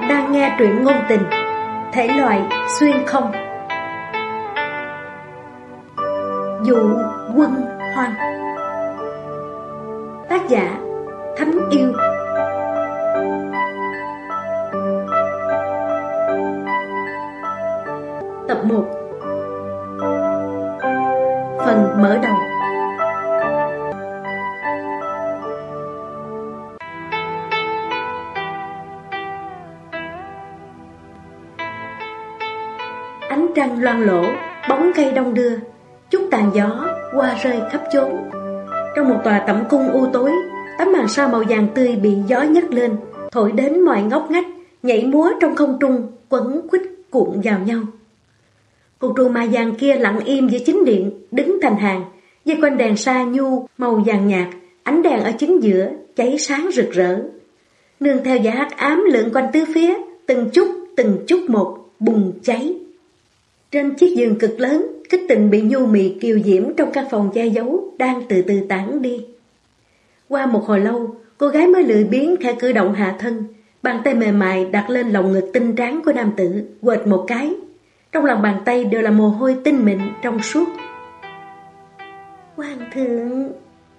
đang nghe truyện ngôn tình, thể loại xuyên không. Dụ Quân Hoang. Tác giả Thánh Yêu. Tập 1. Phần mở đầu. Ánh trăng loang lổ, bóng cây đong đưa, chút tàn gió hoa rơi khắp chốn. Trong một tòa tẩm cung u tối, tấm màn sa màu vàng tươi bị gió nhấc lên, thổi đến mọi ngóc ngách, nhảy múa trong không trung, quấn quýt cuộn vào nhau. Con trù ma vàng kia lặng im giữa chính điện, đứng thành hàng, dây quanh đèn sa nhu màu vàng nhạt, ánh đèn ở chính giữa cháy sáng rực rỡ. Nương theo dải hắc ám lượn quanh tứ phía, từng chút một bùng cháy. Trên chiếc giường cực lớn, kích tình bị nhu mì kiều diễm trong căn phòng che giấu đang từ từ tản đi. Qua một hồi lâu, cô gái mới lười biếng khẽ cử động hạ thân, bàn tay mềm mại đặt lên lồng ngực tinh tráng của nam tử, quệt một cái. Trong lòng bàn tay đều là mồ hôi tinh mịn trong suốt. Hoàng thượng.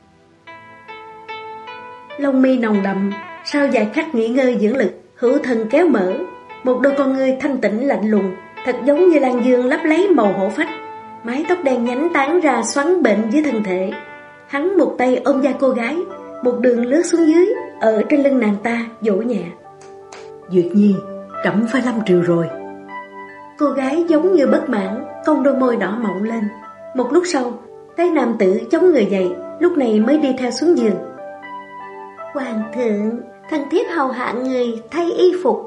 Lông mi nồng đậm, sau vài khắc nghỉ ngơi dưỡng lực, hữu thần kéo mở, một đôi con ngươi thanh tĩnh lạnh lùng, thật giống như lan dương lấp lấy màu hổ phách. Mái tóc đen nhánh tán ra xoắn bệnh dưới thân thể. Hắn một tay ôm vai cô gái, một đường lướt xuống dưới, ở trên lưng nàng ta vỗ nhẹ. Duyệt Nhi, trẫm phải lâm triều rồi. Cô gái giống như bất mãn, cong đôi môi đỏ mọng lên. Một lúc sau, thấy nam tử chống người dậy, lúc này mới đi theo xuống giường. Hoàng thượng, thần thiếp hầu hạ người thay y phục.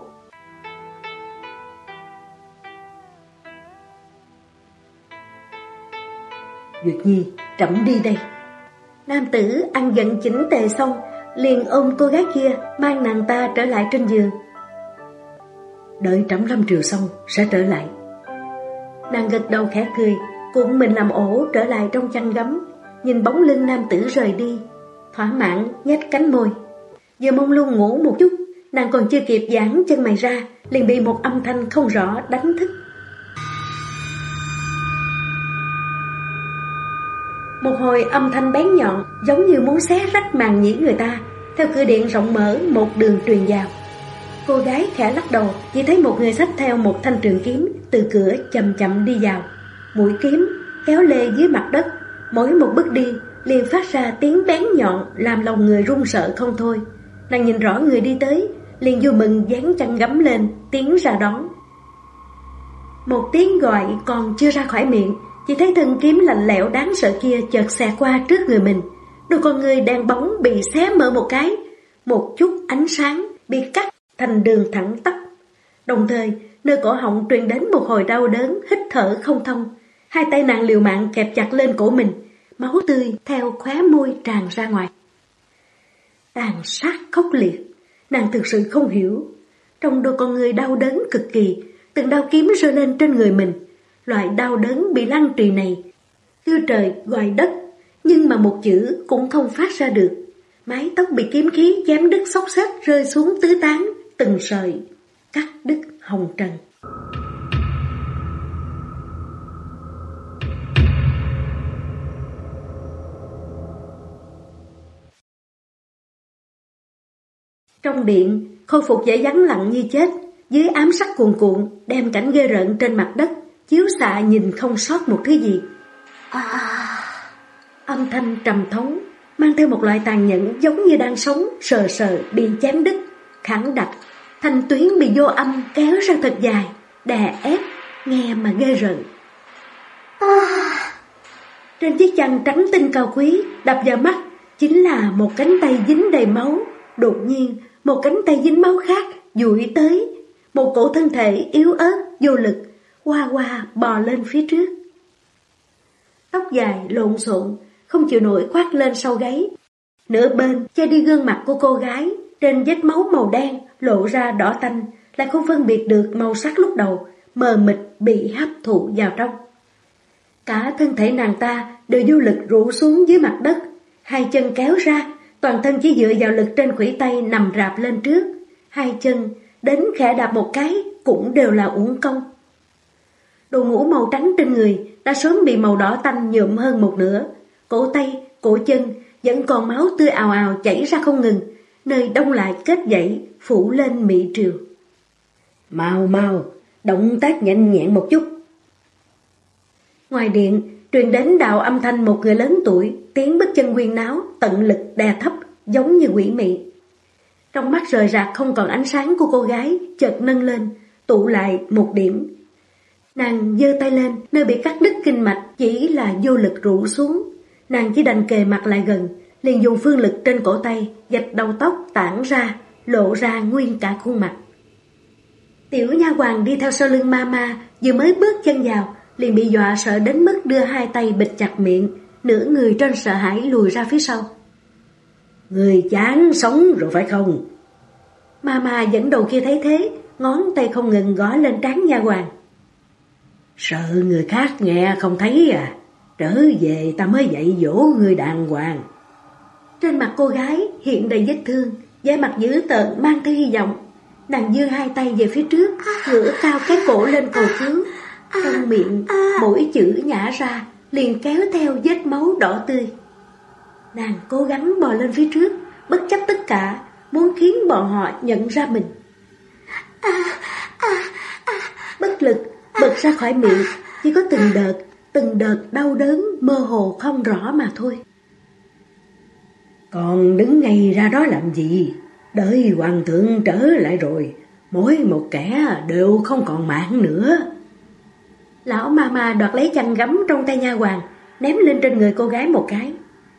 Duyệt Nhi, trẫm đi đây. Nam tử ăn giận chỉnh tề xong, liền ôm cô gái kia, mang nàng ta trở lại trên giường. Đợi trẫm lâm triều xong sẽ trở lại. Nàng gật đầu khẽ cười, cuộn mình làm ổ trở lại trong chăn gấm, nhìn bóng lưng nam tử rời đi, thỏa mãn nhếch cánh môi. Vừa mông lung ngủ một chút, nàng còn chưa kịp giãn chân mày ra, liền bị một âm thanh không rõ đánh thức. Một hồi âm thanh bén nhọn, giống như muốn xé rách màng nhĩ người ta, theo cửa điện rộng mở một đường truyền vào. Cô gái khẽ lắc đầu, chỉ thấy một người xách theo một thanh trường kiếm từ cửa chậm chậm đi vào. Mũi kiếm kéo lê dưới mặt đất, mỗi một bước đi liền phát ra tiếng bén nhọn, làm lòng người run sợ không thôi. Nàng nhìn rõ người đi tới, liền vui mừng dán chăn gấm lên, tiến ra đón. Một tiếng gọi còn chưa ra khỏi miệng, chỉ thấy thân kiếm lạnh lẽo đáng sợ kia chợt xẹt qua trước người mình. Đôi con người đen bóng bị xé mở một cái, một chút ánh sáng bị cắt thành đường thẳng tắp. Đồng thời, nơi cổ họng truyền đến một hồi đau đớn, hít thở không thông. Hai tay nàng liều mạng kẹp chặt lên cổ mình, máu tươi theo khóe môi tràn ra ngoài. Tàn sát khốc liệt, nàng thực sự không hiểu. Trong đôi con người đau đớn cực kỳ, từng đao kiếm rơi lên trên người mình. Loại đau đớn bị lăng trì này, kêu trời gọi đất, nhưng mà một chữ cũng không phát ra được. Mái tóc bị kiếm khí chém đứt xốc xếch rơi xuống tứ tán, từng sợi cắt đứt hồng trần. Trong điện, khôi phục vẻ vắng lặng như chết, dưới ám sắc cuồn cuộn, đem cảnh ghê rợn trên mặt đất chiếu xạ nhìn không sót một thứ gì. Âm thanh trầm thống, mang theo một loại tàn nhẫn giống như đang sống, sờ sờ bị chém đứt, khẳng đặc, thanh tuyến bị vô âm kéo ra thật dài, đè ép, nghe mà ghê rợn. Trên chiếc chăn trắng tinh cao quý, đập vào mắt chính là một cánh tay dính đầy máu. Đột nhiên, một cánh tay dính máu khác duỗi tới, một cổ thân thể yếu ớt, vô lực, hoa hoa bò lên phía trước. Tóc dài lộn xộn, không chịu nổi khoác lên sau gáy. Nửa bên che đi gương mặt của cô gái, trên vết máu màu đen lộ ra đỏ tanh, lại không phân biệt được màu sắc lúc đầu, mờ mịt bị hấp thụ vào trong. Cả thân thể nàng ta đều vô lực rũ xuống dưới mặt đất, hai chân kéo ra, toàn thân chỉ dựa vào lực trên khuỷu tay nằm rạp lên trước, hai chân đến khẽ đạp một cái cũng đều là uổng công. Đồ ngủ màu trắng trên người đã sớm bị màu đỏ tanh nhuộm hơn một nửa, cổ tay, cổ chân vẫn còn máu tươi ào ào chảy ra không ngừng, nơi đông lại kết dãy phủ lên mị triều. Mau mau, động tác nhanh nhẹn một chút. Ngoài điện truyền đến đạo âm thanh một người lớn tuổi, tiếng bước chân huyên náo tận lực đè thấp giống như quỷ mị. Trong mắt rời rạc không còn ánh sáng của cô gái chợt nâng lên, tụ lại một điểm. Nàng giơ tay lên, nơi bị cắt đứt kinh mạch chỉ là vô lực rũ xuống. Nàng chỉ đành kề mặt lại gần, liền dùng phương lực trên cổ tay vạch đầu tóc tản ra, lộ ra nguyên cả khuôn mặt. Tiểu nha hoàn đi theo sau lưng Mama, vừa mới bước chân vào liền bị dọa sợ đến mức đưa hai tay bịt chặt miệng, nửa người trên sợ hãi lùi ra phía sau. Người chán sống rồi phải không? Mama dẫn đầu kia thấy thế, ngón tay không ngừng gõ lên trán nha hoàn. Sợ người khác nghe không thấy à? Trở về ta mới dạy dỗ người đàng hoàng. Trên mặt cô gái hiện đầy vết thương, vẻ mặt dữ tợn mang theo hy vọng. Nàng giơ hai tay về phía trước, ngửa cao cái cổ lên cầu cứu. Trong miệng mỗi chữ nhả ra liền kéo theo vết máu đỏ tươi. Nàng cố gắng bò lên phía trước, bất chấp tất cả, muốn khiến bọn họ nhận ra mình. Bất lực bật ra khỏi miệng, chỉ có từng đợt đau đớn mơ hồ không rõ mà thôi. Còn đứng ngay ra đó làm gì? Đợi hoàng thượng trở lại rồi, mỗi một kẻ đều không còn mạng nữa. Lão Mama đoạt lấy chăn gấm trong tay nha hoàn, ném lên trên người cô gái một cái.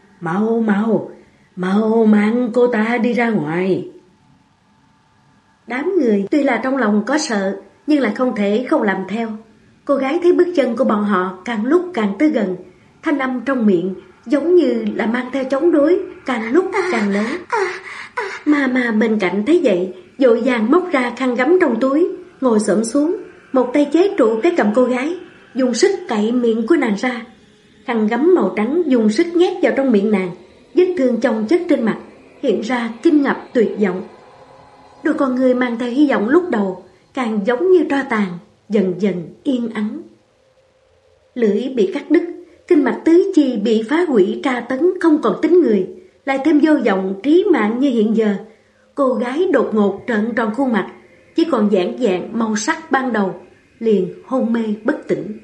Mau mang cô ta đi ra ngoài. Đám người tuy là trong lòng có sợ, nhưng lại không thể không làm theo. Cô gái thấy bước chân của bọn họ càng lúc càng tới gần, thanh âm trong miệng giống như là mang theo chống đối, càng lúc càng lớn. Mama bên cạnh thấy vậy, vội vàng móc ra khăn gấm trong túi, ngồi xổm xuống, một tay chế trụ cái cầm cô gái, dùng sức cạy miệng của nàng ra. Khăn gấm màu trắng dùng sức nhét vào trong miệng nàng, vết thương chồng chất trên mặt hiện ra kinh ngập tuyệt vọng. Đôi con người mang theo hy vọng lúc đầu càng giống như tro tàn, dần dần yên ắng. Lưỡi bị cắt đứt, kinh mạch tứ chi bị phá hủy tra tấn không còn tính người, lại thêm vô vọng trí mạng như hiện giờ. Cô gái đột ngột trợn tròn khuôn mặt, chỉ còn vẻn vẹn màu sắc ban đầu, liền hôn mê bất tỉnh.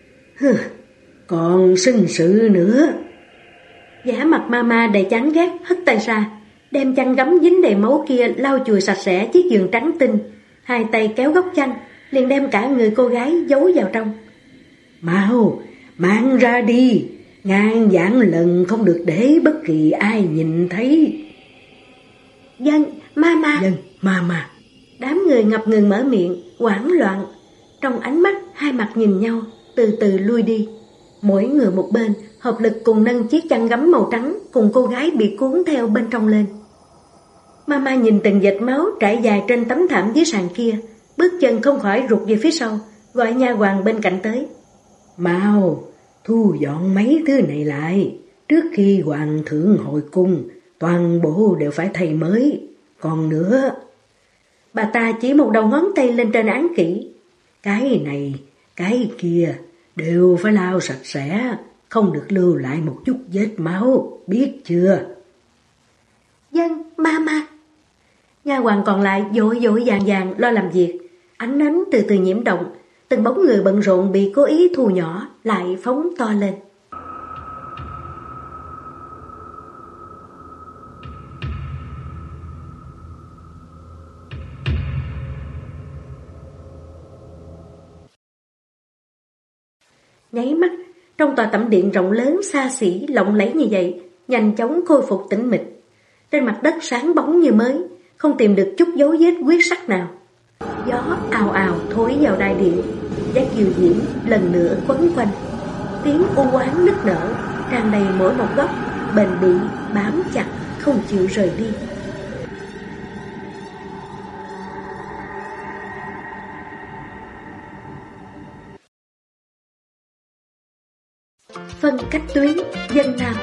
Còn sinh sự nữa. Vẻ mặt Mama đầy chán ghét hất tay ra, đem chăn gấm dính đầy máu kia lau chùi sạch sẽ chiếc giường trắng tinh, hai tay kéo góc chăn, liền đem cả người cô gái giấu vào trong. Mau, mang ra đi, ngàn vạn lần không được để bất kỳ ai nhìn thấy. Vâng, Mama. Vâng, Mama. Đám người ngập ngừng mở miệng, hoảng loạn. Trong ánh mắt hai mặt nhìn nhau, từ từ lui đi. Mỗi người một bên, hợp lực cùng nâng chiếc chăn gấm màu trắng cùng cô gái bị cuốn theo bên trong lên. Mama nhìn từng vệt máu trải dài trên tấm thảm dưới sàn kia, bước chân không khỏi rụt về phía sau, gọi nha hoàn bên cạnh tới. Mau, thu dọn mấy thứ này lại. Trước khi hoàng thượng hồi cung, toàn bộ đều phải thay mới. Còn nữa... Bà ta chỉ một đầu ngón tay lên trên án kỹ. Cái này, cái kia đều phải lau sạch sẽ, không được lưu lại một chút vết máu, biết chưa? Vâng, Mama. Nha hoàn còn lại vội vàng lo làm việc, ánh nến từ từ nhiễm động, từng bóng người bận rộn bị cố ý thu nhỏ lại phóng to lên. Nháy mắt, trong tòa tẩm điện rộng lớn xa xỉ lộng lẫy như vậy, nhanh chóng khôi phục tĩnh mịch. Trên mặt đất sáng bóng như mới, không tìm được chút dấu vết huyết sắc nào. Gió ào ào thổi vào đại điện, giá kiều diễm lần nữa quấn quanh. Tiếng u oán nức nở tràn đầy mỗi một góc, bền bỉ bám chặt không chịu rời đi. Phân cách tuyến dân nam.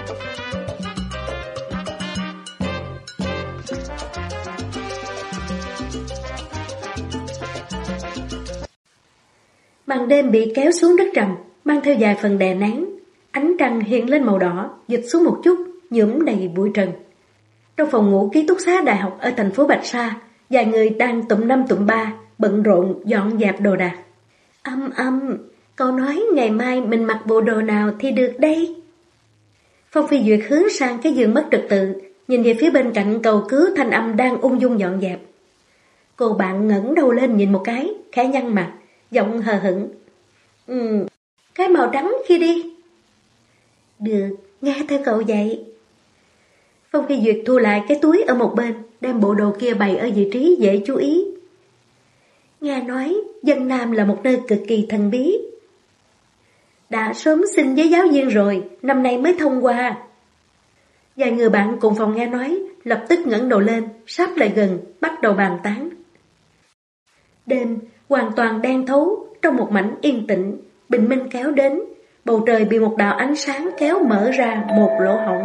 Màn đêm bị kéo xuống rất trầm, mang theo vài phần đè nén. Ánh trăng hiện lên màu đỏ, dịch xuống một chút, nhuộm đầy bụi trần. Trong phòng ngủ ký túc xá đại học ở thành phố Bạch Sa, vài người đang tụm năm tụm ba, bận rộn dọn dẹp đồ đạc. Cậu nói ngày mai mình mặc bộ đồ nào thì được đây? Phong Phi Duyệt hướng sang cái giường mất trật tự, nhìn về phía bên cạnh cầu cứu Thanh Âm đang ung dung dọn dẹp. Cô bạn ngẩng đầu lên nhìn một cái, khẽ nhăn mặt, giọng hờ hững. Cái màu trắng kia đi. Được, nghe theo cậu vậy. Phong Phi Duyệt thu lại cái túi ở một bên, đem bộ đồ kia bày ở vị trí dễ chú ý. Nghe nói Dân Nam là một nơi cực kỳ thần bí. Đã sớm xin với giáo viên rồi, năm nay mới thông qua. Vài người bạn cùng phòng nghe nói, lập tức ngẩng đầu lên, sáp lại gần, bắt đầu bàn tán. Đêm hoàn toàn đen thấu, trong một mảnh yên tĩnh, bình minh kéo đến, bầu trời bị một đạo ánh sáng kéo mở ra một lỗ hổng.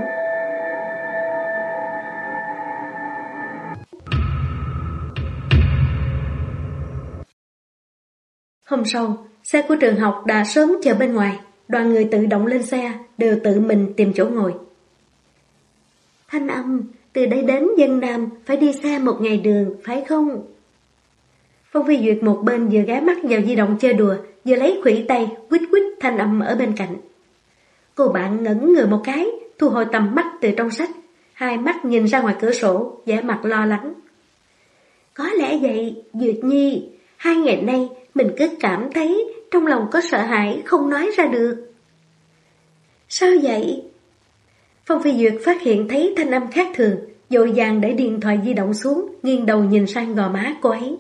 Hôm sau, xe của trường học đã sớm chờ bên ngoài, đoàn người tự động lên xe, đều tự mình tìm chỗ ngồi. Thanh Âm, từ đây đến Dân Nam phải đi xe một ngày đường, phải không? Phong Phi Duyệt một bên vừa ghé mắt vào di động chơi đùa, vừa lấy khuỷu tay quýt Thanh Âm ở bên cạnh. Cô bạn ngẩn người một cái, thu hồi tầm mắt từ trong sách, hai mắt nhìn ra ngoài cửa sổ, vẻ mặt lo lắng. Có lẽ vậy, Duyệt Nhi, 2 ngày nay mình cứ cảm thấy trong lòng có sợ hãi không nói ra được. Sao vậy? Phong Phi Duyệt phát hiện thấy Thanh Âm khác thường, vội vàng để điện thoại di động xuống, nghiêng đầu nhìn sang gò má cô ấy.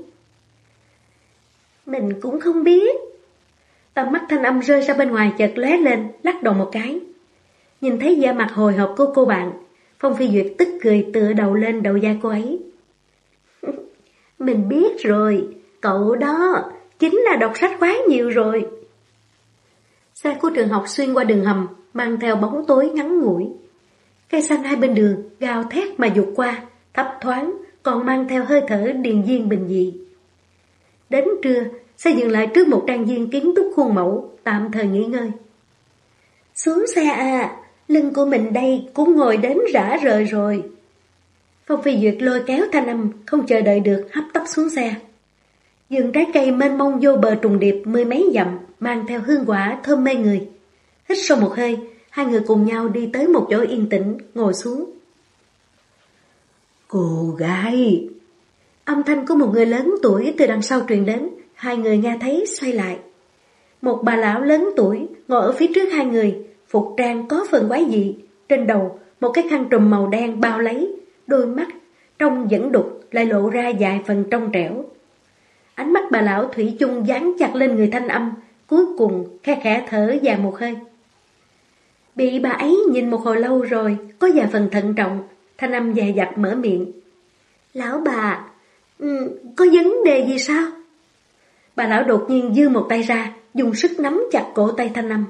Mình cũng không biết. Tầm mắt Thanh Âm rơi ra bên ngoài chợt lóe lên, lắc đầu một cái. Nhìn thấy da mặt hồi hộp của cô bạn, Phong Phi Duyệt tức cười tựa đầu lên đầu da cô ấy. Mình biết rồi, cậu đó chính là đọc sách quá nhiều rồi. Xe của trường học xuyên qua đường hầm, mang theo bóng tối ngắn ngủi. Cây xanh hai bên đường gào thét mà vụt qua, thấp thoáng, còn mang theo hơi thở điền viên bình dị. Đến trưa, xe dừng lại trước một trang viên kiến trúc khuôn mẫu, tạm thời nghỉ ngơi. Xuống xe à, lưng của mình đây cũng ngồi đến rã rời rồi. Phong Phi Duyệt lôi kéo Thanh Âm, không chờ đợi được hấp tấp xuống xe. Vườn trái cây mênh mông vô bờ trùng điệp 10 mấy dặm, mang theo hương quả thơm mê người. Hít sâu một hơi, hai người cùng nhau đi tới một chỗ yên tĩnh, ngồi xuống. Cô gái! Âm thanh của một người lớn tuổi từ đằng sau truyền đến, hai người nghe thấy xoay lại. Một bà lão lớn tuổi ngồi ở phía trước hai người, phục trang có phần quái dị, trên đầu một cái khăn trùm màu đen bao lấy, đôi mắt trông vẫn đục lại lộ ra vài phần trong trẻo. Ánh mắt bà lão thủy chung dán chặt lên người Thanh Âm, cuối cùng khe khẽ thở dài một hơi. Bị bà ấy nhìn một hồi lâu rồi, có vài phần thận trọng, Thanh Âm dè dặt mở miệng. Lão bà, có vấn đề gì sao? Bà lão đột nhiên giương một tay ra, dùng sức nắm chặt cổ tay Thanh Âm.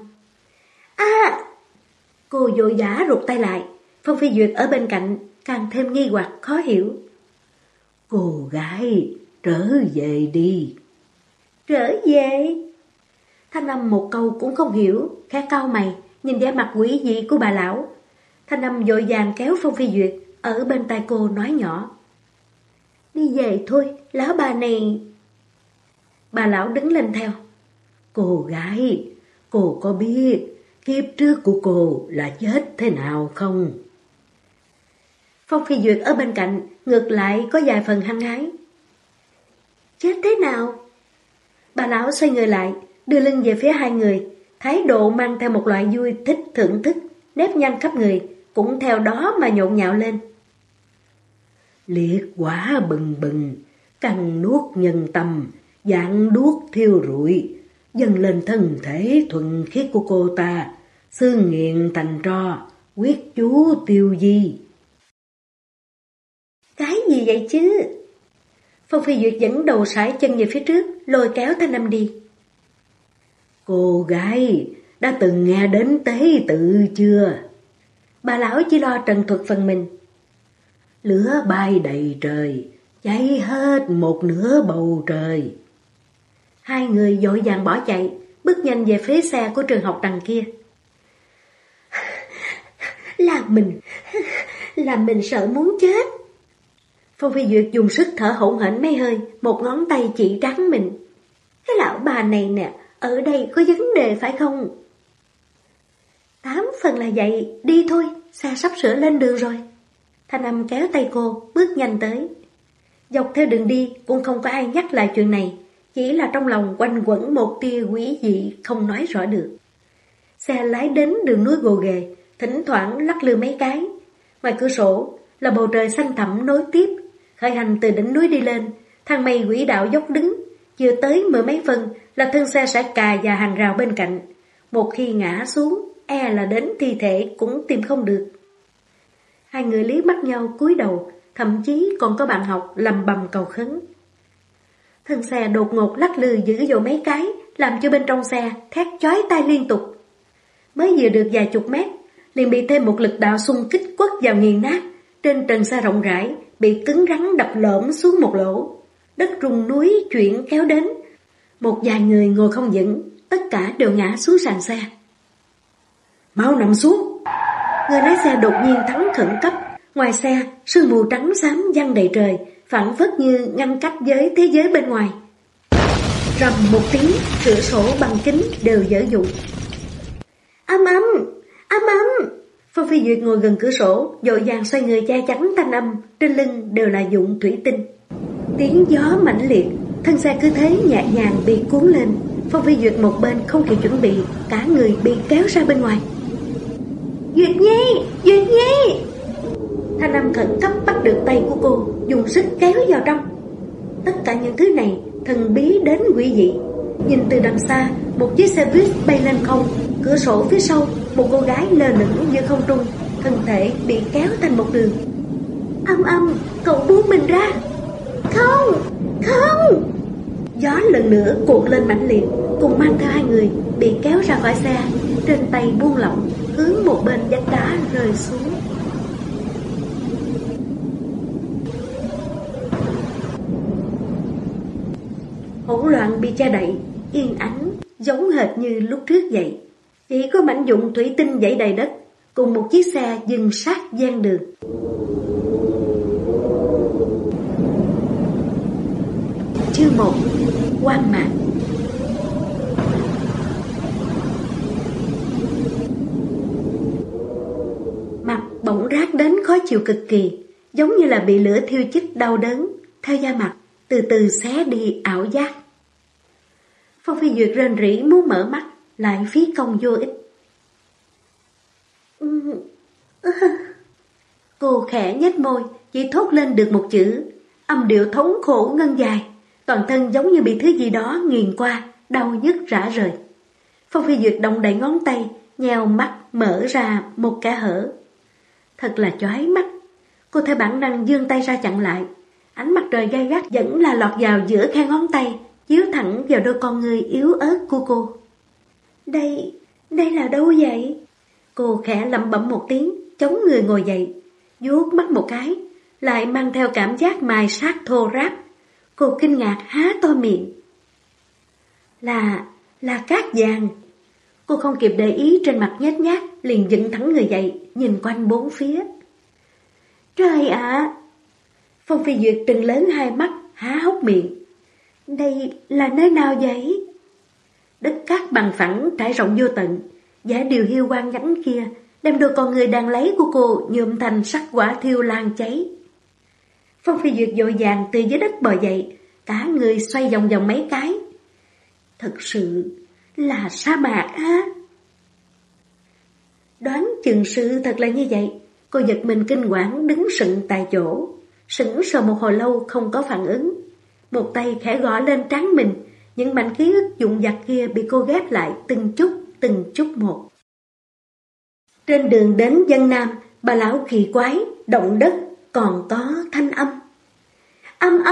Cô vội vã rụt tay lại, Phong Phi Duyệt ở bên cạnh, càng thêm nghi hoặc khó hiểu. Cô gái, trở về đi. Trở về? Thanh Âm một câu cũng không hiểu, khẽ cau mày, nhìn vẻ mặt quỷ dị của bà lão. Thanh Âm vội vàng kéo Phong Phi Duyệt, ở bên tai cô nói nhỏ. Đi về thôi, lão bà này. Bà lão đứng lên theo. Cô gái, cô có biết kiếp trước của cô là chết thế nào không? Phong Phi Duyệt ở bên cạnh, ngược lại có vài phần hăng hái. Chết thế nào? Bà lão xoay người lại, đưa lưng về phía hai người, thái độ mang theo một loại vui thích thưởng thức, nếp nhăn khắp người, cũng theo đó mà nhộn nhạo lên. Liệt quả bừng bừng, căng nuốt nhân tâm, dạng đuốc thiêu rụi, dâng lên thân thể thuần khiết của cô ta, xương nghiền thành tro, quyết chú tiêu di. Cái gì vậy chứ? Phong Phi Duyệt dẫn đầu sải chân về phía trước, lôi kéo Thanh Âm đi. Cô gái, đã từng nghe đến tế tự chưa? Bà lão chỉ lo trần thuật phần mình. Lửa bay đầy trời, cháy hết một nửa bầu trời. Hai người vội vàng bỏ chạy, bước nhanh về phía xe của trường học đằng kia. Là mình sợ muốn chết. Phong Phi Duyệt dùng sức thở hổn hển mấy hơi, một ngón tay chỉ trắng mình. Cái lão bà này nè, ở đây có vấn đề phải không? 8 phần là vậy, đi thôi, xe sắp sửa lên đường rồi. Thanh Âm kéo tay cô, bước nhanh tới. Dọc theo đường đi cũng không có ai nhắc lại chuyện này, chỉ là trong lòng quanh quẩn một tia quỷ dị không nói rõ được. Xe lái đến đường núi gồ ghề, thỉnh thoảng lắc lư mấy cái. Ngoài cửa sổ là bầu trời xanh thẳm nối tiếp, khởi hành từ đỉnh núi đi lên, thang mây quỹ đạo dốc đứng, chưa tới 10 mấy phân là thân xe sẽ cà vào hàng rào bên cạnh. Một khi ngã xuống, e là đến thi thể cũng tìm không được. Hai người liếc mắt nhau cúi đầu, thậm chí còn có bạn học lầm bầm cầu khấn. Thân xe đột ngột lắc lư dữ dội mấy cái, làm cho bên trong xe thét chói tai liên tục. Mới vừa được vài chục mét, liền bị thêm một lực đạo xung kích quất vào nghiền nát. Trên trần xe rộng rãi bị cứng rắn đập lõm xuống một lỗ. Đất rung núi chuyển kéo đến. Một vài người ngồi không vững, tất cả đều ngã xuống sàn xe. Mau nằm xuống! Người lái xe đột nhiên thắng khẩn cấp. Ngoài xe, sương mù trắng xám giăng đầy trời, phảng phất như ngăn cách với thế giới bên ngoài. Rầm một tiếng, cửa sổ bằng kính đều vỡ vụn. Âm! Phong Phi Duyệt ngồi gần cửa sổ, vội vàng xoay người che chắn Thanh Âm, trên lưng đều là vụn thủy tinh. Tiếng gió mãnh liệt, thân xe cứ thế nhẹ nhàng bị cuốn lên. Phong Phi Duyệt một bên không kịp chuẩn bị, cả người bị kéo ra bên ngoài. Duyệt Nhi! Thanh Âm khẩn cấp bắt được tay của cô, dùng sức kéo vào trong. Tất cả những thứ này thần bí đến quỷ dị. Nhìn từ đằng xa, một chiếc xe buýt bay lên không, cửa sổ phía sau, một cô gái lơ lửng giữa không trung, thân thể bị kéo thành một đường. Âm, cậu buông mình ra. Không! Gió lần nữa cuộn lên mãnh liệt, cùng mang theo hai người bị kéo ra khỏi xe, trên tay buông lỏng, hướng một bên vách đá rơi xuống. Hỗn loạn bị che đậy, yên ắng giống hệt như lúc trước vậy. Chỉ có mảnh vụn thủy tinh dãy đầy đất, cùng một chiếc xe dừng sát ven đường. Chương 1: Hoang mạc. Mặt bỗng rát đến khó chịu cực kỳ, giống như là bị lửa thiêu chích đau đớn, theo da mặt từ từ xé đi ảo giác. Phong Phi Duyệt rên rỉ muốn mở mắt, lại phí công vô ích. Cô khẽ nhếch môi, chỉ thốt lên được một chữ, âm điệu thống khổ ngân dài, toàn thân giống như bị thứ gì đó nghiền qua, đau nhức rã rời. Phong Phi Duyệt động đậy ngón tay, nheo mắt mở ra một kẽ hở. Thật là chói mắt. Cô theo bản năng giương tay ra chặn lại. Ánh mặt trời gay gắt vẫn là lọt vào giữa khe ngón tay, chiếu thẳng vào đôi con ngươi yếu ớt của cô. Đây là đâu vậy? Cô khẽ lẩm bẩm một tiếng, chống người ngồi dậy, vuốt mắt một cái, lại mang theo cảm giác mài sát thô ráp. Cô kinh ngạc há to miệng. Là cát vàng. Cô không kịp để ý trên mặt nhếch nhác, liền dựng thẳng người dậy, nhìn quanh bốn phía. Trời ạ! Phong Phi Duyệt trừng lớn hai mắt, há hốc miệng. Đây là nơi nào vậy? Đất cát bằng phẳng trải rộng vô tận, giả điều hiu quang nhánh kia đem đôi con người đang lấy của cô nhuộm thành sắc quả thiêu lan cháy. Phong Phi Duyệt vội vàng từ dưới đất bò dậy, cả người xoay vòng vòng mấy cái. Thật sự là sa mạc á. Đoán chừng sự thật là như vậy, cô giật mình kinh quản đứng sững tại chỗ, sững sờ một hồi lâu không có phản ứng. Một tay khẽ gõ lên trán mình, những mảnh ký ức vụn vặt kia bị cô ghép lại từng chút một. Trên đường đến Vân Nam, bà lão kỳ quái, động đất, còn có thanh âm. Âm,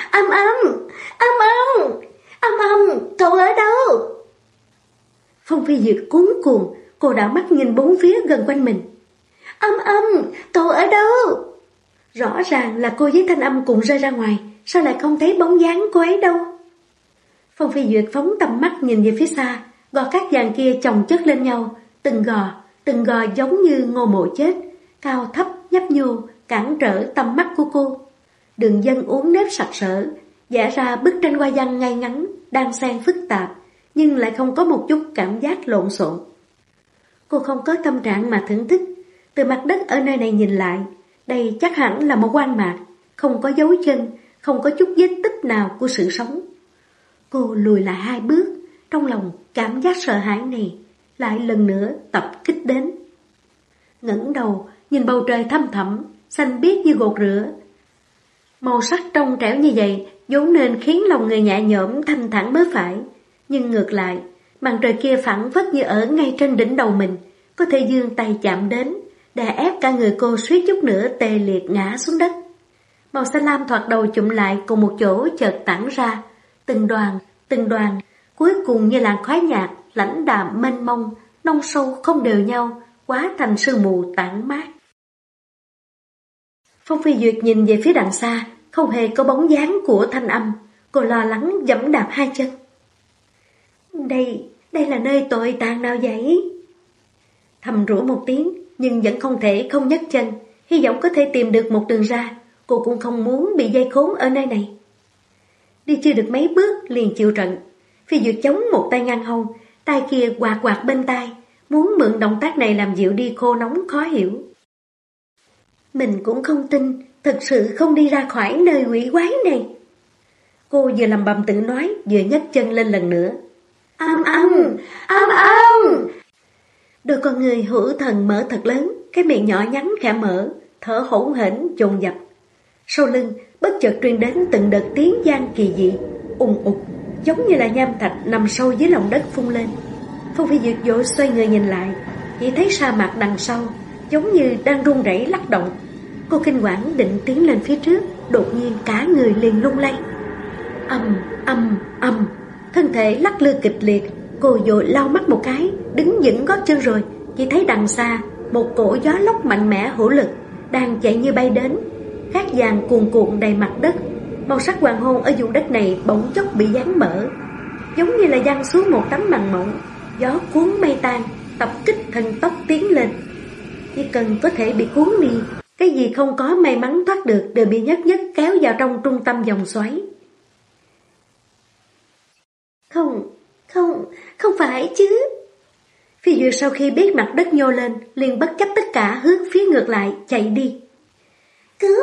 cậu ở đâu? Phong Phi Duyệt cuống cuồng, cô đảo mắt nhìn bốn phía gần quanh mình. Âm, cậu ở đâu? Rõ ràng là cô với thanh âm cùng rơi ra ngoài, sao lại không thấy bóng dáng cô ấy đâu? Phong Phi Duyệt phóng tầm mắt nhìn về phía xa, gò cát vàng kia chồng chất lên nhau, từng gò giống như ngô mộ chết, cao thấp nhấp nhô, cản trở tầm mắt của cô. Đường dân uốn nếp sặc sỡ, vẽ ra bức tranh hoa văn ngay ngắn, đan xen phức tạp, nhưng lại không có một chút cảm giác lộn xộn. Cô không có tâm trạng mà thưởng thức. Từ mặt đất ở nơi này nhìn lại, đây chắc hẳn là một hoang mạc, không có dấu chân, không có chút vết tích nào của sự sống. Cô lùi lại 2 bước, trong lòng cảm giác sợ hãi này lại lần nữa tập kích đến. Ngẩng đầu, nhìn bầu trời thăm thẳm, xanh biếc như gột rửa. Màu sắc trong trẻo như vậy vốn nên khiến lòng người nhẹ nhõm thanh thản mới phải, nhưng ngược lại, màn trời kia phẳng phất như ở ngay trên đỉnh đầu mình, có thể giương tay chạm đến, đè ép cả người cô suýt chút nữa tê liệt ngã xuống đất. Màu xanh lam thoạt đầu chụm lại cùng một chỗ chợt tản ra, từng đoàn, cuối cùng như làn khói nhạt, lãnh đạm mênh mông, nông sâu không đều nhau, hóa thành sương mù tản mát. Phong Phi Duyệt nhìn về phía đằng xa, không hề có bóng dáng của Thanh Âm, cô lo lắng giẫm đạp 2 chân. Đây là nơi tội tàn nào vậy? Thầm rủa một tiếng, nhưng vẫn không thể không nhấc chân, hy vọng có thể tìm được một đường ra, cô cũng không muốn bị dây khốn ở nơi này. Đi chưa được mấy bước liền chịu trận. Phi Duyệt chống một tay ngăn hông, tay kia quạt bên tai, muốn mượn động tác này làm dịu đi khô nóng khó hiểu. Mình cũng không tin, thật sự không đi ra khỏi nơi quỷ quái này. Cô vừa lầm bầm tự nói, vừa nhấc chân lên lần nữa. Âm. Đôi con người hữu thần mở thật lớn, cái miệng nhỏ nhắn khẽ mở, thở hổn hển dồn dập. Sau lưng bất chợt truyền đến từng đợt tiếng vang kỳ dị, ùng ục, giống như là nham thạch nằm sâu dưới lòng đất phun lên. Phong Phi Duyệt vội xoay người nhìn lại, chỉ thấy sa mạc đằng sau giống như đang rung rẩy lắc động. Cô kinh quản định tiến lên phía trước, đột nhiên cả người liền lung lay. Ầm, thân thể lắc lư kịch liệt. Cô vội lau mắt một cái, đứng vững gót chân rồi, chỉ thấy đằng xa một cổ gió lốc mạnh mẽ hữu lực đang chạy như bay đến, cát vàng cuồn cuộn đầy mặt đất. Màu sắc hoàng hôn ở vùng đất này bỗng chốc bị giáng mở, giống như là giăng xuống một tấm màn mỏng. Gió cuốn mây tan, tập kích thần tốc tiến lên. Chỉ cần có thể bị cuốn đi, cái gì không có may mắn thoát được đều bị nhất kéo vào trong trung tâm dòng xoáy. Không phải chứ. Phi Duyệt sau khi biết mặt đất nhô lên, liền bất chấp tất cả hướng phía ngược lại chạy đi. Cứu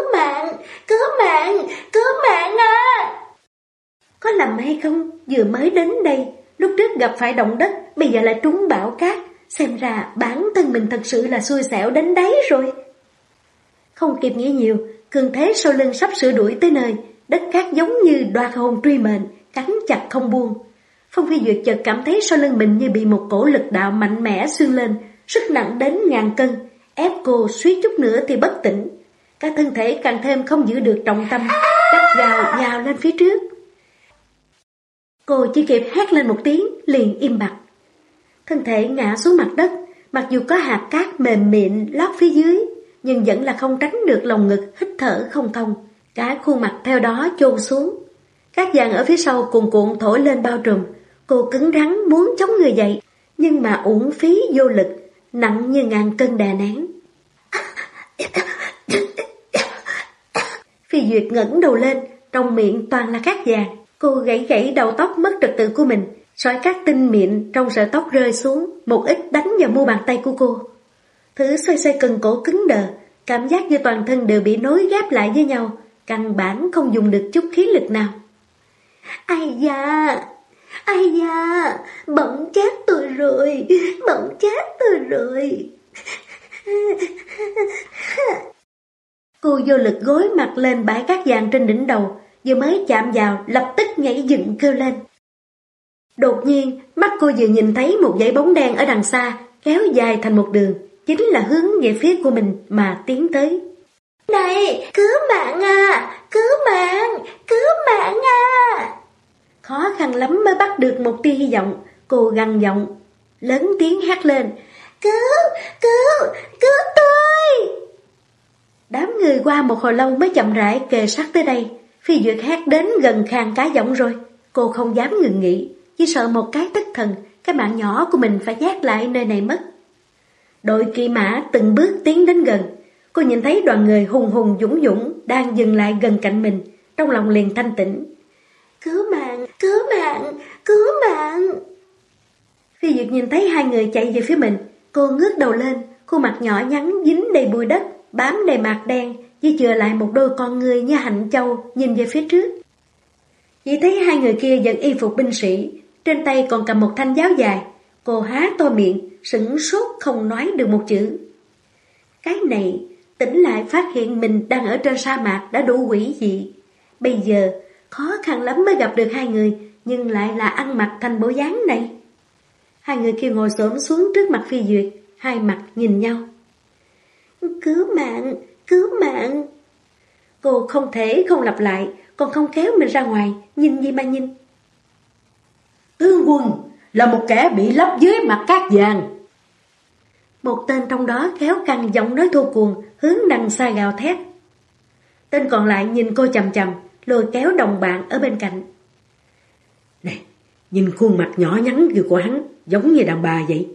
mạng à! Có lầm hay không? Vừa mới đến đây, lúc trước gặp phải động đất, bây giờ lại trúng bão cát. Xem ra bản thân mình thật sự là xui xẻo đến đấy rồi. Không kịp nghĩ nhiều, cường thế sau lưng sắp sửa đuổi tới nơi, đất cát giống như đoạt hồn truy mệnh, cắn chặt không buông. Phong Phi Duyệt chợt cảm thấy sau lưng mình như bị một cổ lực đạo mạnh mẽ xuyên lên, sức nặng đến 1000 cân, ép cô suýt chút nữa thì bất tỉnh. Cả thân thể càng thêm không giữ được trọng tâm, gắt gao nhào lên phía trước. Cô chỉ kịp hét lên một tiếng, liền im bặt. Thân thể ngã xuống mặt đất, mặc dù có hạt cát mềm mịn lót phía dưới, nhưng vẫn là không tránh được lồng ngực hít thở không thông, cả khuôn mặt theo đó chôn xuống. Cát vàng ở phía sau cuồn cuộn thổi lên bao trùm. Cô cứng rắn muốn chống người dậy, nhưng mà uổng phí vô lực, nặng như 1000 cân đè nén. Phi Duyệt ngẩng đầu lên, trong miệng toàn là cát vàng. Cô gãy đầu tóc mất trật tự của mình, sỏi cát tinh mịn trong sợi tóc rơi xuống, một ít đánh vào mu bàn tay của cô. Thứ xoay cần cổ cứng đờ, cảm giác như toàn thân đều bị nối ghép lại với nhau, căn bản không dùng được chút khí lực nào. Ai da, bỗng chết tôi rồi. Cô vô lực gối mặt lên bãi cát vàng trên đỉnh đầu, vừa mới chạm vào lập tức nhảy dựng kêu lên. Đột nhiên, mắt cô vừa nhìn thấy một dãy bóng đen ở đằng xa, kéo dài thành một đường, chính là hướng về phía của mình mà tiến tới. Này, cứu mạng à! Khó khăn lắm mới bắt được một tia hy vọng, cô gằn giọng, lớn tiếng hét lên. Cứu tôi! Đám người qua một hồi lâu mới chậm rãi kề sát tới đây. Phi Duyệt hét đến gần khàn cả giọng rồi. Cô không dám ngừng nghỉ, chỉ sợ một cái thất thần, cái mạng nhỏ của mình phải gác lại nơi này mất. Đội kỵ mã từng bước tiến đến gần. Cô nhìn thấy đoàn người hùng hùng dũng dũng đang dừng lại gần cạnh mình, trong lòng liền thanh tĩnh. Cứu mạng, cứu mạng, cứu mạng. Phi Duyệt nhìn thấy hai người chạy về phía mình, cô ngước đầu lên, khuôn mặt nhỏ nhắn dính đầy bụi đất, bám đầy mạc đen, chỉ chừa lại một đôi con người như hạnh châu nhìn về phía trước. Chỉ thấy hai người kia vẫn y phục binh sĩ, trên tay còn cầm một thanh giáo dài. Cô há to miệng, sửng sốt không nói được một chữ. Cái này, tỉnh lại phát hiện mình đang ở trên sa mạc đã đủ quỷ dị. Bây giờ, khó khăn lắm mới gặp được hai người, nhưng lại là ăn mặc thành bộ dáng này. Hai người kia ngồi xổm xuống trước mặt Phi Duyệt, hai mặt nhìn nhau. Cứu mạng, cứu mạng. Cô không thể không lặp lại, còn không kéo mình ra ngoài, nhìn gì mà nhìn. Tướng quân là một kẻ bị lấp dưới mặt cát vàng. Một tên trong đó kéo căng giọng nói thô cuồng, hướng đằng xa gào thét. Tên còn lại nhìn cô chằm chằm, lôi kéo đồng bạn ở bên cạnh. Này, nhìn khuôn mặt nhỏ nhắn kia của hắn, giống như đàn bà vậy.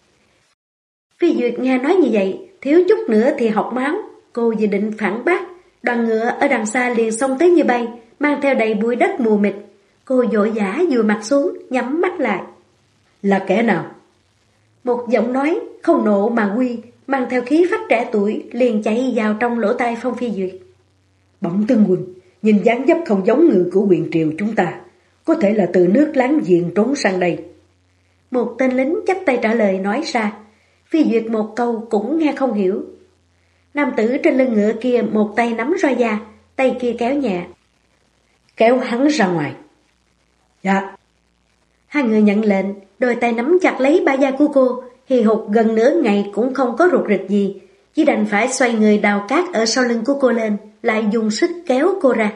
Phi Duyệt nghe nói như vậy, thiếu chút nữa thì học máu. Cô dự định phản bác, đoàn ngựa ở đằng xa liền xông tới như bay, mang theo đầy bụi đất mù mịt. Cô vội vã vùi mặt xuống, nhắm mắt lại. Là kẻ nào? Một giọng nói không nộ mà quy, mang theo khí phách trẻ tuổi, liền chạy vào trong lỗ tai Phong Phi Duyệt. Bẩm tướng quân, nhìn dáng dấp không giống người của Huyền Triều chúng ta, có thể là từ nước láng giềng trốn sang đây. Một tên lính chắp tay trả lời nói ra. Phi Duyệt một câu cũng nghe không hiểu. Nam tử trên lưng ngựa kia một tay nắm roi da, tay kia kéo nhẹ. Kéo hắn ra ngoài. Dạ. Hai người nhận lệnh, đôi tay nắm chặt lấy ba da của cô, hì hục gần nửa ngày cũng không có rụt rịch gì, chỉ đành phải xoay người đào cát ở sau lưng của cô lên, lại dùng sức kéo cô ra.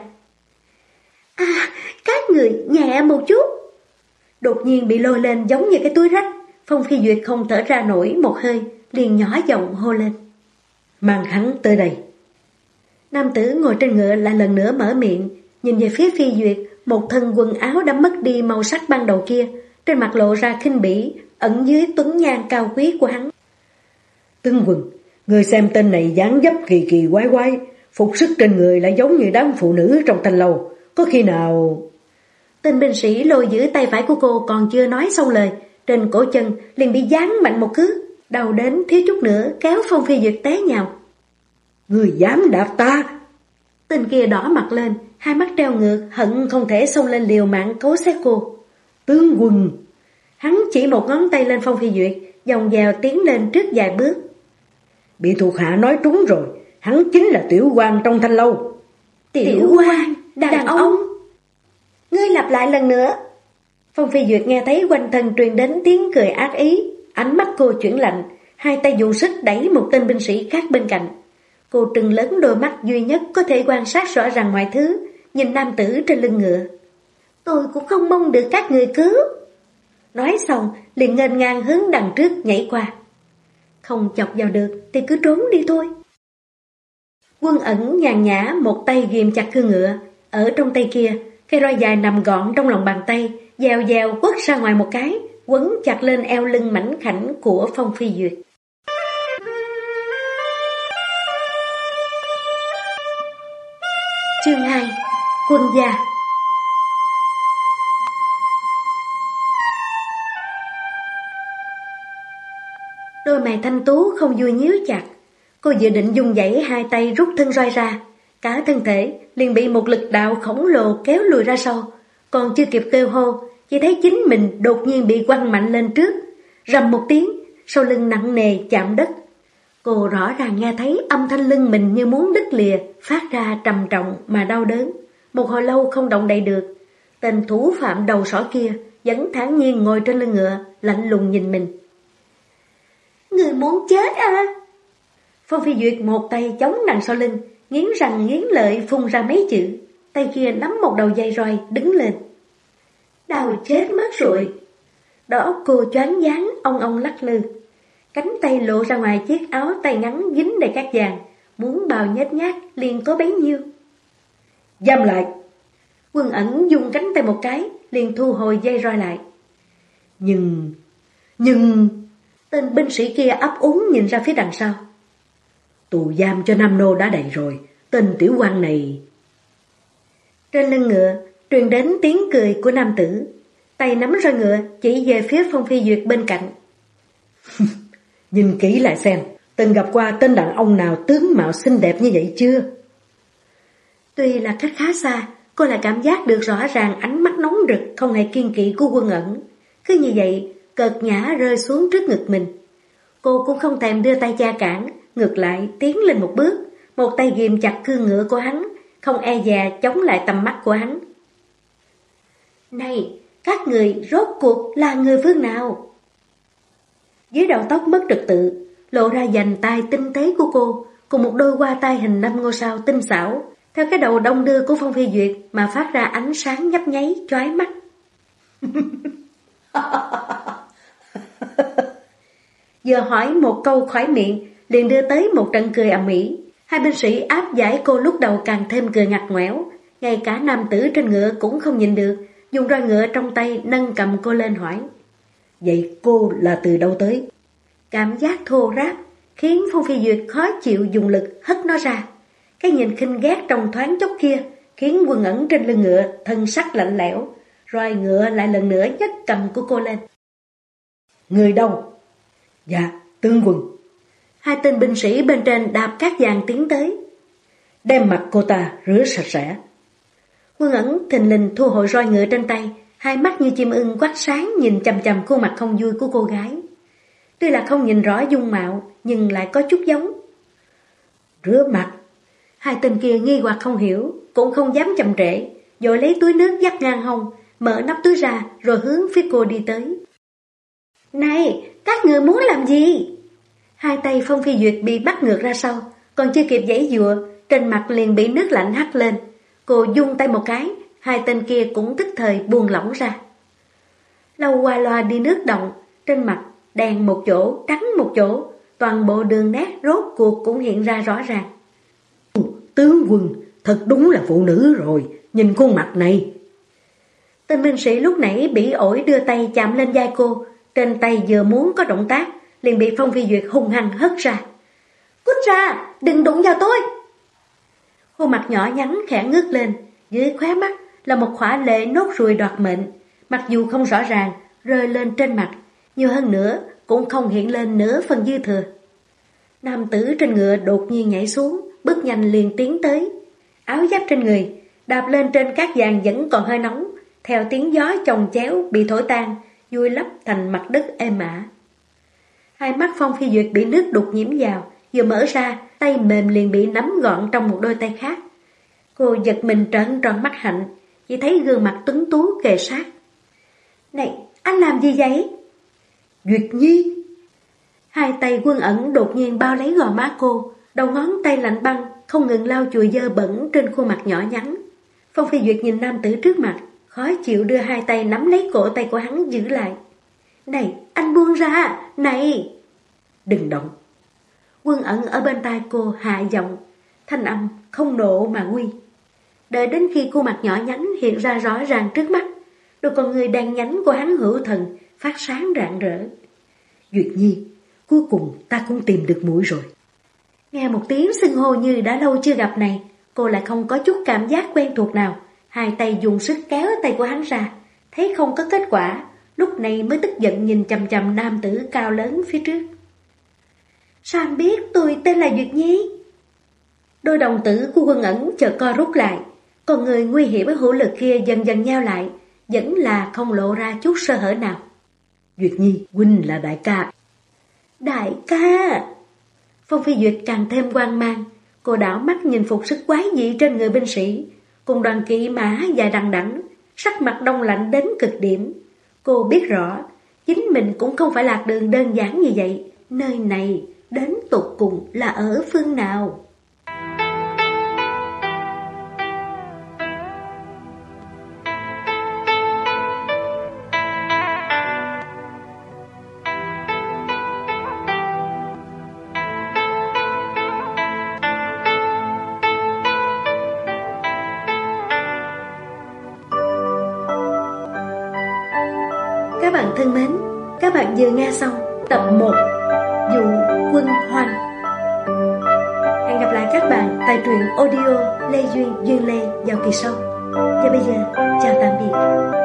Các người nhẹ một chút. Đột nhiên bị lôi lên giống như cái túi rách, Phong Phi Duyệt không thở ra nổi một hơi, liền nhỏ giọng hô lên. Mang hắn tới đây. Nam tử ngồi trên ngựa lại lần nữa mở miệng, nhìn về phía Phi Duyệt, một thân quần áo đã mất đi màu sắc ban đầu kia, trên mặt lộ ra khinh bỉ, ẩn dưới tuấn nhan cao quý của hắn. Tướng quân, người xem tên này dáng dấp kỳ kỳ quái quái, phục sức trên người lại giống như đám phụ nữ trong thanh lâu, có khi nào... Tên binh sĩ lôi giữ tay phải của cô còn chưa nói xong lời, trên cổ chân liền bị giáng mạnh một cước, đau đến thiếu chút nữa kéo Phong Phi Duyệt té nhào. Người dám đạp ta? Tên kia đỏ mặt lên, hai mắt treo ngược, hận không thể xông lên liều mạng cố xé cô. Tướng quân! Hắn chỉ một ngón tay lên Phong Phi Duyệt, vòng dèo tiến lên trước vài bước. Bị thuộc hạ nói trúng rồi, hắn chính là tiểu quan trong thanh lâu. Tiểu quan? Đàn ông? Ngươi lặp lại lần nữa. Phong Phi Duyệt nghe thấy quanh thân truyền đến tiếng cười ác ý, ánh mắt cô chuyển lạnh, hai tay dùng sức đẩy một tên binh sĩ khác bên cạnh. Cô trừng lớn đôi mắt duy nhất có thể quan sát rõ ràng mọi thứ, nhìn nam tử trên lưng ngựa. Tôi cũng không mong được các người cứu. Nói xong, liền nghênh ngang hướng đằng trước nhảy qua. Không chọc vào được thì cứ trốn đi thôi. Quân Ẩn nhàn nhã một tay ghìm chặt cương ngựa, ở trong tay kia, cây roi dài nằm gọn trong lòng bàn tay, dèo dèo quất ra ngoài một cái, quấn chặt lên eo lưng mảnh khảnh của Phong Phi Duyệt. Chương 2. Quân gia. Đôi mày thanh tú không vui nhíu chặt. Cô dự định dùng dãy hai tay rút thân roi ra, cả thân thể liền bị một lực đạo khổng lồ kéo lùi ra sau. Còn chưa kịp kêu hô, chỉ thấy chính mình đột nhiên bị quăng mạnh lên trước, rầm một tiếng, sau lưng nặng nề chạm đất. Cô rõ ràng nghe thấy âm thanh lưng mình như muốn đứt lìa, phát ra trầm trọng mà đau đớn. Một hồi lâu không động đậy được, tên thủ phạm đầu sỏ kia vẫn thản nhiên ngồi trên lưng ngựa, lạnh lùng nhìn mình. Người muốn chết à? Phong Phi Duyệt một tay chống đằng sau lưng, nghiến răng nghiến lợi phun ra mấy chữ, tay kia nắm một đầu dây roi đứng lên. Đau chết mất rồi. Đó cô choáng váng ong lắc lư, cánh tay lộ ra ngoài chiếc áo tay ngắn dính đầy cát vàng, muốn bao nhếch nhác liền có bấy nhiêu. Giam lại. Quân Ẩn dùng cánh tay một cái, liền thu hồi dây roi lại. Nhưng... Tên binh sĩ kia ấp úng nhìn ra phía đằng sau. Tù giam cho Nam Nô đã đầy rồi, tên tiểu quan này... Trên lưng ngựa truyền đến tiếng cười của nam tử, tay nắm roi ngựa chỉ về phía Phong Phi Duyệt bên cạnh. Nhìn kỹ lại xem, từng gặp qua tên đàn ông nào tướng mạo xinh đẹp như vậy chưa? Tuy là cách khá xa, cô lại cảm giác được rõ ràng ánh mắt nóng rực không hề kiêng kỵ của Quân Ẩn. Cứ như vậy, cợt nhã rơi xuống trước ngực mình. Cô cũng không thèm đưa tay cha cản, ngược lại tiến lên một bước, một tay ghìm chặt cương ngựa của hắn, không e dè chống lại tầm mắt của hắn. Này, các người rốt cuộc là người phương nào? Dưới đầu tóc mất trật tự, lộ ra vành tai tinh tế của cô, cùng một đôi hoa tai hình 5 ngôi sao tinh xảo, theo cái đầu đong đưa của Phong Phi Duyệt mà phát ra ánh sáng nhấp nháy chói mắt. Vừa hỏi một câu khỏi miệng, liền đưa tới một trận cười ầm ĩ. Hai binh sĩ áp giải cô lúc đầu càng thêm cười ngặt ngoẻo, ngay cả nam tử trên ngựa cũng không nhịn được, dùng roi ngựa trong tay nâng cầm cô lên hỏi. Vậy cô là từ đâu tới? Cảm giác thô ráp khiến Phong Phi Duyệt khó chịu dùng lực hất nó ra. Cái nhìn khinh ghét trong thoáng chốc kia khiến Quân Ẩn trên lưng ngựa thân sắc lạnh lẽo, roi ngựa lại lần nữa nhấc cầm của cô lên. Người đâu? Dạ, tướng quân. Hai tên binh sĩ bên trên đạp cát vàng tiến tới. Đem mặt cô ta rửa sạch sẽ. Quân Ẩn thình lình thu hồi roi ngựa trên tay, hai mắt như chim ưng quắc sáng nhìn chằm chằm khuôn mặt không vui của cô gái. Tuy là không nhìn rõ dung mạo, nhưng lại có chút giống. Rửa mặt? Hai tên kia nghi hoặc không hiểu, cũng không dám chậm trễ, vội lấy túi nước dắt ngang hông, mở nắp túi ra rồi hướng phía cô đi tới. Này, các người muốn làm gì? Hai tay Phong Phi Duyệt bị bắt ngược ra sau, còn chưa kịp giãy giụa, trên mặt liền bị nước lạnh hắt lên. Cô vung tay một cái, hai tên kia cũng tức thời buông lỏng ra. Lâu qua loa đi nước động, trên mặt đen một chỗ, trắng một chỗ, toàn bộ đường nét rốt cuộc cũng hiện ra rõ ràng. Tướng quân, thật đúng là phụ nữ rồi, nhìn khuôn mặt này. Tên binh sĩ lúc nãy bỉ ổi đưa tay chạm lên vai cô, trên tay vừa muốn có động tác, liền bị Phong Phi Duyệt hung hăng hất ra. Cút ra, đừng đụng vào tôi. Khuôn mặt nhỏ nhắn khẽ ngước lên, dưới khóe mắt là một khỏa lệ nốt ruồi đoạt mệnh, mặc dù không rõ ràng rơi lên trên mặt, nhiều hơn nữa cũng không hiện lên nửa phần dư thừa. Nam tử trên ngựa đột nhiên nhảy xuống, bước nhanh liền tiến tới. Áo giáp trên người đạp lên trên cát vàng vẫn còn hơi nóng, theo tiếng gió chồng chéo bị thổi tan, vùi lấp thành mặt đất êm ả. Hai mắt Phong Phi Duyệt bị nước đục nhiễm vào, vừa mở ra, tay mềm liền bị nắm gọn trong một đôi tay khác. Cô giật mình trợn tròn mắt hạnh, chỉ thấy gương mặt tuấn tú kề sát. Này, anh làm gì vậy? Duyệt Nhi! Hai tay Quân Ẩn đột nhiên bao lấy gò má cô, đầu ngón tay lạnh băng, không ngừng lau chùi dơ bẩn trên khuôn mặt nhỏ nhắn. Phong Phi Duyệt nhìn nam tử trước mặt, khó chịu đưa hai tay nắm lấy cổ tay của hắn giữ lại. Này, anh buông ra, này! Đừng động! Quân Ẩn ở bên tai cô hạ giọng, thanh âm không nộ mà quy. Đợi đến khi khuôn mặt nhỏ nhắn hiện ra rõ ràng trước mắt, đôi con người đen nhánh của hắn hữu thần phát sáng rạng rỡ. Duyệt Nhi, cuối cùng ta cũng tìm được mũi rồi. Nghe một tiếng xưng hô như đã lâu chưa gặp này, cô lại không có chút cảm giác quen thuộc nào. Hai tay dùng sức kéo tay của hắn ra, thấy không có kết quả, lúc này mới tức giận nhìn chằm chằm nam tử cao lớn phía trước. Sao anh biết tôi tên là Duyệt Nhi? Đôi đồng tử của Quân Ẩn chợt co rút lại, còn người nguy hiểm với hữu lực kia dần dần nhao lại, vẫn là không lộ ra chút sơ hở nào. Duyệt Nhi, huynh là đại ca. Đại ca! Phong Phi Duyệt càng thêm hoang mang, cô đảo mắt nhìn phục sức quái dị trên người binh sĩ, cùng đoàn kỵ mã dài đằng đẵng, sắc mặt đông lạnh đến cực điểm. Cô biết rõ, chính mình cũng không phải lạc đường đơn giản như vậy, nơi này đến tột cùng là ở phương nào. Các bạn thân mến, các bạn vừa nghe xong tập 1 Dụ Quân Hoan. Hẹn gặp lại các bạn tại truyện audio Lê Duyên Duyên Lê vào kỳ sau. Và bây giờ, chào tạm biệt.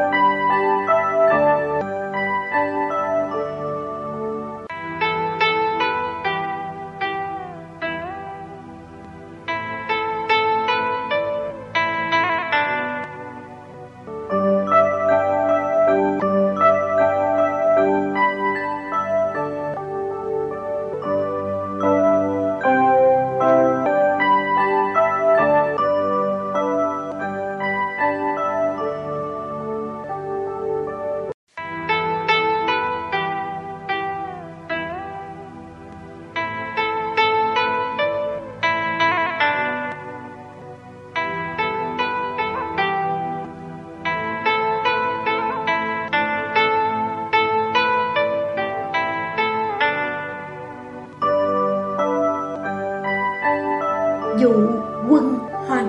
Dụ Quân Hoan.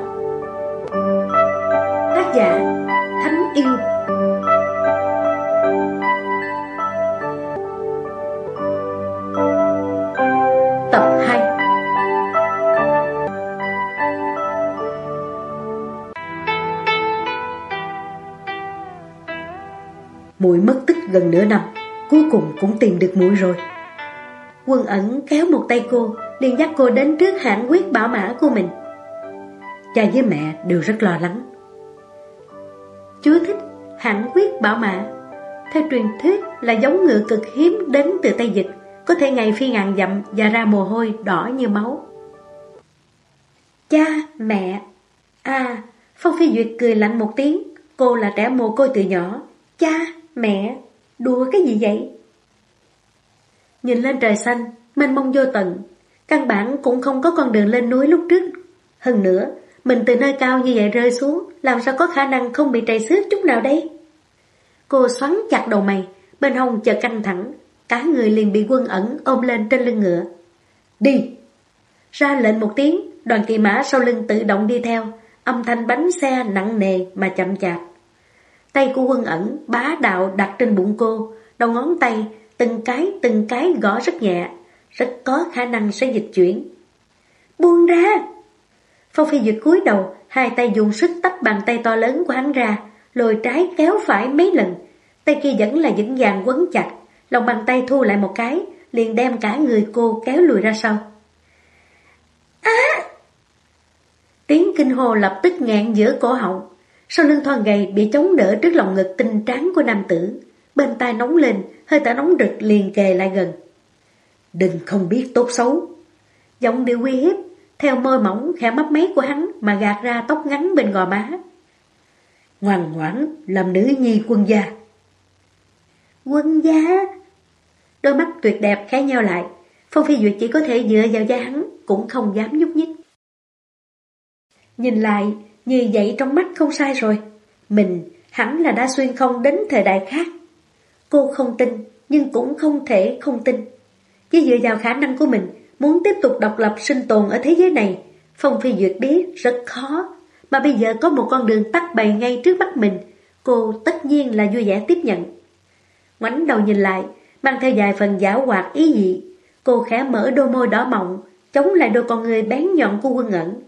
Tác giả Thánh Yêu. Tập 2. Muội mất tích gần nửa năm, cuối cùng cũng tìm được muội rồi. Quân Ẩn kéo một tay cô, liền dắt cô đến trước hãng quyết bảo mã của mình. Cha với mẹ đều rất lo lắng. Chú thích hãng quyết bảo mã. Theo truyền thuyết là giống ngựa cực hiếm đến từ Tây Dịch, có thể ngày phi ngàn dặm và ra mồ hôi đỏ như máu. Cha, mẹ. Phong Phi Duyệt cười lạnh một tiếng. Cô là trẻ mồ côi từ nhỏ. Cha, mẹ, đùa cái gì vậy? Nhìn lên trời xanh, mênh mông vô tận, căn bản cũng không có con đường lên núi lúc trước. Hơn nữa, mình từ nơi cao như vậy rơi xuống, làm sao có khả năng không bị trầy xước chút nào đây? Cô xoắn chặt đầu mày, bên hông chợt căng thẳng, cả người liền bị Quân Ẩn ôm lên trên lưng ngựa. Đi! Ra lệnh một tiếng, đoàn kỵ mã sau lưng tự động đi theo, âm thanh bánh xe nặng nề mà chậm chạp. Tay của Quân Ẩn bá đạo đặt trên bụng cô, đầu ngón tay từng cái gõ rất nhẹ, rất có khả năng sẽ dịch chuyển. Buông ra! Phong Phi Duyệt cúi đầu, hai tay dùng sức tách bàn tay to lớn của hắn ra, lùi trái kéo phải mấy lần. Tay kia vẫn là vững vàng quấn chặt, lòng bàn tay thu lại một cái, liền đem cả người cô kéo lùi ra sau. Tiếng kinh hô lập tức nghẹn giữa cổ họng. Sau lưng thon gầy bị chống đỡ trước lòng ngực tinh trắng của nam tử, bên tai nóng lên, hơi thở nóng rực liền kề lại gần. Đừng không biết tốt xấu. Giọng điệu uy hiếp, theo môi mỏng khẽ mấp máy của hắn mà gạt ra tóc ngắn bên gò má. Ngoan ngoãn làm nữ nhi quân gia. Quân gia? Đôi mắt tuyệt đẹp khẽ nheo lại. Phong Phi Duyệt chỉ có thể dựa vào vai hắn, cũng không dám nhúc nhích. Nhìn lại, như vậy trong mắt không sai rồi. Mình hẳn là đã xuyên không đến thời đại khác. Cô không tin, nhưng cũng không thể không tin. Chỉ dựa vào khả năng của mình, muốn tiếp tục độc lập sinh tồn ở thế giới này, Phong Phi Duyệt biết rất khó. Mà bây giờ có một con đường tắt bày ngay trước mắt mình, cô tất nhiên là vui vẻ tiếp nhận. Ngoảnh đầu nhìn lại, mang theo vài phần giảo hoạt ý dị. Cô khẽ mở đôi môi đỏ mọng, chống lại đôi con người bén nhọn của Quân Ẩn.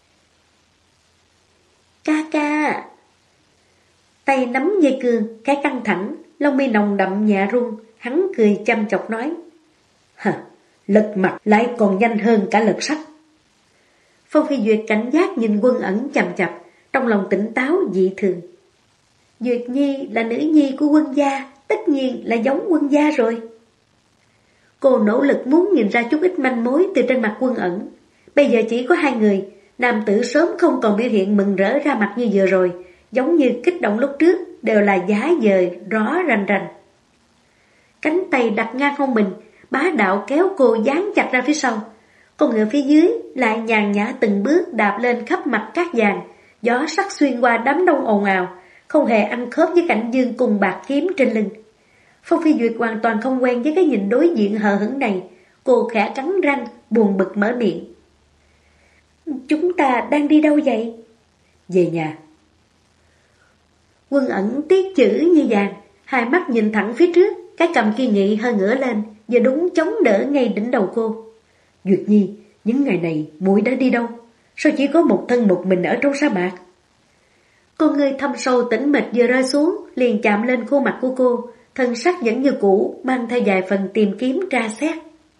Ca ca! Tay nắm dây cương, cái căng thẳng, lông mi nồng đậm nhẹ run, hắn cười chăm chọc nói. Lật mặt lại còn nhanh hơn cả lật sắt. Phong Phi Duyệt cảnh giác nhìn Quân Ẩn chằm chằm, trong lòng tỉnh táo dị thường. Duyệt Nhi là nữ nhi của quân gia, tất nhiên là giống quân gia rồi. Cô nỗ lực muốn nhìn ra chút ít manh mối từ trên mặt Quân Ẩn. Bây giờ chỉ có hai người, nam tử sớm không còn biểu hiện mừng rỡ ra mặt như vừa rồi, giống như kích động lúc trước, đều là giá dời, rõ rành rành. Cánh tay đặt ngang hông mình, bá đạo kéo cô dán chặt ra phía sau. Con ngựa phía dưới lại nhàn nhã từng bước đạp lên khắp mặt cát vàng, gió sắc xuyên qua đám đông ồn ào, không hề ăn khớp với cảnh dương cùng bạc kiếm trên lưng. Phong Phi Duyệt hoàn toàn không quen với cái nhìn đối diện hờ hững này, cô khẽ cắn răng, buồn bực mở miệng. Chúng ta đang đi đâu vậy? Về nhà. Quân Ẩn tiết chữ như vàng, hai mắt nhìn thẳng phía trước, cái cằm kiên nghị hơi ngửa lên, vừa đúng chống đỡ ngay đỉnh đầu cô. Duyệt Nhi, những ngày này muội đã đi đâu? Sao chỉ có một thân một mình ở trong sa mạc? Con ngươi thâm sâu tĩnh mịch vừa rơi xuống, liền chạm lên khuôn mặt của cô, thân sắc vẫn như cũ, mang theo vài phần tìm kiếm tra xét.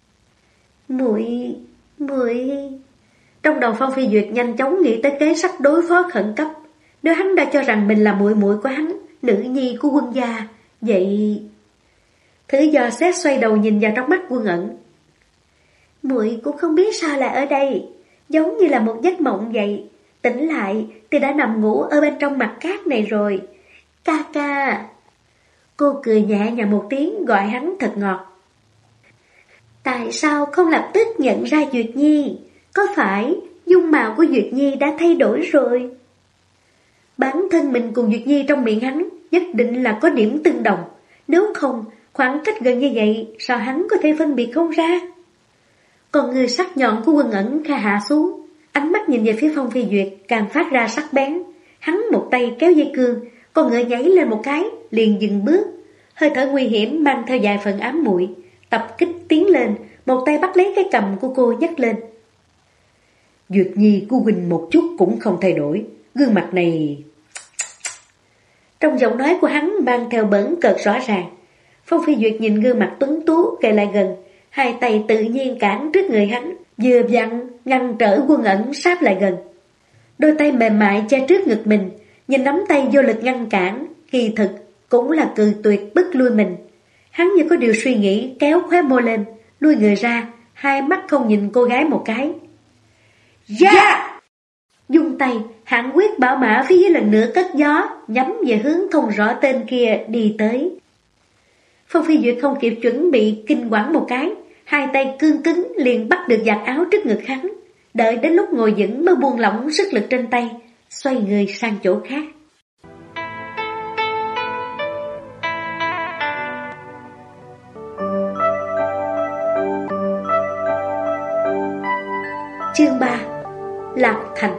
Muội... Trong đầu Phong Phi Duyệt nhanh chóng nghĩ tới kế sách đối phó khẩn cấp. Nếu hắn đã cho rằng mình là muội muội của hắn, nữ nhi của Quân gia, vậy... Thử dò xét xoay đầu nhìn vào trong mắt Quân Ẩn. Muội cũng không biết sao lại ở đây, giống như là một giấc mộng vậy. Tỉnh lại thì đã nằm ngủ ở bên trong mặt cát này rồi. Ca ca. Cô cười nhẹ nhàng một tiếng gọi hắn thật ngọt. Tại sao không lập tức nhận ra Duyệt Nhi? Có phải dung mạo của Duyệt Nhi đã thay đổi rồi? Bản thân mình cùng Duyệt Nhi trong miệng hắn nhất định là có điểm tương đồng. Nếu không, khoảng cách gần như vậy sao hắn có thể phân biệt không ra? Còn người sắc nhọn của Quân Ẩn kha hạ xuống, ánh mắt nhìn về phía Phong Phi Duyệt càng phát ra sắc bén. Hắn một tay kéo dây cương, con ngựa nhảy lên một cái, liền dừng bước. Hơi thở nguy hiểm mang theo vài phần ám muội, tập kích tiến lên, một tay bắt lấy cái cằm của cô nhấc lên. Duyệt Nhi của huynh một chút cũng không thay đổi, gương mặt này... Trong giọng nói của hắn mang theo bỡn cợt rõ ràng. Phong Phi Duyệt nhìn gương mặt tuấn tú kề lại gần, hai tay tự nhiên cản trước người hắn, vừa vặn ngăn trở Quân Ẩn sát lại gần. Đôi tay mềm mại che trước ngực mình, nhìn nắm tay vô lực ngăn cản, kỳ thực cũng là cự tuyệt bức lui mình. Hắn như có điều suy nghĩ kéo khóe môi lên, lui người ra, hai mắt không nhìn cô gái một cái. Yeah! Dung tay, hắn quyết bảo mã phía dưới lần nữa cất gió, nhắm về hướng không rõ tên kia đi tới. Phong Phi Duyệt không kịp chuẩn bị kinh quản một cái, hai tay cương cứng liền bắt được vạt áo trước ngực hắn, đợi đến lúc ngồi vững mới buông lỏng sức lực trên tay, xoay người sang chỗ khác. Chương 3: Lạc Thành.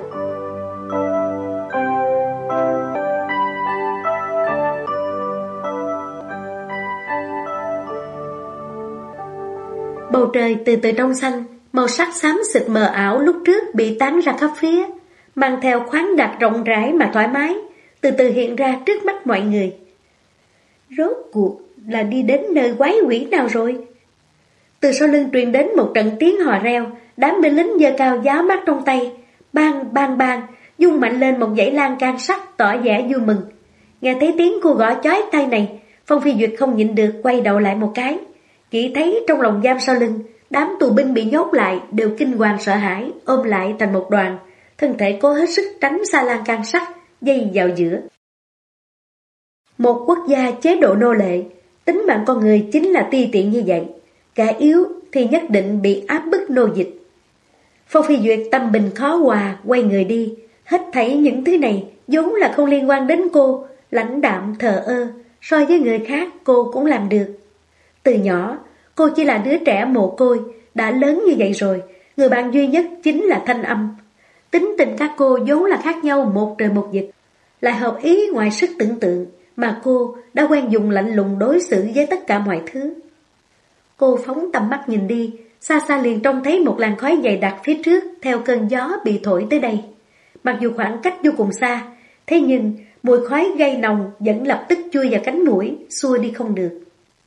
Bầu trời từ từ trong xanh, màu sắc xám xịt mờ ảo lúc trước bị tán ra khắp phía, mang theo khoáng đạt rộng rãi mà thoải mái, từ từ hiện ra trước mắt mọi người. Rốt cuộc là đi đến nơi quái quỷ nào rồi? Từ sau lưng truyền đến một trận tiếng hò reo, đám binh lính giơ cao giáo mát trong tay, bang bang bang, dung mạnh lên một dãy lan can sắt tỏ vẻ vui mừng. Nghe thấy tiếng cô gõ chói tai này, Phong Phi Duyệt không nhịn được quay đầu lại một cái, chỉ thấy trong lồng giam sau lưng, đám tù binh bị nhốt lại đều kinh hoàng sợ hãi, ôm lại thành một đoàn, thân thể cố hết sức tránh xa lan can sắt, dây vào giữa. Một quốc gia chế độ nô lệ, tính mạng con người chính là ti tiện như vậy, kẻ yếu thì nhất định bị áp bức nô dịch. Phong Phi Duyệt tâm bình khó hòa, quay người đi, hết thảy những thứ này vốn là không liên quan đến cô, lãnh đạm thờ ơ, so với người khác cô cũng làm được. Từ nhỏ, cô chỉ là đứa trẻ mồ côi, đã lớn như vậy rồi, người bạn duy nhất chính là Thanh Âm. Tính tình các cô vốn là khác nhau một trời một vực, lại hợp ý ngoài sức tưởng tượng, mà cô đã quen dùng lạnh lùng đối xử với tất cả mọi thứ. Cô phóng tầm mắt nhìn đi, xa xa liền trông thấy một làn khói dày đặc phía trước theo cơn gió bị thổi tới đây. Mặc dù khoảng cách vô cùng xa, thế nhưng mùi khói gây nồng vẫn lập tức chui vào cánh mũi, xua đi không được.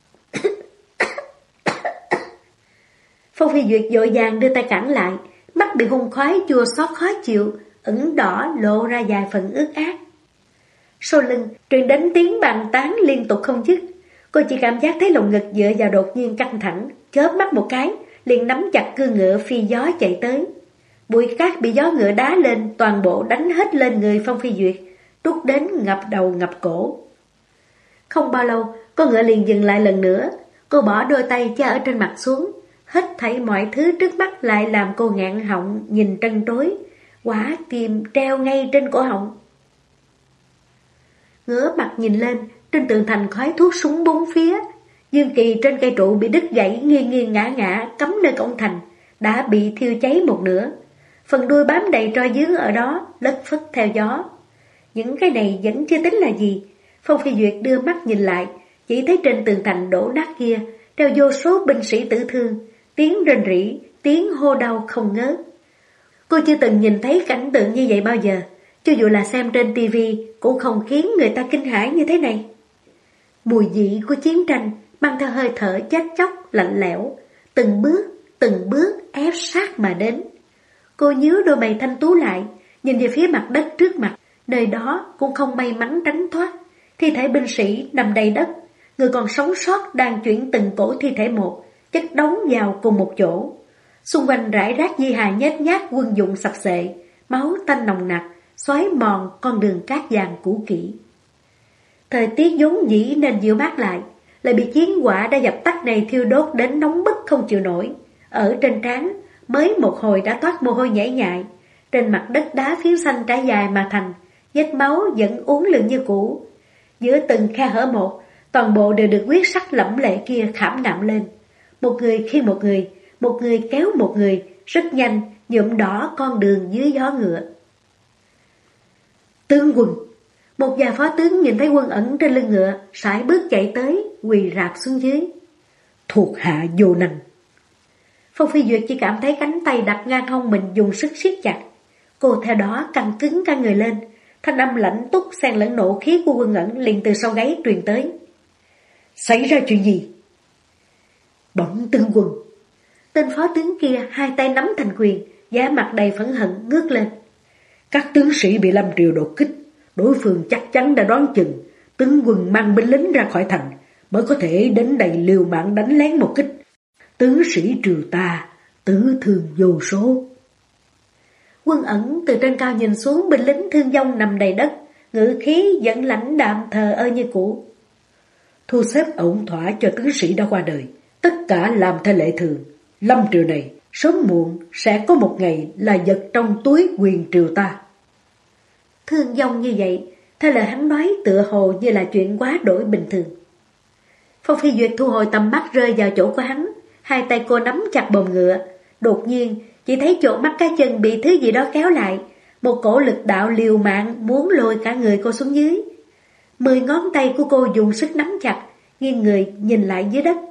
Phong Phi Duyệt vội vàng đưa tay cản lại, mắt bị hung khói chua xót khó chịu, ửng đỏ lộ ra vài phần ướt át. Sau lưng truyền đến tiếng bàn tán liên tục không dứt. Cô chỉ cảm giác thấy lồng ngực dựa vào đột nhiên căng thẳng, chớp mắt một cái, liền nắm chặt cương ngựa phi gió chạy tới. Bụi cát bị gió ngựa đá lên, toàn bộ đánh hết lên người Phong Phi Duyệt, trút đến ngập đầu ngập cổ. Không bao lâu, con ngựa liền dừng lại lần nữa. Cô bỏ đôi tay che ở trên mặt xuống, hết thảy mọi thứ trước mắt lại làm cô nghẹn họng nhìn trân trối, quả tim treo ngay trên cổ họng. Ngửa mặt nhìn lên, trên tường thành khói thuốc súng bốn phía. Dương kỳ trên cây trụ bị đứt gãy nghiêng nghiêng ngã ngã cắm nơi cổng thành, đã bị thiêu cháy một nửa. Phần đuôi bám đầy tro dướng ở đó, lất phất theo gió. Những cái này vẫn chưa tính là gì. Phong Phi Duyệt đưa mắt nhìn lại, chỉ thấy trên tường thành đổ nát kia treo vô số binh sĩ tử thương, tiếng rên rỉ, tiếng hô đau không ngớt. Cô chưa từng nhìn thấy cảnh tượng như vậy bao giờ, cho dù là xem trên tivi cũng không khiến người ta kinh hãi như thế này. Mùi vị của chiến tranh mang theo hơi thở chết chóc lạnh lẽo, từng bước ép sát mà đến. Cô nhíu đôi mày thanh tú lại, nhìn về phía mặt đất trước mặt, nơi đó cũng không may mắn tránh thoát. Thi thể binh sĩ nằm đầy đất, người còn sống sót đang chuyển từng cổ thi thể một, chất đống vào cùng một chỗ. Xung quanh rải rác di hài nhếch nhác quân dụng sập xệ, máu tanh nồng nặc, xói mòn con đường cát vàng cũ kỹ. Thời tiết vốn dĩ nên dịu mát lại bị chiến hỏa đã dập tắt này thiêu đốt đến nóng bức không chịu nổi. Ở trên trán mới một hồi đã toát mồ hôi nhễ nhại, trên mặt đất đá phiến xanh trải dài mà thành, vết máu vẫn uốn lượn như cũ. Giữa từng khe hở một, toàn bộ đều được huyết sắc lẫm lệ kia khảm nạm lên. Một người khiêng một người kéo một người, rất nhanh nhuộm đỏ con đường dưới gió ngựa. Tướng quân! Một vài phó tướng nhìn thấy Quân Ẩn trên lưng ngựa, sải bước chạy tới, quỳ rạp xuống dưới. Thuộc hạ vô năng. Phong Phi Duyệt chỉ cảm thấy cánh tay đặt ngang hông mình dùng sức siết chặt. Cô theo đó căng cứng cả người lên, thanh âm lạnh túc xen lẫn nộ khí của Quân Ẩn liền từ sau gáy truyền tới. Xảy ra chuyện gì? Bẩm tướng quân! Tên phó tướng kia hai tay nắm thành quyền, vẻ mặt đầy phẫn hận ngước lên. Các tướng sĩ bị Lâm Triều đột kích, đối phương chắc chắn đã đoán chừng tướng quân mang binh lính ra khỏi thành mới có thể đến đây liều mạng đánh lén một kích. Tướng sĩ Triều ta tử thương vô số. Quân Ẩn từ trên cao nhìn xuống binh lính thương vong nằm đầy đất, ngữ khí vẫn lãnh đạm thờ ơ như cũ. Thu xếp ổn thỏa cho tướng sĩ đã qua đời, tất cả làm theo lệ thường. Lâm Triều này sớm muộn sẽ có một ngày là vật trong túi quyền triều ta. Thương vong như vậy, theo lời hắn nói tựa hồ như là chuyện quá đổi bình thường. Phong Phi Duyệt thu hồi tầm mắt rơi vào chỗ của hắn, hai tay cô nắm chặt bồng ngựa. Đột nhiên, chỉ thấy chỗ mắt cá chân bị thứ gì đó kéo lại, một cổ lực đạo liều mạng muốn lôi cả người cô xuống dưới. 10 ngón tay của cô dùng sức nắm chặt, nghiêng người nhìn lại dưới đất.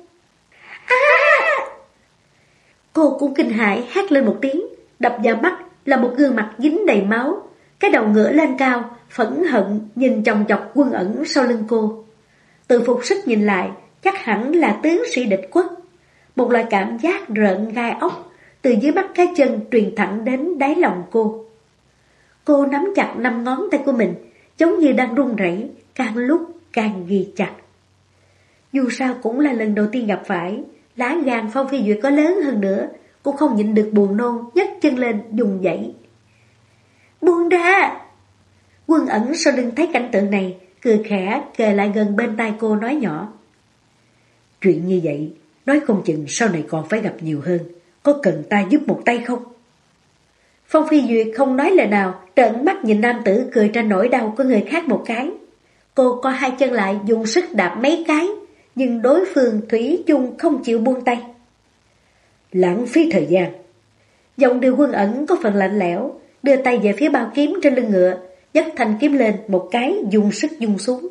Cô cũng kinh hãi hét lên một tiếng, đập vào mắt là một gương mặt dính đầy máu, cái đầu ngửa lên cao, phẫn hận nhìn chòng chọc Quân Ẩn sau lưng cô. Từ phục sức nhìn lại, chắc hẳn là tướng sĩ địch quốc. Một loại cảm giác rợn gai ốc từ dưới mắt cá chân truyền thẳng đến đáy lòng cô. Cô nắm chặt 5 ngón tay của mình, giống như đang run rẩy, càng lúc càng ghi chặt. Dù sao cũng là lần đầu tiên gặp phải, lá gan Phong Phi Duyệt có lớn hơn nữa, cũng không nhịn được buồn nôn, nhấc chân lên dùng dãy. Buông ra! Quân Ẩn sau lưng thấy cảnh tượng này, cười khẽ kề lại gần bên tai cô nói nhỏ. Chuyện như vậy, nói không chừng sau này còn phải gặp nhiều hơn, có cần ta giúp một tay không? Phong Phi Duyệt không nói lời nào, trợn mắt nhìn nam tử cười trên nỗi đau của người khác một cái. Cô co hai chân lại dùng sức đạp mấy cái, nhưng đối phương thủy chung không chịu buông tay. Lãng phí thời gian. Giọng điệu Quân Ẩn có phần lạnh lẽo, đưa tay về phía bao kiếm trên lưng ngựa, nhấc thanh kiếm lên một cái dùng sức dùng xuống.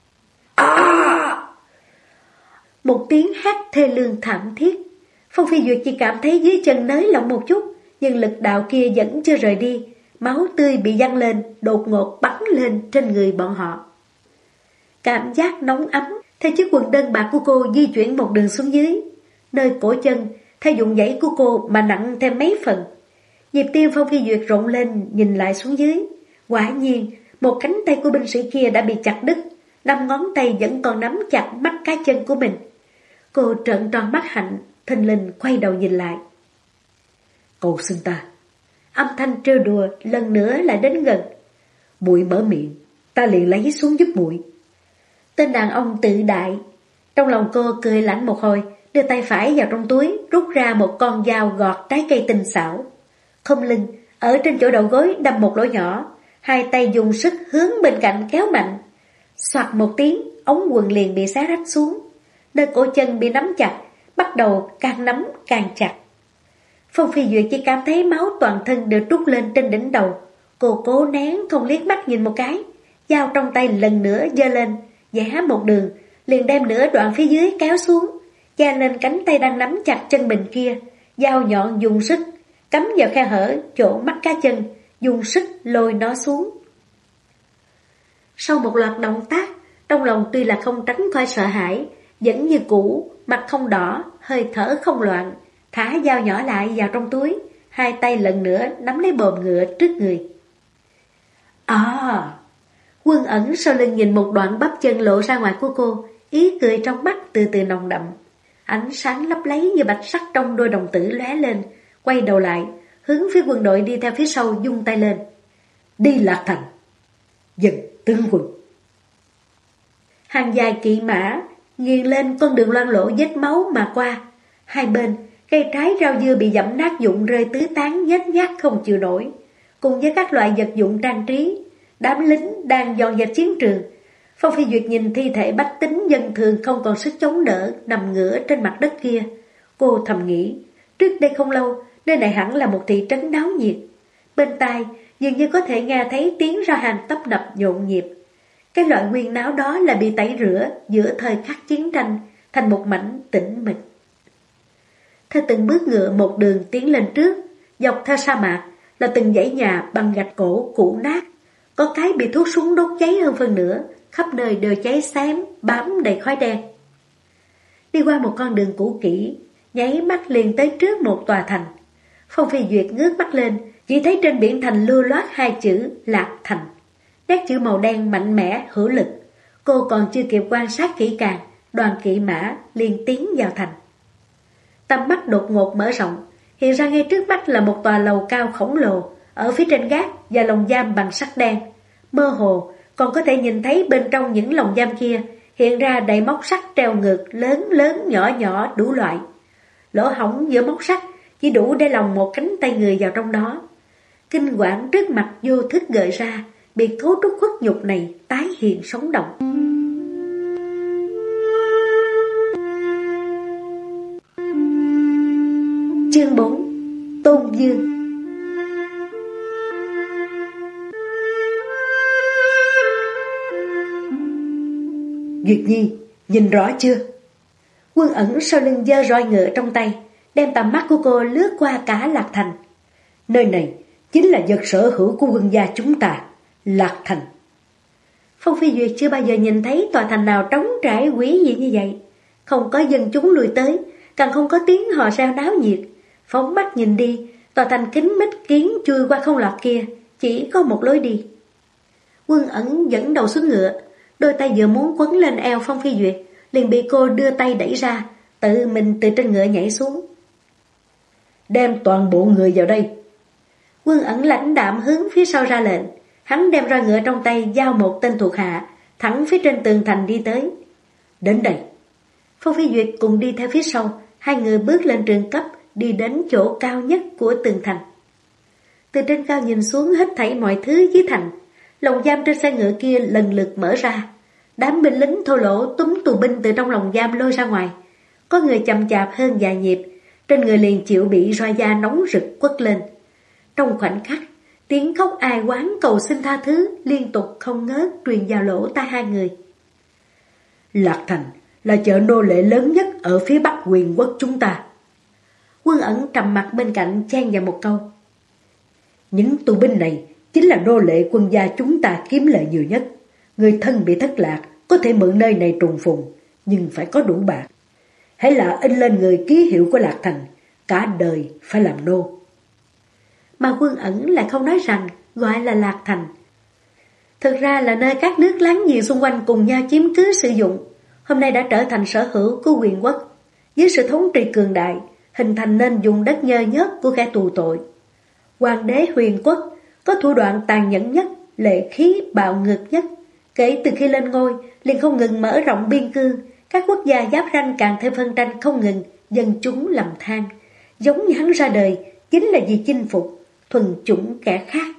Một tiếng hét thê lương thảm thiết. Phong Phi Duyệt chỉ cảm thấy dưới chân nới lỏng một chút, nhưng lực đạo kia vẫn chưa rời đi. Máu tươi bị văng lên, đột ngột bắn lên trên người bọn họ. Cảm giác nóng ấm theo chiếc quần đơn bạc của cô di chuyển một đường xuống dưới. Nơi cổ chân, theo dụng dãy của cô mà nặng thêm mấy phần. Nhịp tim Phong Phi Duyệt rộn lên nhìn lại xuống dưới. Quả nhiên, một cánh tay của binh sĩ kia đã bị chặt đứt, 5 ngón tay vẫn còn nắm chặt mắt cá chân của mình. Cô trợn tròn mắt hạnh, thình lình quay đầu nhìn lại. Cầu xin ta. Âm thanh trêu đùa lần nữa lại đến gần. Muội mở miệng, ta liền lấy xuống giúp muội. Tên đàn ông tự đại. Trong lòng cô cười lạnh một hồi, đưa tay phải vào trong túi, rút ra một con dao gọt trái cây tinh xảo. Không lưng, ở trên chỗ đầu gối đâm một lỗ nhỏ, hai tay dùng sức hướng bên cạnh kéo mạnh. Soạt một tiếng, ống quần liền bị xé rách xuống. Nơi cổ chân bị nắm chặt, bắt đầu càng nắm càng chặt. Phong Phi Duyệt chỉ cảm thấy máu toàn thân đều trút lên trên đỉnh đầu. Cô cố nén không liếc mắt nhìn một cái, dao trong tay lần nữa giơ lên, vẽ một đường, liền đem nửa đoạn phía dưới kéo xuống, da lên cánh tay đang nắm chặt chân mình kia, dao nhọn dùng sức, cắm vào khe hở chỗ mắt cá chân, dùng sức lôi nó xuống. Sau một loạt động tác, trong lòng tuy là không tránh khỏi sợ hãi, vẫn như cũ, mặt không đỏ, hơi thở không loạn, thả dao nhỏ lại vào trong túi, hai tay lần nữa nắm lấy bồm ngựa trước người. Quân Ẩn sau lưng nhìn một đoạn bắp chân lộ ra ngoài của cô, ý cười trong mắt từ từ nồng đậm. Ánh sáng lấp lấy như bạch sắc trong đôi đồng tử lóe lên, quay đầu lại, hướng phía quân đội đi theo phía sau vung tay lên. Đi Lạc Thành. Dần tướng quân. Hàng dài kỵ mã nghiêng lên con đường loang lổ vết máu mà qua. Hai bên, cây trái rau dưa bị dẫm nát vụn rơi tứ tán nhếch nhác không chịu nổi, cùng với các loại vật dụng trang trí. Đám lính đang dọn dẹp chiến trường. Phong Phi Duyệt nhìn thi thể bách tính dân thường không còn sức chống đỡ nằm ngửa trên mặt đất kia. Cô thầm nghĩ, trước đây không lâu, nơi này hẳn là một thị trấn náo nhiệt. Bên tai dường như có thể nghe thấy tiếng ra hàng tấp nập nhộn nhịp. Cái loại huyên náo đó là bị tẩy rửa giữa thời khắc chiến tranh thành một mảnh tĩnh mịch. Theo từng bước ngựa một đường tiến lên trước, dọc theo sa mạc là từng dãy nhà bằng gạch cổ cũ nát. Có cái bị thuốc súng đốt cháy hơn phân nửa, khắp nơi đều cháy xém, bám đầy khói đen. Đi qua một con đường cũ kỹ, nháy mắt liền tới trước một tòa thành. Phong Phi Duyệt ngước mắt lên, chỉ thấy trên biển thành lưu loát hai chữ Lạc Thành. Nét chữ màu đen mạnh mẽ, hữu lực. Cô còn chưa kịp quan sát kỹ càng, đoàn kỵ mã liền tiến vào thành. Tầm mắt đột ngột mở rộng, hiện ra ngay trước mắt là một tòa lầu cao khổng lồ, ở phía trên gác và lồng giam bằng sắt đen. Mơ hồ còn có thể nhìn thấy bên trong những lồng giam kia hiện ra đầy móc sắt treo ngược lớn lớn nhỏ nhỏ đủ loại. Lỗ hổng giữa móc sắt chỉ đủ để lồng một cánh tay người vào trong đó. Kinh quản trước mặt vô thức gợi ra, biệt thú trúc khuất nhục này tái hiện sống động. Chương 4. Tôn Dương. Duyệt Nhi, nhìn rõ chưa? Quân Ẩn sau lưng giơ roi ngựa trong tay, đem tầm mắt của cô lướt qua cả Lạc Thành. Nơi này chính là vật sở hữu của quân gia chúng ta, Lạc Thành. Phong Phi Duyệt chưa bao giờ nhìn thấy tòa thành nào trống trải quý dị như vậy. Không có dân chúng lui tới, càng không có tiếng hò reo náo nhiệt. Phóng mắt nhìn đi, tòa thành kín mít kiến chui qua không lọt kia, chỉ có một lối đi. Quân Ẩn dẫn đầu xuống ngựa, đôi tay vừa muốn quấn lên eo Phong Phi Duyệt, liền bị cô đưa tay đẩy ra, tự mình từ trên ngựa nhảy xuống. Đem toàn bộ người vào đây. Quân Ẩn lãnh đạm hướng phía sau ra lệnh, hắn đem roi ngựa trong tay giao một tên thuộc hạ, thẳng phía trên tường thành đi tới. Đến đây. Phong Phi Duyệt cùng đi theo phía sau, hai người bước lên trường cấp, đi đến chỗ cao nhất của tường thành. Từ trên cao nhìn xuống hết thảy mọi thứ dưới thành. Lồng giam trên xe ngựa kia lần lượt mở ra. Đám binh lính thô lỗ túm tù binh từ trong lồng giam lôi ra ngoài. Có người chậm chạp hơn vài nhịp, trên người liền chịu bị roi da nóng rực quất lên. Trong khoảnh khắc, tiếng khóc ai oán cầu xin tha thứ liên tục không ngớt truyền vào lỗ tai hai người. Lạc Thành là chợ nô lệ lớn nhất ở phía bắc Quyền quốc chúng ta. Quân Ẩn trầm mặt bên cạnh chen vào một câu. Những tù binh này chính là nô lệ quân gia chúng ta kiếm lợi nhiều nhất. Người thân bị thất lạc có thể mượn nơi này trùng phùng, nhưng phải có đủ bạc. Hãy là in lên người ký hiệu của Lạc Thành, cả đời phải làm nô. Mà Quân Ẩn lại không nói rằng gọi là Lạc Thành. Thực ra là nơi các nước láng giềng xung quanh cùng nhau chiếm cứ sử dụng, hôm nay đã trở thành sở hữu của Quyền quốc. Dưới sự thống trị cường đại, hình thành nên vùng đất nhơ nhớt của kẻ tù tội. Hoàng đế Huyền quốc có thủ đoạn tàn nhẫn nhất, lệ khí bạo ngược nhất. Kể từ khi lên ngôi, liền không ngừng mở rộng biên cương, các quốc gia giáp ranh càng thêm phân tranh không ngừng, dân chúng lầm than. Giống như hắn ra đời, chính là vì chinh phục, thuần chủng kẻ khác.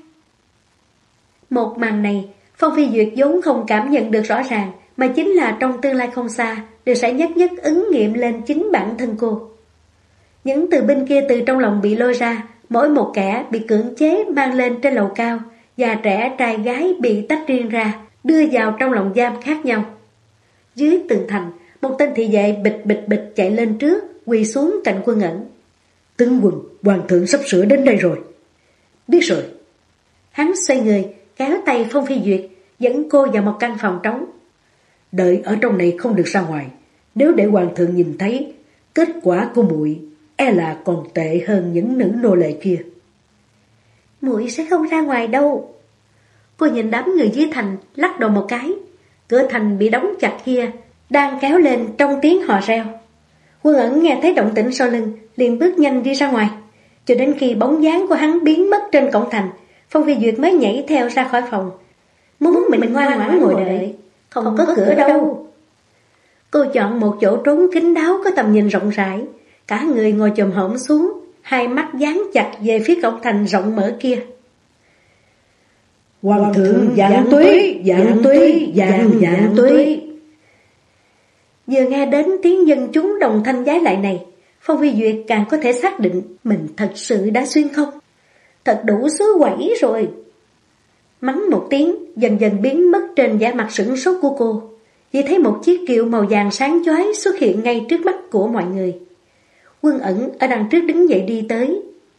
Một màn này, Phong Phi Duyệt vốn không cảm nhận được rõ ràng, mà chính là trong tương lai không xa, đều sẽ nhất nhất ứng nghiệm lên chính bản thân cô. Những tù binh kia từ trong lòng bị lôi ra, mỗi một kẻ bị cưỡng chế mang lên trên lầu cao, già trẻ trai gái bị tách riêng ra, đưa vào trong lồng giam khác nhau. Dưới tường thành, một tên thị vệ bịch bịch bịch chạy lên trước, quỳ xuống cạnh Quân Ẩn. Tướng quân, hoàng thượng sắp sửa đến đây rồi. Biết rồi. Hắn xoay người, kéo tay Phong Phi Duyệt, dẫn cô vào một căn phòng trống. Đợi ở trong này không được ra ngoài. Nếu để hoàng thượng nhìn thấy, kết quả của muội e là còn tệ hơn những nữ nô lệ kia. Muội sẽ không ra ngoài đâu. Cô nhìn đám người dưới thành, lắc đầu một cái. Cửa thành bị đóng chặt kia đang kéo lên trong tiếng hò reo. Quân Ẩn nghe thấy động tĩnh sau lưng, liền bước nhanh đi ra ngoài. Cho đến khi bóng dáng của hắn biến mất trên cổng thành, Phong Phi Duyệt mới nhảy theo ra khỏi phòng. Muốn mình ngoan ngoãn ngồi đợi, không có cửa đâu. Cô chọn một chỗ trốn kín đáo có tầm nhìn rộng rãi, cả người ngồi chồm hổm xuống, hai mắt dán chặt về phía cổng thành rộng mở kia. Hoàng thượng vạn tuế, vạn tuế, vạn tuế. Vừa nghe đến tiếng dân chúng đồng thanh vái lại này, Phong Phi Duyệt càng có thể xác định mình thật sự đã xuyên không. Thật đủ xứ quẩy rồi. Mắng một tiếng, dần dần biến mất trên vẻ mặt sửng sốt của cô. Chỉ thấy một chiếc kiệu màu vàng sáng chói xuất hiện ngay trước mắt của mọi người. Quân Ẩn ở đằng trước đứng dậy đi tới.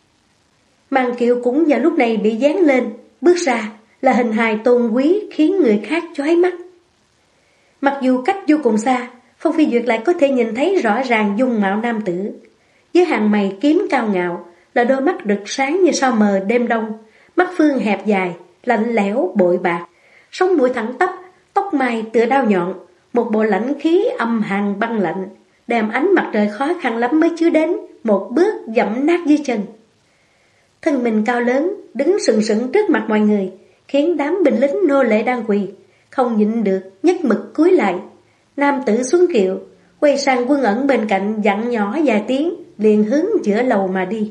Màn kiệu cũng vào lúc này bị dán lên, bước ra là hình hài tôn quý khiến người khác chói mắt. Mặc dù cách vô cùng xa, Phong Phi Duyệt lại có thể nhìn thấy rõ ràng dung mạo nam tử. Với hàng mày kiếm cao ngạo, là đôi mắt rực sáng như sao mờ đêm đông, mắt phương hẹp dài, lạnh lẽo bội bạc, sống mũi thẳng tắp, tóc mai tựa đao nhọn, một bộ lãnh khí âm hàn băng lạnh, đem ánh mặt trời khó khăn lắm mới chiếu đến, một bước dẫm nát dưới chân. Thân mình cao lớn, đứng sừng sững trước mặt mọi người, khiến đám binh lính nô lệ đang quỳ không nhịn được nhấc mực cúi lại. Nam tử xuống kiệu, quay sang Quân Ẩn bên cạnh dặn nhỏ vài tiếng, liền hướng giữa lầu mà đi.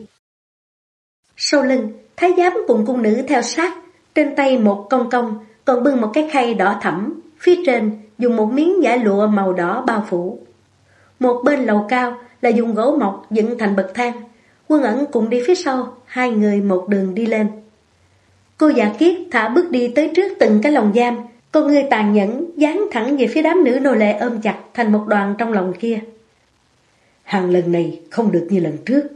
Sau lưng, thái giám cùng cung nữ theo sát, trên tay một công công, còn bưng một cái khay đỏ thẫm, phía trên dùng một miếng vải lụa màu đỏ bao phủ. Một bên lầu cao là dùng gỗ mộc dựng thành bậc thang. Quân Ẩn cùng đi phía sau, hai người một đường đi lên. Cô Dạ Kiết thả bước đi tới trước từng cái lồng giam, con người tàn nhẫn dán thẳng về phía đám nữ nô lệ ôm chặt thành một đoàn trong lòng kia. Hàng lần này không được như lần trước.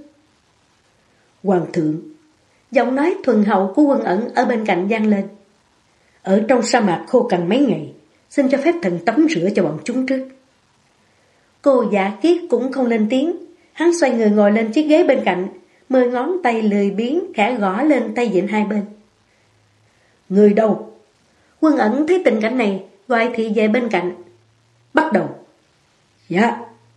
Hoàng thượng, giọng nói thuần hậu của Quân Ẩn ở bên cạnh vang lên. Ở trong sa mạc khô cằn mấy ngày, xin cho phép thần tắm rửa cho bọn chúng trước. Cô Dạ Kiết cũng không lên tiếng. Hắn xoay người ngồi lên chiếc ghế bên cạnh, 10 ngón tay lười biếng khẽ gõ lên tay vịn hai bên. Người đâu? Quân Ẩn thấy tình cảnh này, gọi thị vệ bên cạnh. Bắt đầu. Dạ.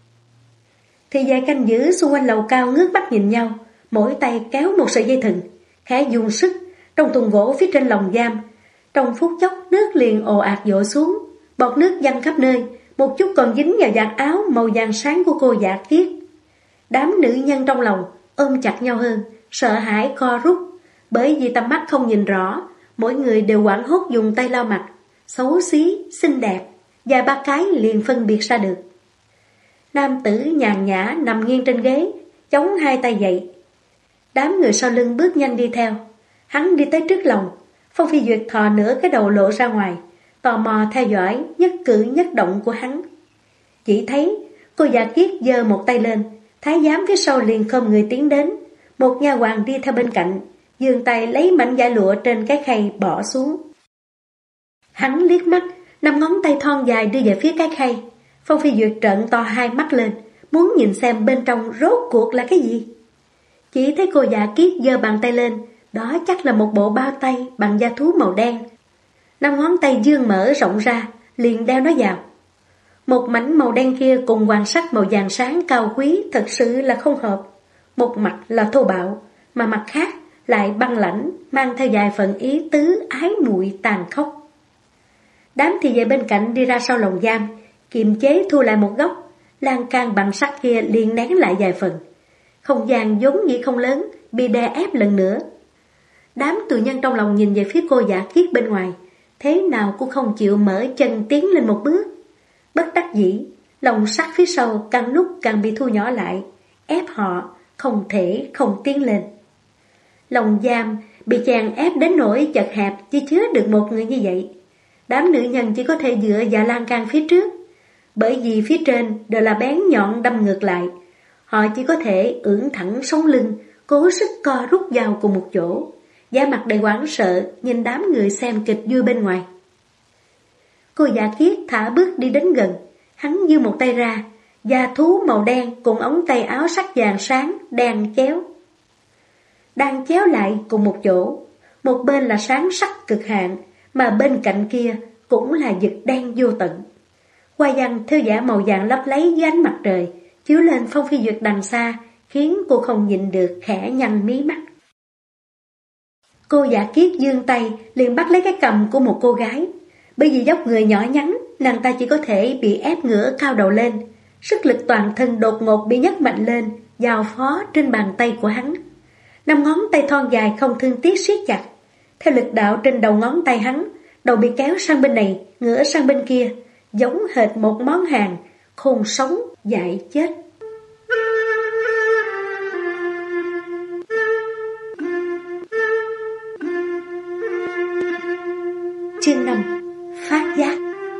Thị vệ canh giữ xung quanh lầu cao ngước mắt nhìn nhau, mỗi tay kéo một sợi dây thừng, khẽ dùng sức trong thùng gỗ phía trên lồng giam. Trong phút chốc nước liền ồ ạt dội xuống, bọt nước văng khắp nơi, một chút còn dính vào vạt áo màu vàng sáng của cô Dạ Kiết. Đám nữ nhân trong lòng ôm chặt nhau hơn, sợ hãi co rút, bởi vì tầm mắt không nhìn rõ, mỗi người đều hoảng hốt dùng tay lau mặt, xấu xí, xinh đẹp, vài ba cái liền phân biệt ra được. Nam tử nhàn nhã nằm nghiêng trên ghế, chống hai tay dậy. Đám người sau lưng bước nhanh đi theo. Hắn đi tới trước lồng, Phong Phi Duyệt thò nửa cái đầu lộ ra ngoài, tò mò theo dõi nhất cử nhất động của hắn. Chỉ thấy cô Dạ Kiết giơ một tay lên, thái giám phía sau liền khom người tiến đến, một nha hoàn đi theo bên cạnh, giương tay lấy mảnh vải lụa trên cái khay bỏ xuống. Hắn liếc mắt, 5 ngón tay thon dài đưa về phía cái khay. Phong Phi Duyệt trợn to hai mắt lên, muốn nhìn xem bên trong rốt cuộc là cái gì. Chỉ thấy cô Dạ Kiết giơ bàn tay lên, đó chắc là một bộ bao tay bằng da thú màu đen. 5 ngón tay dương mở rộng ra, liền đeo nó vào. Một mảnh màu đen kia cùng hoàng sắc màu vàng sáng cao quý thật sự là không hợp. Một mặt là thô bạo, mà mặt khác lại băng lãnh, mang theo vài phần ý tứ ái muội tàn khốc. Đám thị vệ bên cạnh đi ra sau lồng giam, kiềm chế thu lại một góc, lan can bằng sắt kia liền nén lại vài phần. Không gian vốn dĩ không lớn, bị đè ép lần nữa. Đám tù nhân trong lòng nhìn về phía cô Dạ Kiết bên ngoài, thế nào cũng không chịu mở chân tiến lên một bước. Bất đắc dĩ, lồng sắt phía sau càng lúc càng bị thu nhỏ lại, ép họ không thể không tiến lên. Lồng giam bị chèn ép đến nỗi chật hẹp, chỉ chứa được một người như vậy. Đám nữ nhân chỉ có thể dựa vào lan can phía trước. bởi vì phía trên đều là bén nhọn đâm ngược lại. Họ chỉ có thể ưỡn thẳng sống lưng, cố sức co rút vào cùng một chỗ, da mặt đầy hoảng sợ nhìn đám người xem kịch vui bên ngoài. Cô Dạ Kiết thả bước đi đến gần, hắn giơ một tay ra, da thú màu đen cùng ống tay áo sắc vàng sáng đang chéo lại cùng một chỗ. Một bên là sáng sắc cực hạn, mà bên cạnh kia cũng là vực đen vô tận. Hoa văn theo giả màu vàng lấp lấy dưới ánh mặt trời, chiếu lên Phong Phi Duyệt đằng xa, khiến cô không nhìn được khẽ nhăn mí mắt. Cô Dạ Kiết giương tay liền bắt lấy cái cằm của một cô gái. Bởi vì dốc người nhỏ nhắn, nàng ta chỉ có thể bị ép ngửa cao đầu lên. Sức lực toàn thân đột ngột bị nhấc mạnh lên, giao phó trên bàn tay của hắn. 5 ngón tay thon dài không thương tiếc siết chặt. Theo lực đạo trên đầu ngón tay hắn, đầu bị kéo sang bên này, ngửa sang bên kia, giống hệt một món hàng, khôn sống, dại chết. Chương 5: Phát giác.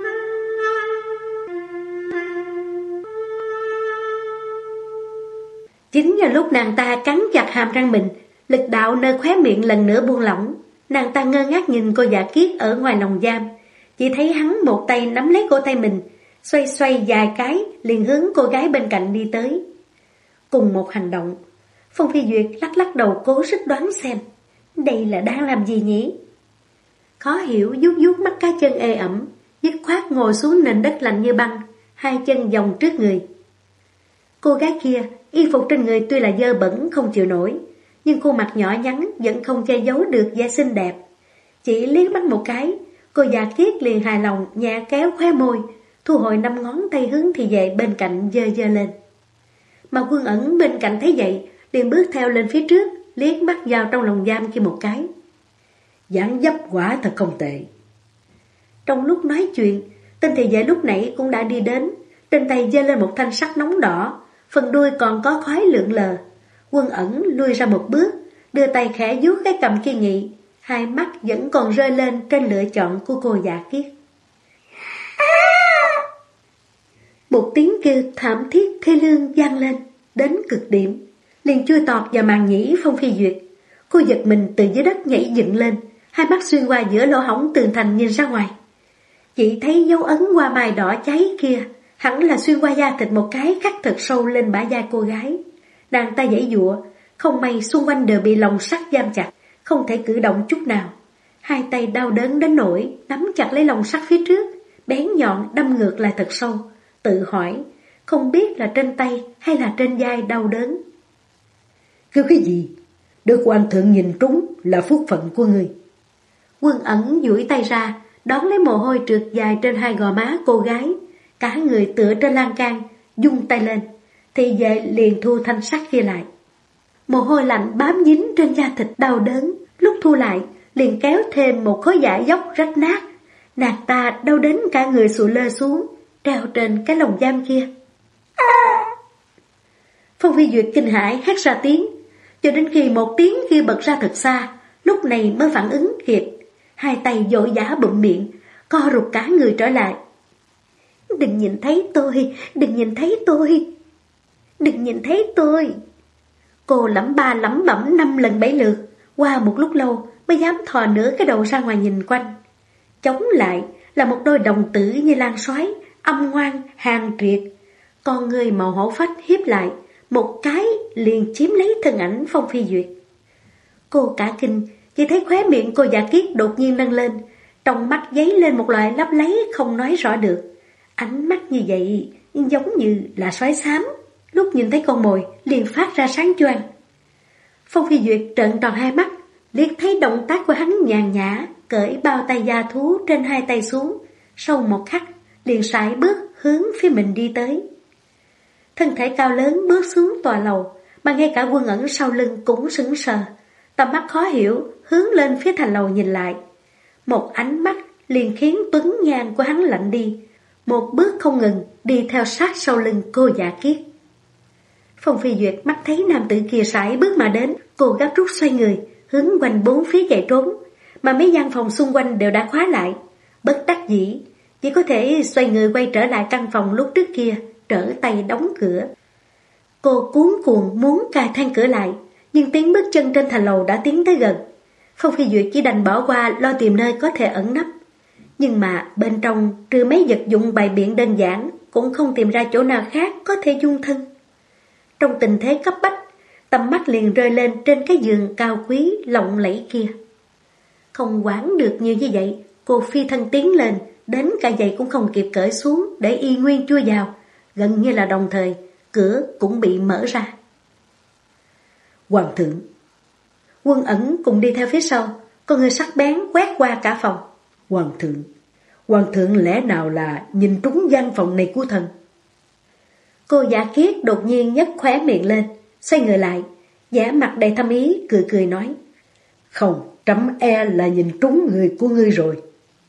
Chính vào lúc nàng ta cắn chặt hàm răng mình, lực đạo nơi khóe miệng lần nữa buông lỏng. Nàng ta ngơ ngác nhìn cô Dạ Kiết ở ngoài lồng giam, chỉ thấy hắn một tay nắm lấy cổ tay mình, xoay xoay vài cái liền hướng cô gái bên cạnh đi tới. Cùng một hành động, Phong Phi Duyệt lắc lắc đầu cố sức đoán xem đây là đang làm gì nhỉ. Khó hiểu vuốt vuốt mắt cá chân ê ẩm, dứt khoát ngồi xuống nền đất lạnh như băng, hai chân vòng trước người. Cô gái kia y phục trên người tuy là dơ bẩn không chịu nổi, nhưng khuôn mặt nhỏ nhắn vẫn không che giấu được da xinh đẹp. Chỉ liếc mắt một cái, cô Dạ Kiết liền hài lòng nhẹ kéo khóe môi, thu hồi 5 ngón tay hướng thì về bên cạnh giơ giơ lên. Mà Quân Ẩn bên cạnh thấy vậy, liền bước theo lên phía trước, liếc mắt vào trong lồng giam kia một cái. Dáng dấp quả thật không tệ. Trong lúc nói chuyện, tên thị vệ lúc nãy cũng đã đi đến, trên tay giơ lên một thanh sắt nóng đỏ, phần đuôi còn có khói lượn lờ. Quân Ẩn lui ra một bước, đưa tay khẽ vuốt cái cằm kiên nghị, hai mắt vẫn còn rơi lên trên lựa chọn của cô Dạ Kiết. Một tiếng kêu thảm thiết thê lương vang lên, đến cực điểm, liền chui tọt vào màng nhĩ Phong Phi Duyệt. Cô giật mình từ dưới đất nhảy dựng lên, hai mắt xuyên qua giữa lỗ hổng tường thành nhìn ra ngoài. Chỉ thấy dấu ấn hoa mai đỏ cháy kia, hẳn là xuyên qua da thịt một cái khắc thật sâu lên bả vai cô gái. Nàng ta giãy giụa, không may xung quanh đều bị lồng sắt giam chặt, không thể cử động chút nào. Hai tay đau đớn đến nỗi nắm chặt lấy lồng sắt phía trước, bén nhọn đâm ngược lại thật sâu, tự hỏi không biết là trên tay hay là trên vai đau đớn. Kêu cái gì? Được hoàng thượng nhìn trúng là phúc phận của người. Quân Ẩn duỗi tay ra, đón lấy mồ hôi trượt dài trên hai gò má cô gái, cả người tựa trên lan can, vung tay lên, thì vệ liền thu thanh sắt kia lại. Mồ hôi lạnh bám dính trên da thịt đau đớn, lúc thu lại liền kéo thêm một khối vải dốc rách nát. Nàng ta đau đến cả người sụi lơ xuống, treo trên cái lồng giam kia. Phong Phi Duyệt kinh hãi hét ra tiếng, cho đến khi một tiếng kia bật ra thật xa, lúc này mới phản ứng kịp, hai tay vội vã bụm miệng, co rụt cả người trở lại. Đừng nhìn thấy tôi, đừng nhìn thấy tôi, đừng nhìn thấy tôi. Cô lẩm ba lẩm bẩm 5 lần 7 lượt, qua một lúc lâu mới dám thò nửa cái đầu ra ngoài nhìn quanh. Chống lại là một đôi đồng tử như lan xoáy, âm ngoan, hàng triệt. Con người màu hổ phách hiếp lại, một cái liền chiếm lấy thân ảnh Phong Phi Duyệt. Cô cả kinh, chỉ thấy khóe miệng cô Dạ Kiết đột nhiên nâng lên, trong mắt giấy lên một loại lấp lấy không nói rõ được. Ánh mắt như vậy giống như là sói xám, lúc nhìn thấy con mồi liền phát ra sáng choang. Phong Phi Duyệt trợn tròn hai mắt, liếc thấy động tác của hắn nhàn nhã, cởi bao tay da thú trên hai tay xuống, sau một khắc liền sải bước hướng phía mình đi tới. Thân thể cao lớn bước xuống tòa lầu, mà ngay cả Quân Ẩn sau lưng cũng sững sờ, tầm mắt khó hiểu hướng lên phía thành lầu nhìn lại. Một ánh mắt liền khiến tuấn nhan của hắn lạnh đi, một bước không ngừng đi theo sát sau lưng cô Dạ Kiết. Phong Phi Duyệt mắt thấy nam tử kia sải bước mà đến, cô gấp rút xoay người, hướng quanh bốn phía chạy trốn, mà mấy gian phòng xung quanh đều đã khóa lại. Bất đắc dĩ, chỉ có thể xoay người quay trở lại căn phòng lúc trước kia, trở tay đóng cửa. Cô cuống cuồng muốn cài then cửa lại, nhưng tiếng bước chân trên thành lầu đã tiến tới gần. Phong Phi Duyệt chỉ đành bỏ qua lo tìm nơi có thể ẩn nấp. Nhưng mà bên trong, trừ mấy vật dụng bày biện đơn giản, cũng không tìm ra chỗ nào khác có thể dung thân. Trong tình thế cấp bách, tầm mắt liền rơi lên trên cái giường cao quý lộng lẫy kia. Không quản được nhiều như vậy, cô phi thân tiến lên, đến cả giày cũng không kịp cởi xuống để y nguyên chui vào. Gần như là đồng thời, cửa cũng bị mở ra. Hoàng thượng. Quân Ẩn cùng đi theo phía sau, con người sắc bén quét qua cả phòng. Hoàng thượng lẽ nào là nhìn trúng gian phòng này của thần? Cô Giả Kiết đột nhiên nhếch khóe miệng lên, xoay người lại, vẻ mặt đầy thâm ý, cười cười nói: Không, trẫm e là nhìn trúng người của ngươi rồi.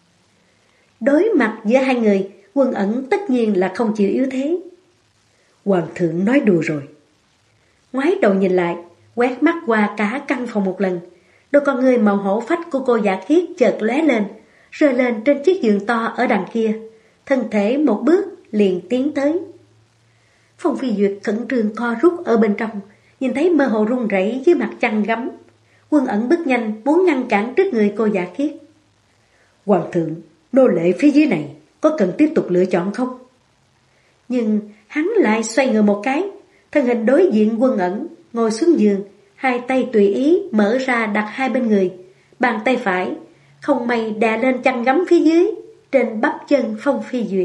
Đối mặt giữa hai người, Quân Ẩn tất nhiên là không chịu yếu thế. Hoàng thượng nói đùa rồi. Ngoái đầu nhìn lại, quét mắt qua cả căn phòng một lần, đôi con người màu hổ phách của cô Giả Kiết chợt lóe lên, rơi lên trên chiếc giường to ở đằng kia, thân thể một bước liền tiến tới. Phong Phi Duyệt khẩn trương co rút ở bên trong, nhìn thấy mơ hồ run rẩy dưới mặt chăn gấm. Quân Ẩn bước nhanh muốn ngăn cản trước người cô Giả Kiết. Hoàng thượng, nô lệ phía dưới này có cần tiếp tục lựa chọn không? Nhưng hắn lại xoay người một cái, thân hình đối diện Quân Ẩn, ngồi xuống giường, hai tay tùy ý mở ra đặt hai bên người, bàn tay phải không may đè lên chăn gấm phía dưới, trên bắp chân Phong Phi Duyệt.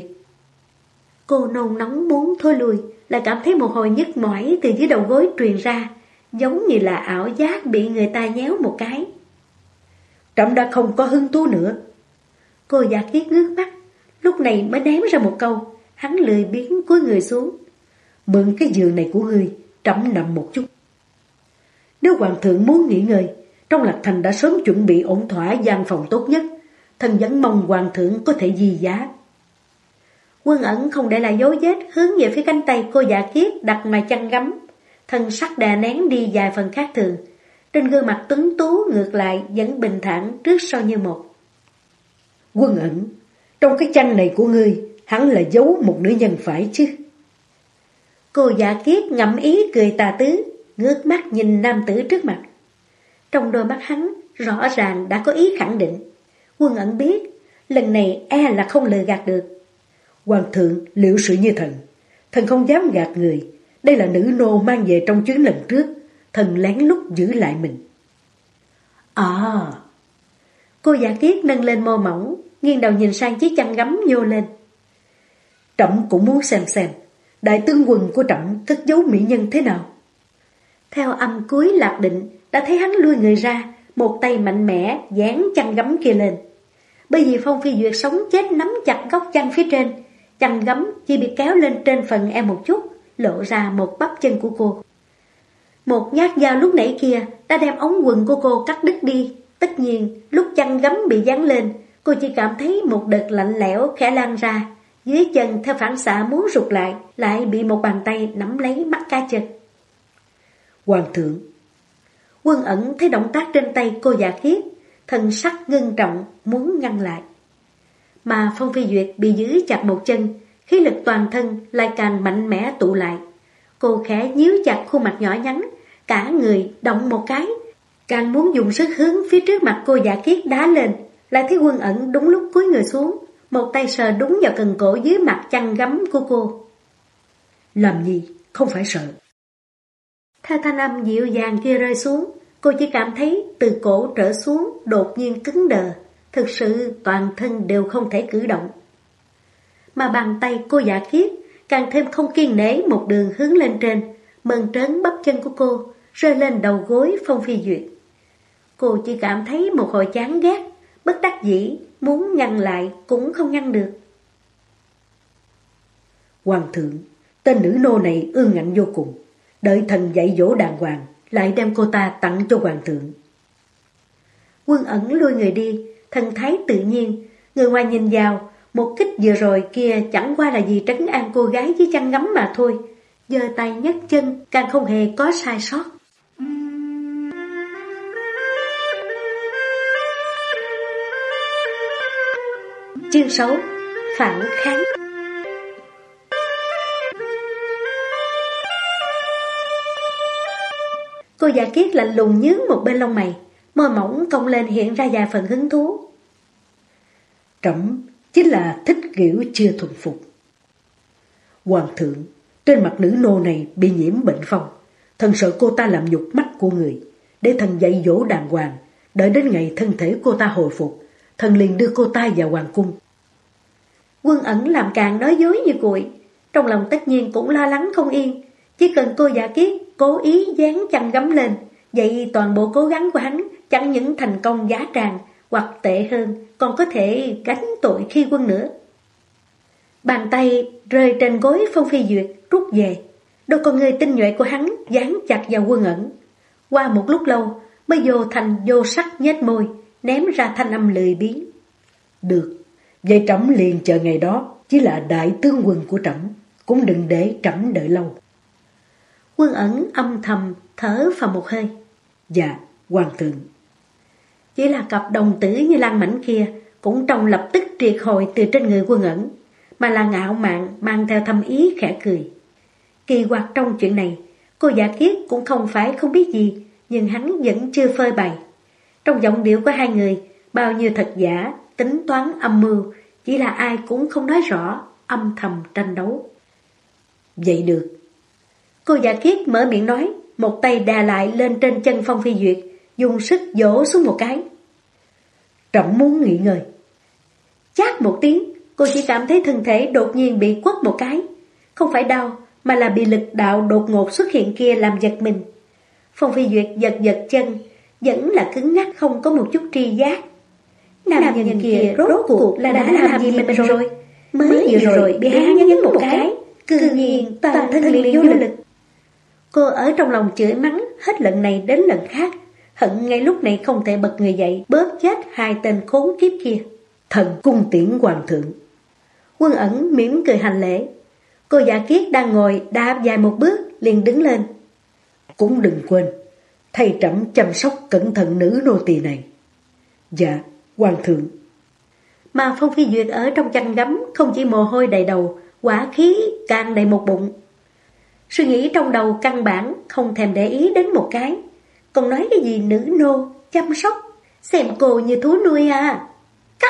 Cô nôn nóng muốn thôi lùi, lại cảm thấy một hồi nhức mỏi từ dưới đầu gối truyền ra, giống như là ảo giác bị người ta nhéo một cái. Trẫm đã không có hứng thú nữa. Cô Giả Kiết ngước mắt, lúc này mới ném ra một câu. Hắn lười biếng cúi người xuống. Mượn cái giường này của ngươi, trẫm nằm một chút. Nếu hoàng thượng muốn nghỉ ngơi, trong Lạc Thành đã sớm chuẩn bị ổn thỏa gian phòng tốt nhất. Thần vẫn mong hoàng thượng có thể di giá. Quân Ẩn không để lại dấu vết, hướng về phía cánh tay cô Giả Kiết đặt ngoài chăn gấm, thân sắc đè nén đi vài phần khác thường. Trên gương mặt tuấn tú ngược lại vẫn bình thản trước sau như một. Quân Ẩn, trong cái chăn này của ngươi hẳn là giấu một nữ nhân phải chứ? Cô Giả Kiết ngậm ý cười tà tứ, ngước mắt nhìn nam tử trước mặt. Trong đôi mắt hắn rõ ràng đã có ý khẳng định. Quân Ẩn biết lần này e là không lừa gạt được. Hoàng thượng liệu sự như thần không dám gạt người. Đây là nữ nô mang về trong chuyến lần trước, thần lén lút giữ lại mình. Cô Giả Kiết nâng lên môi mỏng, nghiêng đầu nhìn sang chiếc chăn gấm nhô lên. Trẫm cũng muốn xem đại tướng quân của trẫm cất giấu mỹ nhân thế nào. Theo âm cuối Lạc Định đã thấy hắn lui người ra, một tay mạnh mẽ dán chăn gấm kia lên. Bởi vì Phong Phi Duyệt sống chết nắm chặt góc chăn phía trên, chăn gấm chỉ bị kéo lên trên phần em một chút, lộ ra một bắp chân của cô. Một nhát dao lúc nãy kia đã đem ống quần của cô cắt đứt đi. Tất nhiên lúc chăn gấm bị dán lên, cô chỉ cảm thấy một đợt lạnh lẽo khẽ lan ra. Dưới chân theo phản xạ muốn rụt lại bị một bàn tay nắm lấy mắt cá chân. Hoàng thượng. Quân Ẩn thấy động tác trên tay cô Giả Kiết, thần sắc ngưng trọng muốn ngăn lại. Mà Phong Phi Duyệt bị giữ chặt một chân, khí lực toàn thân lại càng mạnh mẽ tụ lại. Cô khẽ nhíu chặt khuôn mặt nhỏ nhắn, cả người động một cái, càng muốn dùng sức hướng phía trước mặt cô Giả Kiết đá lên. Lại thấy Quân Ẩn đúng lúc cúi người xuống, một tay sờ đúng vào cần cổ dưới mặt chăn gấm của cô. Làm gì, không phải sợ. Theo thanh âm dịu dàng kia rơi xuống, cô chỉ cảm thấy từ cổ trở xuống đột nhiên cứng đờ, thực sự toàn thân đều không thể cử động. Mà bàn tay cô Giả Kiết càng thêm không kiên nể một đường hướng lên trên, mơn trớn bắp chân của cô, rơi lên đầu gối Phong Phi Duyệt. Cô chỉ cảm thấy một hồi chán ghét, bất đắc dĩ, muốn ngăn lại cũng không ngăn được. Hoàng thượng, tên nữ nô này ương ngạnh vô cùng. Đợi thần dạy dỗ đàng hoàng, lại đem cô ta tặng cho hoàng thượng. Quân Ẩn lui người đi, thần thái tự nhiên. Người ngoài nhìn vào, một kích vừa rồi kia chẳng qua là vì trấn an cô gái với chăn gấm mà thôi. Giơ tay nhấc chân càng không hề có sai sót. Chương 6. phản kháng. Cô Dạ Kiết lạnh lùng nhướng một bên lông mày, môi mỏng cong lên hiện ra vài phần hứng thú. Trẫm chính là thích kiểu chưa thuần phục. Hoàng thượng, trên mặt nữ nô này bị nhiễm bệnh phong, thần sợ cô ta làm nhục mắt của người, để thần dạy dỗ đàng hoàng, đợi đến ngày thân thể cô ta hồi phục, thần liền đưa cô ta vào hoàng cung. Quân Ẩn làm càng nói dối như cuội, trong lòng tất nhiên cũng lo lắng không yên. Chỉ cần cô Dạ Kiết cố ý dán chăn gấm lên, vậy toàn bộ cố gắng của hắn chẳng những thành công giá tràng, hoặc tệ hơn còn có thể gánh tội khi quân nữa. Bàn tay rơi trên gối Phong Phi Duyệt rút về, đôi con người tinh nhuệ của hắn dán chặt vào Quân Ẩn. Qua một lúc lâu mới vô thành vô sắc nhếch môi, ném ra thanh âm lười biếng. Được, vậy trẫm liền chờ ngày đó, chỉ là đại tướng quân của trẫm, cũng đừng để trẫm đợi lâu. Quân Ẩn âm thầm thở phào một hơi. Dạ, hoàng thượng. Chỉ là cặp đồng tử như lan mảnh kia cũng trong lập tức triệt hồi từ trên người Quân Ẩn, mà là ngạo mạn mang theo thâm ý khẽ cười. Kỳ quặc trong chuyện này, cô Dạ Kiết cũng không phải không biết gì, nhưng hắn vẫn chưa phơi bày. Trong giọng điệu của hai người, bao nhiêu thật giả, tính toán âm mưu, chỉ là ai cũng không nói rõ, âm thầm tranh đấu. Vậy được. Cô Dạ Kiết mở miệng nói, một tay đè lại lên trên chân Phong Phi Duyệt, dùng sức vỗ xuống một cái. Trẫm muốn nghỉ ngơi. Chát một tiếng, cô chỉ cảm thấy thân thể đột nhiên bị quất một cái. Không phải đau, mà là bị lực đạo đột ngột xuất hiện kia làm giật mình. Phong Phi Duyệt giật giật chân, vẫn là cứng ngắc không có một chút tri giác. Nam nhân kia rốt cuộc là đã làm gì mình rồi? Mới vừa rồi bị hắn nhấn một cái, cư nhiên toàn thân liền vô lực. Cô ở trong lòng chửi mắng hết lần này đến lần khác, hận ngay lúc này không thể bật người dậy bóp chết hai tên khốn kiếp kia. Thần cung tiễn hoàng thượng. Quân Ẩn mỉm cười hành lễ. Cô Dạ Kiết đang ngồi đạp dài một bước liền đứng lên. Cũng đừng quên, thầy trẫm chăm sóc cẩn thận nữ nô tỳ này. Dạ, hoàng thượng. Mà Phong Phi Duyệt ở trong chăn gấm không chỉ mồ hôi đầy đầu, hỏa khí càng đầy một bụng. Suy nghĩ trong đầu căn bản không thèm để ý đến một cái. Còn nói cái gì nữ nô, chăm sóc, xem cô như thú nuôi à. Cắt!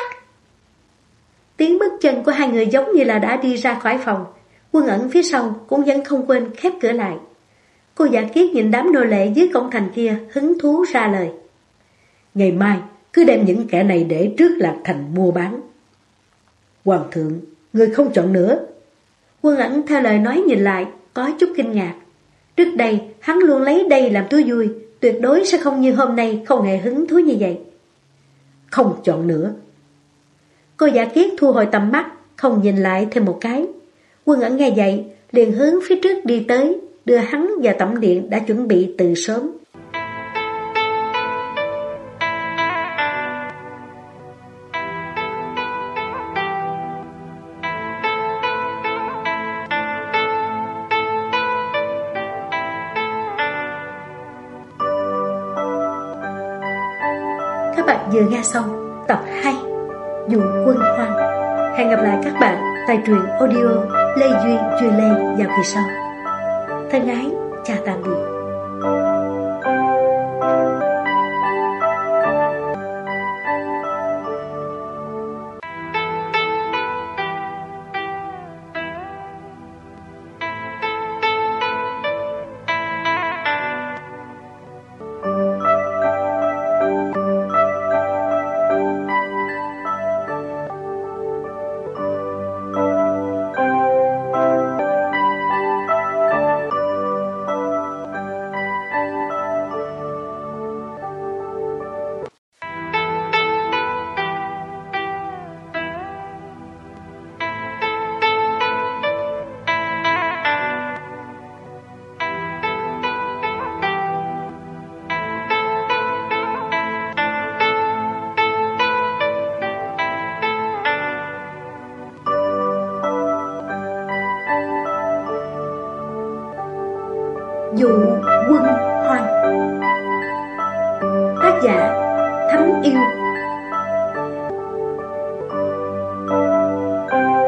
Tiếng bước chân của hai người giống như là đã đi ra khỏi phòng. Quân Ẩn phía sau cũng vẫn không quên khép cửa lại. Cô Dạ Kiết nhìn đám nô lệ dưới cổng thành kia hứng thú ra lời. Ngày mai cứ đem những kẻ này để trước Lạc Thành mua bán. Hoàng thượng, người không chọn nữa. Quân Ẩn theo lời nói nhìn lại, có chút kinh ngạc. Trước đây hắn luôn lấy đây làm thú vui, tuyệt đối sẽ không như hôm nay không hề hứng thú như vậy. Không chọn nữa. Cô Dạ Kiết thu hồi tầm mắt, không nhìn lại thêm một cái. Quân Ẩn nghe vậy, liền hướng phía trước đi tới, đưa hắn vào tẩm điện đã chuẩn bị từ sớm. Các bạn vừa nghe xong tập 2 Dụ Quân Hoang. Hẹn gặp lại các bạn tại truyện audio Lê Duyên Duy Lê vào kỳ sau. Thân ái, chào tạm biệt. Dụ Quân Hoang. Tác giả Thấm Yêu.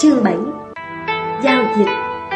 Chương 7. Giao dịch.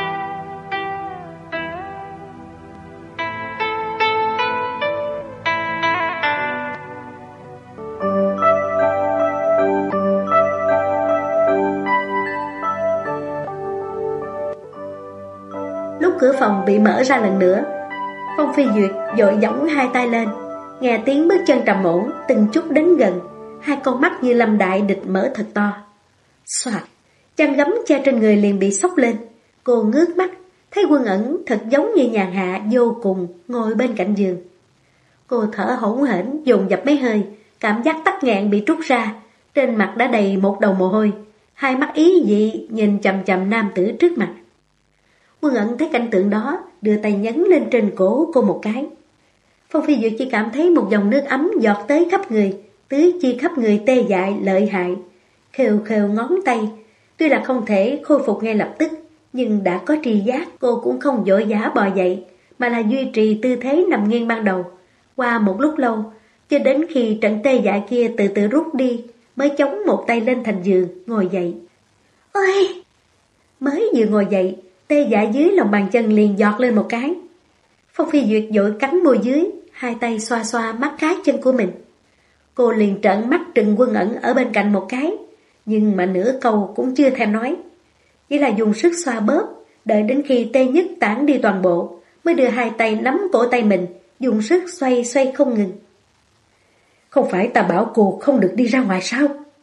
Lúc cửa phòng bị mở ra lần nữa, Phong Phi Duyệt vội gióng hai tay lên, nghe tiếng bước chân trầm ổn từng chút đến gần, hai con mắt như lâm đại địch mở thật to. Xoạt, chăn gấm che trên người liền bị xốc lên. Cô ngước mắt, thấy Quân Ẩn thật giống như nhàn hạ vô cùng ngồi bên cạnh giường. Cô thở hổn hển dồn dập mấy hơi, cảm giác tắc nghẹn bị trút ra, trên mặt đã đầy một đầu mồ hôi, hai mắt ý dị nhìn chằm chằm nam tử trước mặt. Quân Ẩn thấy cảnh tượng đó, đưa tay nhấn lên trên cổ cô một cái. Phong Phi Duyệt chỉ cảm thấy một dòng nước ấm giọt tới khắp người, tứ chi khắp người tê dại lợi hại, khều khều ngón tay. Tuy là không thể khôi phục ngay lập tức, nhưng đã có tri giác, cô cũng không vội vã bò dậy, mà là duy trì tư thế nằm nghiêng ban đầu. Qua một lúc lâu, cho đến khi trận tê dại kia từ từ rút đi, mới chống một tay lên thành giường, ngồi dậy. Ôi! Mới vừa ngồi dậy, tê dại dưới lòng bàn chân liền giọt lên một cái. Phong Phi Duyệt vội cắn môi dưới, hai tay xoa xoa mắt cá chân của mình. Cô liền trợn mắt trừng Quân Ẩn ở bên cạnh một cái, nhưng mà nửa câu cũng chưa thèm nói. Chỉ là dùng sức xoa bóp, đợi đến khi tê nhất tản đi toàn bộ, mới đưa hai tay nắm cổ tay mình, dùng sức xoay xoay không ngừng. Không phải ta bảo cô không được đi ra ngoài sao?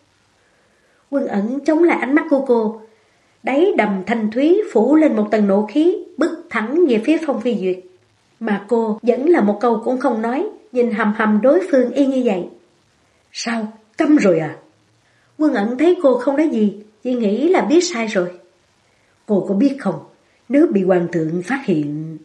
Quân Ẩn chống lại ánh mắt của cô, đáy đầm thanh thúy phủ lên một tầng nộ khí, bước thẳng về phía Phong Phi Duyệt. Mà cô vẫn là một câu cũng không nói, nhìn hầm hầm đối phương y như vậy. Sao? Câm rồi à? Quân Ẩn thấy cô không nói gì, chỉ nghĩ là biết sai rồi. Cô có biết không, nếu bị hoàng thượng phát hiện...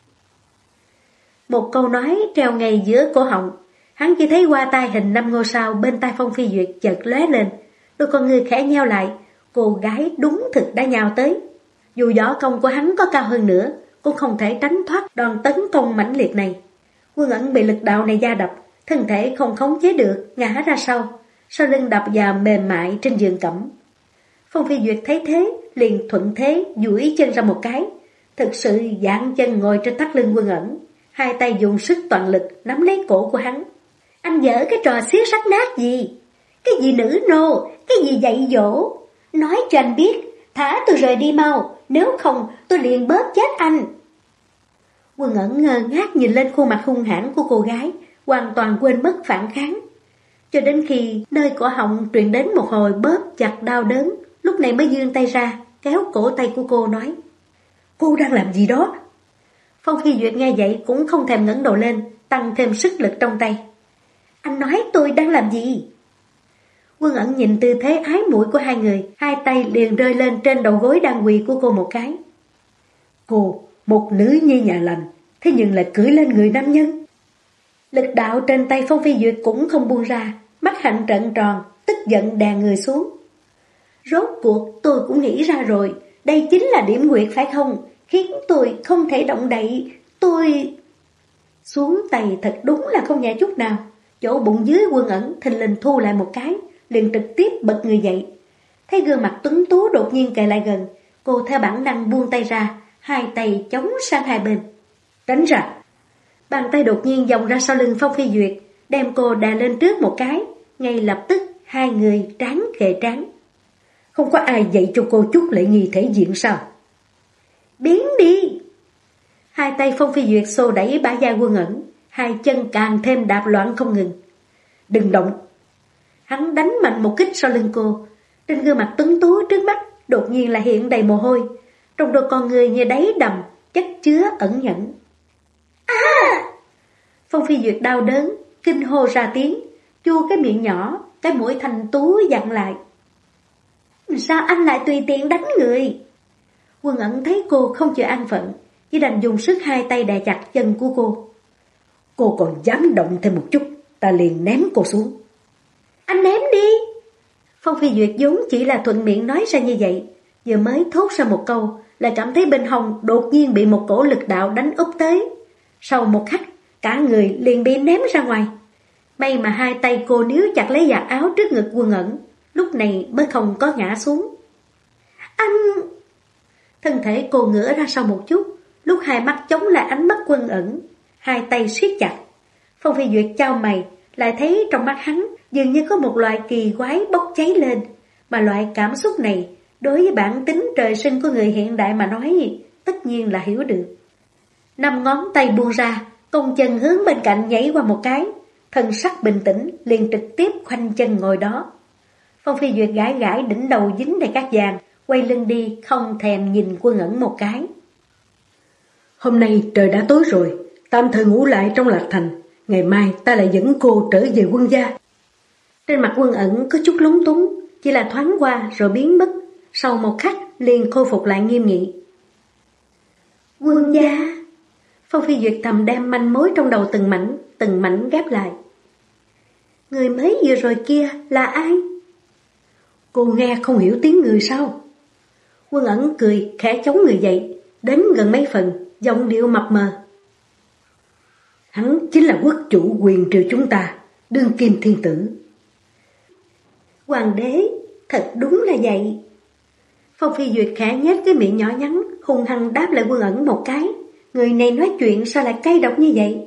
Một câu nói treo ngay giữa cổ họng, hắn chỉ thấy qua tai hình 5 ngôi sao bên tai Phong Phi Duyệt chợt lóe lên, đôi con người khẽ nheo lại, cô gái đúng thực đã nhào tới. Dù võ công của hắn có cao hơn nữa, cũng không thể tránh thoát đòn tấn công mãnh liệt này. Quân Ẩn bị lực đạo này gia đập, thân thể không khống chế được, ngã ra sau lưng đập vào mềm mại trên giường cẩm. Phong Phi Duyệt thấy thế, liền thuận thế duỗi chân ra một cái, thực sự dạn chân ngồi trên thắt lưng Quân Ẩn, hai tay dùng sức toàn lực nắm lấy cổ của hắn. Anh dở cái trò xiết rách nát gì? Cái gì nữ nô? Cái gì dạy dỗ? Nói cho anh biết, thả tôi rời đi mau, nếu không tôi liền bóp chết anh. Quân Ẩn ngơ ngác nhìn lên khuôn mặt hung hãn của cô gái, hoàn toàn quên mất phản kháng. Cho đến khi nơi cổ họng truyền đến một hồi bóp chặt đau đớn, lúc này mới vươn tay ra, kéo cổ tay của cô nói. Cô đang làm gì đó? Phong Phi Duyệt nghe vậy cũng không thèm ngẩng đầu lên, tăng thêm sức lực trong tay. Anh nói tôi đang làm gì? Quân Ẩn nhìn tư thế ái muội của hai người, hai tay liền rơi lên trên đầu gối đang quỳ của cô một cái. Cô, một nữ nhi nhà lành, thế nhưng lại cưỡi lên người nam nhân. Lực đạo trên tay Phong Phi Duyệt cũng không buông ra, mắt hạnh trợn tròn, tức giận đè người xuống. Rốt cuộc tôi cũng nghĩ ra rồi, đây chính là điểm quyệt phải không? Khiến tôi không thể động đậy, tôi... Xuống tay thật đúng là không nhẹ chút nào. Chỗ bụng dưới Quân Ẩn thình lình thu lại một cái, liền trực tiếp bật người dậy. Thấy gương mặt tuấn tú đột nhiên kề lại gần, cô theo bản năng buông tay ra, hai tay chống sang hai bên. Tránh ra! Bàn tay đột nhiên vòng ra sau lưng Phong Phi Duyệt, đem cô đè lên trước một cái, ngay lập tức hai người trán kề trán. Không có ai dạy cho cô chút lễ nghi thể diện sao? Biến đi! Hai tay Phong Phi Duyệt xô đẩy bả vai Quân Ẩn, hai chân càng thêm đạp loạn không ngừng. Đừng động! Hắn đánh mạnh một kích sau lưng cô, trên gương mặt tuấn tú trước mắt đột nhiên là hiện đầy mồ hôi, trong đôi con người như đáy đầm chất chứa ẩn nhẫn. Phong Phi Duyệt đau đớn, kinh hô ra tiếng, chua cái miệng nhỏ, cái mũi thanh tú dặn lại. Sao anh lại tùy tiện đánh người? Quân Ẩn thấy cô không chịu an phận, chỉ đành dùng sức hai tay đè chặt chân của cô. Cô còn dám động thêm một chút, ta liền ném cô xuống. Anh ném đi! Phong Phi Duyệt vốn chỉ là thuận miệng nói ra như vậy, vừa mới thốt ra một câu, lại cảm thấy bên hông đột nhiên bị một cổ lực đạo đánh úp tới. Sau một khắc, cả người liền bị ném ra ngoài. May mà hai tay cô níu chặt lấy vạt áo trước ngực Quân Ẩn, lúc này mới không có ngã xuống. Thân thể cô ngửa ra sau một chút, lúc hai mắt chống lại ánh mắt Quân Ẩn, hai tay siết chặt. Phong Phi Duyệt chau mày, lại thấy trong mắt hắn dường như có một loại kỳ quái bốc cháy lên, mà loại cảm xúc này đối với bản tính trời sinh của người hiện đại mà nói, tất nhiên là hiểu được. 5 ngón tay buông ra, cong chân hướng bên cạnh nhảy qua một cái, thân sắc bình tĩnh liền trực tiếp khoanh chân ngồi đó. Phong Phi Duyệt gãi gãi đỉnh đầu dính đầy cát vàng, quay lưng đi không thèm nhìn Quân Ẩn một cái. Hôm nay trời đã tối rồi, tạm thời ngủ lại trong Lạc Thành, ngày mai ta lại dẫn cô trở về Quân gia. Trên mặt Quân Ẩn có chút lúng túng, chỉ là thoáng qua rồi biến mất, sau một khắc liền khôi phục lại nghiêm nghị. Quân gia. Phong Phi Duyệt thầm đem manh mối trong đầu từng mảnh ghép lại. Người mới vừa rồi kia là ai? Cô nghe không hiểu tiếng người sao? Quân Ẩn cười khẽ chống người dậy, đến gần mấy phần, giọng điệu mập mờ. Hắn chính là quốc chủ quyền triều chúng ta, đương kim thiên tử. Hoàng đế, thật đúng là vậy. Phong Phi Duyệt khẽ nhếch cái miệng nhỏ nhắn, hung hăng đáp lại Quân Ẩn một cái. Người này nói chuyện sao lại cay độc như vậy?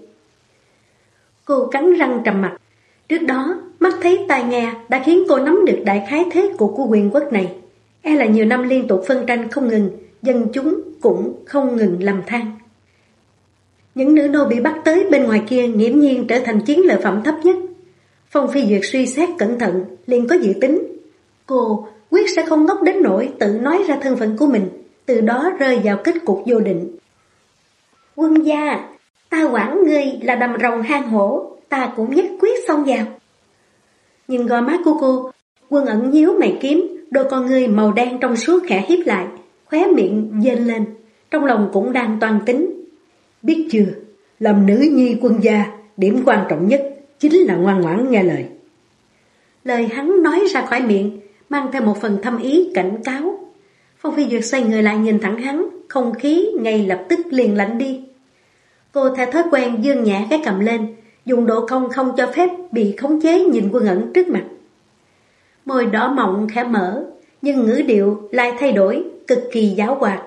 Cô cắn răng trầm mặt. Trước đó, mắt thấy tai nghe đã khiến cô nắm được đại khái thế cục của quyền quốc này. E là nhiều năm liên tục phân tranh không ngừng, dân chúng cũng không ngừng lầm than. Những nữ nô bị bắt tới bên ngoài kia nghiễm nhiên trở thành chiến lợi phẩm thấp nhất. Phong Phi Duyệt suy xét cẩn thận, liền có dự tính. Cô quyết sẽ không ngốc đến nỗi tự nói ra thân phận của mình, từ đó rơi vào kết cục vô định. Quân gia, ta quản ngươi là đầm rồng hang hổ, ta cũng nhất quyết xông vào. Nhìn gò má của cô, Quân Ẩn nhíu mày kiếm, đôi con ngươi màu đen trong suốt khẽ híp lại, khóe miệng dên lên, trong lòng cũng đang toan tính. Biết chưa, làm nữ nhi quân gia, điểm quan trọng nhất chính là ngoan ngoãn nghe lời. Lời hắn nói ra khỏi miệng, mang theo một phần thâm ý cảnh cáo. Phong Phi Duyệt xoay người lại nhìn thẳng hắn, không khí ngay lập tức liền lạnh đi. Cô theo thói quen dương nhẹ cái cầm lên, dùng độ cong không cho phép bị khống chế nhìn Quân Ẩn trước mặt. Môi đỏ mọng khẽ mở, nhưng ngữ điệu lại thay đổi, cực kỳ giảo hoạt.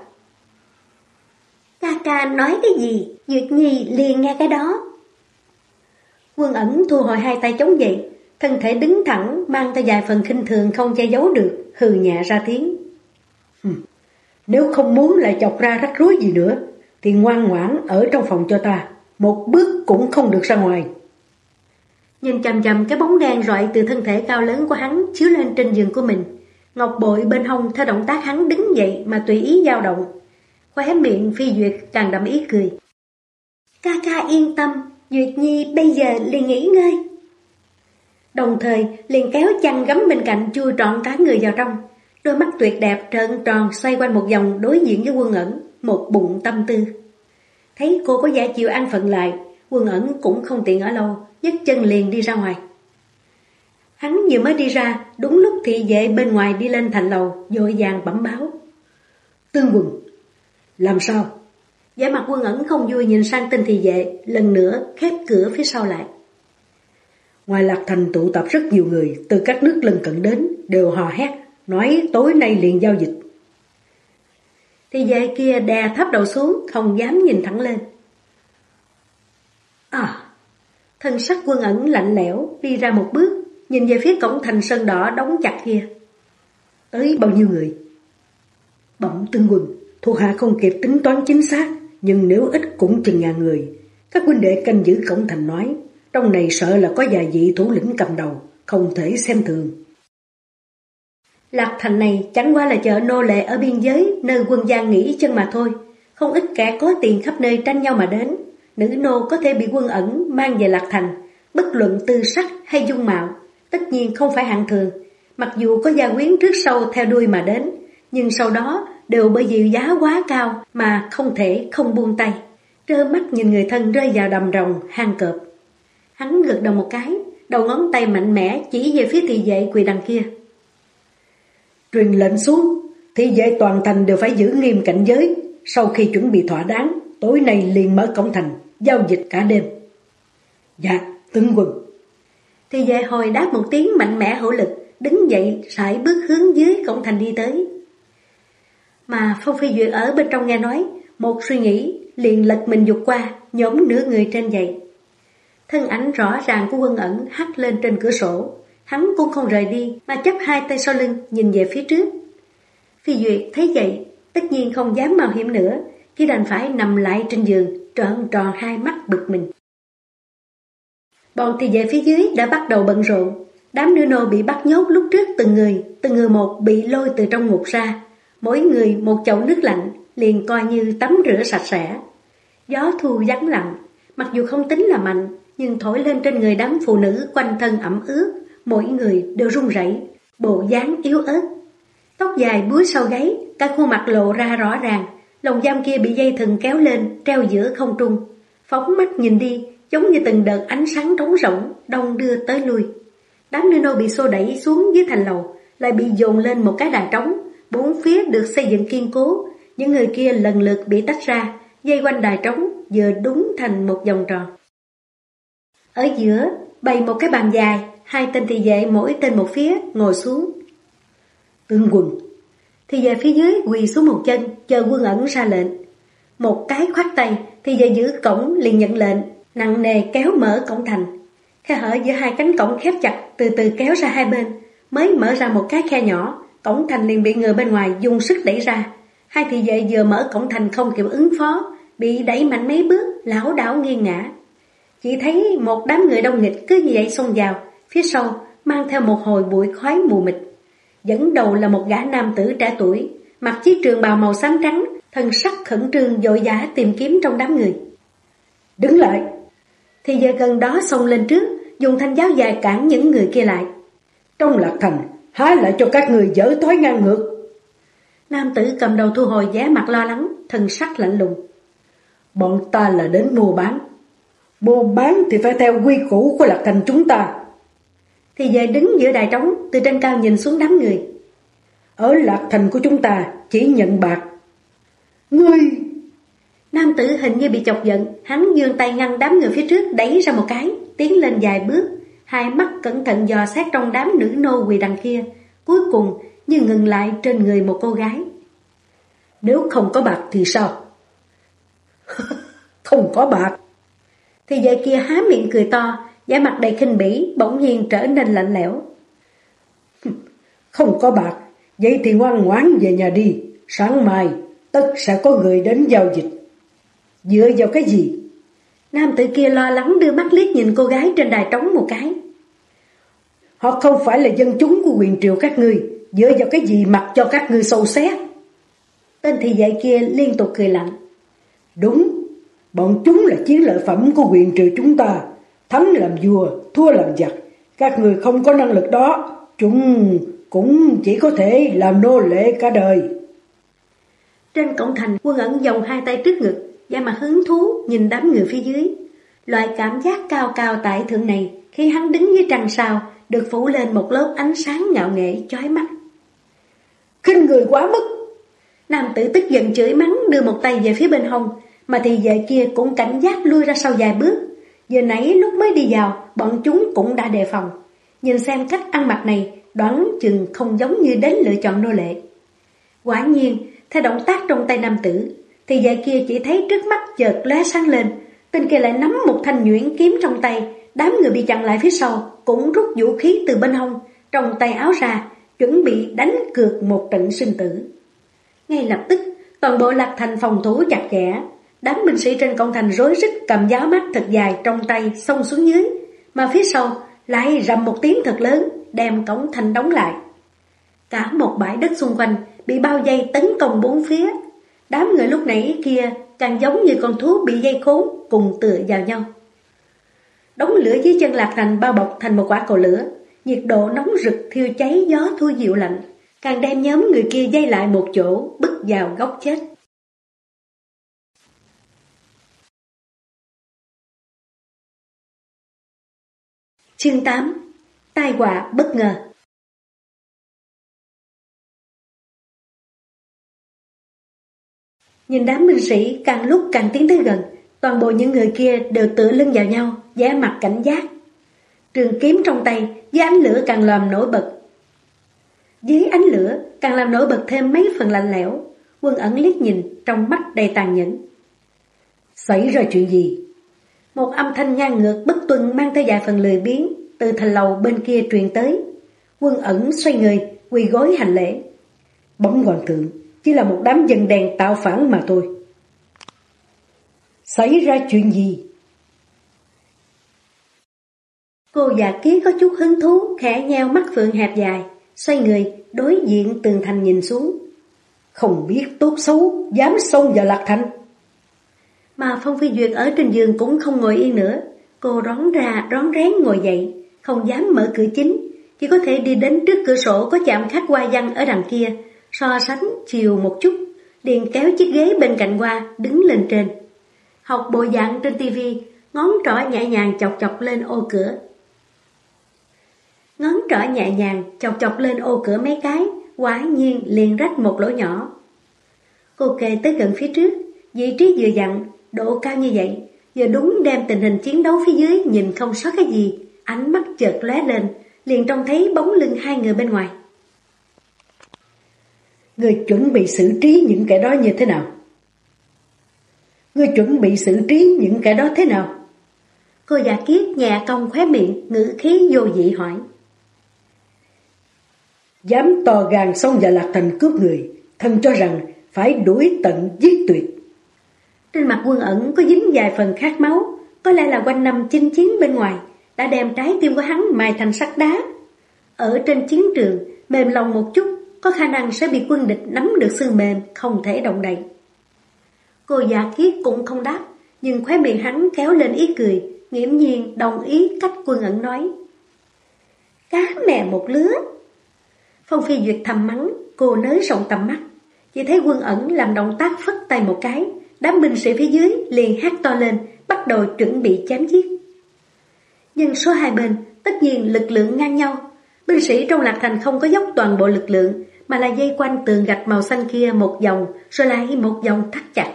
Ca ca nói cái gì, Duyệt Nhi liền nghe cái đó. Quân Ẩn thu hồi hai tay chống dậy, thân thể đứng thẳng mang theo vài phần khinh thường không che giấu được, hừ nhẹ ra tiếng. Nếu không muốn lại chọc ra rắc rối gì nữa, thì ngoan ngoãn ở trong phòng cho ta, một bước cũng không được ra ngoài. Nhìn chằm chằm cái bóng đen rọi từ thân thể cao lớn của hắn chiếu lên trên giường của mình, ngọc bội bên hông theo động tác hắn đứng dậy mà tùy ý dao động. Khóe miệng Phi Duyệt càng đậm ý cười. Ca ca yên tâm, Duyệt Nhi bây giờ liền nghỉ ngơi. Đồng thời liền kéo chăn gấm bên cạnh chui trọn cả người vào trong. Đôi mắt tuyệt đẹp trợn tròn xoay quanh một vòng đối diện với Quân Ẩn, một bụng tâm tư. Thấy cô có vẻ chịu ăn phận lại, Quân Ẩn cũng không tiện ở lâu, nhấc chân liền đi ra ngoài. Hắn vừa mới đi ra, đúng lúc thị vệ bên ngoài đi lên thành lầu, vội vàng bẩm báo. Tương Quân, làm sao? Vẻ mặt Quân Ẩn không vui nhìn sang tên thị vệ, lần nữa khép cửa phía sau lại. Ngoài Lạc Thành tụ tập rất nhiều người từ các nước lân cận đến, đều hò hét, nói tối nay liền giao dịch. Thị vệ kia đè thấp đầu xuống, không dám nhìn thẳng lên. Thân sắc Quân Ẩn lạnh lẽo, đi ra một bước, nhìn về phía cổng thành sơn đỏ đóng chặt kia. Tới bao nhiêu người? Bẩm Tương Quân, thuộc hạ không kịp tính toán chính xác, nhưng nếu ít cũng chừng ngàn người. Các huynh đệ canh giữ cổng thành nói, trong này sợ là có vài vị thủ lĩnh cầm đầu, không thể xem thường. Lạc Thành này chẳng qua là chợ nô lệ ở biên giới, nơi quân gia nghỉ chân mà thôi. Không ít kẻ có tiền khắp nơi tranh nhau mà đến. Nữ nô có thể bị Quân Ẩn mang về Lạc Thành, bất luận tư sắc hay dung mạo, tất nhiên không phải hạng thường. Mặc dù có gia quyến trước sau theo đuôi mà đến, nhưng sau đó đều bởi vì giá quá cao mà không thể không buông tay. Trơ mắt nhìn người thân rơi vào đầm rồng hang cọp. Hắn gật đầu một cái, đầu ngón tay mạnh mẽ chỉ về phía thị vệ quỳ đằng kia. Truyền lệnh xuống, thị vệ toàn thành đều phải giữ nghiêm cảnh giới. Sau khi chuẩn bị thỏa đáng, tối nay liền mở cổng thành, giao dịch cả đêm. Dạ, Tướng Quân. Thị vệ hồi đáp một tiếng mạnh mẽ hữu lực, đứng dậy sải bước hướng dưới cổng thành đi tới. Mà Phong Phi Duyệt ở bên trong nghe nói, một suy nghĩ liền lật mình vụt qua, nhổm nửa người trên dậy. Thân ảnh rõ ràng của Quân Ẩn hắt lên trên cửa sổ, hắn cũng không rời đi mà chắp hai tay sau lưng nhìn về phía trước. Phi Duyệt thấy vậy, tất nhiên không dám mạo hiểm nữa, chỉ đành phải nằm lại trên giường, trợn tròn hai mắt bực mình. Bọn thị vệ phía dưới đã bắt đầu bận rộn, đám nữ nô bị bắt nhốt lúc trước từng người một bị lôi từ trong ngục ra, mỗi người một chậu nước lạnh, liền coi như tắm rửa sạch sẽ. Gió thu vắng lặng, mặc dù không tính là mạnh, nhưng thổi lên trên người đám phụ nữ quanh thân ẩm ướt, mỗi người đều run rẩy, bộ dáng yếu ớt. Tóc dài búi sau gáy, cả khuôn mặt lộ ra rõ ràng, lồng giam kia bị dây thừng kéo lên, treo giữa không trung. Phóng mắt nhìn đi, giống như từng đợt ánh sáng trống rỗng, đông đưa tới lui. Đám nữ nô bị xô đẩy xuống dưới thành lầu, lại bị dồn lên một cái đài trống, bốn phía được xây dựng kiên cố. Những người kia lần lượt bị tách ra, dây quanh đài trống, vừa đúng thành một vòng tròn. Ở giữa, bày một cái bàn dài, hai tên thị vệ mỗi tên một phía, ngồi xuống. Tướng quân. Thị vệ phía dưới quỳ xuống một chân, chờ Quân Ẩn ra lệnh. Một cái khoát tay, thị vệ giữ cổng liền nhận lệnh, nặng nề kéo mở cổng thành. Khe hở giữa hai cánh cổng khép chặt, từ từ kéo ra hai bên, mới mở ra một cái khe nhỏ, cổng thành liền bị người bên ngoài dùng sức đẩy ra. Hai thị vệ vừa mở cổng thành không kịp ứng phó, bị đẩy mạnh mấy bước, lảo đảo nghiêng ngã. Chỉ thấy một đám người đông nghịch cứ như vậy xông vào, phía sau mang theo một hồi bụi khói mù mịt. Dẫn đầu là một gã nam tử trẻ tuổi, mặc chiếc trường bào màu xám trắng, thân sắc khẩn trương vội vã tìm kiếm trong đám người. Đứng lại! Thị vệ gần đó xông lên trước, dùng thanh giáo dài cản những người kia lại. Trong Lạc Thành, há lại cho các người dở thói ngang ngược. Nam tử cầm đầu thu hồi vẻ mặt lo lắng, thân sắc lạnh lùng. Bọn ta là đến mua bán. Mua bán thì phải theo quy củ của Lạc Thành chúng ta. Thì về đứng giữa đài trống, từ trên cao nhìn xuống đám người. Ở Lạc Thành của chúng ta chỉ nhận bạc. Ngươi! Nam tử hình như bị chọc giận, hắn giương tay ngăn đám người phía trước đẩy ra một cái, tiến lên vài bước, hai mắt cẩn thận dò xét trong đám nữ nô quỳ đằng kia, cuối cùng như ngừng lại trên người một cô gái. Nếu không có bạc thì sao? Không có bạc. Thì vậy kia há miệng cười to, vẻ mặt đầy khinh bỉ bỗng nhiên trở nên lạnh lẽo. Không có bạc, vậy thì ngoan ngoãn về nhà đi, sáng mai tất sẽ có người đến giao dịch. Dựa vào cái gì? Nam tử kia lo lắng đưa mắt liếc nhìn cô gái trên đài trống một cái. Họ không phải là dân chúng của quyền triều các ngươi, dựa vào cái gì mặc cho các ngươi sâu xét? Tên thị vệ kia liên tục cười lạnh. Đúng, bọn chúng là chiến lợi phẩm của quyền triều chúng ta, thắng làm vua, thua làm giặc. Các người không có năng lực đó, chúng cũng chỉ có thể làm nô lệ cả đời. Trên cổng thành, Quân Ẩn vòng hai tay trước ngực, da mặt hứng thú nhìn đám người phía dưới. Loại cảm giác cao cao tại thượng này, khi hắn đứng dưới trăng sao, được phủ lên một lớp ánh sáng ngạo nghễ chói mắt. Khinh người quá mức! Nam tử tức giận chửi mắng, đưa một tay về phía bên hông, mà thị vệ kia cũng cảnh giác lui ra sau vài bước. Giờ nãy lúc mới đi vào, bọn chúng cũng đã đề phòng. Nhìn xem cách ăn mặc này, đoán chừng không giống như đến lựa chọn nô lệ. Quả nhiên, theo động tác trong tay nam tử, thị vệ kia chỉ thấy trước mắt chợt lóe sáng lên, tên kia lại nắm một thanh nhuyễn kiếm trong tay. Đám người bị chặn lại phía sau cũng rút vũ khí từ bên hông, trong tay áo ra, chuẩn bị đánh cược một trận sinh tử. Ngay lập tức, toàn bộ Lạc Thành phòng thủ chặt chẽ. Đám binh sĩ trên cổng thành rối rít cầm giáo mát thật dài trong tay xông xuống dưới, mà phía sau lại rầm một tiếng thật lớn, đem cổng thành đóng lại. Cả một bãi đất xung quanh bị bao vây tấn công bốn phía. Đám người lúc nãy kia càng giống như con thú bị dây khốn, cùng tựa vào nhau. Đống lửa dưới chân Lạc Thành bao bọc thành một quả cầu lửa, nhiệt độ nóng rực thiêu cháy, gió thu dịu lạnh, càng đem nhóm người kia dây lại một chỗ, bứt vào góc chết. Chương 8. Tai họa bất ngờ. Nhìn đám binh sĩ càng lúc càng tiến tới gần, toàn bộ những người kia đều tựa lưng vào nhau, vẻ mặt cảnh giác. Trường kiếm trong tay dưới ánh lửa càng làm nổi bật. Dưới ánh lửa càng làm nổi bật thêm mấy phần lạnh lẽo. Quân Ẩn liếc nhìn, trong mắt đầy tàn nhẫn. Xảy ra chuyện gì? Một âm thanh ngang ngược bất tuân mang theo vài phần lười biếng từ thành lầu bên kia truyền tới. Quân Ẩn xoay người, quỳ gối hành lễ. Bẩm hoàng thượng, chỉ là một đám dân đen tạo phản mà thôi. Xảy ra chuyện gì? Cô già kia có chút hứng thú, khẽ nheo mắt phượng hẹp dài, xoay người, đối diện tường thành nhìn xuống. Không biết tốt xấu, dám xông vào Lạc Thành. Mà Phong Phi Duyệt ở trên giường cũng không ngồi yên nữa. Cô rón ra, rón rén ngồi dậy, không dám mở cửa chính, chỉ có thể đi đến trước cửa sổ có chạm khắc hoa văn ở đằng kia, so sánh chiều một chút, liền kéo chiếc ghế bên cạnh qua, đứng lên trên. Học bộ dạng trên tivi, ngón trỏ nhẹ nhàng chọc chọc lên ô cửa. Ngón trỏ nhẹ nhàng chọc chọc lên ô cửa mấy cái, quả nhiên liền rách một lỗ nhỏ. Cô kề tới gần phía trước, vị trí vừa dặn, độ cao như vậy, giờ đúng đem tình hình chiến đấu phía dưới nhìn không sót cái gì, ánh mắt chợt lóe lên, liền trông thấy bóng lưng hai người bên ngoài. Người chuẩn bị xử trí những kẻ đó như thế nào? Ngươi chuẩn bị xử trí những kẻ đó thế nào? Cô già kiết nhẹ cong khóe miệng, ngữ khí vô dị hỏi. Dám to gan xông vào Lạc Thành cướp người, thần cho rằng phải đuổi tận giết tuyệt. Trên mặt Quân Ẩn có dính vài phần khát máu, có lẽ là quanh năm chinh chiến bên ngoài đã đem trái tim của hắn mài thành sắt đá. Ở trên chiến trường, mềm lòng một chút, có khả năng sẽ bị quân địch nắm được xương mềm, không thể động đậy. Cô già kiết cũng không đáp, nhưng khóe miệng hắn kéo lên ý cười, nghiễm nhiên đồng ý cách Quân Ẩn nói. Cá mè một lứa. Phong Phi Duyệt thầm mắng, cô nới rộng tầm mắt, chỉ thấy Quân Ẩn làm động tác phất tay một cái, đám binh sĩ phía dưới liền hét to lên, bắt đầu chuẩn bị chém giết. Nhưng số hai bên, tất nhiên lực lượng ngang nhau. Binh sĩ trong Lạc Thành không có dốc toàn bộ lực lượng, mà là dây quanh tường gạch màu xanh kia một vòng, rồi lại một vòng thắt chặt.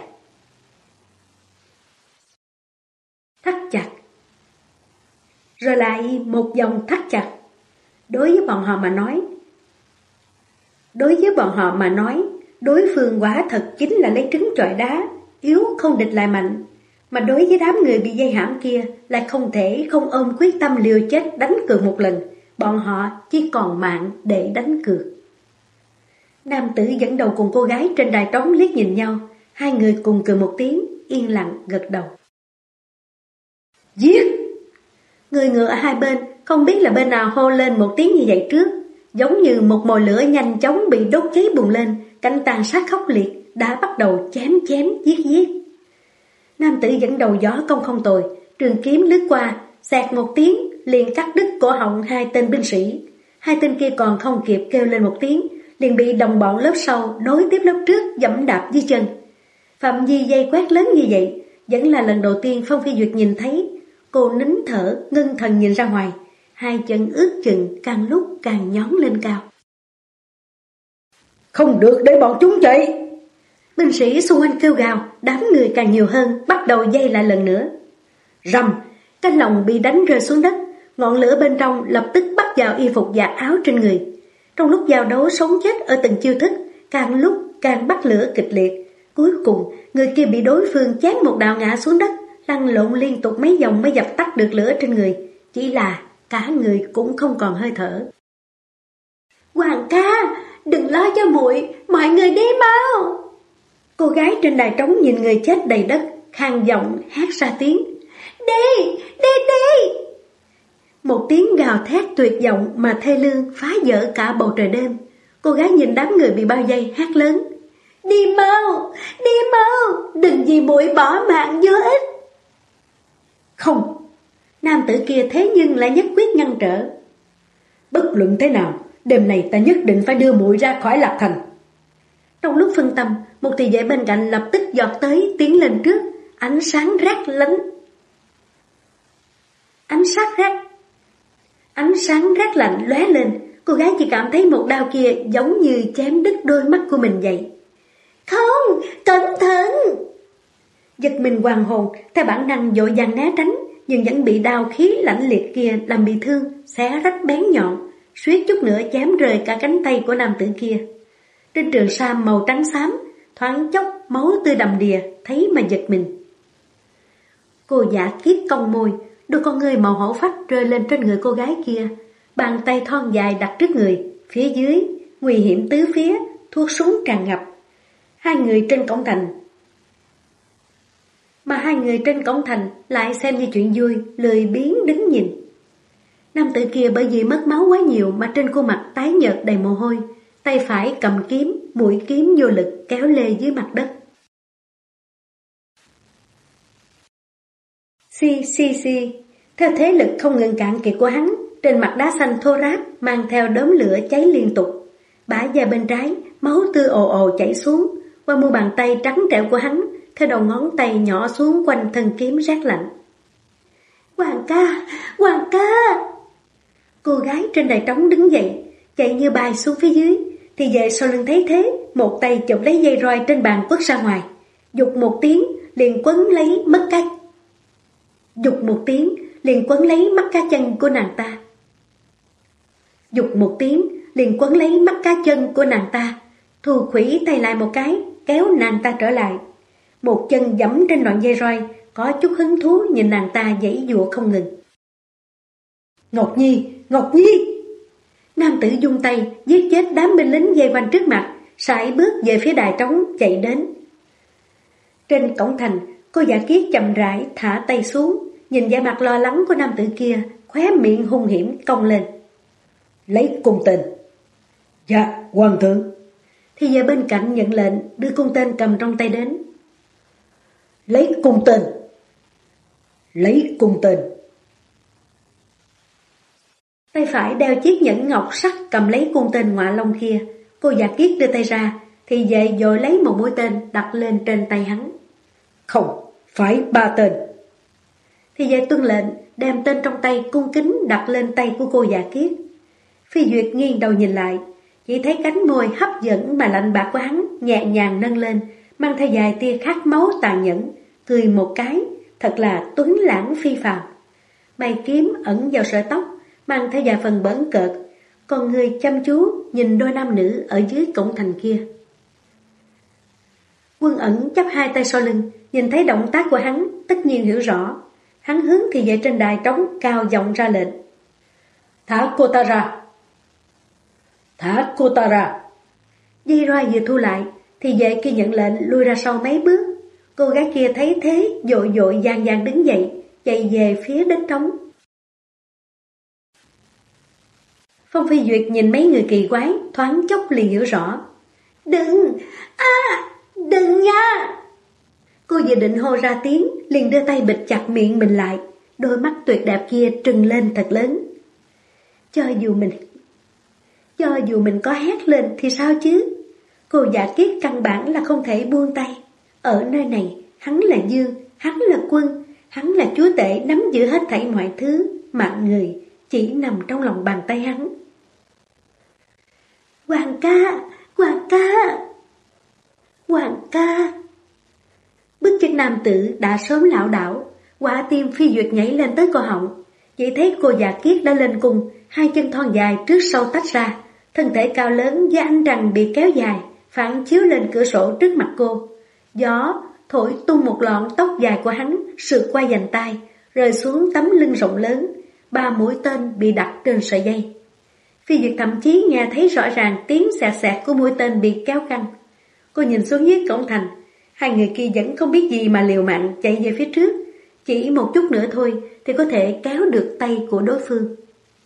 Thắt chặt. Rồi lại một vòng thắt chặt. Đối với bọn họ mà nói, đối phương quả thật chính là lấy trứng chọi đá, yếu không địch lại mạnh. Mà đối với đám người bị dây hãm kia lại không thể không ôm quyết tâm liều chết đánh cược một lần. Bọn họ chỉ còn mạng để đánh cược. Nam tử dẫn đầu cùng cô gái trên đài trống liếc nhìn nhau, hai người cùng cười một tiếng, yên lặng gật đầu. Giết! Người ngựa ở hai bên không biết là bên nào hô lên một tiếng như vậy trước, giống như một mồi lửa nhanh chóng bị đốt cháy bùng lên, cảnh tàn sát khốc liệt đã bắt đầu chém giết. Nam tử dẫn đầu gió công không tồi, trường kiếm lướt qua, xẹt một tiếng liền cắt đứt cổ họng hai tên binh sĩ. Hai tên kia còn không kịp kêu lên một tiếng, liền bị đồng bọn lớp sau nối tiếp lớp trước giẫm đạp dưới chân. Phạm vi dây quét lớn như vậy, vẫn là lần đầu tiên Phong Phi Duyệt nhìn thấy. Cô nín thở, ngưng thần nhìn ra ngoài, hai chân ướt chừng càng lúc càng nhón lên cao. Không được để bọn chúng chạy! Binh sĩ xung quanh kêu gào, đám người càng nhiều hơn, bắt đầu dây lại lần nữa. Rầm, cánh lồng bị đánh rơi xuống đất, ngọn lửa bên trong lập tức bắt vào y phục và áo trên người. Trong lúc giao đấu sống chết ở từng chiêu thức, càng lúc càng bắt lửa kịch liệt. Cuối cùng, người kia bị đối phương chém một đạo ngã xuống đất, lăn lộn liên tục mấy vòng mới dập tắt được lửa trên người. Chỉ là cả người cũng không còn hơi thở. Hoàng ca, đừng lo cho muội, mọi người đi mau! Cô gái trên đài trống nhìn người chết đầy đất, khàn giọng hát ra tiếng. Đi! Một tiếng gào thét tuyệt vọng mà thê lương phá vỡ cả bầu trời đêm. Cô gái nhìn đám người bị bao vây hát lớn. Đi mau! Đừng vì muội bỏ mạng vô ích! Không! Nam tử kia thế nhưng lại nhất quyết ngăn trở. Bất luận thế nào, đêm này ta nhất định phải đưa muội ra khỏi Lạc Thành. Trong lúc phân tâm, một thị vệ bên cạnh lập tức giọt tới tiến lên trước, ánh sáng rát lạnh lóe lên. Cô gái chỉ cảm thấy một đao kia giống như chém đứt đôi mắt của mình vậy. Không, cẩn thận! Giật mình hoàng hồn, theo bản năng vội vàng né tránh, nhưng vẫn bị đao khí lạnh liệt kia làm bị thương, xé rách bén nhọn, suýt chút nữa chém rơi cả cánh tay của nam tử kia. Trên trường sam màu trắng xám, thoáng chốc máu tươi đầm đìa, thấy mà giật mình. Cô Giả Kiết cong môi, đôi con ngươi màu hổ phách rơi lên trên người cô gái kia, bàn tay thon dài đặt trước người, phía dưới nguy hiểm tứ phía, thuốc súng tràn ngập. Hai người trên cổng thành lại xem như chuyện vui, lười biếng đứng nhìn. Nam tử kia bởi vì mất máu quá nhiều mà trên khuôn mặt tái nhợt đầy mồ hôi, tay phải cầm kiếm, mũi kiếm vô lực kéo lê dưới mặt đất. Xì, theo thế lực không ngừng cạn kiệt của hắn, trên mặt đá xanh thô ráp mang theo đốm lửa cháy liên tục. Bả vai bên trái, máu tươi ồ ồ chảy xuống, qua mu bàn tay trắng trẻo của hắn, theo đầu ngón tay nhỏ xuống quanh thân kiếm rét lạnh. Hoàng ca! Cô gái trên đài trống đứng dậy, chạy như bay xuống phía dưới, thì về sau lưng thấy thế, một tay chụp lấy dây roi trên bàn quất ra ngoài, dục một tiếng liền quấn lấy mắt cá chân của nàng ta. Thu Khủy tay lại một cái, kéo nàng ta trở lại. Một chân giẫm trên đoạn dây roi, có chút hứng thú nhìn nàng ta giãy giụa không ngừng. Ngọc Nhi! Nam tử dung tay, giết chết đám binh lính dây quanh trước mặt, sải bước về phía đài trống chạy đến. Trên cổng thành, cô Giả Kiết chậm rãi thả tay xuống, nhìn vẻ mặt lo lắng của nam tử kia, khóe miệng hung hiểm cong lên. Lấy cung tên. Dạ, hoàng thượng. Thì về bên cạnh nhận lệnh, đưa cung tên cầm trong tay đến. Lấy cung tên. Tay phải đeo chiếc nhẫn ngọc sắt cầm lấy cung tên ngọa long kia. Cô Giả Kiết đưa tay ra, thì về vội lấy một mũi tên đặt lên trên tay hắn. Không, phải 3 tên. Thì về tuân lệnh, đem tên trong tay cung kính đặt lên tay của cô Giả Kiết. Phi Duyệt nghiêng đầu nhìn lại, chỉ thấy cánh môi hấp dẫn mà lạnh bạc của hắn nhẹ nhàng nâng lên, mang theo vài tia khát máu tàn nhẫn, cười một cái, thật là tuấn lãng phi phàm. Mày kiếm ẩn vào sợi tóc, mang theo vài phần bỡn cợt, còn người chăm chú nhìn đôi nam nữ ở dưới cổng thành kia. Quân Ẩn chắp hai tay sau lưng, nhìn thấy động tác của hắn, tất nhiên hiểu rõ. Hắn hướng thì về trên đài trống cao giọng ra lệnh. Thả cô ta ra. Dây roi vừa thu lại, thì vệ kia nhận lệnh lui ra sau mấy bước. Cô gái kia thấy thế, vội vội vàng đứng dậy, chạy về phía đánh trống. Phong Phi Duyệt nhìn mấy người kỳ quái, thoáng chốc liền hiểu rõ. Đừng nha! Cô vừa định hô ra tiếng, liền đưa tay bịt chặt miệng mình lại, đôi mắt tuyệt đẹp kia trừng lên thật lớn. Cho dù mình có hét lên thì sao chứ? Cô Giả Kiết căn bản là không thể buông tay. Ở nơi này, hắn là dương, hắn là quân, hắn là chúa tể nắm giữ hết thảy mọi thứ, mạng người chỉ nằm trong lòng bàn tay hắn. Hoàng ca! Bước chân nam tử đã sớm lảo đảo, quả tim Phi Duyệt nhảy lên tới cổ họng. Chỉ thấy cô Giả Kiết đã lên cung, hai chân thon dài trước sau tách ra, thân thể cao lớn với ánh răng bị kéo dài, phản chiếu lên cửa sổ trước mặt cô. Gió thổi tung một lọn tóc dài của hắn sượt qua vành tai, rơi xuống tấm lưng rộng lớn, 3 mũi tên bị đặt trên sợi dây. Phi Duyệt thậm chí nghe thấy rõ ràng tiếng xẹt xẹt của mũi tên bị kéo căng. Cô nhìn xuống dưới cổng thành, hai người kia vẫn không biết gì mà liều mạng chạy về phía trước. Chỉ một chút nữa thôi thì có thể kéo được tay của đối phương.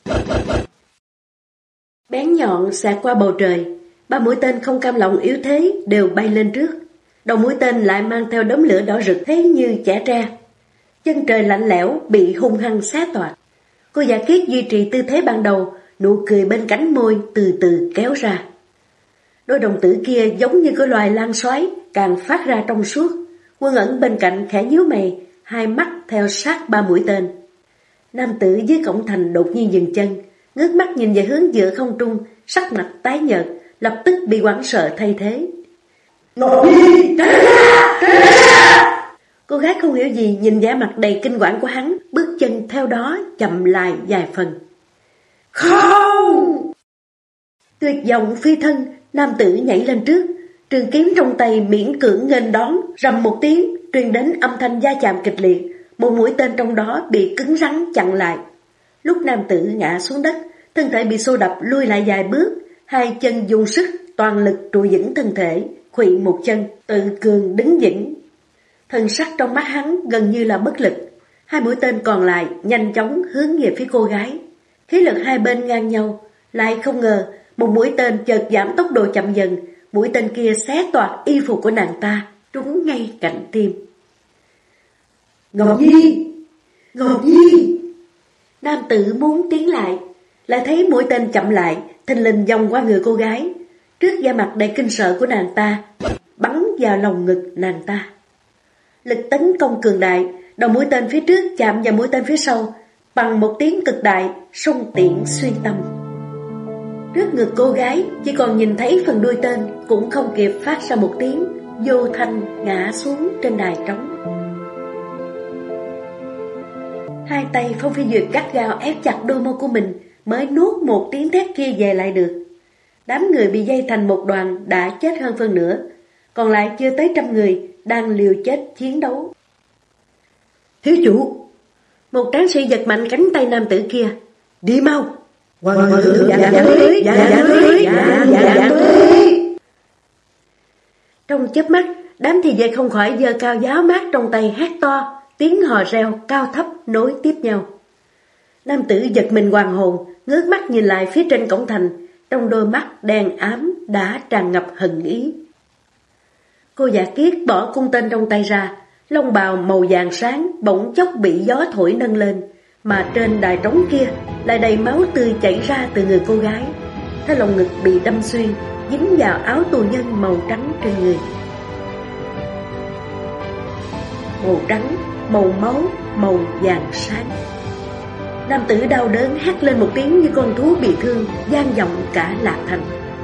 Bén nhọn xẹt qua bầu trời, 3 mũi tên không cam lòng yếu thế đều bay lên trước. Đầu mũi tên lại mang theo đốm lửa đỏ rực thế như chẻ tre. Chân trời lạnh lẽo bị hung hăng xé toạc. Cô Giả Kiết duy trì tư thế ban đầu, nụ cười bên cánh môi từ từ kéo ra. Đôi đồng tử kia giống như cái loài lan xoáy, càng phát ra trong suốt. Quân Ẩn bên cạnh khẽ nhíu mày, hai mắt theo sát 3 mũi tên. Nam tử dưới cổng thành đột nhiên dừng chân, ngước mắt nhìn về hướng giữa không trung, sắc mặt tái nhợt, lập tức bị hoảng sợ thay thế. Ngọc Nhi, tránh ra! Cô gái không hiểu gì nhìn vẻ mặt đầy kinh quản của hắn, bước chân theo đó chậm lại vài phần. Không! Tuyệt vọng phi thân, nam tử nhảy lên trước, Trường kiếm trong tay miễn cưỡng nghênh đón, rầm một tiếng, truyền đến âm thanh va chạm kịch liệt. Một mũi tên trong đó bị cứng rắn chặn lại. Lúc nam tử ngã xuống đất, thân thể bị xô đập lui lại vài bước, hai chân dùng sức toàn lực trụ vững thân thể, khuỵu một chân, tự cường đứng vững. Thần sắc trong mắt hắn gần như là bất lực. Hai mũi tên còn lại nhanh chóng hướng về phía cô gái. Khí lực hai bên ngang nhau, lại không ngờ một mũi tên chợt giảm tốc độ chậm dần, mũi tên kia xé toạc y phục của nàng ta, trúng ngay cạnh tim. Ngọc Nhi! Ngọc Nhi! Nam tử muốn tiến lại thấy mũi tên chậm lại, thình lình vòng qua người cô gái, trước da mặt đầy kinh sợ của nàng ta, bắn vào lồng ngực nàng ta. Lực tấn công cường đại, đầu mũi tên phía trước chạm vào mũi tên phía sau, bằng một tiếng cực đại, song tiễn xuyên tâm. Trước ngực cô gái chỉ còn nhìn thấy phần đuôi tên, cũng không kịp phát ra một tiếng, vô thanh ngã xuống trên đài trống. Hai tay Phong Phi Duyệt gắt gao ép chặt đôi môi của mình, mới nuốt một tiếng thét kia về lại được. Đám người bị dây thành một đoàn đã chết hơn phân nửa, còn lại chưa tới 100 người đang liều chết chiến đấu. Thiếu chủ! Một tráng sĩ giật mạnh cánh tay nam tử kia. Đi mau! Hoàng thượng dạ tới! Trong chớp mắt, đám thị vệ không khỏi giơ cao giáo mát trong tay hét to, tiếng hò reo cao thấp nối tiếp nhau. Nam tử giật mình hoàn hồn, ngước mắt nhìn lại phía trên cổng thành, trong đôi mắt đen ám đã tràn ngập hận ý. Cô Dạ Kiết bỏ cung tên trong tay ra, lông bào màu vàng sáng bỗng chốc bị gió thổi nâng lên, mà trên đài trống kia lại đầy máu tươi chảy ra từ người cô gái. Thấy lồng ngực bị đâm xuyên, dính vào áo tù nhân màu trắng trên người. Màu trắng, màu máu, màu vàng sáng. Nam tử đau đớn hét lên một tiếng như con thú bị thương, vang vọng cả Lạc Thành.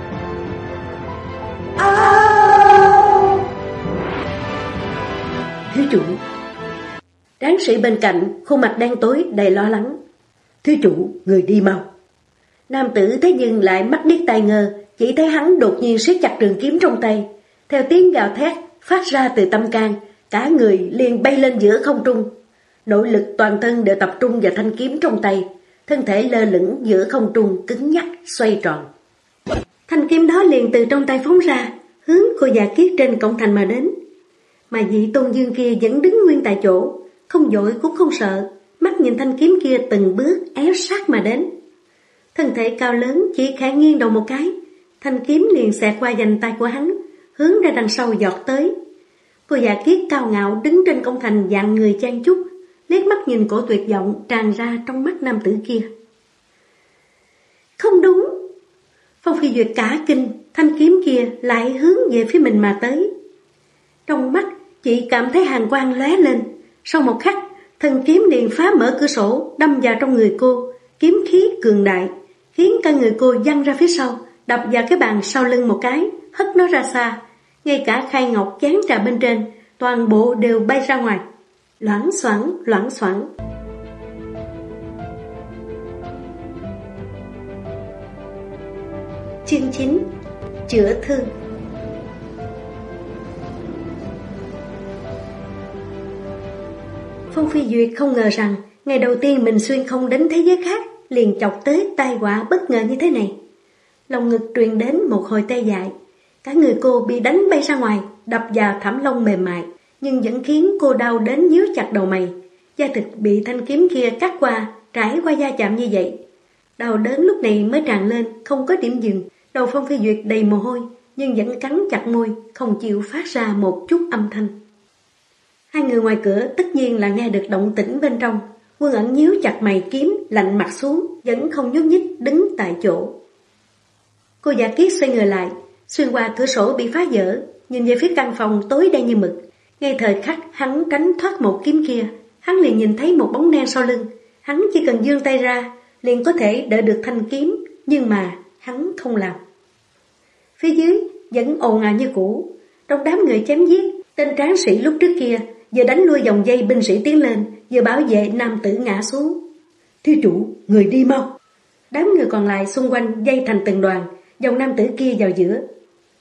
Thiếu chủ! Tráng sĩ bên cạnh, khuôn mặt đen tối đầy lo lắng. Thiếu chủ, người đi mau! Nam tử thế nhưng lại mắt điếc tai ngơ, chỉ thấy hắn đột nhiên siết chặt trường kiếm trong tay. Theo tiếng gào thét phát ra từ tâm can, cả người liền bay lên giữa không trung. Nội lực toàn thân đều tập trung vào thanh kiếm trong tay, thân thể lơ lửng giữa không trung cứng nhắc xoay tròn. Thanh kiếm đó liền từ trong tay phóng ra, hướng cô Dạ Kiết trên cổng thành mà đến. Mà vị tôn dương kia vẫn đứng nguyên tại chỗ, không vội cũng không sợ, mắt nhìn thanh kiếm kia từng bước éo sát mà đến. Thân thể cao lớn chỉ khẽ nghiêng đầu một cái, thanh kiếm liền xẹt qua vành tay của hắn, hướng ra đằng sau giọt tới. Cô Dạ Kiết cao ngạo đứng trên cổng thành dạng người chen chúc, liếc mắt nhìn cổ tuyệt vọng tràn ra trong mắt nam tử kia. Không đúng! Phong Phi Duyệt cả kinh, thanh kiếm kia lại hướng về phía mình mà tới. Trong mắt chị cảm thấy hàn quang lóe lên, sau một khắc, thân kiếm liền phá mở cửa sổ đâm vào trong người cô, kiếm khí cường đại, khiến cả người cô văng ra phía sau, đập vào cái bàn sau lưng một cái, hất nó ra xa. Ngay cả khay ngọc chén trà bên trên, toàn bộ đều bay ra ngoài. Loảng xoảng, loảng xoảng. Chương 9. Chữa thương. Phong Phi Duyệt không ngờ rằng ngày đầu tiên mình xuyên không đến thế giới khác liền chọc tới tai họa bất ngờ như thế này. Lòng ngực truyền đến một hồi tê dại, cả người cô bị đánh bay ra ngoài, đập vào thảm lông mềm mại, nhưng vẫn khiến cô đau đến nhíu chặt đầu mày. Da thịt bị thanh kiếm kia cắt qua, trải qua da chạm như vậy. Đau đớn lúc này mới tràn lên, không có điểm dừng. Đầu Phong Phi Duyệt đầy mồ hôi, nhưng vẫn cắn chặt môi, không chịu phát ra một chút âm thanh. Hai người ngoài cửa tất nhiên là nghe được động tĩnh bên trong. Quân Ẩn nhíu chặt mày kiếm, lạnh mặt xuống, vẫn không nhúc nhích đứng tại chỗ. Cô Dạ Kiết xoay người lại, xuyên qua cửa sổ bị phá vỡ, nhìn về phía căn phòng tối đen như mực. Ngay thời khắc hắn tránh thoát một kiếm kia, hắn liền nhìn thấy một bóng đen sau lưng. Hắn chỉ cần giương tay ra, liền có thể đỡ được thanh kiếm, nhưng mà hắn không làm. Phía dưới vẫn ồn ào như cũ. Trong đám người chém giết, tên tráng sĩ lúc trước kia vừa đánh lui dòng dây binh sĩ tiến lên, vừa bảo vệ nam tử ngã xuống. Thiếu chủ, người đi mau! Đám người còn lại xung quanh dây thành từng đoàn, dòng nam tử kia vào giữa.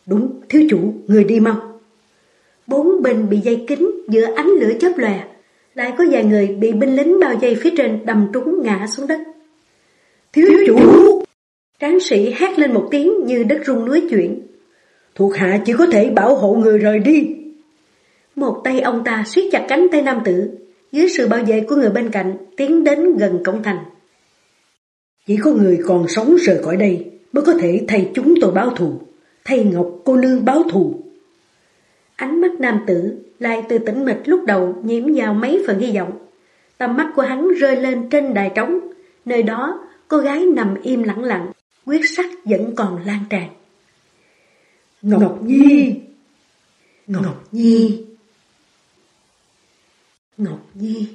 Đúng, thiếu chủ, người đi mau. Bốn bên bị dây kín giữa ánh lửa chớp lòe, lại có vài người bị binh lính bao vây phía trên đâm trúng ngã xuống đất. Thiếu chủ! Tráng sĩ hét lên một tiếng như đất rung núi chuyển. Thuộc hạ chỉ có thể bảo hộ người rời đi. Một tay ông ta siết chặt cánh tay nam tử, dưới sự bảo vệ của người bên cạnh tiến đến gần cổng thành. Chỉ có người còn sống rời khỏi đây mới có thể thay chúng tôi báo thù, thay Ngọc cô nương báo thù. Ánh mắt nam tử lại từ tĩnh mịch lúc đầu nhiễm vào mấy phần hy vọng. Tầm mắt của hắn rơi lên trên đài trống, nơi đó cô gái nằm im lặng lặng, huyết sắc vẫn còn lan tràn. Ngọc Nhi! Ngọc Nhi! Ngọc Nhi!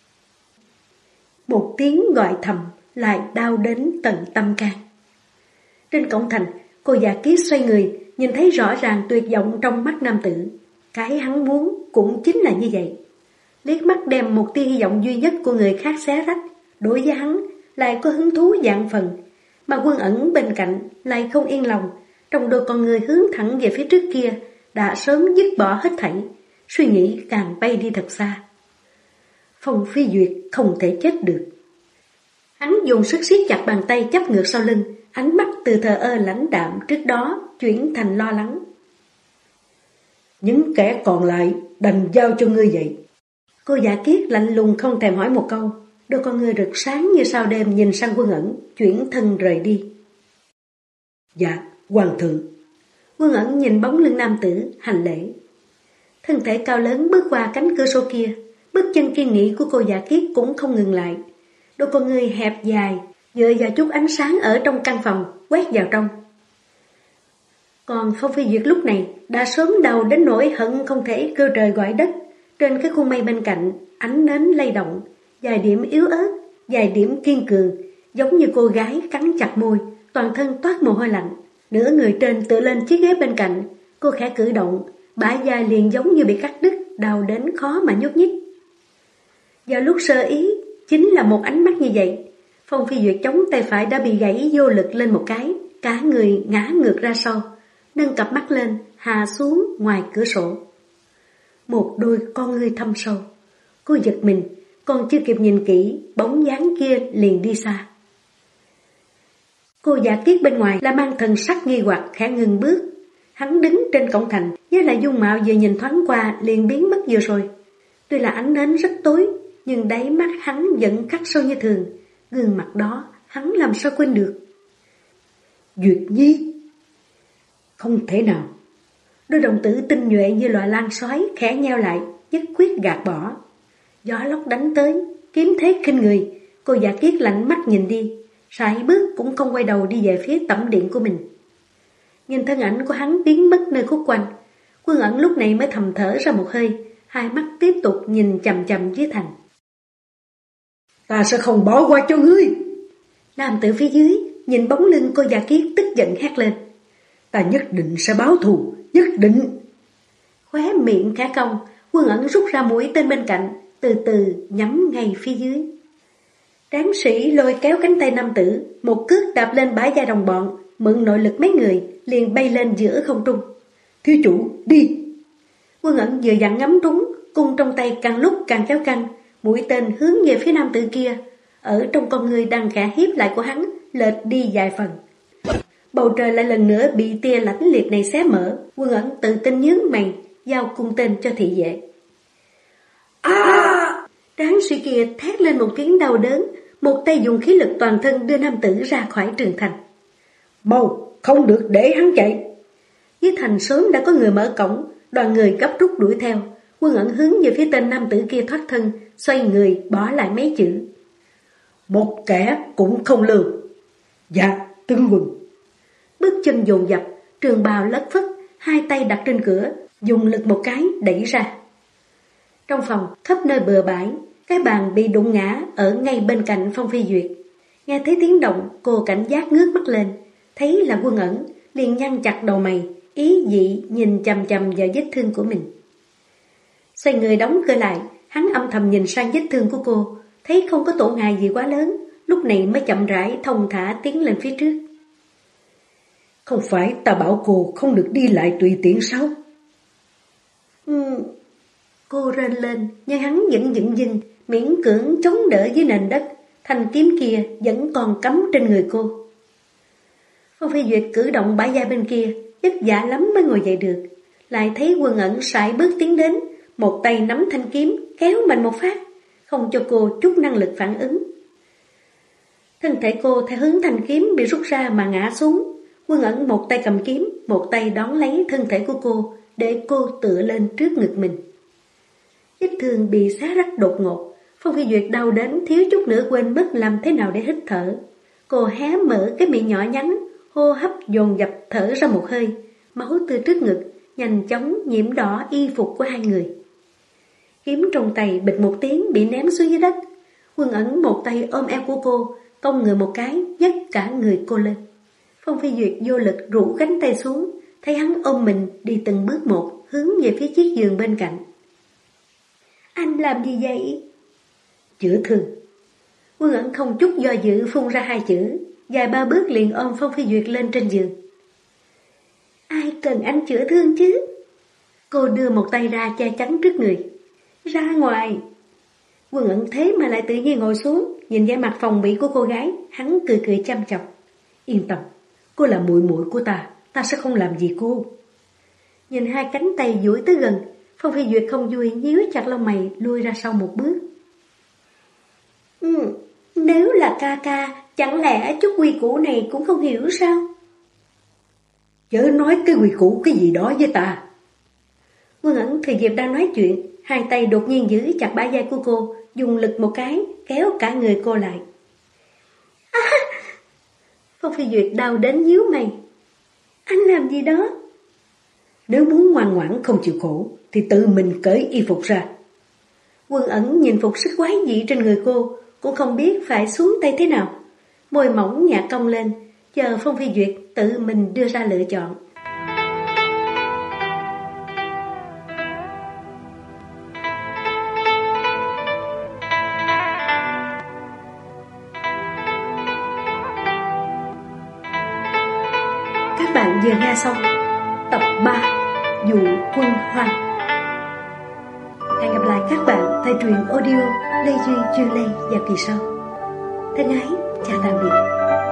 Một tiếng gọi thầm lại đau đến tận tâm can. Trên cổng thành, cô già kiết xoay người, nhìn thấy rõ ràng tuyệt vọng trong mắt nam tử. Cái hắn muốn cũng chính là như vậy. Liếc mắt đem một tia hy vọng duy nhất của người khác xé rách, đối với hắn lại có hứng thú vạn phần, mà Quân Ẩn bên cạnh lại không yên lòng, trong đôi con người hướng thẳng về phía trước kia đã sớm dứt bỏ hết thảy, suy nghĩ càng bay đi thật xa. Phong Phi Duyệt không thể chết được. Hắn dùng sức siết chặt bàn tay chắp ngược sau lưng, ánh mắt từ thờ ơ lãnh đạm trước đó chuyển thành lo lắng. Những kẻ còn lại đành giao cho ngươi vậy. Cô giả kiết lạnh lùng không thèm hỏi một câu, đôi con ngươi rực sáng như sao đêm nhìn sang Quân Ẩn, chuyển thân rời đi. Dạ, hoàng thượng. Quân Ẩn nhìn bóng lưng nam tử, hành lễ. Thân thể cao lớn bước qua cánh cửa sổ kia, bước chân kiên nghị của cô giả kiết cũng không ngừng lại. Đôi con ngươi hẹp dài, dựa vào chút ánh sáng ở trong căn phòng, quét vào trong. Còn Phong Phi Duyệt lúc này đã sớm đầu đến nỗi hận không thể kêu trời gọi đất. Trên cái khuôn mây bên cạnh, ánh nến lay động, vài điểm yếu ớt, vài điểm kiên cường, giống như cô gái cắn chặt môi, toàn thân toát mồ hôi lạnh. Nửa người trên tựa lên chiếc ghế bên cạnh, cô khẽ cử động, bả vai liền giống như bị cắt đứt, đau đến khó mà nhúc nhích. Vào lúc sơ ý, chính là một ánh mắt như vậy, Phong Phi Duyệt chống tay phải đã bị gãy vô lực lên một cái, cả người ngã ngược ra sau, nâng cặp mắt lên, hạ xuống ngoài cửa sổ. Một đôi con ngươi thâm sâu, cô giật mình, còn chưa kịp nhìn kỹ, bóng dáng kia liền đi xa. Cô giả kiết bên ngoài là mang thần sắc nghi hoặc khẽ ngừng bước. Hắn đứng trên cổng thành, với lại dung mạo vừa nhìn thoáng qua liền biến mất vừa rồi. Tuy là ánh nến rất tối, nhưng đáy mắt hắn vẫn khắc sâu như thường. Gương mặt đó hắn làm sao quên được. Duyệt Nhi! Không thể nào. Đôi đồng tử tinh nhuệ như loại lan sói khẽ nheo lại, nhất quyết gạt bỏ. Gió lốc đánh tới, kiếm thế khinh người. Cô giả kiết lạnh mắt nhìn đi, sải bước cũng không quay đầu đi về phía tẩm điện của mình. Nhìn thân ảnh của hắn biến mất nơi khúc quanh, Quân Ẩn lúc này mới thầm thở ra một hơi, hai mắt tiếp tục nhìn chằm chằm dưới thành. Ta sẽ không bỏ qua cho ngươi. Nam tử phía dưới nhìn bóng lưng cô giả kiết tức giận hét lên. Ta nhất định sẽ báo thù, nhất định. Khóe miệng khẽ cong, Quân Ẩn rút ra mũi tên bên cạnh, từ từ nhắm ngay phía dưới. Tráng sĩ lôi kéo cánh tay nam tử, một cước đạp lên bả vai đồng bọn, mượn nội lực mấy người, liền bay lên giữa không trung. Thiếu chủ, đi! Quân Ẩn vừa dặn ngắm trúng, cung trong tay càng lúc càng kéo căng, mũi tên hướng về phía nam tử kia. Ở trong con người đang khẽ hiếp lại của hắn, lệch đi vài phần. Bầu trời lại lần nữa bị tia lãnh liệt này xé mở. Quân Ẩn tự tin nhướng mày, giao cung tên cho thị vệ. Tráng sĩ kia thét lên một tiếng đau đớn, một tay dùng khí lực toàn thân đưa nam tử ra khỏi trường thành. Mau, không được để hắn chạy. Dưới thành sớm đã có người mở cổng, đoàn người gấp rút đuổi theo. Quân Ẩn hướng về phía tên nam tử kia thoát thân, xoay người bỏ lại mấy chữ. Một kẻ cũng không lường. Dạ, tướng quân. Bước chân dồn dập, trường bào lất phất, hai tay đặt trên cửa, dùng lực một cái đẩy ra. Trong phòng khắp nơi bừa bãi, cái bàn bị đụng ngã ở ngay bên cạnh Phong Phi Duyệt. Nghe thấy tiếng động, cô cảnh giác ngước mắt lên, thấy là Quân Ẩn, liền nhăn chặt đầu mày, ý dị nhìn chằm chằm vào vết thương của mình. Xoay người đóng cửa lại, hắn âm thầm nhìn sang vết thương của cô, thấy không có tổn hại gì quá lớn, lúc này mới chậm rãi thông thả tiến lên phía trước. Không phải ta bảo cô không được đi lại tùy tiện sao? Cô rên lên, nhưng hắn vẫn dững dưng, miễn cưỡng chống đỡ dưới nền đất. Thanh kiếm kia vẫn còn cắm trên người cô. Phong Phi Duyệt cử động bả vai bên kia, vất vả lắm mới ngồi dậy được. Lại thấy Quân Ẩn sải bước tiến đến, một tay nắm thanh kiếm, kéo mạnh một phát, không cho cô chút năng lực phản ứng. Thân thể cô theo hướng thanh kiếm bị rút ra mà ngã xuống. Quân Ẩn một tay cầm kiếm, một tay đón lấy thân thể của cô, để cô tựa lên trước ngực mình. Vết thương bị xé rách đột ngột, Phong Phi Duyệt đau đến thiếu chút nữa quên mất làm thế nào để hít thở. Cô hé mở cái miệng nhỏ nhắn, hô hấp dồn dập thở ra một hơi, máu từ trước ngực nhanh chóng nhiễm đỏ y phục của hai người. Kiếm trong tay bịch một tiếng bị ném xuống dưới đất. Quân Ẩn một tay ôm eo của cô, cong người một cái, nhấc cả người cô lên. Phong Phi Duyệt vô lực rũ cánh tay xuống, thấy hắn ôm mình đi từng bước một, hướng về phía chiếc giường bên cạnh. Anh làm gì vậy? Chữa thương. Quân Ẩn không chút do dự phun ra hai chữ, vài ba bước liền ôm Phong Phi Duyệt lên trên giường. Ai cần anh chữa thương chứ? Cô đưa một tay ra che chắn trước người. Ra ngoài. Quân Ẩn thế mà lại tự nhiên ngồi xuống, nhìn vẻ mặt phòng bị của cô gái, hắn cười cười chăm chọc. Yên tâm, cô là muội muội của ta sẽ không làm gì cô. Nhìn hai cánh tay duỗi tới gần, Phong Phi Duyệt không vui nhíu chặt lông mày lui ra sau một bước. Nếu là ca, chẳng lẽ chút quy củ này cũng không hiểu sao? Chớ nói cái quy củ cái gì đó với ta. Quân Ẩn thời dịp đang nói chuyện, hai tay đột nhiên giữ chặt bả vai của cô, dùng lực một cái, kéo cả người cô lại. Phong Phi Duyệt đau đến nhíu mày. Anh làm gì đó? Nếu muốn ngoan ngoãn không chịu khổ, thì tự mình cởi y phục ra. Quân Ẩn nhìn phục sức quái dị trên người cô, cũng không biết phải xuống tay thế nào. Môi mỏng nhạt cong lên, chờ Phong Phi Duyệt tự mình đưa ra lựa chọn. Các bạn vừa nghe xong tập 3 Dụ Quân Hoang. Hẹn gặp lại các bạn tại truyện audio Lê Duy Chuyên Lê vào kỳ sau. Thân ái, chào tạm biệt.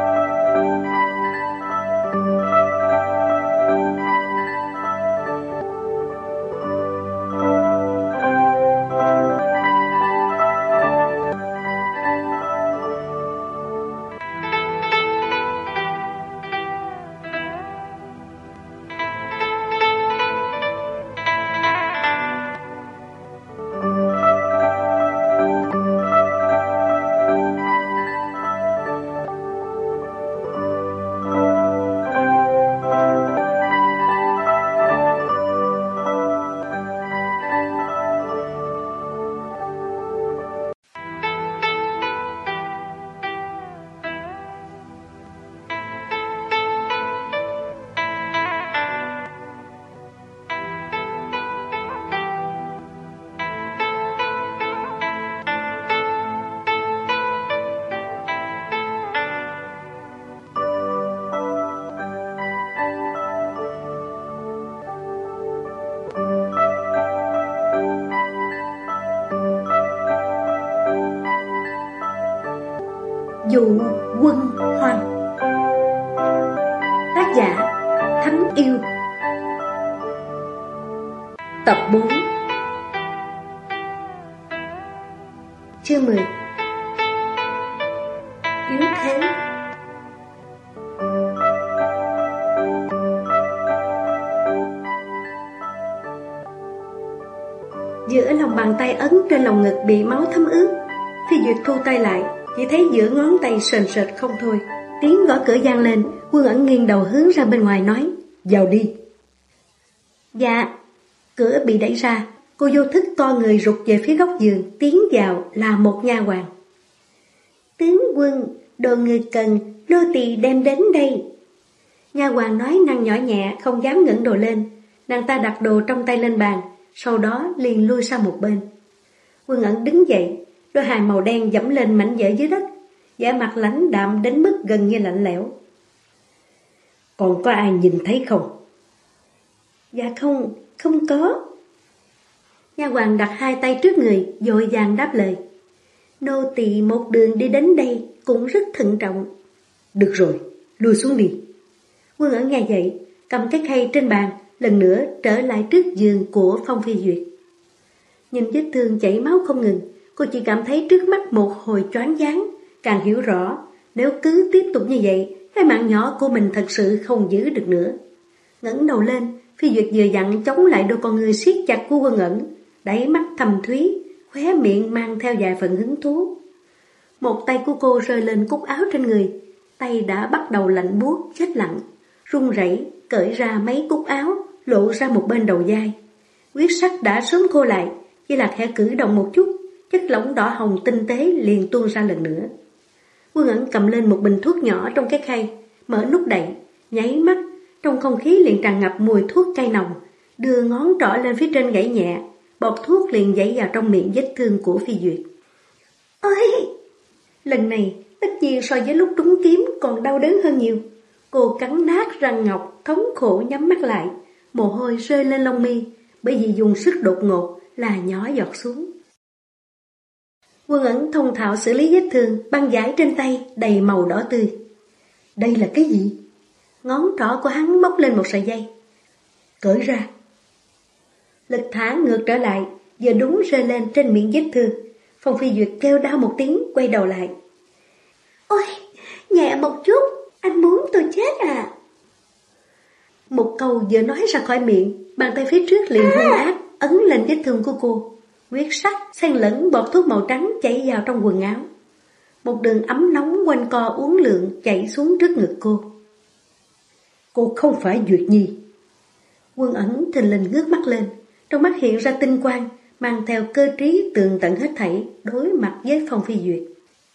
Dụ Quân Hoang. Tác giả Thánh Yêu. Tập 4. Chương 10. Yếu thế. Giữa lòng bàn tay ấn trên lồng ngực bị máu thấm ướt, Phi Duyệt thu tay lại, chỉ thấy giữa ngón tay sền sệt không thôi. Tiếng gõ cửa vang lên, Quân Ẩn nghiêng đầu hướng ra bên ngoài nói, vào đi. Dạ. Cửa bị đẩy ra, cô vô thức to người rụt về phía góc giường, tiến vào là một nha hoàn. Tướng quân, đồ người cần, nô tỳ đem đến đây. Nha hoàn nói năng nhỏ nhẹ, không dám ngẩng đầu lên. Nàng ta đặt đồ trong tay lên bàn, sau đó liền lui sang một bên. Quân Ẩn đứng dậy, đôi hài màu đen dẫm lên mảnh vỡ dưới đất, vẻ mặt lãnh đạm đến mức gần như lạnh lẽo. Còn có ai nhìn thấy không? Dạ không, không có. Nha hoàn đặt hai tay trước người, vội vàng đáp lời. Nô tỳ một đường đi đến đây cũng rất thận trọng. Được rồi, lui xuống đi. Quân Ẩn nghe vậy, cầm cái khay trên bàn, lần nữa trở lại trước giường của Phong Phi Duyệt. Nhìn vết thương chảy máu không ngừng, cô chỉ cảm thấy trước mắt một hồi choáng váng, càng hiểu rõ nếu cứ tiếp tục như vậy, cái mạng nhỏ của mình thật sự không giữ được nữa. Ngẩng đầu lên, Phi Duyệt vừa dặn chống lại đôi con người siết chặt của Quân Ẩn, đáy mắt thầm thúy, khóe miệng mang theo vài phần hứng thú. Một tay của cô rơi lên cúc áo trên người, tay đã bắt đầu lạnh buốt chết lặng, run rẩy cởi ra mấy cúc áo, lộ ra một bên đầu vai. Huyết sắc đã sớm khô lại, chỉ là khẽ cử động một chút, chất lỏng đỏ hồng tinh tế liền tuôn ra lần nữa. Quân Ẩn cầm lên một bình thuốc nhỏ trong cái khay, mở nút đậy, nháy mắt, trong không khí liền tràn ngập mùi thuốc cay nồng, đưa ngón trỏ lên phía trên gãy nhẹ, bọt thuốc liền dãy vào trong miệng vết thương của Phi Duyệt. Ôi! Lần này, tất nhiên so với lúc trúng kiếm còn đau đớn hơn nhiều. Cô cắn nát răng ngọc, thống khổ nhắm mắt lại, mồ hôi rơi lên lông mi, bởi vì dùng sức đột ngột là nhỏ giọt xuống. Quân Ẩn thông thạo xử lý vết thương, băng vải trên tay đầy màu đỏ tươi. Đây là cái gì? Ngón trỏ của hắn móc lên một sợi dây. Cởi ra. Lực thả ngược trở lại, giờ đúng rơi lên trên miệng vết thương. Phong Phi Duyệt kêu đau một tiếng, quay đầu lại. Ôi, nhẹ một chút, anh muốn tôi chết à? Một câu vừa nói ra khỏi miệng, bàn tay phía trước liền hung ác ấn lên vết thương của cô. Huyết sắc xen lẫn bọt thuốc màu trắng chảy vào trong quần áo. Một đường ấm nóng quanh co uốn lượn chảy xuống trước ngực cô. Cô không phải Duyệt Nhi. Quân Ẩn thình lình ngước mắt lên, trong mắt hiện ra tinh quang, mang theo cơ trí tường tận hết thảy, đối mặt với Phong Phi Duyệt.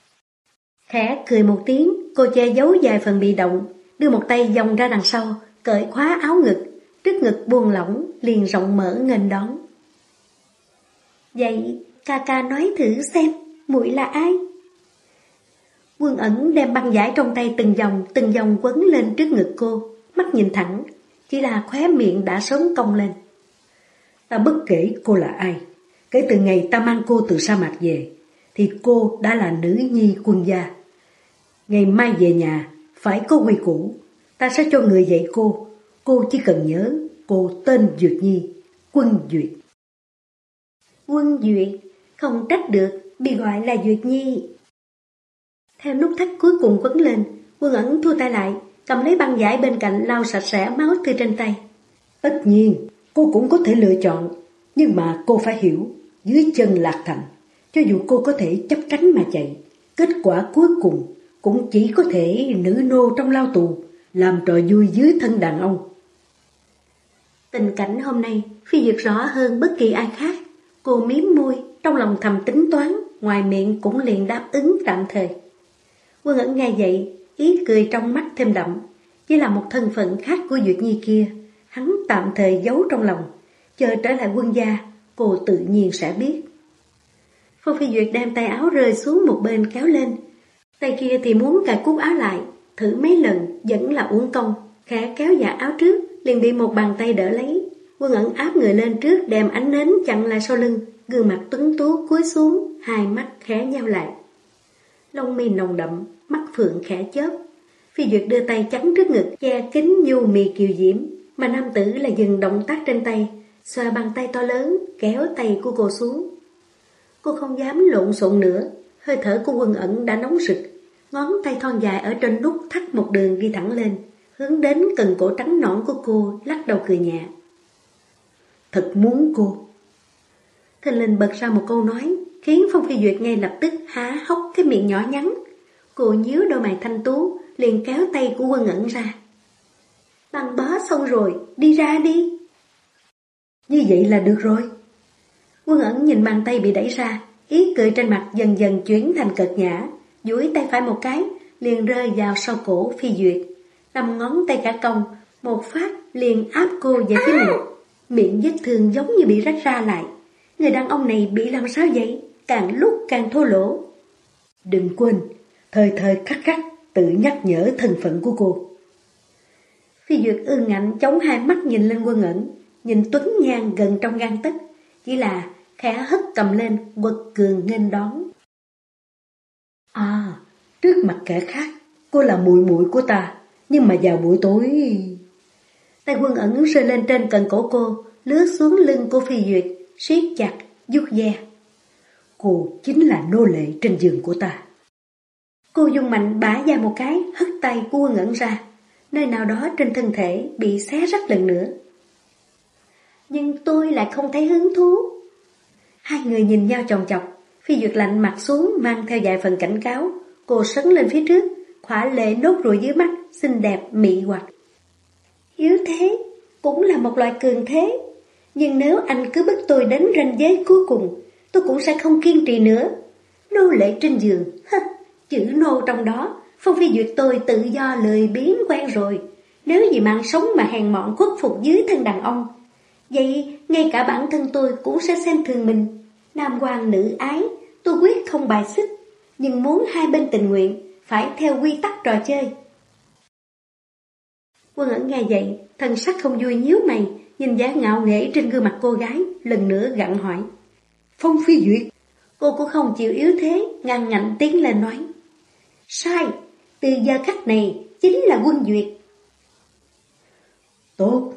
Khẽ cười một tiếng, cô che giấu vài phần bị động, đưa một tay vòng ra đằng sau, cởi khóa áo ngực, trước ngực buông lỏng, liền rộng mở nghênh đón. Vậy, ca ca nói thử xem, muội là ai? Quân Ẩn đem băng vải trong tay từng vòng quấn lên trước ngực cô, mắt nhìn thẳng, chỉ là khóe miệng đã sớm cong lên. Ta bất kể cô là ai, kể từ ngày ta mang cô từ sa mạc về, thì cô đã là nữ nhi quân gia. Ngày mai về nhà, phải có quy củ, ta sẽ cho người dạy cô chỉ cần nhớ, cô tên Duyệt Nhi, Quân Duyệt. Quân Duyệt, không trách được, bị gọi là Duyệt Nhi. Theo nút thắt cuối cùng quấn lên, Quân Ẩn thua tay lại, cầm lấy băng vải bên cạnh lau sạch sẽ máu tươi trên tay. Tất nhiên, cô cũng có thể lựa chọn, nhưng mà cô phải hiểu, dưới chân Lạc Thành, cho dù cô có thể chắp cánh mà chạy, kết quả cuối cùng cũng chỉ có thể nữ nô trong lao tù, làm trò vui dưới thân đàn ông. Tình cảnh hôm nay, Phi Duyệt rõ hơn bất kỳ ai khác. Cô miếm môi, trong lòng thầm tính toán, ngoài miệng cũng liền đáp ứng tạm thời. Quân Ẩn nghe vậy, ý cười trong mắt thêm đậm, chỉ là một thân phận khác của Duyệt Nhi kia, hắn tạm thời giấu trong lòng, chờ trở lại quân gia, cô tự nhiên sẽ biết. Phong Phi Duyệt đem tay áo rơi xuống một bên kéo lên, tay kia thì muốn cài cúc áo lại, thử mấy lần vẫn là uổng công, khẽ kéo dạ áo trước, liền bị một bàn tay đỡ lấy. Quân Ẩn áp người lên trước, đem ánh nến chặn lại sau lưng, gương mặt tuấn tú cúi xuống, hai mắt khẽ nheo lại. Lông mi nồng đậm, mắt phượng khẽ chớp. Phi Duyệt đưa tay chắn trước ngực, che kín nhu mì kiều diễm, mà nam tử là dừng động tác trên tay, xoa bàn tay to lớn, kéo tay của cô xuống. Cô không dám lộn xộn nữa, hơi thở của Quân Ẩn đã nóng rực, ngón tay thon dài ở trên nút thắt một đường đi thẳng lên, hướng đến cần cổ trắng nõn của cô, lắc đầu cười nhẹ. Thật muốn cô. Thình lình bật ra một câu nói, khiến Phong Phi Duyệt ngay lập tức há hốc cái miệng nhỏ nhắn. Cô nhíu đôi mày thanh tú, liền kéo tay của Quân Ẩn ra. Băng bó xong rồi, đi ra đi. Như vậy là được rồi. Quân Ẩn nhìn bàn tay bị đẩy ra, ý cười trên mặt dần dần chuyển thành cợt nhã, duỗi tay phải một cái, liền rơi vào sau cổ Phi Duyệt. 5 ngón tay cả cong, một phát liền áp cô về phía mình. Miệng vết thương giống như bị rách ra lại. Người đàn ông này bị làm sao vậy? Càng lúc càng thô lỗ. Đừng quên, thời thời khắc khắc tự nhắc nhở thân phận của cô. Phi Duyệt ương ngạnh chống hai mắt nhìn lên Quân Ẩn, nhìn Tuấn Nhan gần trong gang tấc, chỉ là khẽ hất cầm lên, quật cường nghênh đón. À, trước mặt kẻ khác, cô là muội muội của ta, nhưng mà vào buổi tối... Tay Quân Ẩn rơi lên trên cần cổ cô, lướt xuống lưng của Phi Duyệt, siết chặt, vuốt ve. Cô chính là nô lệ trên giường của ta. Cô dùng mạnh bả ra một cái, hất tay của Quân Ẩn ra, nơi nào đó trên thân thể bị xé rách lần nữa. Nhưng tôi lại không thấy hứng thú. Hai người nhìn nhau chòng chọc, Phi Duyệt lạnh mặt xuống mang theo vài phần cảnh cáo. Cô sấn lên phía trước, khỏa lệ nốt ruồi dưới mắt, xinh đẹp mị hoặc. Yếu thế cũng là một loại cường thế, nhưng nếu anh cứ bức tôi đến ranh giới cuối cùng, tôi cũng sẽ không kiên trì nữa. Nô lệ trên giường, chữ nô trong đó, Phong Phi Duyệt tôi tự do lười biếng quen rồi. Nếu vì mạng sống mà hèn mọn khuất phục dưới thân đàn ông, vậy ngay cả bản thân tôi cũng sẽ xem thường mình. Nam quan nữ ái, tôi quyết không bài xích, nhưng muốn hai bên tình nguyện, phải theo quy tắc trò chơi. Quân Ẩn nghe vậy, thần sắc không vui nhíu mày, nhìn vẻ ngạo nghễ trên gương mặt cô gái, lần nữa gặng hỏi. Phong Phi Duyệt. Cô cũng không chịu yếu thế, ngang ngạnh tiến lên nói. Sai, từ giờ khắc này chính là Quân Duyệt. Tốt.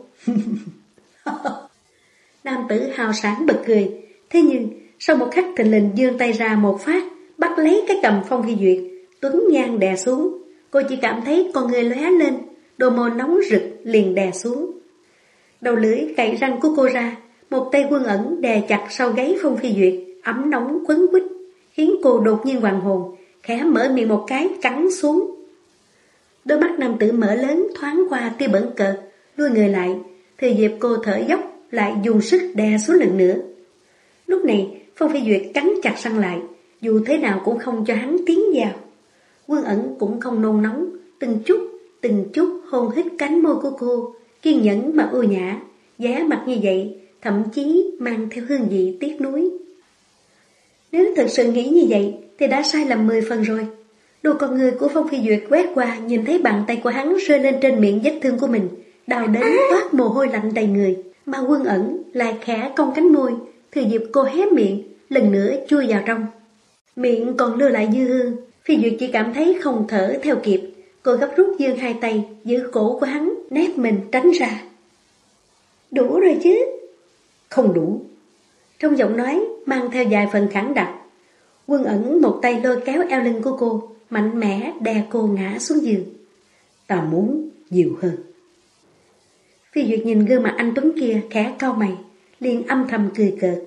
Nam tử hào sảng bật cười. Thế nhưng sau một khắc thình lình giương tay ra một phát, bắt lấy cái cầm Phong Phi Duyệt, Tuấn Nhan đè xuống. Cô chỉ cảm thấy con người lóe lên, đôi môi nóng rực liền đè xuống. Đầu lưỡi cạy răng của cô ra, một tay Quân Ẩn đè chặt sau gáy Phong Phi Duyệt, ấm nóng quấn quýt, khiến cô đột nhiên hoàn hồn, khẽ mở miệng một cái cắn xuống. Đôi mắt nam tử mở lớn thoáng qua tia bẩn cợt, lui người lại, thừa dịp cô thở dốc lại dùng sức đè xuống lần nữa. Lúc này Phong Phi Duyệt cắn chặt răng lại, dù thế nào cũng không cho hắn tiến vào. Quân Ẩn cũng không nôn nóng, từng chút hôn hít cánh môi của cô, kiên nhẫn mà ưu nhã, giá mặt như vậy, thậm chí mang theo hương vị tiếc nuối. Nếu thật sự nghĩ như vậy thì đã sai lầm 10 phần rồi. Đôi con người của Phong Phi Duyệt quét qua, nhìn thấy bàn tay của hắn rơi lên trên miệng vết thương của mình, đau đến toát mồ hôi lạnh đầy người, mà Quân Ẩn lại khẽ cong cánh môi, thừa dịp cô hé miệng, lần nữa chui vào trong. Miệng còn lưu lại dư hương, Phi Duyệt chỉ cảm thấy không thở theo kịp, cô gấp rút giương hai tay giữ cổ của hắn, nép mình tránh ra. Đủ rồi chứ? Không đủ. Trong giọng nói mang theo vài phần khẳng đặc. Quân Ẩn một tay lôi kéo eo lưng của cô, mạnh mẽ đè cô ngã xuống giường. Ta muốn nhiều hơn. Phi Duyệt nhìn gương mặt anh Tuấn kia khẽ cau mày, liền âm thầm cười cợt.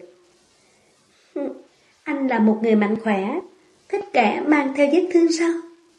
Anh là một người mạnh khỏe, thích kẻ mang theo vết thương sao?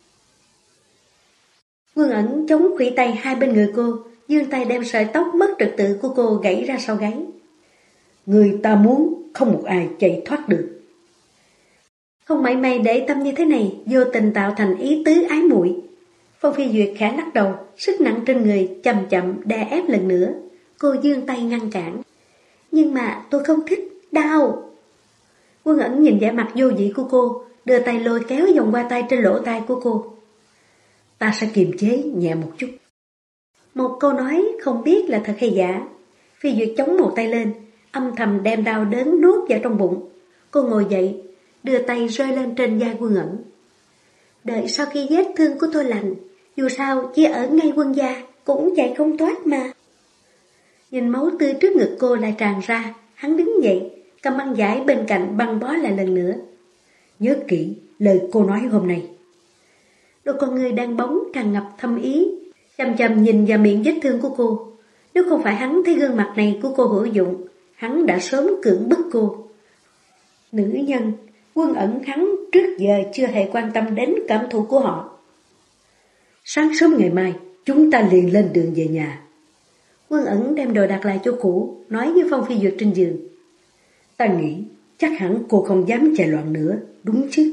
Quân Ẩn chống khuỷu tay hai bên người cô, giương tay đem sợi tóc mất trật tự của cô gãy ra sau gáy. Người ta muốn, không một ai chạy thoát được. Không mảy may để tâm như thế này, vô tình tạo thành ý tứ ái muội. Phong Phi Duyệt khẽ lắc đầu, sức nặng trên người chậm chậm đè ép lần nữa. Cô giương tay ngăn cản. Nhưng mà tôi không thích, đau. Quân Ẩn nhìn vẻ mặt vô vị của cô, đưa tay lôi kéo vòng qua tay trên lỗ tai của cô. Ta sẽ kiềm chế nhẹ một chút. Một câu nói không biết là thật hay giả. Phi Duyệt chống một tay lên, âm thầm đem đau đớn nuốt vào trong bụng. Cô ngồi dậy, đưa tay rơi lên trên vai Quân Ẩn. Đợi sau khi vết thương của tôi lành, dù sao chỉ ở ngay Quân gia cũng chạy không thoát mà. Nhìn máu tươi trước ngực cô lại tràn ra, hắn đứng dậy, cầm băng vải bên cạnh băng bó lại lần nữa. Nhớ kỹ lời cô nói hôm nay. Đôi con người đang bóng tràn ngập thâm ý, chằm chằm nhìn vào miệng vết thương của cô. Nếu không phải hắn thấy gương mặt này của cô hữu dụng, hắn đã sớm cưỡng bức cô. Nữ nhân, Quân Ẩn hắn trước giờ chưa hề quan tâm đến cảm thụ của họ. Sáng sớm ngày mai, chúng ta liền lên đường về nhà. Quân Ẩn đem đồ đặt lại chỗ cũ, nói với Phong Phi Duyệt trên giường. Ta nghĩ chắc hẳn cô không dám chạy loạn nữa, đúng chứ?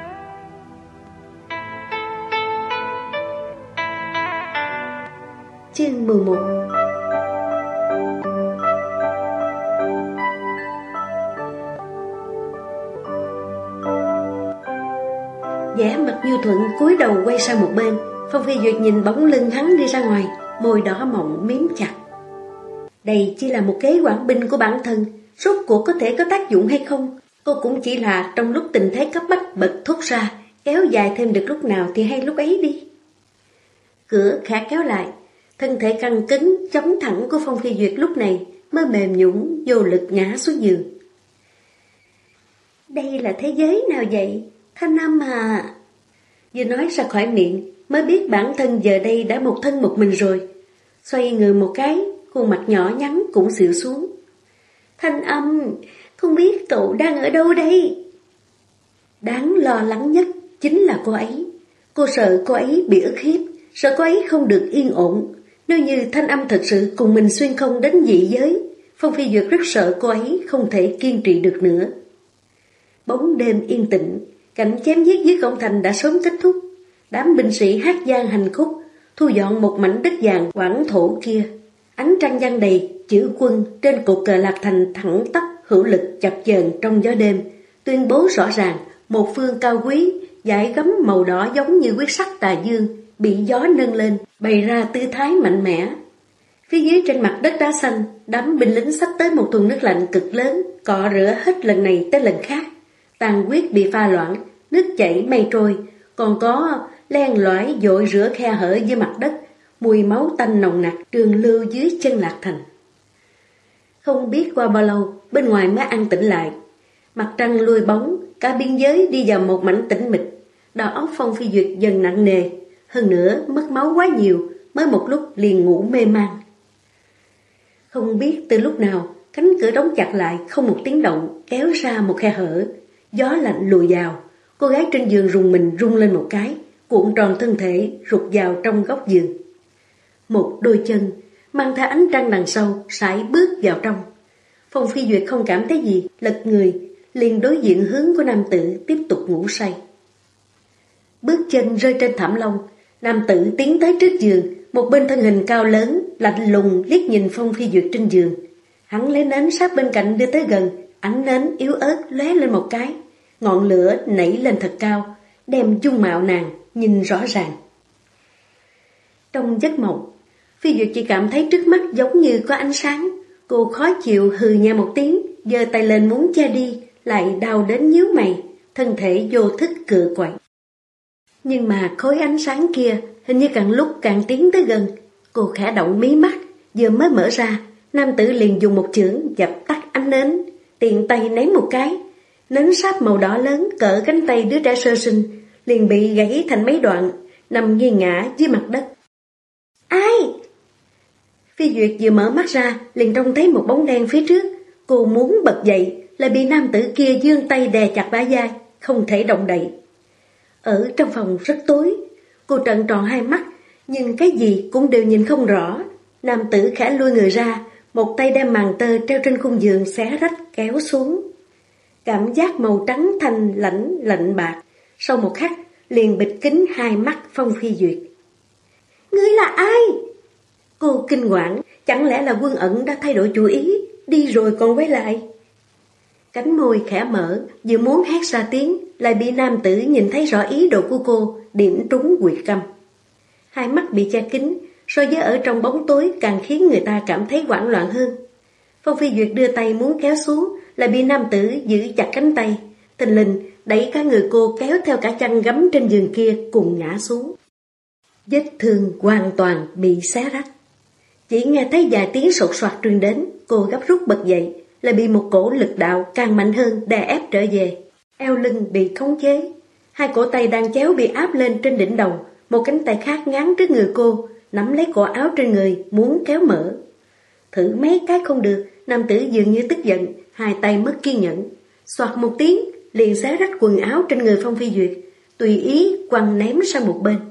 Chương 11. Vẻ mặt nhu thuận cúi đầu quay sang một bên. Phong Phi Duyệt nhìn bóng lưng hắn đi ra ngoài, môi đỏ mọng miếm chặt. Đây chỉ là một kế quản binh của bản thân, rốt cuộc có thể có tác dụng hay không? Cô cũng chỉ là trong lúc tình thế cấp bách bật thốt ra, kéo dài thêm được lúc nào thì hay lúc ấy đi. Cửa khẽ kéo lại, thân thể căng cứng, chống thẳng của Phong Phi Duyệt lúc này mới mềm nhũn vô lực ngã xuống giường. Đây là thế giới nào vậy? Thanh Âm à? Vừa nói ra khỏi miệng, mới biết bản thân giờ đây đã một thân một mình rồi. Xoay người một cái, khuôn mặt nhỏ nhắn cũng xịu xuống. Thanh Âm, không biết cậu đang ở đâu đây? Đáng lo lắng nhất chính là cô ấy. Cô sợ cô ấy bị ức hiếp, sợ cô ấy không được yên ổn. Nếu như Thanh Âm thật sự cùng mình xuyên không đến dị giới, Phong Phi Duyệt rất sợ cô ấy không thể kiên trì được nữa. Bóng đêm yên tĩnh, cảnh chém giết dưới cổng thành đã sớm kết thúc. Đám binh sĩ hát vang hành khúc, thu dọn một mảnh đất vàng quảng thổ kia. Ánh trăng giăng đầy, chữ quân trên cột cờ Lạc Thành thẳng tắp hữu lực chập chờn trong gió đêm, tuyên bố rõ ràng một phương cao quý, dải gấm màu đỏ giống như quyết sắc tà dương, bị gió nâng lên, bày ra tư thái mạnh mẽ. Phía dưới trên mặt đất đá xanh, đám binh lính xách tới một thùng nước lạnh cực lớn, cọ rửa hết lần này tới lần khác. Tàn huyết bị pha loãng, nước chảy mây trôi, còn có len lỏi dội rửa khe hở dưới mặt đất, mùi máu tanh nồng nặc trường lưu dưới chân Lạc Thành. Không biết qua bao lâu, bên ngoài mới an tĩnh lại. Mặt trăng lui bóng, cả biên giới đi vào một mảnh tĩnh mịch. Đầu óc Phong Phi Duyệt dần nặng nề, hơn nữa mất máu quá nhiều, mới một lúc liền ngủ mê man. Không biết từ lúc nào, cánh cửa đóng chặt lại không một tiếng động, kéo ra một khe hở. Gió lạnh lùi vào, cô gái trên giường rùng mình rung lên một cái, cuộn tròn thân thể rụt vào trong góc giường. Một đôi chân mang theo ánh trăng đằng sau sải bước vào trong. Phong Phi Duyệt không cảm thấy gì, lật người liền đối diện hướng của nam tử tiếp tục ngủ say. Bước chân rơi trên thảm lông, nam tử tiến tới trước giường, một bên thân hình cao lớn lạnh lùng liếc nhìn Phong Phi Duyệt trên giường. Hắn lấy nến sát bên cạnh đưa tới gần, ánh nến yếu ớt lóe lên một cái, ngọn lửa nảy lên thật cao, đem dung mạo nàng nhìn rõ ràng. Trong giấc mộng, Phi Duyệt chỉ cảm thấy trước mắt giống như có ánh sáng. Cô khó chịu hừ nhẹ một tiếng, giơ tay lên muốn che đi, lại đau đến nhíu mày, thân thể vô thức cựa quậy. Nhưng mà khối ánh sáng kia hình như càng lúc càng tiến tới gần. Cô khẽ động mí mắt, vừa mới mở ra, nam tử liền dùng một chưởng dập tắt ánh nến, tiện tay ném một cái. Nến sáp màu đỏ lớn cỡ cánh tay đứa trẻ sơ sinh, liền bị gãy thành mấy đoạn, nằm nghiêng ngã dưới mặt đất. Ai? Phi Duyệt vừa mở mắt ra, liền trông thấy một bóng đen phía trước. Cô muốn bật dậy, lại bị nam tử kia giương tay đè chặt bả vai, không thể động đậy. Ở trong phòng rất tối, cô trợn tròn hai mắt, nhưng cái gì cũng đều nhìn không rõ. Nam tử khẽ lui người ra, một tay đem màn tơ treo trên khung giường xé rách kéo xuống. Cảm giác màu trắng thanh lãnh lạnh bạc, sau một khắc liền bịt kín hai mắt Phong Phi Duyệt. Ngươi là ai? Cô kinh hoảng, chẳng lẽ là Quân Ẩn đã thay đổi chủ ý, đi rồi còn quay lại? Cánh môi khẽ mở, vừa muốn hét ra tiếng, lại bị nam tử nhìn thấy rõ ý đồ của cô, điểm trúng huyệt câm. Hai mắt bị che kín, so với ở trong bóng tối càng khiến người ta cảm thấy hoảng loạn hơn. Phong Phi Duyệt đưa tay muốn kéo xuống, lại bị nam tử giữ chặt cánh tay, thình lình đẩy cả người cô kéo theo cả chăn gấm trên giường kia cùng ngã xuống. Vết thương hoàn toàn bị xé rách. Chỉ nghe thấy vài tiếng sột soạt truyền đến, cô gấp rút bật dậy, lại bị một cổ lực đạo càng mạnh hơn đè ép trở về. Eo lưng bị khống chế, hai cổ tay đang chéo bị áp lên trên đỉnh đầu, một cánh tay khác ngáng trước người cô, nắm lấy cổ áo trên người muốn kéo mở. Thử mấy cái không được, nam tử dường như tức giận, hai tay mất kiên nhẫn, xoạt một tiếng liền xé rách quần áo trên người Phong Phi Duyệt, tùy ý quăng ném sang một bên.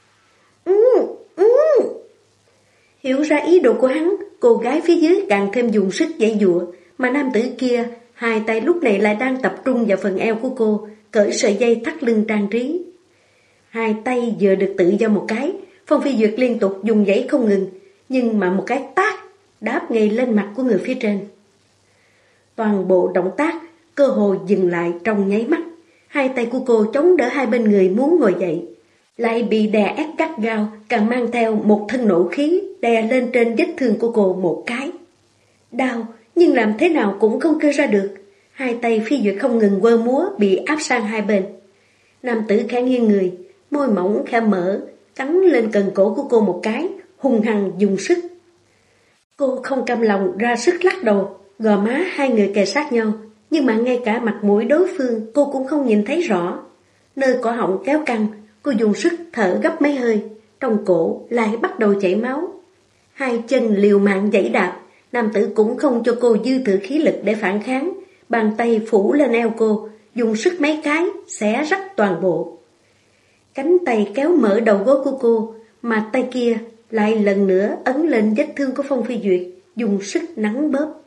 Hiểu ra ý đồ của hắn, cô gái phía dưới càng thêm dùng sức giãy giụa, mà nam tử kia hai tay lúc này lại đang tập trung vào phần eo của cô, cởi sợi dây thắt lưng trang trí. Hai tay vừa được tự do một cái, Phong Phi Duyệt liên tục dùng giãy không ngừng, nhưng mà một cái tát đáp ngay lên mặt của người phía trên. Toàn bộ động tác cơ hồ dừng lại trong nháy mắt. Hai tay của cô chống đỡ hai bên người muốn ngồi dậy. lại bị đè ép gắt gao, càng mang theo một thân nộ khí đè lên trên vết thương của cô một cái. Đau, nhưng làm thế nào cũng không kêu ra được. Hai tay Phi Duyệt không ngừng quơ múa, bị áp sang hai bên. Nam tử khẽ nghiêng người, môi mỏng khẽ mở, cắn lên cần cổ của cô một cái, hung hăng dùng sức. Cô không cam lòng ra sức lắc đầu, gò má hai người kề sát nhau, nhưng mà ngay cả mặt mũi đối phương cô cũng không nhìn thấy rõ. Nơi cổ họng kéo căng, cô dùng sức thở gấp mấy hơi, trong cổ lại bắt đầu chảy máu. Hai chân liều mạng giãy đạp, nam tử cũng không cho cô dư thừa khí lực để phản kháng, bàn tay phủ lên eo cô, dùng sức mấy cái, xé rách toàn bộ. Cánh tay kéo mở đầu gối của cô, mà tay kia lại lần nữa ấn lên vết thương của Phong Phi Duyệt, dùng sức nắn bóp.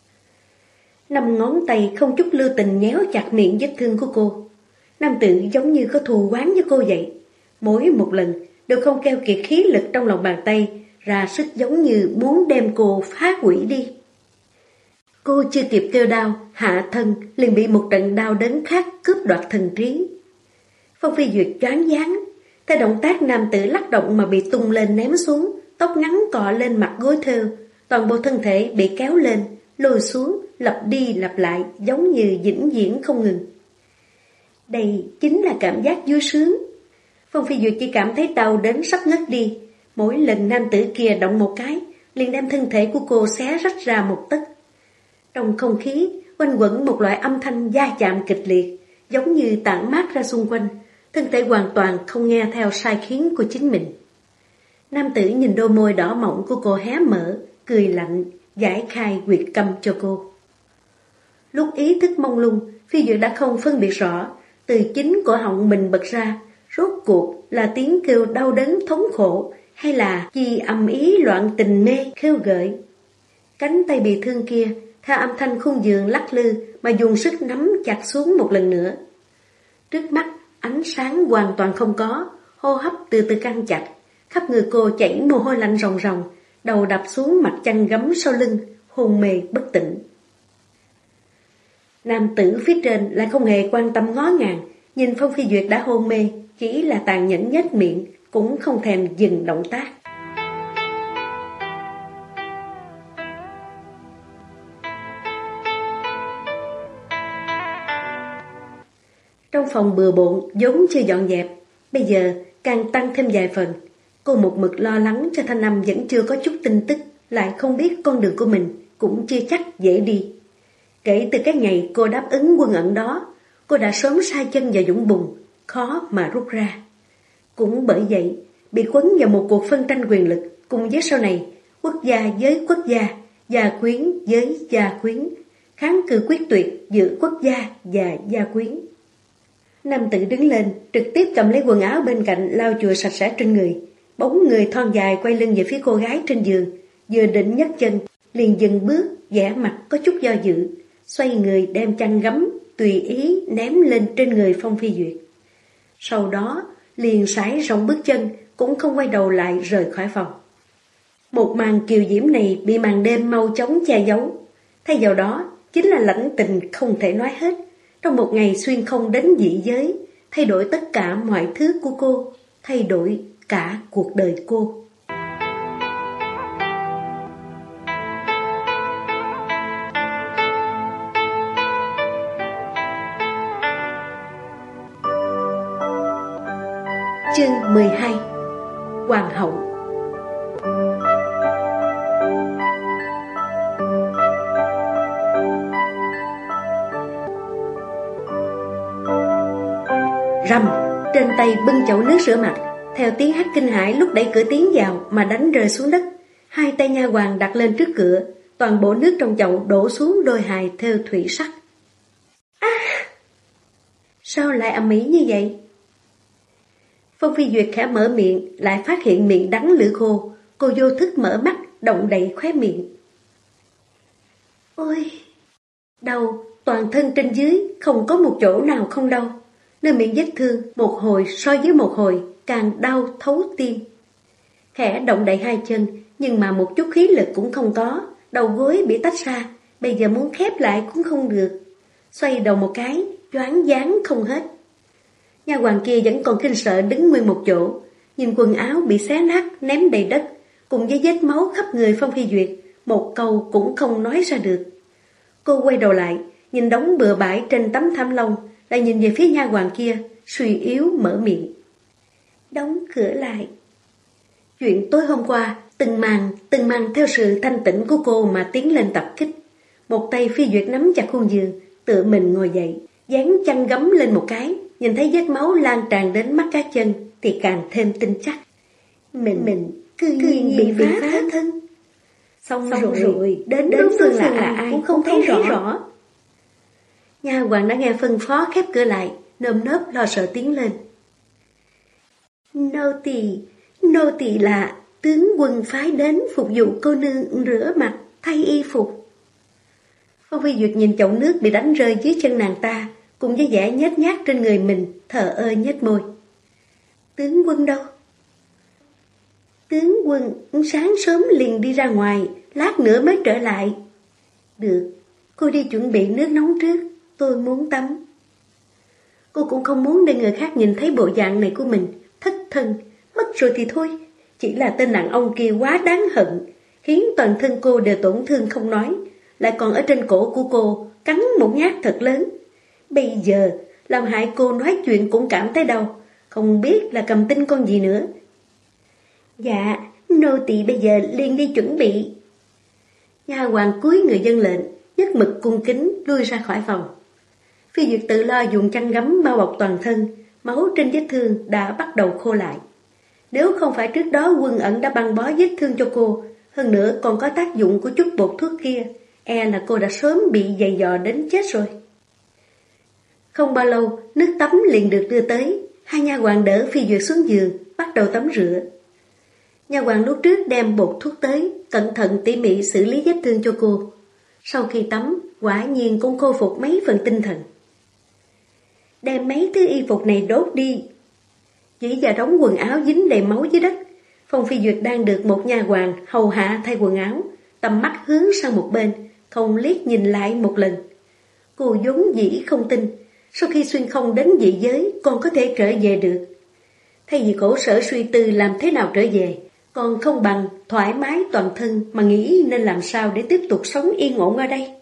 5 ngón tay không chút lưu tình nhéo chặt miệng vết thương của cô. Nam tử giống như có thù oán với cô vậy. Mỗi một lần đều không keo kiệt khí lực trong lòng bàn tay, ra sức giống như muốn đem cô phá hủy đi. Cô chưa kịp kêu đau, hạ thân liền bị một trận đau đớn khác cướp đoạt thần trí. Phong Phi Duyệt choáng váng, theo động tác nam tử lắc động mà bị tung lên ném xuống, tóc ngắn cọ lên mặt gối thêu, toàn bộ thân thể bị kéo lên, lôi xuống, lặp đi lặp lại giống như vĩnh viễn không ngừng. Đây chính là cảm giác vui sướng. Phong Phi Duyệt chỉ cảm thấy đau đến sắp ngất đi. Mỗi lần nam tử kia động một cái, liền đem thân thể của cô xé rách ra một tấc. Trong không khí quanh quẩn một loại âm thanh va chạm kịch liệt, giống như tản mát ra xung quanh, thân thể hoàn toàn không nghe theo sai khiến của chính mình. Nam tử nhìn đôi môi đỏ mọng của cô hé mở, cười lạnh, giải khai huyệt câm cho cô. Lúc ý thức mông lung, Phi Duyệt đã không phân biệt rõ, từ chính cổ họng mình bật ra, rốt cuộc là tiếng kêu đau đớn thống khổ, hay là chi âm ý loạn tình mê khêu gợi. Cánh tay bị thương kia, theo âm thanh khung giường lắc lư mà dùng sức nắm chặt xuống một lần nữa. Trước mắt, ánh sáng hoàn toàn không có, hô hấp từ từ căng chặt, khắp người cô chảy mồ hôi lạnh ròng ròng, đầu đập xuống mặt chăn gấm sau lưng, hôn mê bất tỉnh. Nam tử phía trên lại không hề quan tâm ngó ngàng, nhìn Phong Phi Duyệt đã hôn mê, chỉ là tàn nhẫn nhếch miệng, cũng không thèm dừng động tác. Trong phòng bừa bộn vốn chưa dọn dẹp, bây giờ càng tăng thêm vài phần. Cô một mực lo lắng cho Thanh Âm vẫn chưa có chút tin tức, lại không biết con đường của mình cũng chưa chắc dễ đi. Kể từ cái ngày cô đáp ứng quân ẩn đó, cô đã sớm sai chân vào vũng bùn, khó mà rút ra. Cũng bởi vậy, bị quấn vào một cuộc phân tranh quyền lực, cùng với sau này, quốc gia với quốc gia, gia quyến với gia quyến, kháng cự quyết tuyệt giữa quốc gia và gia quyến. Nam tử đứng lên, trực tiếp cầm lấy quần áo bên cạnh lau chùi sạch sẽ trên người. Bóng người thon dài quay lưng về phía cô gái trên giường, vừa định nhấc chân, liền dừng bước, vẻ mặt có chút do dự, xoay người đem chăn gấm tùy ý ném lên trên người Phong Phi Duyệt. Sau đó liền sải rộng bước chân, cũng không quay đầu lại rời khỏi phòng. Một màn kiều diễm này bị màn đêm mau chóng che giấu, thay vào đó chính là lãnh tình không thể nói hết. Trong một ngày xuyên không đến dị giới, thay đổi tất cả mọi thứ của cô, thay đổi cả cuộc đời cô. Chương 12. Hoàng hậu. Rầm, trên tay bưng chậu nước rửa mặt, theo tiếng hét kinh hãi lúc đẩy cửa tiến vào mà đánh rơi xuống đất. Hai tay nha hoàn đặt lên trước cửa, toàn bộ nước trong chậu đổ xuống đôi hài theo thủy sắc. Sao lại ầm ĩ như vậy? Phong Phi Duyệt khẽ mở miệng, lại phát hiện miệng đắng lưỡi khô. Cô vô thức mở mắt, động đậy khóe miệng. Ôi, đau, toàn thân trên dưới, không có một chỗ nào không đau. Nơi miệng vết thương, một hồi so với một hồi, càng đau thấu tim. Khẽ động đậy hai chân, nhưng mà một chút khí lực cũng không có, đầu gối bị tách ra, bây giờ muốn khép lại cũng không được. Xoay đầu một cái, choáng váng không hết. Nha hoàn kia vẫn còn kinh sợ đứng nguyên một chỗ, nhìn quần áo bị xé nát ném đầy đất, cùng với vết máu khắp người Phong Phi Duyệt, một câu cũng không nói ra được. Cô quay đầu lại, nhìn đống bừa bãi trên tấm thảm lông, lại nhìn về phía nha hoàn kia, suy yếu mở miệng. Đóng cửa lại. Chuyện tối hôm qua, từng màn theo sự thanh tĩnh của cô mà tiến lên tập kích. Một tay Phi Duyệt nắm chặt khuôn giường, tự mình ngồi dậy, dán chăn gấm lên một cái, nhìn thấy vết máu lan tràn đến mắt cá chân thì càng thêm tin chắc. Mình cư nhiên bị phá thân. Xong rồi, đến đối phương là ai cũng không thấy rõ. Nha hoàn đã nghe phân phó khép cửa lại, nơm nớp lo sợ tiến lên. Nô tỳ là tướng quân phái đến phục vụ cô nương rửa mặt, thay y phục. Phong Phi Duyệt nhìn chậu nước bị đánh rơi dưới chân nàng ta, cùng với vẻ nhếch nhác trên người mình, thờ ơ nhếch môi. Tướng quân đâu? Tướng quân sáng sớm liền đi ra ngoài, lát nữa mới trở lại. Được, cô đi chuẩn bị nước nóng trước, tôi muốn tắm. Cô cũng không muốn để người khác nhìn thấy bộ dạng này của mình, thất thân, mất rồi thì thôi. Chỉ là tên đàn ông kia quá đáng hận, khiến toàn thân cô đều tổn thương không nói, lại còn ở trên cổ của cô cắn một nhát thật lớn. Bây giờ làm hại cô nói chuyện cũng cảm thấy đau, không biết là cầm tinh con gì nữa. Dạ, nô tỳ bây giờ liền đi chuẩn bị. Nha hoàn cúi người dâng lệnh, nhất mực cung kính lui ra khỏi phòng. Phi Duyệt tự lo dùng chăn gấm bao bọc toàn thân, máu trên vết thương đã bắt đầu khô lại. Nếu không phải trước đó Quân Ẩn đã băng bó vết thương cho cô, hơn nữa còn có tác dụng của chút bột thuốc kia, e là cô đã sớm bị giày dò đến chết rồi. Không bao lâu, nước tắm liền được đưa tới, hai nha hoàn đỡ Phi Duyệt xuống giường, bắt đầu tắm rửa. Nha hoàn lúc trước đem bột thuốc tới, cẩn thận tỉ mỉ xử lý vết thương cho cô. Sau khi tắm, quả nhiên cũng khôi phục mấy phần tinh thần. Đem mấy thứ y phục này đốt đi. Chỉ vào đống quần áo dính đầy máu dưới đất. Phong Phi Duyệt đang được một nha hoàn hầu hạ thay quần áo, tầm mắt hướng sang một bên, không liếc nhìn lại một lần. Cô vốn dĩ không tin, sau khi xuyên không đến dị giới còn có thể trở về được. Thay vì khổ sở suy tư làm thế nào trở về, còn không bằng thoải mái toàn thân mà nghĩ nên làm sao để tiếp tục sống yên ổn ở đây.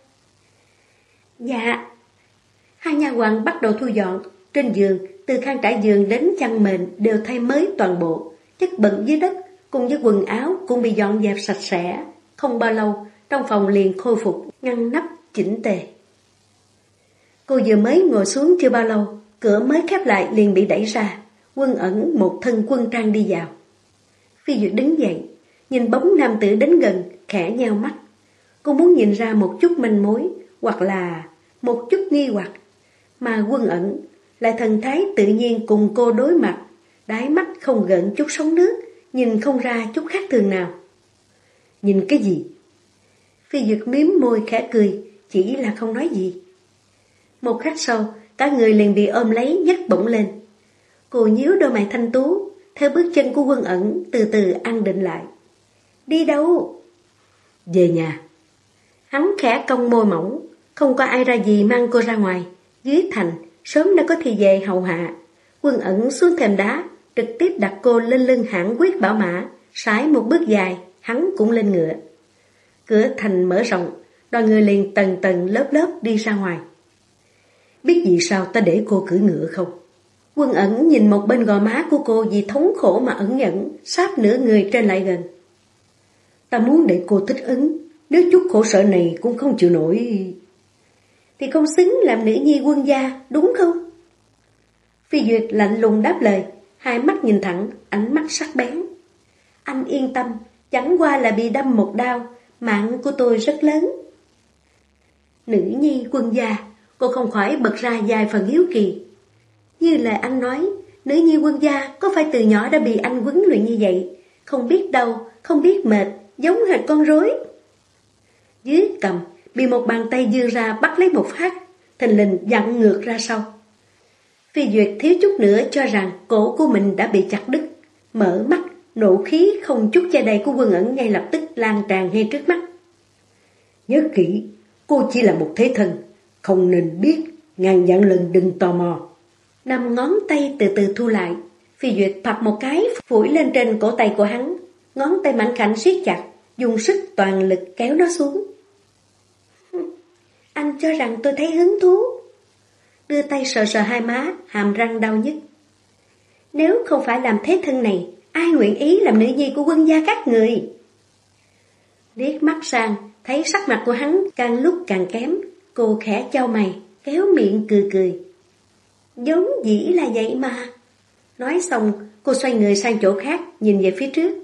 Dạ. Hai nha hoàn bắt đầu thu dọn. Trên giường, từ khăn trải giường đến chăn mền đều thay mới toàn bộ, chất bẩn dưới đất cùng với quần áo cũng bị dọn dẹp sạch sẽ. Không bao lâu, trong phòng liền khôi phục ngăn nắp chỉnh tề. Cô vừa mới ngồi xuống chưa bao lâu, cửa mới khép lại liền bị đẩy ra. Quân Ẩn một thân quân trang đi vào. Phi Duyệt đứng dậy, nhìn bóng nam tử đến gần, khẽ nheo mắt. Cô muốn nhìn ra một chút manh mối, hoặc là một chút nghi hoặc, mà Quân Ẩn lại thần thái tự nhiên cùng cô đối mặt, đáy mắt không gợn chút sóng nước, nhìn không ra chút khác thường nào. Nhìn cái gì? Phi Duyệt miếm môi khẽ cười, chỉ là không nói gì. Một khắc sau, cả người liền bị ôm lấy nhấc bổng lên. Cô nhíu đôi mày thanh tú, theo bước chân của Quân Ẩn từ từ an định lại. Đi đâu? Về nhà. Hắn khẽ cong môi mỏng, không có ai ra gì mang cô ra ngoài. Dưới thành, sớm đã có thì về hầu hạ. Quân Ẩn xuống thềm đá, trực tiếp đặt cô lên lưng hãng quyết bảo mã, sải một bước dài, hắn cũng lên ngựa. Cửa thành mở rộng, đoàn người liền tầng tầng lớp lớp đi ra ngoài. Biết vì sao ta để cô cưỡi ngựa không? Quân Ẩn nhìn một bên gò má của cô vì thống khổ mà ẩn nhẫn, sáp nửa người trên lại gần. Ta muốn để cô thích ứng, nếu chút khổ sở này cũng không chịu nổi thì không xứng làm nữ nhi quân gia, đúng không? Phi Duyệt lạnh lùng đáp lời, hai mắt nhìn thẳng, ánh mắt sắc bén. Anh yên tâm, chẳng qua là bị đâm một đao, mạng của tôi rất lớn. Nữ nhi quân gia, cô không khỏi bật ra vài phần hiếu kỳ. Như lời anh nói, nữ nhi quân gia có phải từ nhỏ đã bị anh huấn luyện như vậy, không biết đau, không biết mệt, giống hệt con rối. Dưới cầm, bị một bàn tay giương ra bắt lấy một phát, thình lình vặn ngược ra sau. Phi Duyệt thiếu chút nữa cho rằng cổ của mình đã bị chặt đứt, mở mắt, nộ khí không chút che đậy của Quân Ẩn ngay lập tức lan tràn ngay trước mắt. Nhớ kỹ, cô chỉ là một thế thân, không nên biết, ngàn vạn lần đừng tò mò. 5 ngón tay từ từ thu lại. Phi Duyệt phập một cái phủi lên trên cổ tay của hắn, ngón tay mảnh khảnh siết chặt, dùng sức toàn lực kéo nó xuống. Anh cho rằng tôi thấy hứng thú. Đưa tay sờ sờ hai má, hàm răng đau nhức. Nếu không phải làm thế thân này, ai nguyện ý làm nữ nhi của quân gia các người? Liếc mắt sang, thấy sắc mặt của hắn càng lúc càng kém, cô khẽ chau mày, kéo miệng cười cười. Giống dĩ là vậy mà. Nói xong, cô xoay người sang chỗ khác, nhìn về phía trước.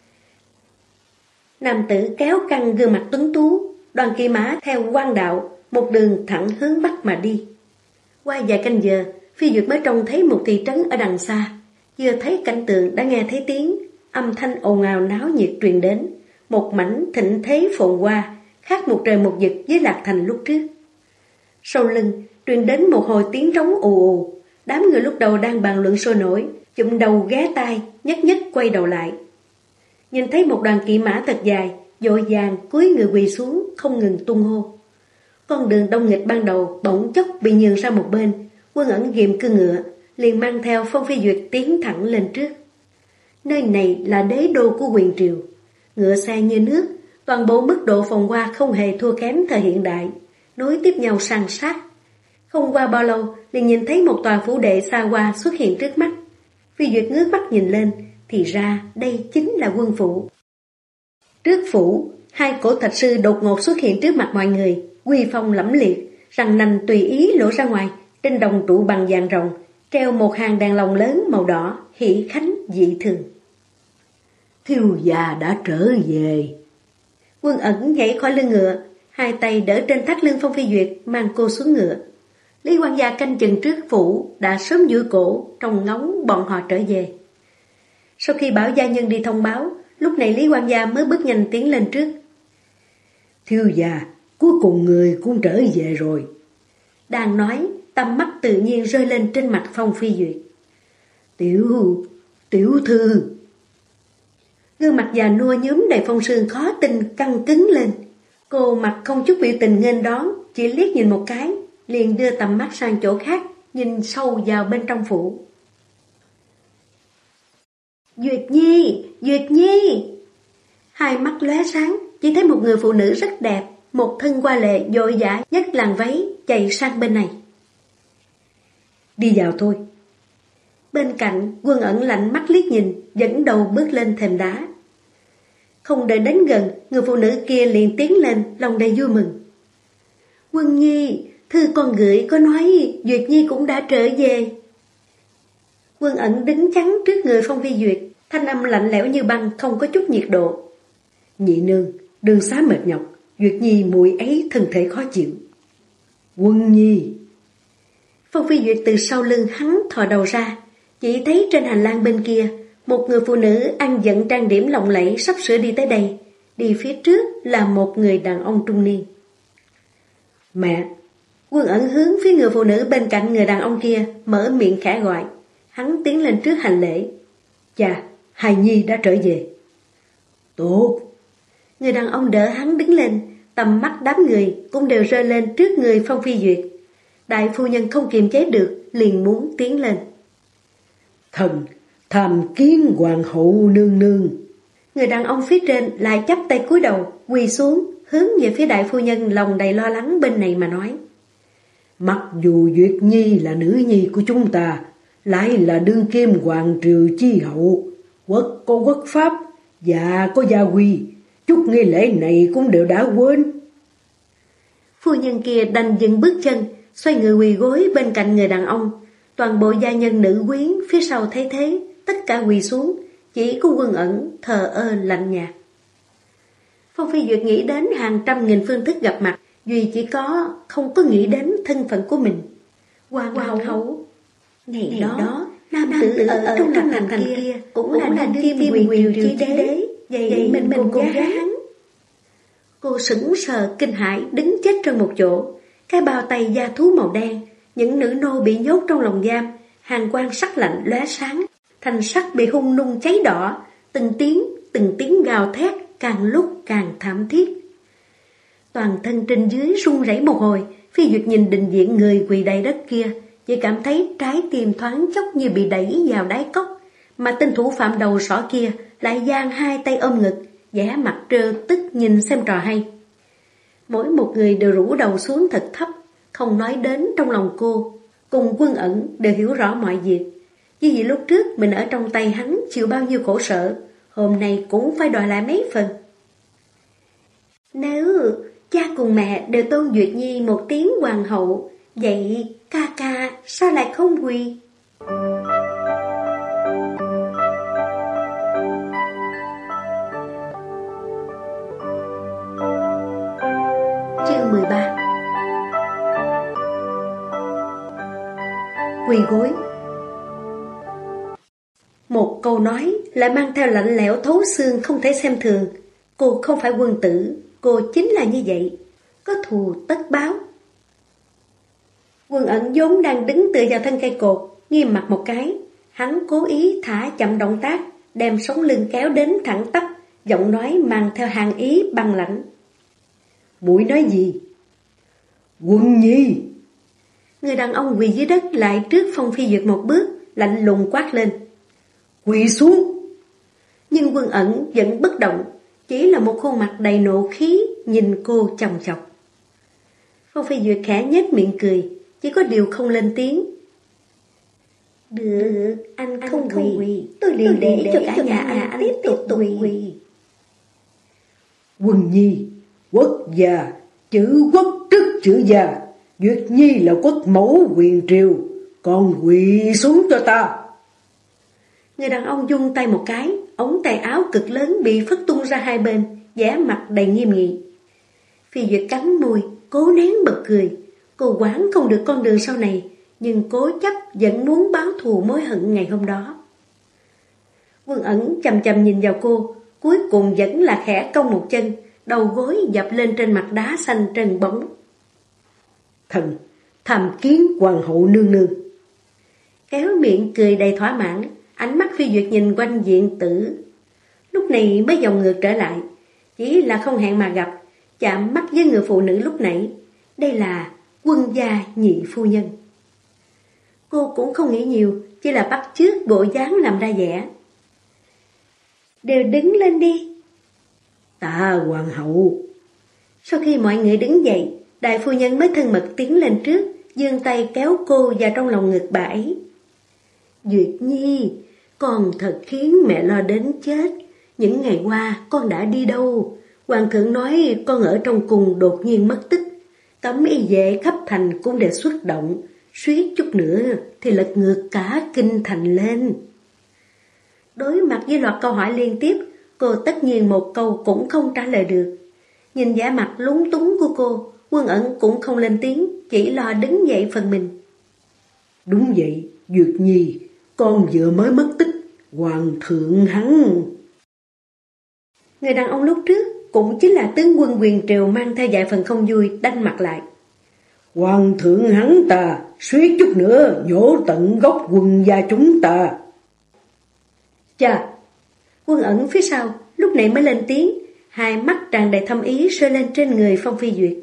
Nam tử kéo căng gương mặt tuấn tú, Đoàn Kỳ Mã theo quan đạo, một đường thẳng hướng bắc mà đi. Qua vài canh giờ, Phi Duyệt mới trông thấy một thị trấn ở đằng xa. Vừa thấy cảnh tượng đã nghe thấy tiếng, âm thanh ồn ào náo nhiệt truyền đến. Một mảnh thịnh thế phồn hoa, khác một trời một vực với Lạc Thành lúc trước. Sau lưng, truyền đến một hồi tiếng trống ù ù. Đám người lúc đầu đang bàn luận sôi nổi, chụm đầu ghé tai, nhất nhất quay đầu lại. Nhìn thấy một đoàn kỵ mã thật dài, vội vàng cúi người quỳ xuống, không ngừng tung hô. Con đường đông nghịch ban đầu bỗng chốc bị nhường sang một bên, Quân Ẩn ghìm cương ngựa, liền mang theo Phong Phi Duyệt tiến thẳng lên trước. Nơi này là đế đô của Huyền Triều, ngựa xe như nước, toàn bộ mức độ phồn hoa không hề thua kém thời hiện đại, nối tiếp nhau san sát. Không qua bao lâu, liền nhìn thấy một tòa phủ đệ xa hoa xuất hiện trước mắt. Phi Duyệt ngước mắt nhìn lên, thì ra đây chính là quân phủ. Trước phủ, hai cổ thạch sư đột ngột xuất hiện trước mặt mọi người, uy phong lẫm liệt, răng nanh tùy ý lộ ra ngoài. Trên đồng trụ bằng vàng rồng treo một hàng đèn lồng lớn màu đỏ, hỷ khánh dị thường. Thiếu gia đã trở về. Quân Ẩn nhảy khỏi lưng ngựa, hai tay đỡ trên thắt lưng Phong Phi Duyệt, mang cô xuống ngựa. Lý Quan Gia canh chừng trước phủ đã sớm duỗi cổ, trông ngóng bọn họ trở về. Sau khi bảo gia nhân đi thông báo, lúc này Lý Quan Gia mới bước nhanh tiến lên trước. Thiếu gia, cuối cùng người cũng trở về rồi. Đang nói, tầm mắt tự nhiên rơi lên trên mặt Phong Phi Duyệt. Tiểu thư. Gương mặt già nua nhúm đầy phong sương khó tin căng cứng lên. Cô mặt không chút biểu tình nghênh đón, chỉ liếc nhìn một cái, liền đưa tầm mắt sang chỗ khác, nhìn sâu vào bên trong phủ. Duyệt Nhi, Duyệt Nhi! Hai mắt lóe sáng, chỉ thấy một người phụ nữ rất đẹp, một thân hoa lệ vội vã nhấc làn váy chạy sang bên này. Đi vào thôi. Bên cạnh, Quân Ẩn lạnh mắt liếc nhìn, dẫn đầu bước lên thềm đá. Không đợi đến gần, người phụ nữ kia liền tiến lên, lòng đầy vui mừng. Quân Nhi, thư con gửi có nói Duyệt Nhi cũng đã trở về. Quân Ẩn đứng chắn trước người Phong Phi Duyệt, thanh âm lạnh lẽo như băng, không có chút nhiệt độ. Nhị nương, đường xá mệt nhọc, Duyệt Nhi muội ấy thân thể khó chịu. Quân Nhi. Phong Phi Duyệt từ sau lưng hắn thò đầu ra, chỉ thấy trên hành lang bên kia, một người phụ nữ ăn vận trang điểm lộng lẫy sắp sửa đi tới đây. Đi phía trước là một người đàn ông trung niên. Mẹ! Quân Ẩn hướng phía người phụ nữ bên cạnh người đàn ông kia, mở miệng khẽ gọi. Hắn tiến lên trước hành lễ. Chà, hài nhi đã trở về. Tốt! Người đàn ông đỡ hắn đứng lên, tầm mắt đám người cũng đều rơi lên trước người Phong Phi Duyệt. Đại phu nhân không kiềm chế được, liền muốn tiến lên. Thần, tham kiến hoàng hậu nương nương. Người đàn ông phía trên lại chắp tay cúi đầu, quỳ xuống, hướng về phía đại phu nhân lòng đầy lo lắng bên này mà nói. Mặc dù Duyệt Nhi là nữ nhi của chúng ta, lại là đương kim hoàng triều chi hậu, quốc có quốc pháp, dạ có gia quy, chút nghi lễ này cũng đều đã quên. Phu nhân kia đành dừng bước chân, xoay người quỳ gối bên cạnh người đàn ông. Toàn bộ gia nhân nữ quyến phía sau thấy thế, tất cả quỳ xuống, chỉ có Quân Ẩn thờ ơ lạnh nhạt. Phong Phi Duyệt nghĩ đến hàng trăm nghìn phương thức gặp mặt, duy chỉ không có nghĩ đến thân phận của mình. Hoàng hậu. Ngày đó, nam tử ở trong thành kia cũng là đương kim quyền triều chi đế, vậy mình cô gái hắn. Cô sững sờ kinh hãi đứng chết trong một chỗ, cái bao tay da thú màu đen, những nữ nô bị nhốt trong lồng giam, hàn quang sắc lạnh lóe sáng, thành sắc bị hung nung cháy đỏ, từng tiếng gào thét càng lúc càng thảm thiết. Toàn thân trên dưới run rẩy một hồi, Phi Duyệt nhìn định diện người quỳ đầy đất kia, chỉ cảm thấy trái tim thoáng chốc như bị đẩy vào đáy cốc, mà tên thủ phạm đầu sỏ kia lại giang hai tay ôm ngực, vẻ mặt trơ tức nhìn xem trò hay. Mỗi một người đều rũ đầu xuống thật thấp, không nói đến trong lòng cô. Cùng Quân Ẩn đều hiểu rõ mọi việc. Vì vậy lúc trước mình ở trong tay hắn chịu bao nhiêu khổ sở, hôm nay cũng phải đòi lại mấy phần. Nếu cha cùng mẹ đều tôn Duyệt Nhi một tiếng hoàng hậu, vậy ca ca sao lại không quỳ? Chương 13. Quỳ gối. Một câu nói lại mang theo lạnh lẽo thấu xương không thể xem thường. Cô không phải quân tử, cô chính là như vậy, có thù tất báo. Quân Ẩn vốn đang đứng tựa vào thân cây cột, nghiêm mặt một cái, hắn cố ý thả chậm động tác, đem sống lưng kéo đến thẳng tắp, giọng nói mang theo hàng ý băng lãnh. Muội nói gì? Quân Nhi! Người đàn ông quỳ dưới đất lại trước Phong Phi Duyệt một bước, lạnh lùng quát lên. Quỳ xuống! Nhưng Quân Ẩn vẫn bất động, chỉ là một khuôn mặt đầy nộ khí nhìn cô chòng chọc. Phong Phi Duyệt khẽ nhếch miệng cười, chỉ có điều không lên tiếng. Được, anh không quỳ, tôi liền để cho cả nhà anh tiếp tục quỳ. Quân Nhi, quốc gia, chữ quốc trước chữ gia, Duyệt Nhi là quốc mẫu quyền triều, còn quỳ xuống cho ta. Người đàn ông vung tay một cái, ống tay áo cực lớn bị phất tung ra hai bên, vẻ mặt đầy nghiêm nghị. Phi Duyệt cắn môi, cố nén bật cười. Cô quản không được con đường sau này, nhưng cố chấp vẫn muốn báo thù mối hận ngày hôm đó. Quân Ẩn chằm chằm nhìn vào cô, cuối cùng vẫn là khẽ cong một chân, đầu gối dập lên trên mặt đá xanh trơn bóng. Thần tham kiến hoàng hậu nương nương. Kéo miệng cười đầy thỏa mãn, ánh mắt Phi Duyệt nhìn quanh viện tử. Lúc này mới vòng ngược trở lại, chỉ là không hẹn mà gặp, chạm mắt với người phụ nữ lúc nãy. Đây là Quân gia nhị phu nhân. Cô cũng không nghĩ nhiều, chỉ là bắt chước bộ dáng làm ra vẻ. Đều đứng lên đi. Tạ hoàng hậu. Sau khi mọi người đứng dậy, đại phu nhân mới thân mật tiến lên trước, giương tay kéo cô vào trong lòng ngực bà ấy. Duyệt Nhi, con thật khiến mẹ lo đến chết. Những ngày qua con đã đi đâu? Hoàng thượng nói con ở trong cung đột nhiên mất tích. Cẩm y vệ khắp thành cũng đều xuất động, suýt chút nữa thì lật ngược cả kinh thành lên. Đối mặt với loạt câu hỏi liên tiếp, cô tất nhiên một câu cũng không trả lời được. Nhìn vẻ mặt lúng túng của cô, Quân Ẩn cũng không lên tiếng, chỉ lo đứng dậy phần mình. Đúng vậy, Duyệt Nhi, con vừa mới mất tích, hoàng thượng hắn. Người đàn ông lúc trước cũng chính là tướng quân quyền triều mang theo vài phần không vui, đanh mặt lại. Hoàng thượng hắn ta, suýt chút nữa nhổ tận gốc Quân gia chúng ta. Chà! Quân Ẩn phía sau lúc này mới lên tiếng, hai mắt tràn đầy thâm ý rơi lên trên người Phong Phi Duyệt.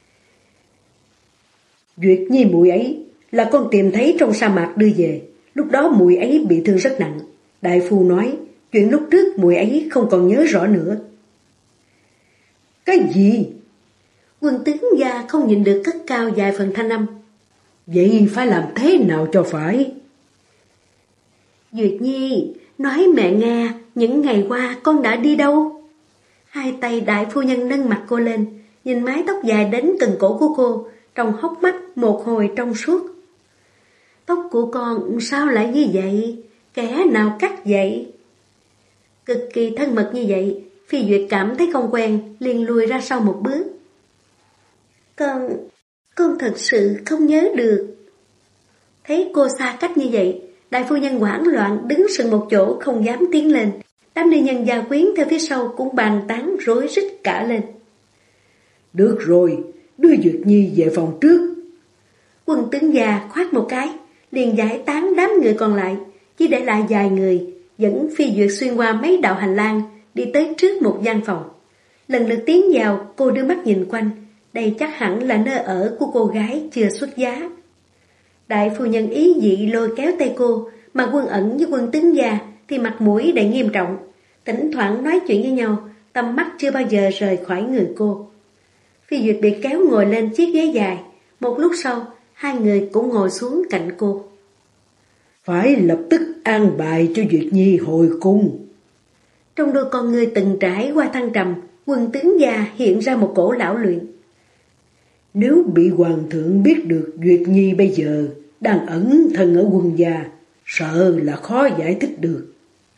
Duyệt Nhi muội ấy là con tìm thấy trong sa mạc đưa về, lúc đó muội ấy bị thương rất nặng. Đại phu nói chuyện lúc trước muội ấy không còn nhớ rõ nữa. Cái gì? Quân tướng gia không nhìn được cất cao vài phần thanh âm. Vậy phải làm thế nào cho phải? Duyệt Nhi, nói mẹ nghe, những ngày qua con đã đi đâu? Hai tay đại phu nhân nâng mặt cô lên, nhìn mái tóc dài đến cần cổ của cô, trong hốc mắt một hồi trong suốt. Tóc của con sao lại như vậy? Kẻ nào cắt vậy? Cực kỳ thân mật như vậy, Phi Duyệt cảm thấy không quen, liền lùi ra sau một bước. Con thật sự không nhớ được. Thấy cô xa cách như vậy, đại phu nhân hoảng loạn đứng sừng một chỗ không dám tiến lên. Đám nữ nhân gia quyến theo phía sau cũng bàn tán rối rít cả lên. Được rồi, đưa Duyệt Nhi về phòng trước. Quân tướng già khoát một cái, liền giải tán đám người còn lại, chỉ để lại vài người, dẫn Phi Duyệt xuyên qua mấy đạo hành lang, đi tới trước một gian phòng. Lần lượt tiến vào, cô đưa mắt nhìn quanh, đây chắc hẳn là nơi ở của cô gái chưa xuất giá. Đại phu nhân ý dị lôi kéo tay cô, mà Quân Ẩn với Quân Tướng Gia thì mặt mũi đầy nghiêm trọng, thỉnh thoảng nói chuyện với nhau, tầm mắt chưa bao giờ rời khỏi người cô. Phi Duyệt bị kéo ngồi lên chiếc ghế dài, một lúc sau, hai người cũng ngồi xuống cạnh cô. Phải lập tức an bài cho Duyệt Nhi hồi cung. Trong đôi con người từng trải qua thăng trầm, Quân Tướng Gia hiện ra một cổ lão luyện. Nếu bị hoàng thượng biết được Duyệt Nhi bây giờ đang ẩn thân ở Quân gia, sợ là khó giải thích được.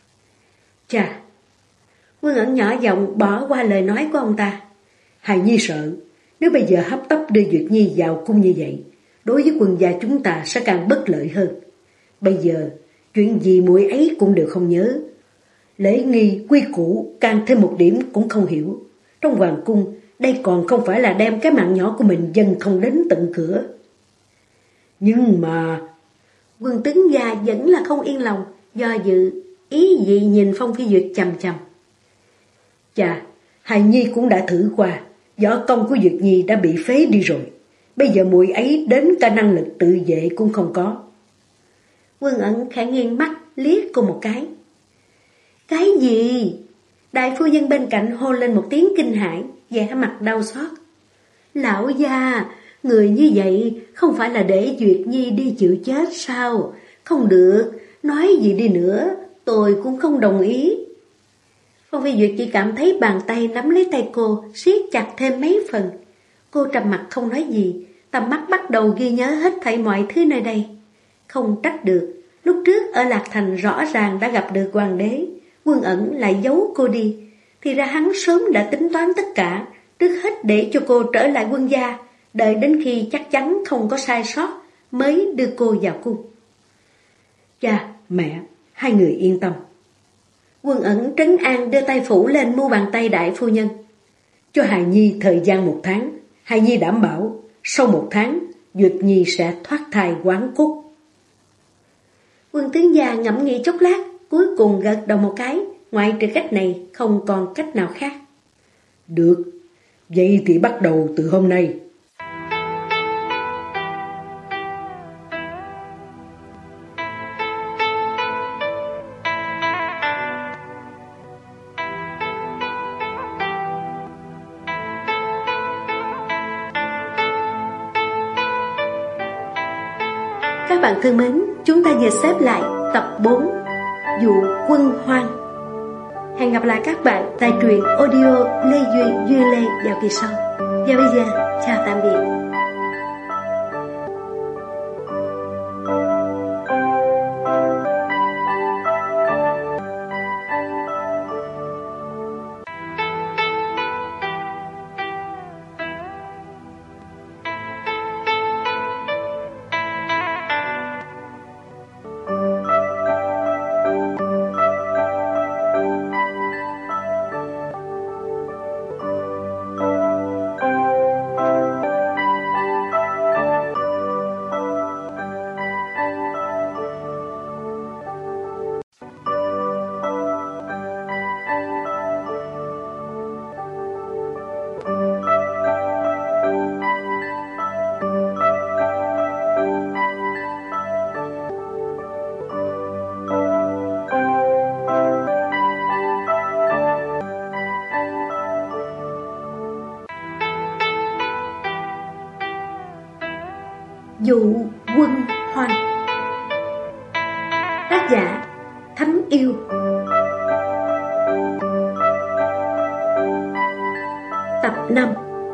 Chà, Quân Ẩn nhỏ giọng bỏ qua lời nói của ông ta. Hài Nhi sợ, nếu bây giờ hấp tấp đưa Duyệt Nhi vào cung như vậy, đối với Quân gia chúng ta sẽ càng bất lợi hơn. Bây giờ, chuyện gì muội ấy cũng đều không nhớ. Lễ nghi, quy củ, càng thêm một điểm cũng không hiểu. Trong hoàng cung, đây còn không phải là đem cái mạng nhỏ của mình dâng không đến tận cửa. Nhưng mà... Quân Tướng Gia vẫn là không yên lòng, do dự, ý dị nhìn Phong Phi Duyệt chằm chằm. Chà, Hài Nhi cũng đã thử qua, võ công của Duyệt Nhi đã bị phế đi rồi. Bây giờ muội ấy đến cả năng lực tự vệ cũng không có. Quân Ẩn khẽ nghiêng mắt liếc cô một cái. Cái gì? Đại phu nhân bên cạnh hô lên một tiếng kinh hãi, vẻ mặt đau xót. Lão gia, người như vậy không phải là để Duyệt Nhi đi chịu chết sao? Không được, nói gì đi nữa, tôi cũng không đồng ý. Phong Phi Duyệt chỉ cảm thấy bàn tay nắm lấy tay cô, siết chặt thêm mấy phần. Cô trầm mặt không nói gì, tầm mắt bắt đầu ghi nhớ hết thảy mọi thứ nơi đây. Không trách được, lúc trước ở Lạc Thành rõ ràng đã gặp được hoàng đế, Quân Ẩn lại giấu cô đi. Thì ra hắn sớm đã tính toán tất cả, trước hết để cho cô trở lại Quân gia, đợi đến khi chắc chắn không có sai sót mới đưa cô vào cung. Cha, mẹ, hai người yên tâm. Quân Ẩn trấn an đưa tay phủ lên mu bàn tay đại phu nhân. Cho Hài Nhi thời gian 1 tháng, Hài Nhi đảm bảo sau 1 tháng Duyệt Nhi sẽ thoát thai hoán cốt. Quân Tướng Gia ngẫm nghĩ chốc lát, cuối cùng gật đầu một cái, ngoại trừ cách này không còn cách nào khác. Được, vậy thì bắt đầu từ hôm nay. Các bạn thân mến, chúng ta vừa xếp lại tập 4 Dụ Quân Hoang. Hẹn gặp lại các bạn tại truyện audio Lê Duy Lê vào kỳ sau. Và bây giờ, chào tạm biệt. Dụ Quân Hoang. Tác giả Thánh Yêu. Tập 5.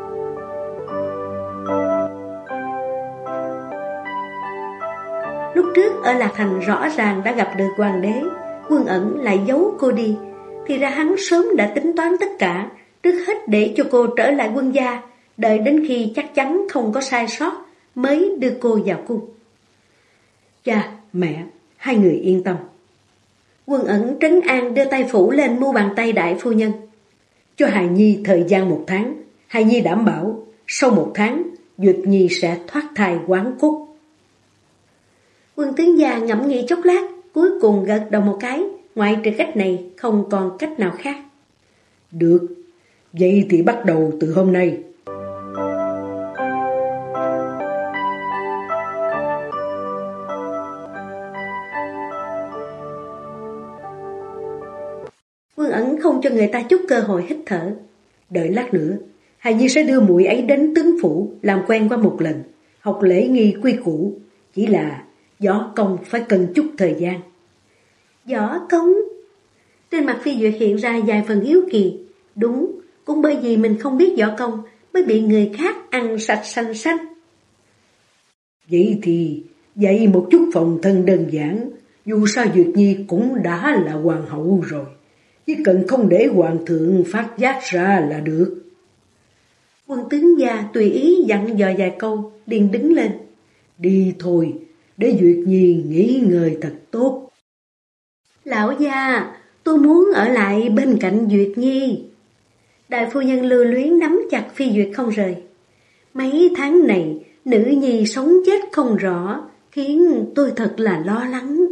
Lúc trước ở Lạc Thành rõ ràng đã gặp được hoàng đế, Quân Ẩn lại giấu cô đi. Thì ra hắn sớm đã tính toán tất cả, trước hết để cho cô trở lại Quân gia, đợi đến khi chắc chắn không có sai sót mới đưa cô vào cung. Cha, mẹ, hai người yên tâm. Quân Ẩn trấn an đưa tay phủ lên mu bàn tay đại phu nhân. Cho Hài Nhi thời gian 1 tháng, Hài Nhi đảm bảo sau 1 tháng Duyệt Nhi sẽ thoát thai hoán cốt. Quân Tướng Gia ngẫm nghĩ chốc lát, cuối cùng gật đầu một cái, ngoại trừ cách này không còn cách nào khác. Được, vậy thì bắt đầu từ hôm nay. Quân Ẩn không cho người ta chút cơ hội hít thở. Đợi lát nữa, Hài Nhi sẽ đưa muội ấy đến tướng phủ làm quen qua một lần, học lễ nghi quy củ. Chỉ là võ công phải cần chút thời gian. Võ công? Trên mặt Phi Duyệt hiện ra vài phần hiếu kỳ. Đúng, cũng bởi vì mình không biết võ công mới bị người khác ăn sạch xanh xanh. Vậy thì dạy một chút phòng thân đơn giản. Dù sao Duyệt Nhi cũng đã là hoàng hậu rồi, chỉ cần không để hoàng thượng phát giác ra là được. Quân tướng gia tùy ý dặn dò vài câu, liền đứng lên. Đi thôi, để Duyệt Nhi nghỉ ngơi thật tốt. Lão gia, tôi muốn ở lại bên cạnh Duyệt Nhi. Đại phu nhân lưu luyến nắm chặt Phi Duyệt không rời. Mấy tháng này, nữ nhi sống chết không rõ, khiến tôi thật là lo lắng.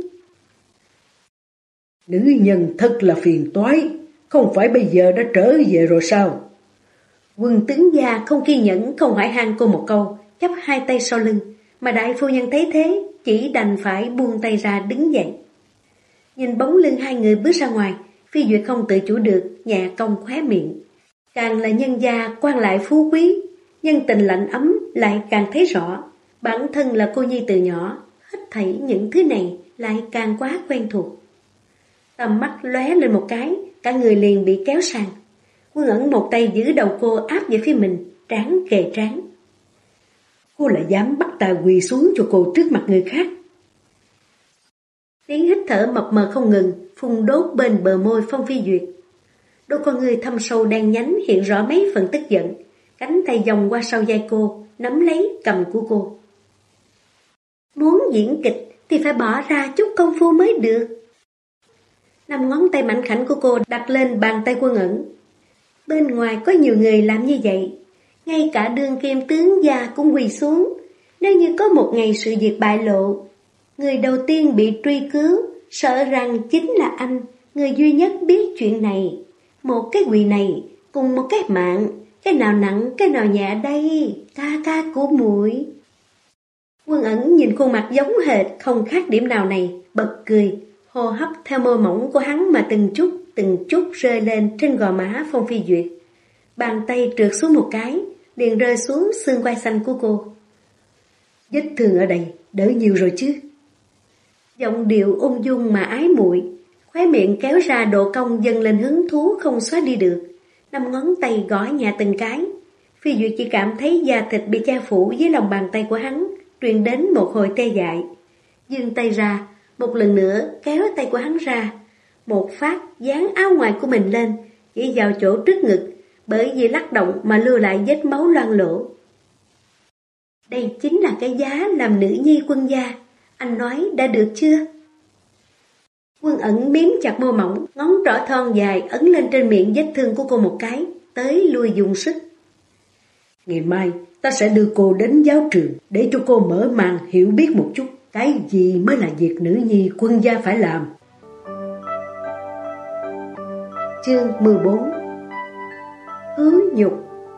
Nữ nhân thật là phiền toái, không phải bây giờ đã trở về rồi sao? Quân tướng gia không kiên nhẫn không hỏi han cô một câu, chắp hai tay sau lưng, mà đại phu nhân thấy thế, chỉ đành phải buông tay ra đứng dậy. Nhìn bóng lưng hai người bước ra ngoài, Phi Duyệt không tự chủ được, nhẹ cong khóe miệng. Càng là nhân gia quan lại phú quý, nhân tình lạnh ấm lại càng thấy rõ. Bản thân là cô nhi từ nhỏ, hết thảy những thứ này lại càng quá quen thuộc. Tầm mắt lóe lên một cái, cả người liền bị kéo sang. Quân Ẩn một tay giữ đầu cô áp về phía mình, trán kề trán. Cô lại dám bắt ta quỳ xuống cho cô trước mặt người khác. Tiếng hít thở mập mờ không ngừng, phun đốt bên bờ môi Phong Phi Duyệt. Đôi con người thâm sâu đen nhánh hiện rõ mấy phần tức giận, cánh tay vòng qua sau vai cô, nắm lấy cầm của cô. Muốn diễn kịch thì phải bỏ ra chút công phu mới được. 5 ngón tay mảnh khảnh của cô đặt lên bàn tay Quân Ẩn. Bên ngoài có nhiều người làm như vậy, ngay cả đương kim tướng gia cũng quỳ xuống. Nếu như có một ngày sự việc bại lộ, người đầu tiên bị truy cứu, sợ rằng chính là anh, người duy nhất biết chuyện này. Một cái quỳ này, cùng một cái mạng, cái nào nặng, cái nào nhẹ đây, ca ca của muội. Quân Ẩn nhìn khuôn mặt giống hệt, không khác điểm nào này, bật cười, hô hấp theo môi mỏng của hắn mà từng chút rơi lên trên gò má Phong Phi Duyệt. Bàn tay trượt xuống một cái, liền rơi xuống xương quai xanh của cô. Vết thương ở đây, đỡ nhiều rồi chứ? Giọng điệu ung dung mà ái muội, khóe miệng kéo ra độ cong dâng lên hứng thú không xóa đi được. 5 ngón tay gõ nhẹ từng cái. Phi Duyệt chỉ cảm thấy da thịt bị che phủ dưới lòng bàn tay của hắn, truyền đến một hồi tê dại. Giương tay ra, một lần nữa kéo tay của hắn ra, một phát dán áo ngoài của mình lên, chỉ vào chỗ trước ngực, bởi vì lắc động mà lưu lại vết máu loang lổ. Đây chính là cái giá làm nữ nhi quân gia, anh nói đã được chưa? Quân Ẩn miếm chặt môi mỏng, ngón trỏ thon dài ấn lên trên miệng vết thương của cô một cái, tới lui dùng sức. Ngày mai ta sẽ đưa cô đến giáo trường để cho cô mở màn hiểu biết một chút cái gì mới là việc nữ nhi quân gia phải làm. Chương 14. Hứa nhục.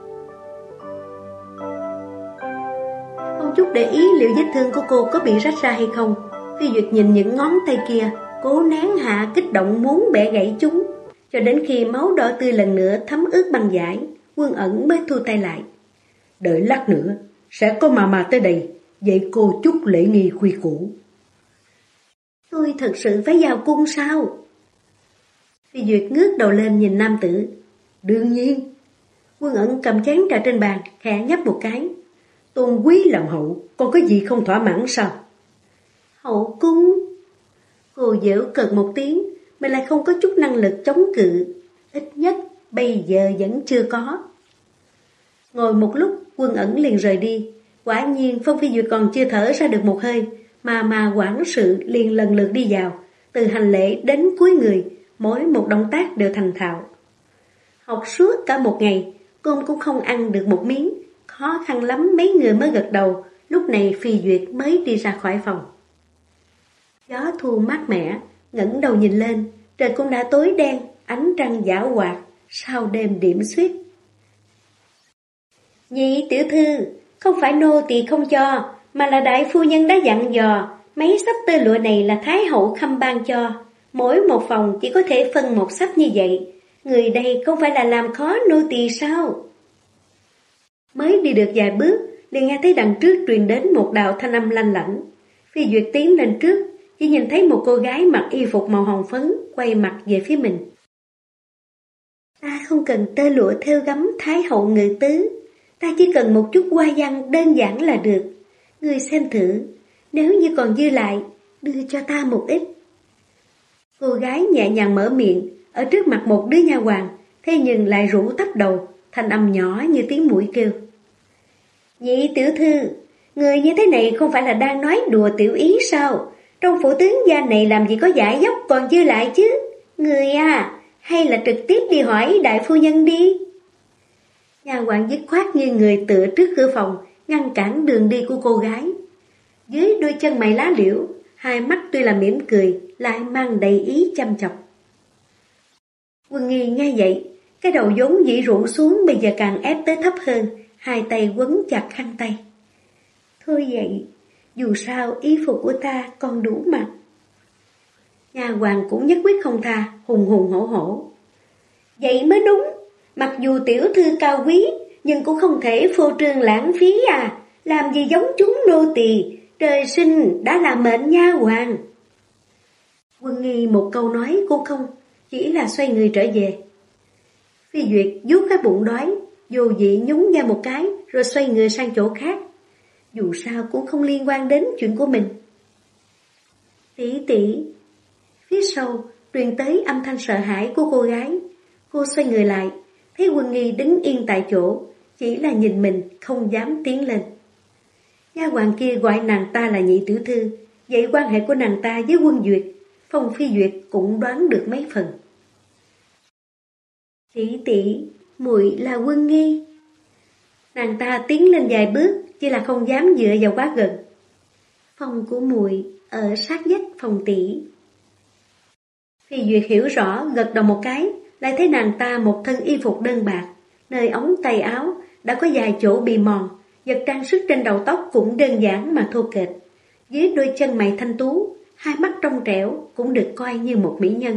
Không chút để ý liệu vết thương của cô có bị rách ra hay không, Phi Duyệt nhìn những ngón tay kia, cố nén hạ kích động muốn bẻ gãy chúng, cho đến khi máu đỏ tươi lần nữa thấm ướt băng vải, Quân Ẩn mới thu tay lại. Đợi lát nữa sẽ có mà tới đây dạy cô chút lễ nghi quy củ. Tôi thật sự phải vào cung sao? Phi Duyệt ngước đầu lên nhìn nam tử. Đương nhiên. Quân Ẩn cầm chén trà trên bàn, khẽ nhấp một cái. Tôn quý làm hậu, còn có gì không thỏa mãn sao? Hậu cung? Cô giễu cợt một tiếng, mà lại không có chút năng lực chống cự. Ít nhất bây giờ vẫn chưa có. Ngồi một lúc, Quân Ẩn liền rời đi. Quả nhiên Phong Phi Duyệt còn chưa thở ra được một hơi, mà quản sự liền lần lượt đi vào, từ hành lễ đến cúi người, mỗi một động tác đều thành thạo. Học suốt cả một ngày, cơm cũng không ăn được một miếng, khó khăn lắm mấy người mới gật đầu. Lúc này Phi Duyệt mới đi ra khỏi phòng. Gió thu mát mẻ, ngẩng đầu nhìn lên, trời cũng đã tối đen, ánh trăng giảo hoạt, sau đêm điểm xuyết. Nhị tiểu thư, không phải nô tỳ không cho, mà là đại phu nhân đã dặn dò, mấy sắp tơ lụa này là Thái hậu Khâm ban cho. Mỗi một phòng chỉ có thể phân một sắp như vậy, Người đây không phải là làm khó nô tỳ sao? Mới đi được vài bước, liền nghe thấy đằng trước truyền đến một đạo thanh âm lanh lảnh. Phi Duyệt tiến lên trước, chỉ nhìn thấy một cô gái mặc y phục màu hồng phấn quay mặt về phía mình. Ta không cần tơ lụa thêu gấm thái hậu ngự tứ, ta chỉ cần một chút hoa văn đơn giản là được. Ngươi xem thử, nếu như còn dư lại, đưa cho ta một ít. Cô gái nhẹ nhàng mở miệng, ở trước mặt một đứa nha hoàn, thế nhưng lại rũ thấp đầu, thanh âm nhỏ như tiếng muỗi kêu. Nhị tiểu thư, người như thế này không phải là đang nói đùa tiểu ý sao? Trong phủ tướng gia này làm gì có giải dốc còn dư lại chứ? Người à, hay là trực tiếp đi hỏi đại phu nhân đi. Nha hoàn dứt khoát như người tựa trước cửa phòng, ngăn cản đường đi của cô gái. Dưới đôi chân mày lá liễu, hai mắt tuy là mỉm cười, lại mang đầy ý chăm chọc. Quân Nghi nghe vậy, cái đầu vốn dĩ rũ xuống bây giờ càng ép tới thấp hơn, hai tay quấn chặt khăn tay. Thôi vậy, dù sao y phục của ta còn đủ mặc. Nha hoàn cũng nhất quyết không tha, hùng hùng hổ hổ. Vậy mới đúng, mặc dù tiểu thư cao quý, nhưng cũng không thể phô trương lãng phí à, làm gì giống chúng nô tỳ, trời sinh đã là mệnh nha hoàn. Quân Nghi một câu nói cũng không, chỉ là xoay người trở về. Phi Duyệt vuốt cái bụng đói, vô dị nhún ra một cái rồi xoay người sang chỗ khác. Dù sao cũng không liên quan đến chuyện của mình. Tỷ tỷ. Phía sau truyền tới âm thanh sợ hãi của cô gái. Cô xoay người lại, thấy Quân Nghi đứng yên tại chỗ, chỉ là nhìn mình không dám tiến lên. Nha hoàn kia gọi nàng ta là nhị tiểu thư, vậy quan hệ của nàng ta với Quân Duyệt, Phong Phi Duyệt cũng đoán được mấy phần. Tỷ tỷ, muội là Quân Nghi. Nàng ta tiến lên vài bước, chỉ là không dám dựa vào quá gần. Phòng của muội ở sát vách phòng tỷ. Phi Duyệt hiểu rõ, gật đầu một cái, lại thấy nàng ta một thân y phục đơn bạc, nơi ống tay áo đã có vài chỗ bị mòn, vật trang sức trên đầu tóc cũng đơn giản mà thô kệch. Dưới đôi chân mày thanh tú, hai mắt trong trẻo cũng được coi như một mỹ nhân.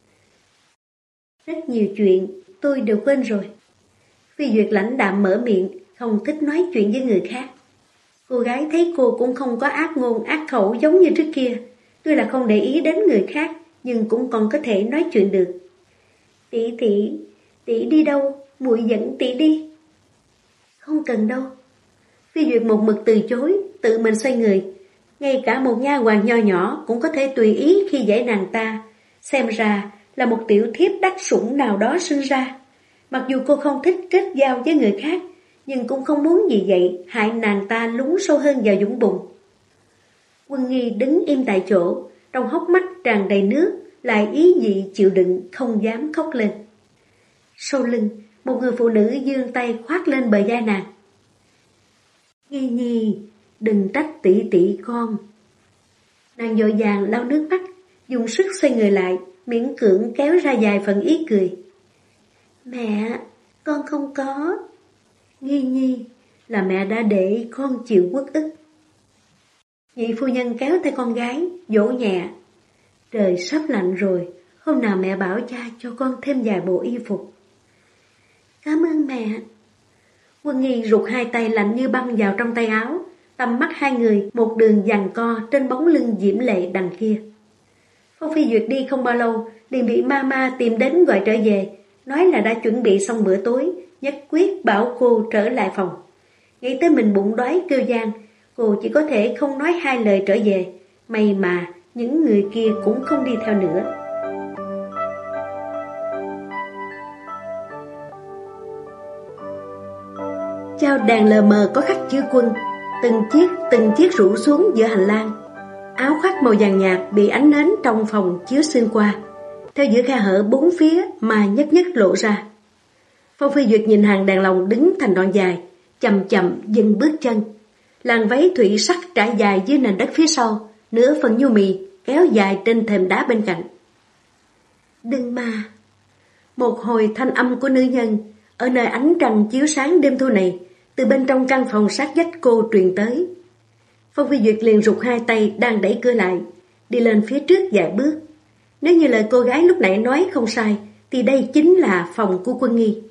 Rất nhiều chuyện tôi đều quên rồi. Phi Duyệt lãnh đạm mở miệng, không thích nói chuyện với người khác. Cô gái thấy cô cũng không có ác ngôn ác khẩu giống như trước kia, tuy là không để ý đến người khác, nhưng cũng còn có thể nói chuyện được. Tỷ đi đâu? Muội dẫn tỷ đi. Không cần đâu. Phi Duyệt một mực từ chối, tự mình xoay người. Ngay cả một nha hoàn nho nhỏ cũng có thể tùy ý khi dạy nàng ta, xem ra là một tiểu thiếp đắc sủng nào đó sinh ra. Mặc dù cô không thích kết giao với người khác, nhưng cũng không muốn vì vậy hại nàng ta lún sâu hơn vào vũng bùn. Quân Nghi đứng im tại chỗ, trong hốc mắt tràn đầy nước, lại ý dị chịu đựng không dám khóc lên. Sau lưng, một người phụ nữ giương tay khoác lên bờ vai nàng. Nghi, đừng trách tỷ tỷ con. Nàng vội vàng lau nước mắt, dùng sức xoay người lại, miễn cưỡng kéo ra vài phần ý cười. Mẹ, con không có. Nghi, là mẹ đã để con chịu uất ức. Nhị phu nhân kéo tay con gái, dỗ nhẹ. Trời sắp lạnh rồi, hôm nào mẹ bảo cha cho con thêm vài bộ y phục. Cảm ơn mẹ. Quân Nghi rụt hai tay lạnh như băng vào trong tay áo, tầm mắt hai người một đường giằng co trên bóng lưng diễm lệ đằng kia. Phong Phi Duyệt đi không bao lâu, liền bị mama tìm đến gọi trở về, nói là đã chuẩn bị xong bữa tối, nhất quyết bảo cô trở lại phòng. Nghĩ tới mình bụng đói kêu gian, cô chỉ có thể không nói hai lời trở về, may mà những người kia cũng không đi theo nữa. Chao đàn lờ mờ có khắc chữ quân, từng chiếc rủ xuống giữa hành lang. Áo khoác màu vàng nhạt bị ánh nến trong phòng chiếu xuyên qua, theo giữa khe hở bốn phía mà nhất lộ ra. Phong Phi Duyệt nhìn hàng đàn lồng đứng thành đoạn dài, chậm dừng bước chân. Làn váy thủy sắc trải dài dưới nền đất phía sau, nửa phần nhu mì kéo dài trên thềm đá bên cạnh. Đừng mà. Một hồi thanh âm của nữ nhân ở nơi ánh trăng chiếu sáng đêm thu này từ bên trong căn phòng sát vách cô truyền tới. Phong Phi Duyệt liền rụt hai tay đang đẩy cửa lại, đi lên phía trước vài bước. Nếu như lời cô gái lúc nãy nói không sai, thì đây chính là phòng của Quân Nghi.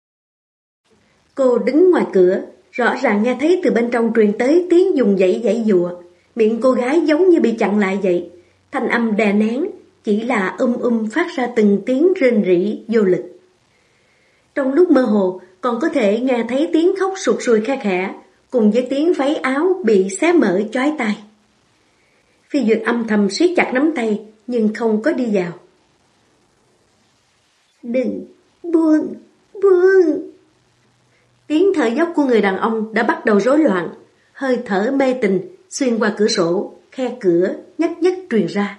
Cô đứng ngoài cửa, rõ ràng nghe thấy từ bên trong truyền tới tiếng dùng dãy giãy giụa. Miệng cô gái giống như bị chặn lại vậy. Thanh âm đè nén, chỉ là phát ra từng tiếng rên rỉ vô lực. Trong lúc mơ hồ, còn có thể nghe thấy tiếng khóc sụt sùi khe khẽ, cùng với tiếng váy áo bị xé mở chói tai. Phi Duyệt âm thầm siết chặt nắm tay, nhưng không có đi vào. Đừng, buông. Tiếng thở dốc của người đàn ông đã bắt đầu rối loạn, hơi thở mê tình xuyên qua cửa sổ, khe cửa nhất truyền ra.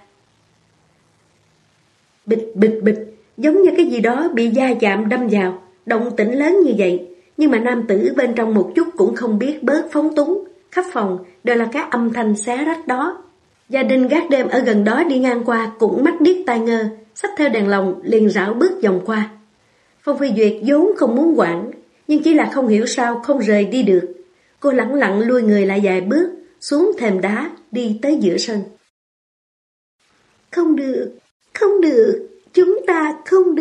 Bịch, giống như cái gì đó bị va chạm đâm vào, động tĩnh lớn như vậy, nhưng mà nam tử bên trong một chút cũng không biết bớt phóng túng, khắp phòng đều là các âm thanh xé rách đó. Gia đình gác đêm ở gần đó đi ngang qua cũng mắt điếc tai ngơ, xách theo đèn lồng liền rảo bước vòng qua. Phong Phi Duyệt vốn không muốn quản, nhưng chỉ là không hiểu sao không rời đi được. Cô lẳng lặng lui người lại vài bước, xuống thềm đá, đi tới giữa sân. Không được, chúng ta không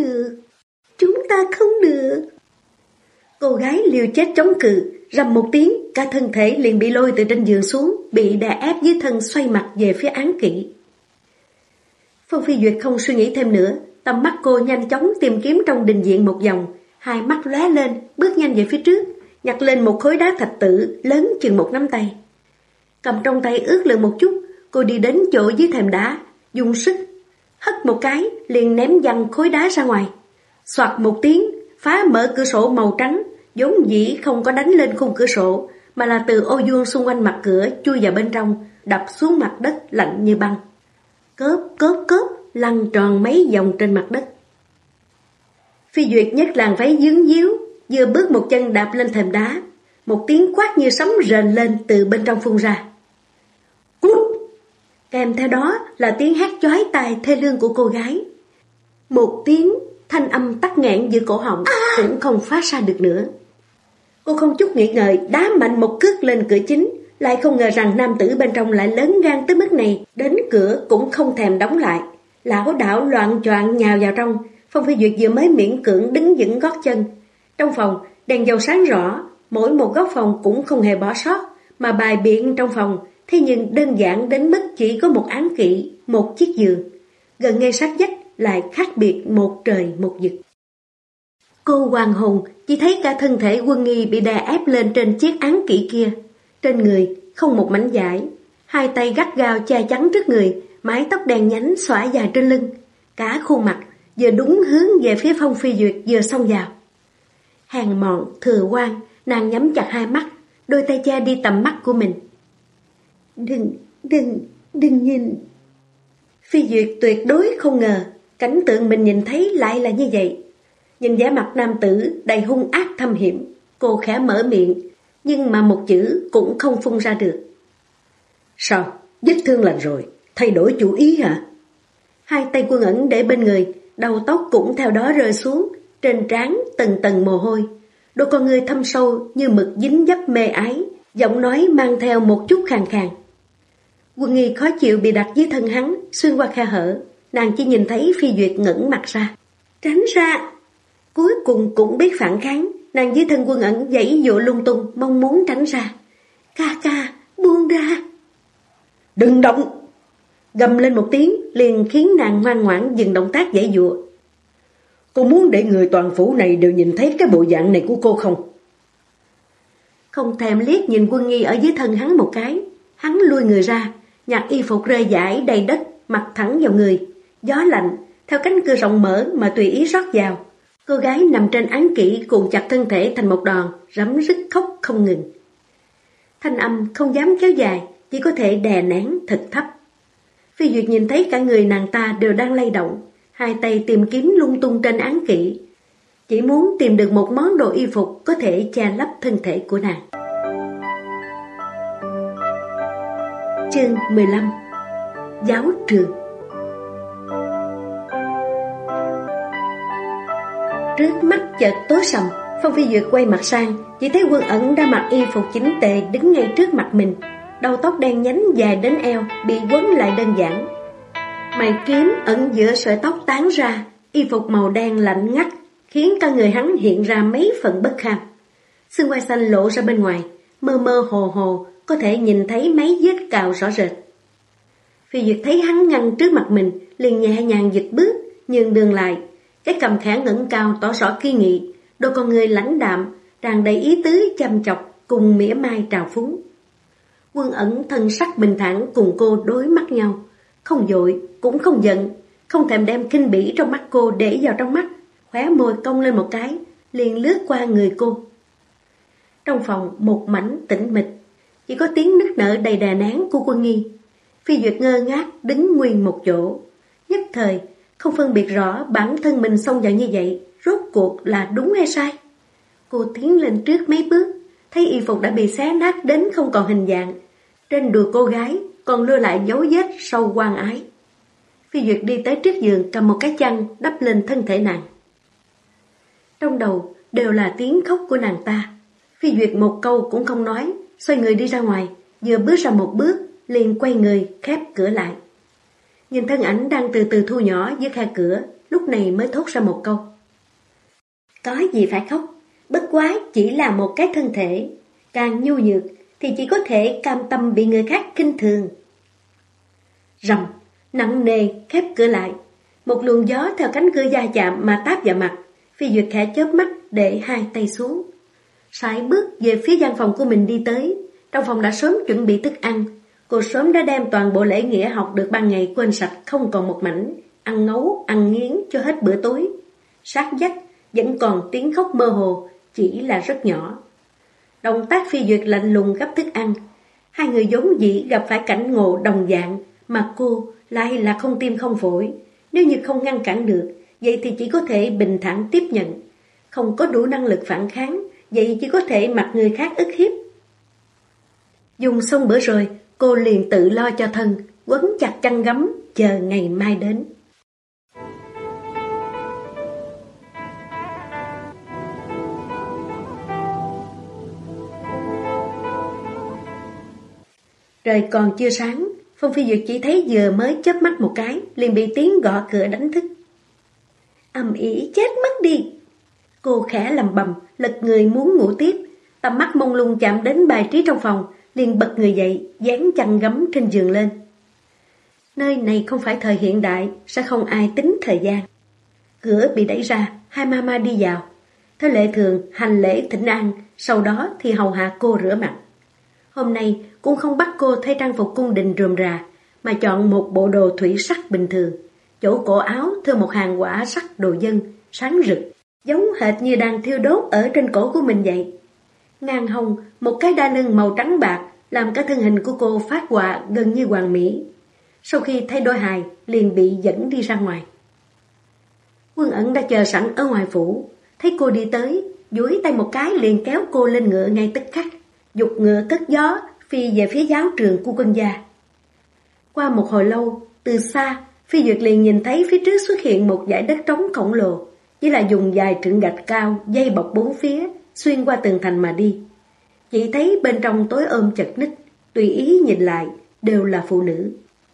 được. Cô gái liều chết chống cự, rầm một tiếng, cả thân thể liền bị lôi từ trên giường xuống, bị đè ép dưới thân xoay mặt về phía án kỵ. Phong Phi Duyệt không suy nghĩ thêm nữa, tầm mắt cô nhanh chóng tìm kiếm trong đình viện một vòng, hai mắt lóe lên, bước nhanh về phía trước, nhặt lên một khối đá thạch tử lớn chừng một nắm tay. Cầm trong tay ướt lên một chút, cô đi đến chỗ dưới thềm đá, dùng sức hất một cái, liền ném văng khối đá ra ngoài. Soạt một tiếng, phá mở cửa sổ màu trắng, vốn dĩ không có đánh lên khung cửa sổ, mà là từ ô vuông xung quanh mặt cửa chui vào bên trong, đập xuống mặt đất lạnh như băng. Cốp, lăn tròn mấy vòng trên mặt đất. Phi Duyệt nhấc làn váy vướng víu, vừa bước một chân đạp lên thềm đá, một tiếng quát như sấm rền lên từ bên trong phun ra. Cút! Kèm theo đó là tiếng hét chói tai thê lương của cô gái. Một tiếng thanh âm tắc nghẹn giữa cổ họng cũng không phát ra được nữa. Cô không chút nghĩ ngợi đá mạnh một cước lên cửa chính, lại không ngờ rằng nam tử bên trong lại lớn gan tới mức này, đến cửa cũng không thèm đóng lại. Lão đảo loạn choạng nhào vào trong. Phong Phi Duyệt vừa mới miễn cưỡng đứng vững gót chân. Trong phòng đèn dầu sáng rõ, mỗi một góc phòng cũng không hề bỏ sót, mà bài biện trong phòng thế nhưng đơn giản đến mức chỉ có một án kỵ, một chiếc giường. Gần ngay sát vách lại khác biệt một trời một vực. Cô hoàng hồn chỉ thấy cả thân thể Quân Nghi bị đè ép lên trên chiếc án kỵ kia. Trên người không một mảnh vải, hai tay gắt gao che chắn trước người, mái tóc đen nhánh xõa dài trên lưng, cả khuôn mặt vừa đúng hướng về phía Phong Phi Duyệt vừa xông vào. Hàn mòn thừa quan, nàng nhắm chặt hai mắt, đôi tay che đi tầm mắt của mình. Đừng nhìn. Phi Duyệt tuyệt đối không ngờ cảnh tượng mình nhìn thấy lại là như vậy. Nhìn vẻ mặt nam tử đầy hung ác thâm hiểm, cô khẽ mở miệng, nhưng mà một chữ cũng không phun ra được. Sao? Vết thương lành rồi, thay đổi chủ ý hả? Hai tay Quân Ẩn để bên người, đầu tóc cũng theo đó rơi xuống, trên trán tầng tầng mồ hôi. Đôi con người thâm sâu như mực dính dấp mê ái, giọng nói mang theo một chút khàn khàn. Quân Nghi khó chịu bị đặt dưới thân hắn, xuyên qua khe hở, nàng chỉ nhìn thấy Phi Duyệt ngẩng mặt ra. Tránh ra! Cuối cùng cũng biết phản kháng, nàng dưới thân Quân Ẩn giãy giụa lung tung, mong muốn tránh ra. Ca, buông ra! Đừng động! Gầm lên một tiếng liền khiến nàng ngoan ngoãn dừng động tác giãy giụa. Cô muốn để người toàn phủ này đều nhìn thấy cái bộ dạng này của cô không? Không thèm liếc nhìn Quân Nghi ở dưới thân hắn một cái, hắn lui người ra, nhặt y phục rơi rải đầy đất, mặt thẳng vào người. Gió lạnh theo cánh cửa rộng mở mà tùy ý rót vào. Cô gái nằm trên án kỹ cuộn chặt thân thể thành một đòn, rấm rứt khóc không ngừng. Thanh âm không dám kéo dài, chỉ có thể đè nén thật thấp. Phi Duyệt nhìn thấy cả người nàng ta đều đang lay động, hai tay tìm kiếm lung tung trên án kỹ, chỉ muốn tìm được một món đồ y phục có thể che lấp thân thể của nàng. Chương 15. Giáo trường. Trước mắt chợt tối sầm, Phong Phi Duyệt quay mặt sang, chỉ thấy Quân Ẩn đã mặc y phục chỉnh tề đứng ngay trước mặt mình. Đầu tóc đen nhánh dài đến eo, bị quấn lại đơn giản. Mày kiếm ẩn giữa sợi tóc tán ra, Y phục màu đen lạnh ngắt khiến cả người hắn hiện ra mấy phần bất kham. Xương quai xanh lộ ra bên ngoài, mơ mơ hồ hồ có thể nhìn thấy mấy vết cào rõ rệt. Phi Duyệt thấy hắn ngăn trước mặt mình, liền nhẹ nhàng giật bước, nhường đường lại. Cái cằm khẽ ngẩng cao tỏ rõ kiên nghị, đôi con người lãnh đạm, tràn đầy ý tứ chăm chọc cùng mỉa mai trào phúng. Quân Ẩn thân sắc bình thản cùng cô đối mắt nhau, không vội cũng không giận, không thèm đem khinh bỉ trong mắt cô để vào trong mắt, khóe môi cong lên một cái, liền lướt qua người cô. Trong phòng một mảnh tĩnh mịch, chỉ có tiếng nức nở đầy đà nén của Quân Nghi. Phi Duyệt ngơ ngác đứng nguyên một chỗ, nhất thời không phân biệt rõ bản thân mình xông vào như vậy rốt cuộc là đúng hay sai. Cô tiến lên trước mấy bước, thấy y phục đã bị xé nát đến không còn hình dạng, trên đùi cô gái còn lưu lại dấu vết sâu quan ái. Phi Duyệt đi tới trước giường, cầm một cái chăn đắp lên thân thể nàng. Trong đầu đều là tiếng khóc của nàng ta. Phi Duyệt một câu cũng không nói, xoay người đi ra ngoài, vừa bước ra một bước liền quay người khép cửa lại. Nhìn thân ảnh đang từ từ thu nhỏ dưới khe cửa, lúc này mới thốt ra một câu: có gì phải khóc, bất quá chỉ là một cái thân thể, càng nhu nhược thì chỉ có thể cam tâm bị người khác khinh thường. Rầm, nặng nề khép cửa lại, một luồng gió theo cánh cửa va chạm mà táp vào mặt. Phi Duyệt khẽ chớp mắt để hai tay xuống, sải bước về phía gian phòng của mình đi tới. Trong phòng đã sớm chuẩn bị thức ăn, cô sớm đã đem toàn bộ lễ nghĩa học được ban ngày quên sạch không còn một mảnh, ăn ngấu ăn nghiến cho hết bữa tối. Sát vách vẫn còn tiếng khóc mơ hồ, chỉ là rất nhỏ. Động tác Phi Duyệt lạnh lùng gấp thức ăn. Hai người vốn dĩ gặp phải cảnh ngộ đồng dạng, mà cô lại là không tim không phổi. Nếu như không ngăn cản được, vậy thì chỉ có thể bình thản tiếp nhận. Không có đủ năng lực phản kháng, vậy chỉ có thể mặc người khác ức hiếp. Dùng xong bữa rồi, cô liền tự lo cho thân, quấn chặt chăn gấm, chờ ngày mai đến. Trời còn chưa sáng, Phong Phi Duyệt chỉ thấy vừa mới chớp mắt một cái, liền bị tiếng gõ cửa đánh thức. Ầm ĩ chết mất đi! Cô khẽ lầm bầm, lật người muốn ngủ tiếp, tầm mắt mông lung chạm đến bài trí trong phòng, liền bật người dậy, dán chăn gấm trên giường lên. Nơi này không phải thời hiện đại, sẽ không ai tính thời gian. Cửa bị đẩy ra, hai mama đi vào. Theo lệ thường, hành lễ thỉnh an, sau đó thì hầu hạ cô rửa mặt. Hôm nay cũng không bắt cô thay trang phục cung đình rườm rà, mà chọn một bộ đồ thủy sắc bình thường. Chỗ cổ áo thêu một hàng quả sắc đồ dân, sáng rực, giống hệt như đang thiêu đốt ở trên cổ của mình vậy. Ngang hông, một cái đai lưng màu trắng bạc, làm cả thân hình của cô phát họa gần như hoàn mỹ. Sau khi thay đôi hài, liền bị dẫn đi ra ngoài. Quân Ẩn đã chờ sẵn ở ngoài phủ, thấy cô đi tới, duỗi tay một cái liền kéo cô lên ngựa ngay tức khắc, giục ngựa cất gió, phi về phía giáo trường của quân gia. Qua một hồi lâu, từ xa, Phi Duyệt liền nhìn thấy phía trước xuất hiện một dải đất trống khổng lồ, chỉ là dùng vài trượng gạch cao, dây bọc bốn phía, xuyên qua tường thành mà đi. Chỉ thấy bên trong tối ôm chật ních, tùy ý nhìn lại, đều là phụ nữ.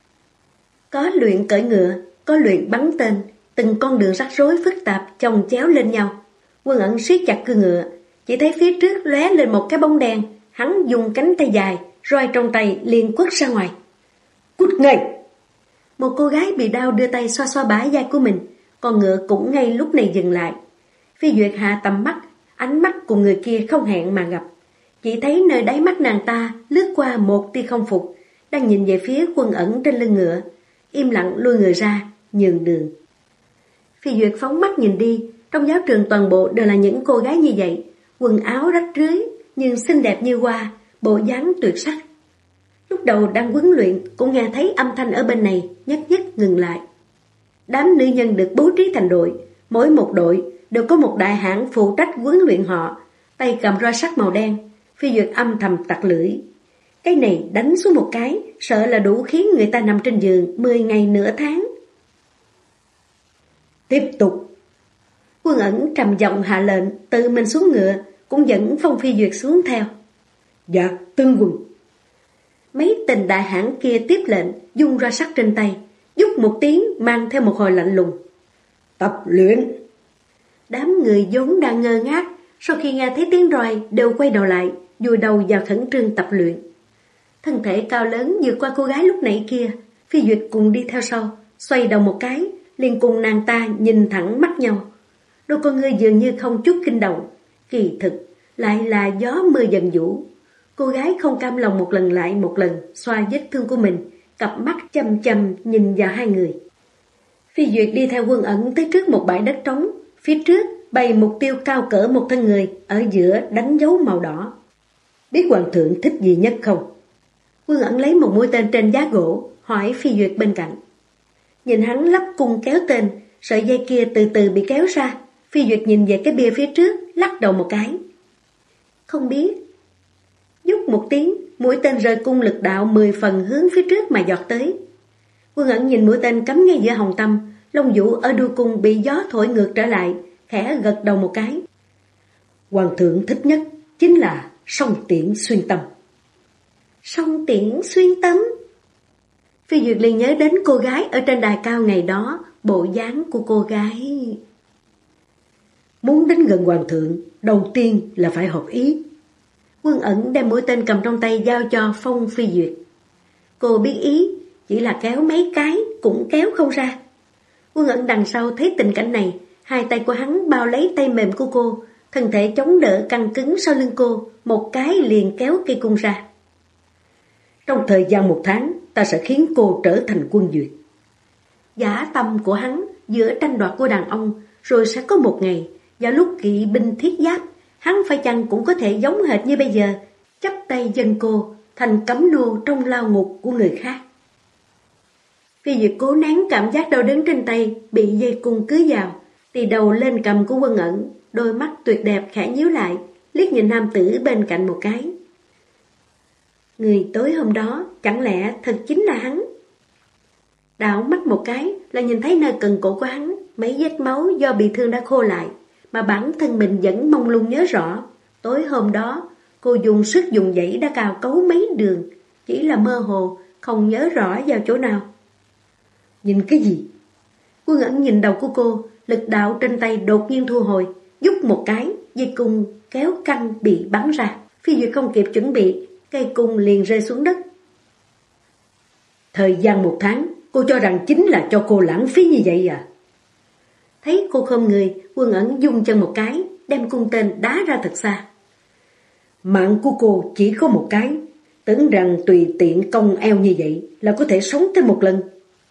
Có luyện cưỡi ngựa, có luyện bắn tên, từng con đường rắc rối phức tạp chồng chéo lên nhau. Quân Ẩn siết chặt cương ngựa, chỉ thấy phía trước lóe lên một cái bóng đen, hắn dùng cánh tay dài, roi trong tay liền quất ra ngoài. Cút ngay! Một cô gái bị đau đưa tay xoa xoa bả vai của mình, con ngựa cũng ngay lúc này dừng lại. Phi Duyệt hạ tầm mắt, ánh mắt của người kia không hẹn mà gặp. Chỉ thấy nơi đáy mắt nàng ta lướt qua một tia không phục, đang nhìn về phía Quân Ẩn trên lưng ngựa, im lặng lui người ra, nhường đường. Phi Duyệt phóng mắt nhìn đi, trong giáo trường toàn bộ đều là những cô gái như vậy, quần áo rách rưới nhưng xinh đẹp như hoa, bộ dáng tuyệt sắc. Lúc đầu đang huấn luyện cũng nghe thấy âm thanh ở bên này, nhất nhất ngừng lại. Đám nữ nhân được bố trí thành đội, mỗi một đội đều có một đại hãn phụ trách huấn luyện họ, tay cầm roi sắt màu đen. Phi Duyệt âm thầm tặc lưỡi. Cái này đánh xuống một cái, sợ là đủ khiến người ta nằm trên giường 10 ngày nửa tháng. Tiếp tục. Quân Ẩn trầm giọng hạ lệnh, tự mình xuống ngựa, cũng dẫn Phong Phi Duyệt xuống theo. Dạ, tân quân. Mấy tình đại hãn kia tiếp lệnh, dung ra sắt trên tay, dút một tiếng mang theo một hồi lạnh lùng. Tập luyện. Đám người vốn đang ngơ ngác, sau khi nghe thấy tiếng roi đều quay đầu lại, vùi đầu vào khẩn trương tập luyện. Thân thể cao lớn vượt qua cô gái lúc nãy kia, Phi Duyệt cùng đi theo sau, xoay đầu một cái, liền cùng nàng ta nhìn thẳng mắt nhau. Đôi con ngươi dường như không chút kinh động, kỳ thực lại là gió mưa dần vũ. Cô gái không cam lòng một lần lại một lần xoa vết thương của mình, cặp mắt chăm chăm nhìn vào hai người. Phi Duyệt đi theo Quân Ẩn tới trước một bãi đất trống, phía trước bày mục tiêu cao cỡ một thân người, ở giữa đánh dấu màu đỏ. Biết hoàng thượng thích gì nhất không? Quân Ẩn lấy một mũi tên trên giá gỗ, hỏi Phi Duyệt bên cạnh. Nhìn hắn lắp cung kéo tên, sợi dây kia từ từ bị kéo ra. Phi Duyệt nhìn về cái bia phía trước, lắc đầu một cái. Không biết. Dút một tiếng, mũi tên rời cung lực đạo 10 phần hướng phía trước mà giọt tới. Quân Ẩn nhìn mũi tên cắm ngay giữa hồng tâm, lông vũ ở đuôi cung bị gió thổi ngược trở lại, khẽ gật đầu một cái. Hoàng thượng thích nhất chính là song tiễn xuyên tâm. Song tiễn xuyên tâm? Phi Duyệt liền nhớ đến cô gái ở trên đài cao ngày đó, bộ dáng của cô gái. Muốn đến gần hoàng thượng, đầu tiên là phải hợp ý. Quân Ẩn đem mũi tên cầm trong tay giao cho Phong Phi Duyệt. Cô biết ý, chỉ là kéo mấy cái cũng kéo không ra. Quân Ẩn đằng sau thấy tình cảnh này, hai tay của hắn bao lấy tay mềm của cô, thân thể chống đỡ căng cứng sau lưng cô, một cái liền kéo cây cung ra. Trong thời gian 1 tháng, ta sẽ khiến cô trở thành Quân Duyệt. Dã tâm của hắn giữa tranh đoạt của đàn ông, rồi sẽ có một ngày, vào lúc kỵ binh thiết giáp, hắn phải chăng cũng có thể giống hệt như bây giờ, chắp tay dâng cô, thành cấm nô trong lao ngục của người khác. Phi Duyệt cố nén cảm giác đau đớn trên tay, bị dây cung cứa vào, tì đầu lên cầm của Quân Ẩn, đôi mắt tuyệt đẹp khẽ nhíu lại, liếc nhìn nam tử bên cạnh một cái. Người tối hôm đó chẳng lẽ thật chính là hắn? Đảo mắt một cái là nhìn thấy nơi cần cổ của hắn, mấy vết máu do bị thương đã khô lại, mà bản thân mình vẫn mông lung nhớ rõ. Tối hôm đó, cô dùng sức dùng dãy đã cào cấu mấy đường, chỉ là mơ hồ, không nhớ rõ vào chỗ nào. Nhìn cái gì? Quân Ẩn nhìn đầu của cô, lực đạo trên tay đột nhiên thu hồi, giúp một cái, dây cung kéo căng bị bắn ra. Phi Duyệt không kịp chuẩn bị, cây cung liền rơi xuống đất. Thời gian 1 tháng, cô cho rằng chính là cho cô lãng phí như vậy à? Thấy cô không người, Quân Ẩn dung chân một cái, đem cung tên đá ra thật xa. Mạng của cô chỉ có một cái, tưởng rằng tùy tiện cong eo như vậy là có thể sống thêm một lần.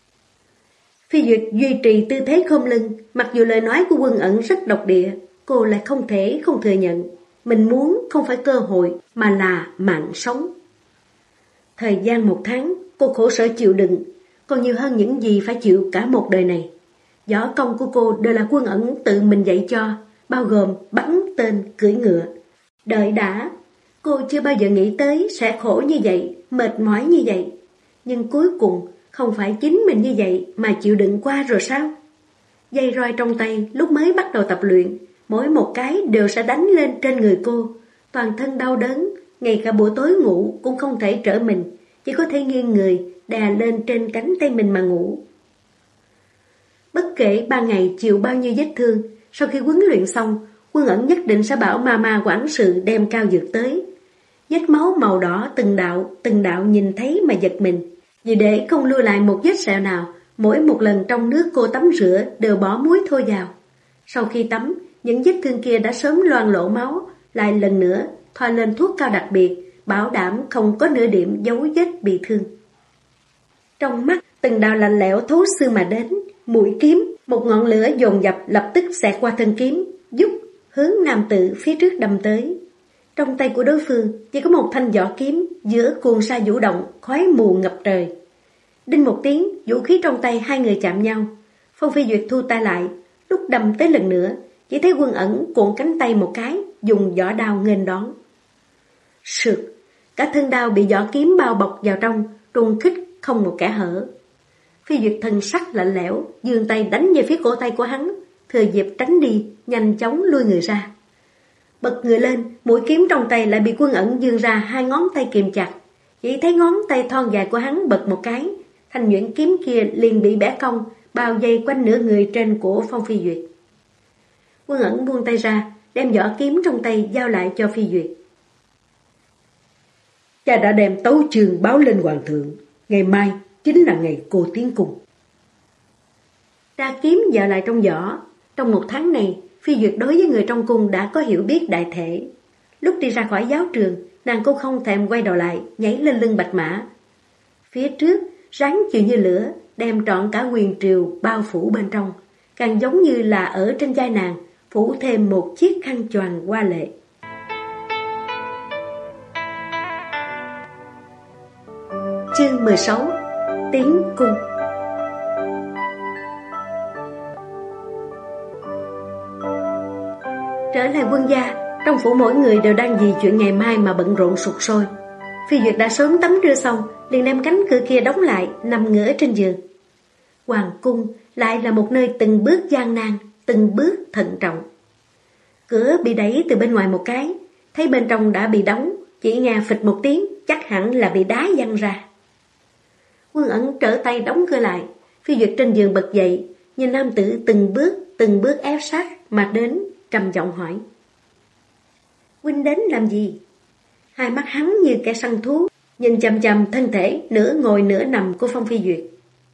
Phi Duyệt duy trì tư thế khom lưng, mặc dù lời nói của Quân Ẩn rất độc địa, cô lại không thể không thừa nhận. Mình muốn không phải cơ hội mà là mạng sống. Thời gian 1 tháng, cô khổ sở chịu đựng, còn nhiều hơn những gì phải chịu cả một đời này. Võ công của cô đều là Quân Ẩn tự mình dạy cho, bao gồm bắn tên, cưỡi ngựa. Đợi đã, cô chưa bao giờ nghĩ tới sẽ khổ như vậy, mệt mỏi như vậy. Nhưng cuối cùng, không phải chính mình như vậy mà chịu đựng qua rồi sao? Dây roi trong tay lúc mới bắt đầu tập luyện, mỗi một cái đều sẽ đánh lên trên người cô. Toàn thân đau đớn, ngay cả buổi tối ngủ cũng không thể trở mình, chỉ có thể nghiêng người, đè lên trên cánh tay mình mà ngủ. Bất kể ban ngày chịu bao nhiêu vết thương, sau khi huấn luyện xong, Quân Ẩn nhất định sẽ bảo mama quản sự đem cao dược tới. Vết máu màu đỏ từng đạo nhìn thấy mà giật mình. Vì để không lưu lại một vết sẹo nào, mỗi một lần trong nước cô tắm rửa đều bỏ muối thôi vào. Sau khi tắm, những vết thương kia đã sớm loang lỗ máu, lại lần nữa thoa lên thuốc cao đặc biệt, bảo đảm không có nửa điểm dấu vết bị thương. Trong mắt từng đạo lạnh lẽo thấu xương mà đến, mũi kiếm, một ngọn lửa dồn dập lập tức xẹt qua thân kiếm, giúp hướng nam tử phía trước đâm tới. Trong tay của đối phương chỉ có một thanh vỏ kiếm, giữa cuồng sa vũ động, khói mù ngập trời. Đinh một tiếng, vũ khí trong tay hai người chạm nhau. Phong Phi Duyệt thu tay lại, lúc đâm tới lần nữa, chỉ thấy Quân Ẩn cuộn cánh tay một cái, dùng vỏ đao nghênh đón. Sượt, cả thân đao bị vỏ kiếm bao bọc vào trong, trùng khích không một kẽ hở. Phi Duyệt thần sắc lạnh lẽo, giương tay đánh về phía cổ tay của hắn, thừa dịp tránh đi, nhanh chóng lui người ra. Bật người lên, mũi kiếm trong tay lại bị Quân Ẩn giương ra hai ngón tay kìm chặt. Chỉ thấy ngón tay thon dài của hắn bật một cái, thanh nhuyễn kiếm kia liền bị bẻ cong, bao vây quanh nửa người trên của Phong Phi Duyệt. Quân Ẩn buông tay ra, đem vỏ kiếm trong tay giao lại cho Phi Duyệt. Cha đã đem tấu chương báo lên hoàng thượng, ngày mai chính là ngày cô tiến cung. Ra kiếm vợ lại trong vỏ. Trong 1 tháng này, Phi Duyệt đối với người trong cung đã có hiểu biết đại thể. Lúc đi ra khỏi giáo trường, nàng cũng không thèm quay đầu lại, nhảy lên lưng bạch mã. Phía trước, rắn chịu như lửa, đem trọn cả quyền triều bao phủ bên trong, càng giống như là ở trên vai nàng, phủ thêm một chiếc khăn choàng hoa lệ. Chương 16. Tiến cung. Trở lại quân gia, trong phủ mỗi người đều đang vì chuyện ngày mai mà bận rộn sục sôi. Phi Duyệt đã sớm tắm rửa xong, liền đem cánh cửa kia đóng lại, nằm ngửa trên giường. Hoàng cung lại là một nơi từng bước gian nan, từng bước thận trọng. Cửa bị đẩy từ bên ngoài một cái, thấy bên trong đã bị đóng, chỉ nghe phịch một tiếng, chắc hẳn là bị đá văng ra. Quân Ẩn trở tay đóng cửa lại, Phi Duyệt trên giường bật dậy, nhìn nam tử từng bước ép sát mà đến, trầm giọng hỏi. Huynh đến làm gì? Hai mắt hắn như kẻ săn thú, nhìn chằm chằm thân thể nửa ngồi nửa nằm của Phong Phi Duyệt.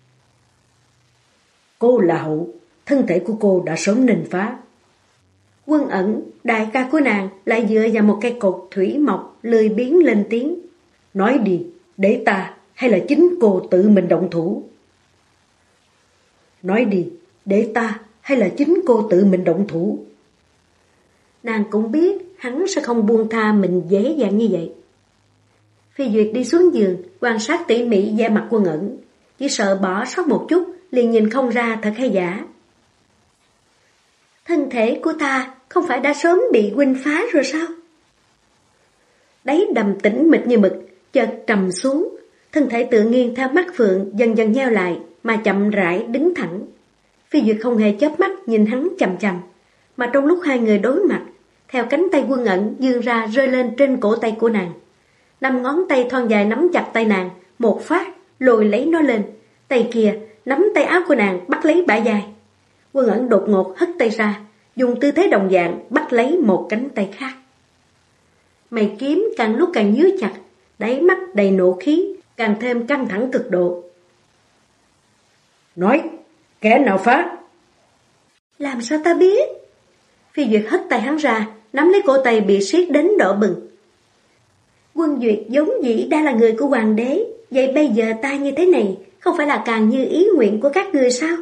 Cô là hậu, thân thể của cô đã sớm nền phá. Quân Ẩn, đại ca của nàng, lại dựa vào một cây cột thủy mộc, lười biếng lên tiếng. Nói đi, để ta hay là chính cô tự mình động thủ? Nói đi, để ta hay là chính cô tự mình động thủ? Nàng cũng biết hắn sẽ không buông tha mình dễ dàng như vậy. Phi Duyệt đi xuống giường, quan sát tỉ mỉ da mặt Quân Ẩn, chỉ sợ bỏ sót một chút, liền nhìn không ra thật hay giả. Thân thể của ta không phải đã sớm bị huynh phá rồi sao? Đáy đầm tĩnh mịch như mực, chợt trầm xuống, thân thể tự nghiêng theo mắt phượng dần dần nheo lại mà chậm rãi đứng thẳng. Phi Duyệt không hề chớp mắt nhìn hắn chằm chằm, mà trong lúc hai người đối mặt, theo cánh tay Quân Ẩn vươn ra rơi lên trên cổ tay của nàng. 5 ngón tay thon dài nắm chặt tay nàng, một phát lôi lấy nó lên, tay kia nắm tay áo của nàng bắt lấy bả vai. Quân Ẩn đột ngột hất tay ra, dùng tư thế đồng dạng bắt lấy một cánh tay khác. Mày kiếm càng lúc càng nhíu chặt, đáy mắt đầy nộ khí, càng thêm căng thẳng cực độ. Nói, kẻ nào phá? Làm sao ta biết? Phi Duyệt hất tay hắn ra, nắm lấy cổ tay bị siết đến đỏ bừng. Quân Duyệt giống dĩ đã là người của hoàng đế, vậy bây giờ ta như thế này, không phải là càng như ý nguyện của các người sao?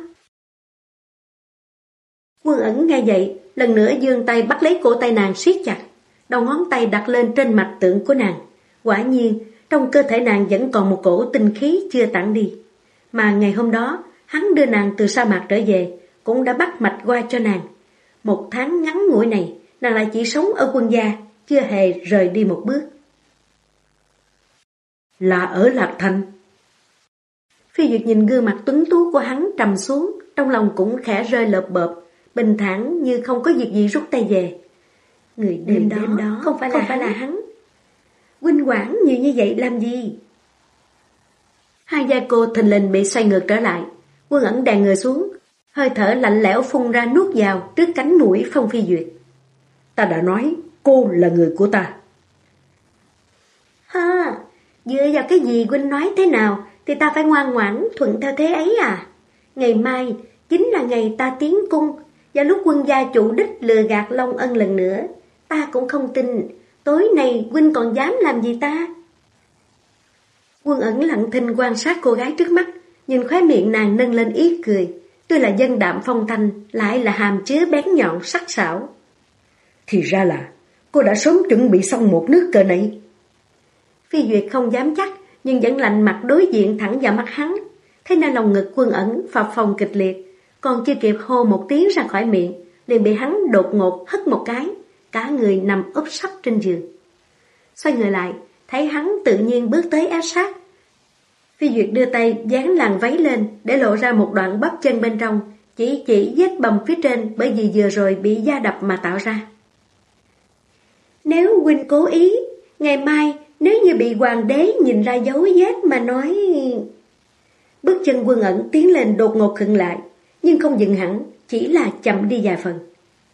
Quân Ẩn nghe vậy, lần nữa giương tay bắt lấy cổ tay nàng siết chặt, đầu ngón tay đặt lên trên mặt tượng của nàng. Quả nhiên, trong cơ thể nàng vẫn còn một cổ tinh khí chưa tản đi. Mà ngày hôm đó, hắn đưa nàng từ sa mạc trở về, cũng đã bắt mạch qua cho nàng. 1 tháng ngắn ngủi này, nàng lại chỉ sống ở quân gia, chưa hề rời đi một bước. Là ở Lạc Thành. Phi Duyệt nhìn gương mặt tuấn tú của hắn trầm xuống, trong lòng cũng khẽ rơi lợp bợp, bình thản như không có việc gì rút tay về. Người đêm đó không phải là hắn. Huynh quản nhiều như vậy làm gì? Hai vai cô thình lình bị xoay ngược trở lại. Quân Ẩn đè người xuống, hơi thở lạnh lẽo phun ra nuốt vào trước cánh mũi Phong Phi Duyệt. Ta đã nói cô là người của ta. Ha, dựa vào cái gì huynh nói thế nào thì ta phải ngoan ngoãn thuận theo thế ấy à? Ngày mai chính là ngày ta tiến cung, và lúc quân gia chủ đích lừa gạt Long Ân lần nữa, ta cũng không tin tối nay huynh còn dám làm gì ta. Quân Ẩn lặng thinh quan sát cô gái trước mắt, nhìn khóe miệng nàng nâng lên ý cười, tuy là dân đạm phong thanh, lại là hàm chứa bén nhọn sắc sảo. Thì ra là cô đã sớm chuẩn bị xong một nước cờ này. Phi Duyệt không dám chắc, nhưng vẫn lạnh mặt đối diện thẳng vào mắt hắn. Thế nên lòng ngực Quân Ẩn phập phồng kịch liệt, còn chưa kịp hô một tiếng ra khỏi miệng, liền bị hắn đột ngột hất một cái, cả người nằm úp sấp trên giường. Xoay người lại, thấy hắn tự nhiên bước tới áp sát. Phi Duyệt đưa tay dán làn váy lên để lộ ra một đoạn bắp chân bên trong, chỉ vết bầm phía trên bởi vì vừa rồi bị da đập mà tạo ra. Nếu huynh cố ý, ngày mai nếu như bị hoàng đế nhìn ra dấu vết mà nói... Bước chân Quân Ẩn tiến lên đột ngột khựng lại, nhưng không dừng hẳn, chỉ là chậm đi vài phần.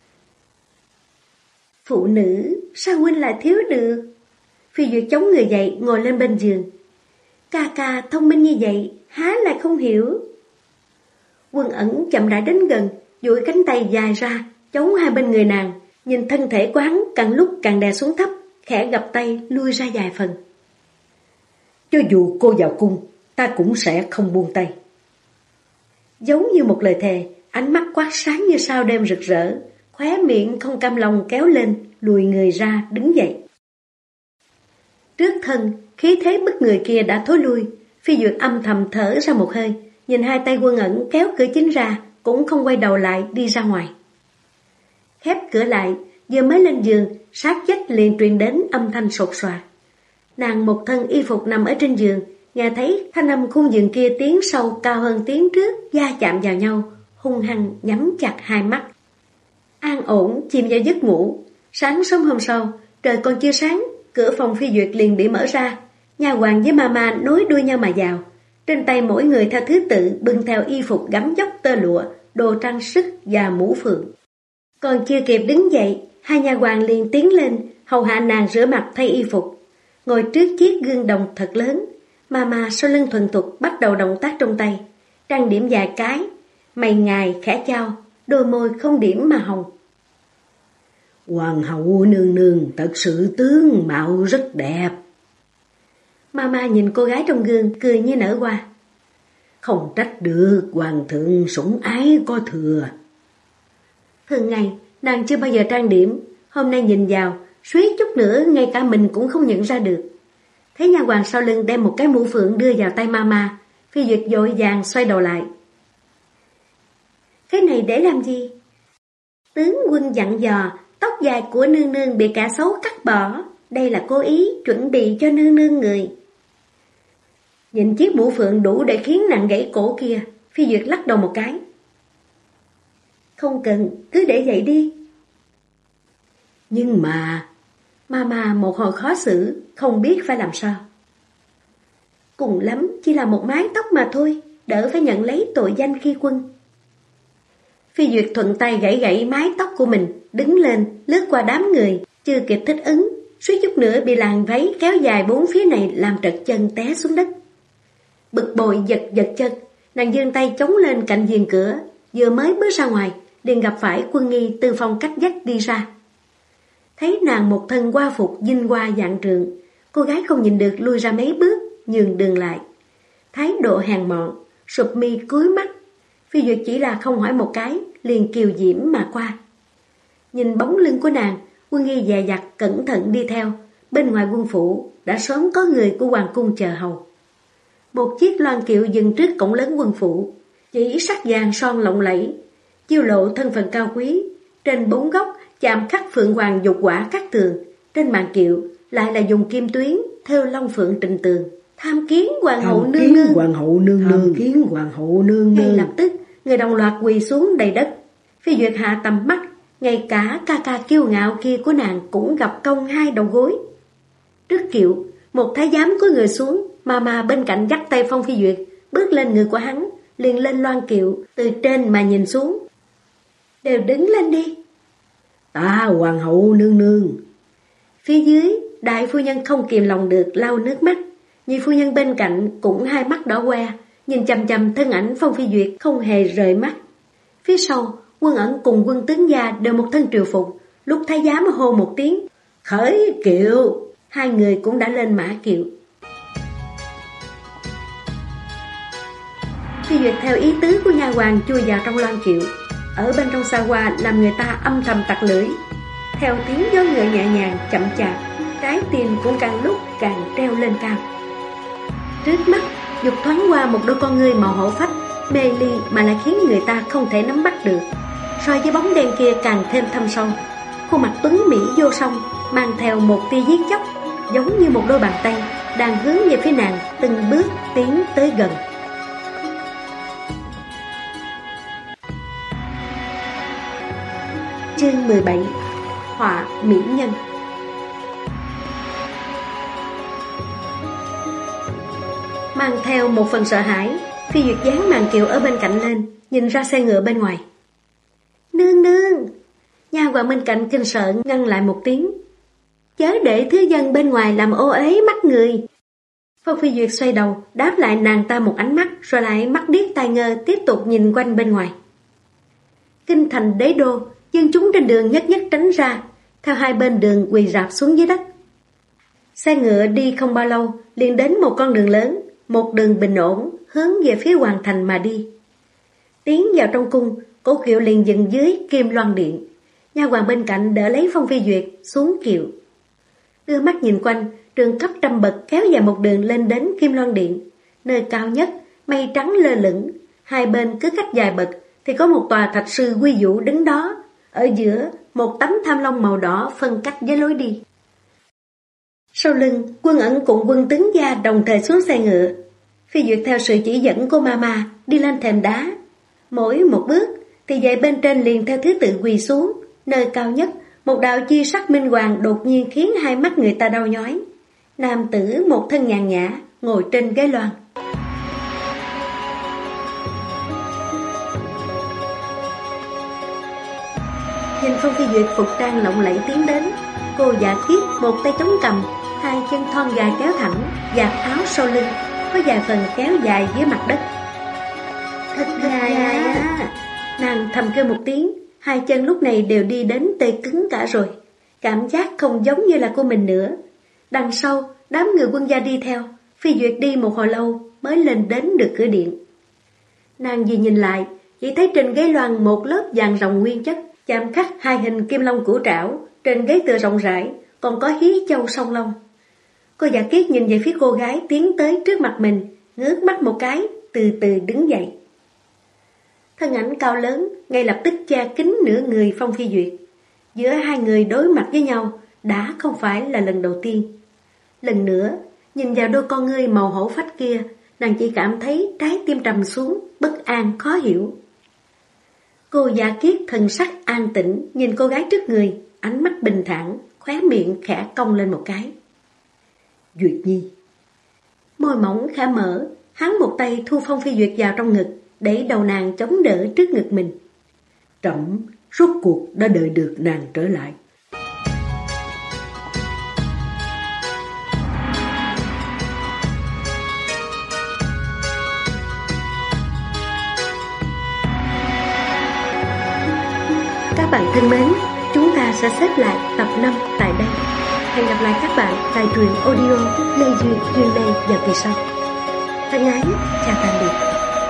Phụ nữ, sao huynh lại thiếu được? Phi Duyệt chống người dậy, ngồi lên bên giường. Ca ca thông minh như vậy, há lại không hiểu. Quân Ẩn chậm rãi đến gần, duỗi cánh tay dài ra, chống hai bên người nàng, nhìn thân thể của hắn càng lúc càng đè xuống thấp, khẽ gập tay lui ra vài phần. Cho dù cô vào cung, ta cũng sẽ không buông tay. Giống như một lời thề, ánh mắt quát sáng như sao đêm rực rỡ, khóe miệng không cam lòng kéo lên, lùi người ra đứng dậy. Trước thân, khí thế bức người kia đã thối lui, Phi Duyệt âm thầm thở ra một hơi, nhìn hai tay Quân Ẩn kéo cửa chính ra, cũng không quay đầu lại đi ra ngoài. Khép cửa lại, vừa mới lên giường, sát vách liền truyền đến âm thanh sột soạt. Nàng một thân y phục nằm ở trên giường, nghe thấy thanh âm khung giường kia tiếng sâu cao hơn tiếng trước, va chạm vào nhau, hung hăng nhắm chặt hai mắt. An ổn chìm vào giấc ngủ. Sáng sớm hôm sau, trời còn chưa sáng, cửa phòng Phi Duyệt liền bị mở ra. Nha hoàn với mama nối đuôi nhau mà vào. Trên tay mỗi người theo thứ tự bưng theo y phục gấm dốc tơ lụa, đồ trang sức và mũ phượng. Còn chưa kịp đứng dậy, hai nha hoàn liền tiến lên, hầu hạ nàng rửa mặt thay y phục. Ngồi trước chiếc gương đồng thật lớn, mama sau lưng thuần thục bắt đầu động tác trong tay, trang điểm vài cái, mày ngài khẽ chau, đôi môi không điểm mà hồng. Hoàng hậu nương nương thật sự tướng mạo rất đẹp. Mama nhìn cô gái trong gương cười như nở hoa. Không trách được, hoàng thượng sủng ái có thừa. Thường ngày nàng chưa bao giờ trang điểm, hôm nay nhìn vào suýt chút nữa ngay cả mình cũng không nhận ra được. Thấy nha hoàn sau lưng đem một cái mũ phượng đưa vào tay mama, Phi Duyệt vội vàng xoay đầu lại. Cái này để làm gì? Tướng quân dặn dò tóc dài của nương nương bị kẻ xấu cắt bỏ, đây là cố ý chuẩn bị cho nương nương người. Nhìn chiếc mũ phượng đủ để khiến nàng gãy cổ kia, Phi Duyệt lắc đầu một cái. Không cần, cứ để vậy đi. Nhưng mà... Mama một hồi khó xử, không biết phải làm sao. Cùng lắm chỉ là một mái tóc mà thôi, đỡ phải nhận lấy tội danh khi quân. Phi Duyệt thuận tay gãy gãy mái tóc của mình, đứng lên, lướt qua đám người, chưa kịp thích ứng, suýt chút nữa bị làn váy kéo dài bốn phía này làm trật chân té xuống đất. Bực bội giật giật chân, nàng giương tay chống lên cạnh giường cửa, vừa mới bước ra ngoài, liền gặp phải Quân Nghi từ phòng cách vách đi ra. Thấy nàng một thân hoa phục vinh hoa vạn trượng, cô gái không nhìn được lui ra mấy bước, nhường đường lại. Thái độ hèn mọn, sụp mi cúi mắt. Phi Duyệt chỉ là không hỏi một cái, liền kiều diễm mà qua. Nhìn bóng lưng của nàng, Quân Nghi dè dặt cẩn thận đi theo. Bên ngoài quân phủ đã sớm có người của hoàng cung chờ hầu. Một chiếc loan kiệu dừng trước cổng lớn quân phủ, chỉ sắc vàng son lộng lẫy, chiêu lộ thân phận cao quý. Trên bốn góc chạm khắc phượng hoàng dục quả các tường, trên màn kiệu lại là dùng kim tuyến thêu long phượng trình tường. Tham kiến hoàng hậu nương nương. Hoàng hậu nương nương. Tham kiến hoàng hậu nương nương. Ngay lập tức người đồng loạt quỳ xuống đầy đất. Phi Duyệt hạ tầm mắt, ngay cả ca ca kiêu ngạo kia của nàng cũng gặp công hai đầu gối. Trước kiệu, một thái giám cúi người xuống, mama bên cạnh dắt tay Phong Phi Duyệt, bước lên người của hắn, liền lên loan kiệu, từ trên mà nhìn xuống. Đều đứng lên đi. Ta hoàng hậu nương nương. Phía dưới, đại phu nhân không kìm lòng được lau nước mắt. Nhị phu nhân bên cạnh cũng hai mắt đỏ que, nhìn chằm chằm thân ảnh Phong Phi Duyệt không hề rời mắt. Phía sau, Quân Ẩn cùng quân tướng gia đều một thân triều phục. Lúc thái giám hô một tiếng khởi kiệu, hai người cũng đã lên mã kiệu. Phi Duyệt theo ý tứ của nha hoàn chui vào trong loan kiệu. Ở bên trong xa hoa làm người ta âm thầm tặc lưỡi. Theo tiếng gió ngựa nhẹ nhàng chậm chạp, trái tim cũng càng lúc càng treo lên cao. Trước mắt dục thoáng qua một đôi con ngươi màu hổ phách, mê ly mà lại khiến người ta không thể nắm bắt được. So với bóng đen kia càng thêm thâm sâu. Khuôn mặt tuấn mỹ vô song, mang theo một tia giết chóc, giống như một đôi bàn tay đang hướng về phía nàng từng bước tiến tới gần. Chương 17. Họa mỹ nhân. Mang theo một phần sợ hãi, Phi Duyệt dán màn kiệu ở bên cạnh lên, nhìn ra xe ngựa bên ngoài. Nương nương! Nha hoàn bên cạnh kinh sợ ngăn lại một tiếng. Chớ để thứ dân bên ngoài làm ô uế mắt người. Phong Phi Duyệt xoay đầu, đáp lại nàng ta một ánh mắt, rồi lại mắt điếc tai ngơ tiếp tục nhìn quanh bên ngoài. Kinh thành đế đô, dân chúng trên đường nhất nhất tránh ra, theo hai bên đường quỳ rạp xuống dưới đất. Xe ngựa đi không bao lâu, liền đến một con đường lớn, một đường bình ổn, hướng về phía hoàng thành mà đi. Tiến vào trong cung, Cố kiệu liền dừng dưới Kim Loan Điện. Nha hoàn bên cạnh đỡ lấy Phong Phi Duyệt xuống kiệu. Đưa mắt nhìn quanh, trường cấp trăm bậc kéo dài một đường lên đến Kim Loan Điện. Nơi cao nhất, mây trắng lơ lửng, hai bên cứ cách vài bậc thì có một tòa thạch sư quy vũ đứng đó. Ở giữa, một tấm tham long màu đỏ phân cách với lối đi. Sau lưng, Quân Ẩn cùng Quân Tướng Gia đồng thời xuống xe ngựa. Phi Duyệt theo sự chỉ dẫn của Mama đi lên thềm đá. Mỗi một bước thì dãy bên trên liền theo thứ tự quỳ xuống. Nơi cao nhất, một đạo chi sắc minh hoàng đột nhiên khiến hai mắt người ta đau nhói. Nam tử một thân nhàn nhã ngồi trên ghế loan. Nhìn Phong Phi Duyệt phục trang lộng lẫy tiến đến, cô Dạ Kiết một tay chống cằm, hai chân thon dài kéo thẳng, vạt áo sau lưng có vài phần kéo dài dưới mặt đất. Thật dài á! Nàng thầm kêu một tiếng, hai chân lúc này đều đi đến tê cứng cả rồi, cảm giác không giống như là của mình nữa. Đằng sau, đám người quân gia đi theo, Phi Duyệt đi một hồi lâu mới lên đến được cửa điện. Nàng vừa nhìn lại, chỉ thấy trên ghế loan một lớp vàng ròng nguyên chất, chạm khắc hai hình kim long cửu trảo, trên ghế tựa rộng rãi, còn có hí châu song long. Cô Dạ Kiết nhìn về phía cô gái tiến tới trước mặt mình, ngước mắt một cái, từ từ đứng dậy. Thân ảnh cao lớn, ngay lập tức che kín nửa người Phong Phi Duyệt. Giữa hai người đối mặt với nhau, đã không phải là lần đầu tiên. Lần nữa, nhìn vào đôi con ngươi màu hổ phách kia, nàng chỉ cảm thấy trái tim trầm xuống, bất an khó hiểu. Cô Dạ Kiết thần sắc an tĩnh, nhìn cô gái trước người, ánh mắt bình thản, khóe miệng khẽ cong lên một cái. Duyệt Nhi. Môi mỏng khẽ mở, hắn một tay thu Phong Phi Duyệt vào trong ngực, để đầu nàng chống đỡ trước ngực mình. Trẫm rốt cuộc đã đợi được nàng trở lại. Các bạn thân mến, chúng ta sẽ xếp lại tập 5 tại đây. Hẹn gặp lại các bạn tại truyện audio Lê Duyên Duyên Lê vào kỳ sau. Thân ái, chào tạm biệt.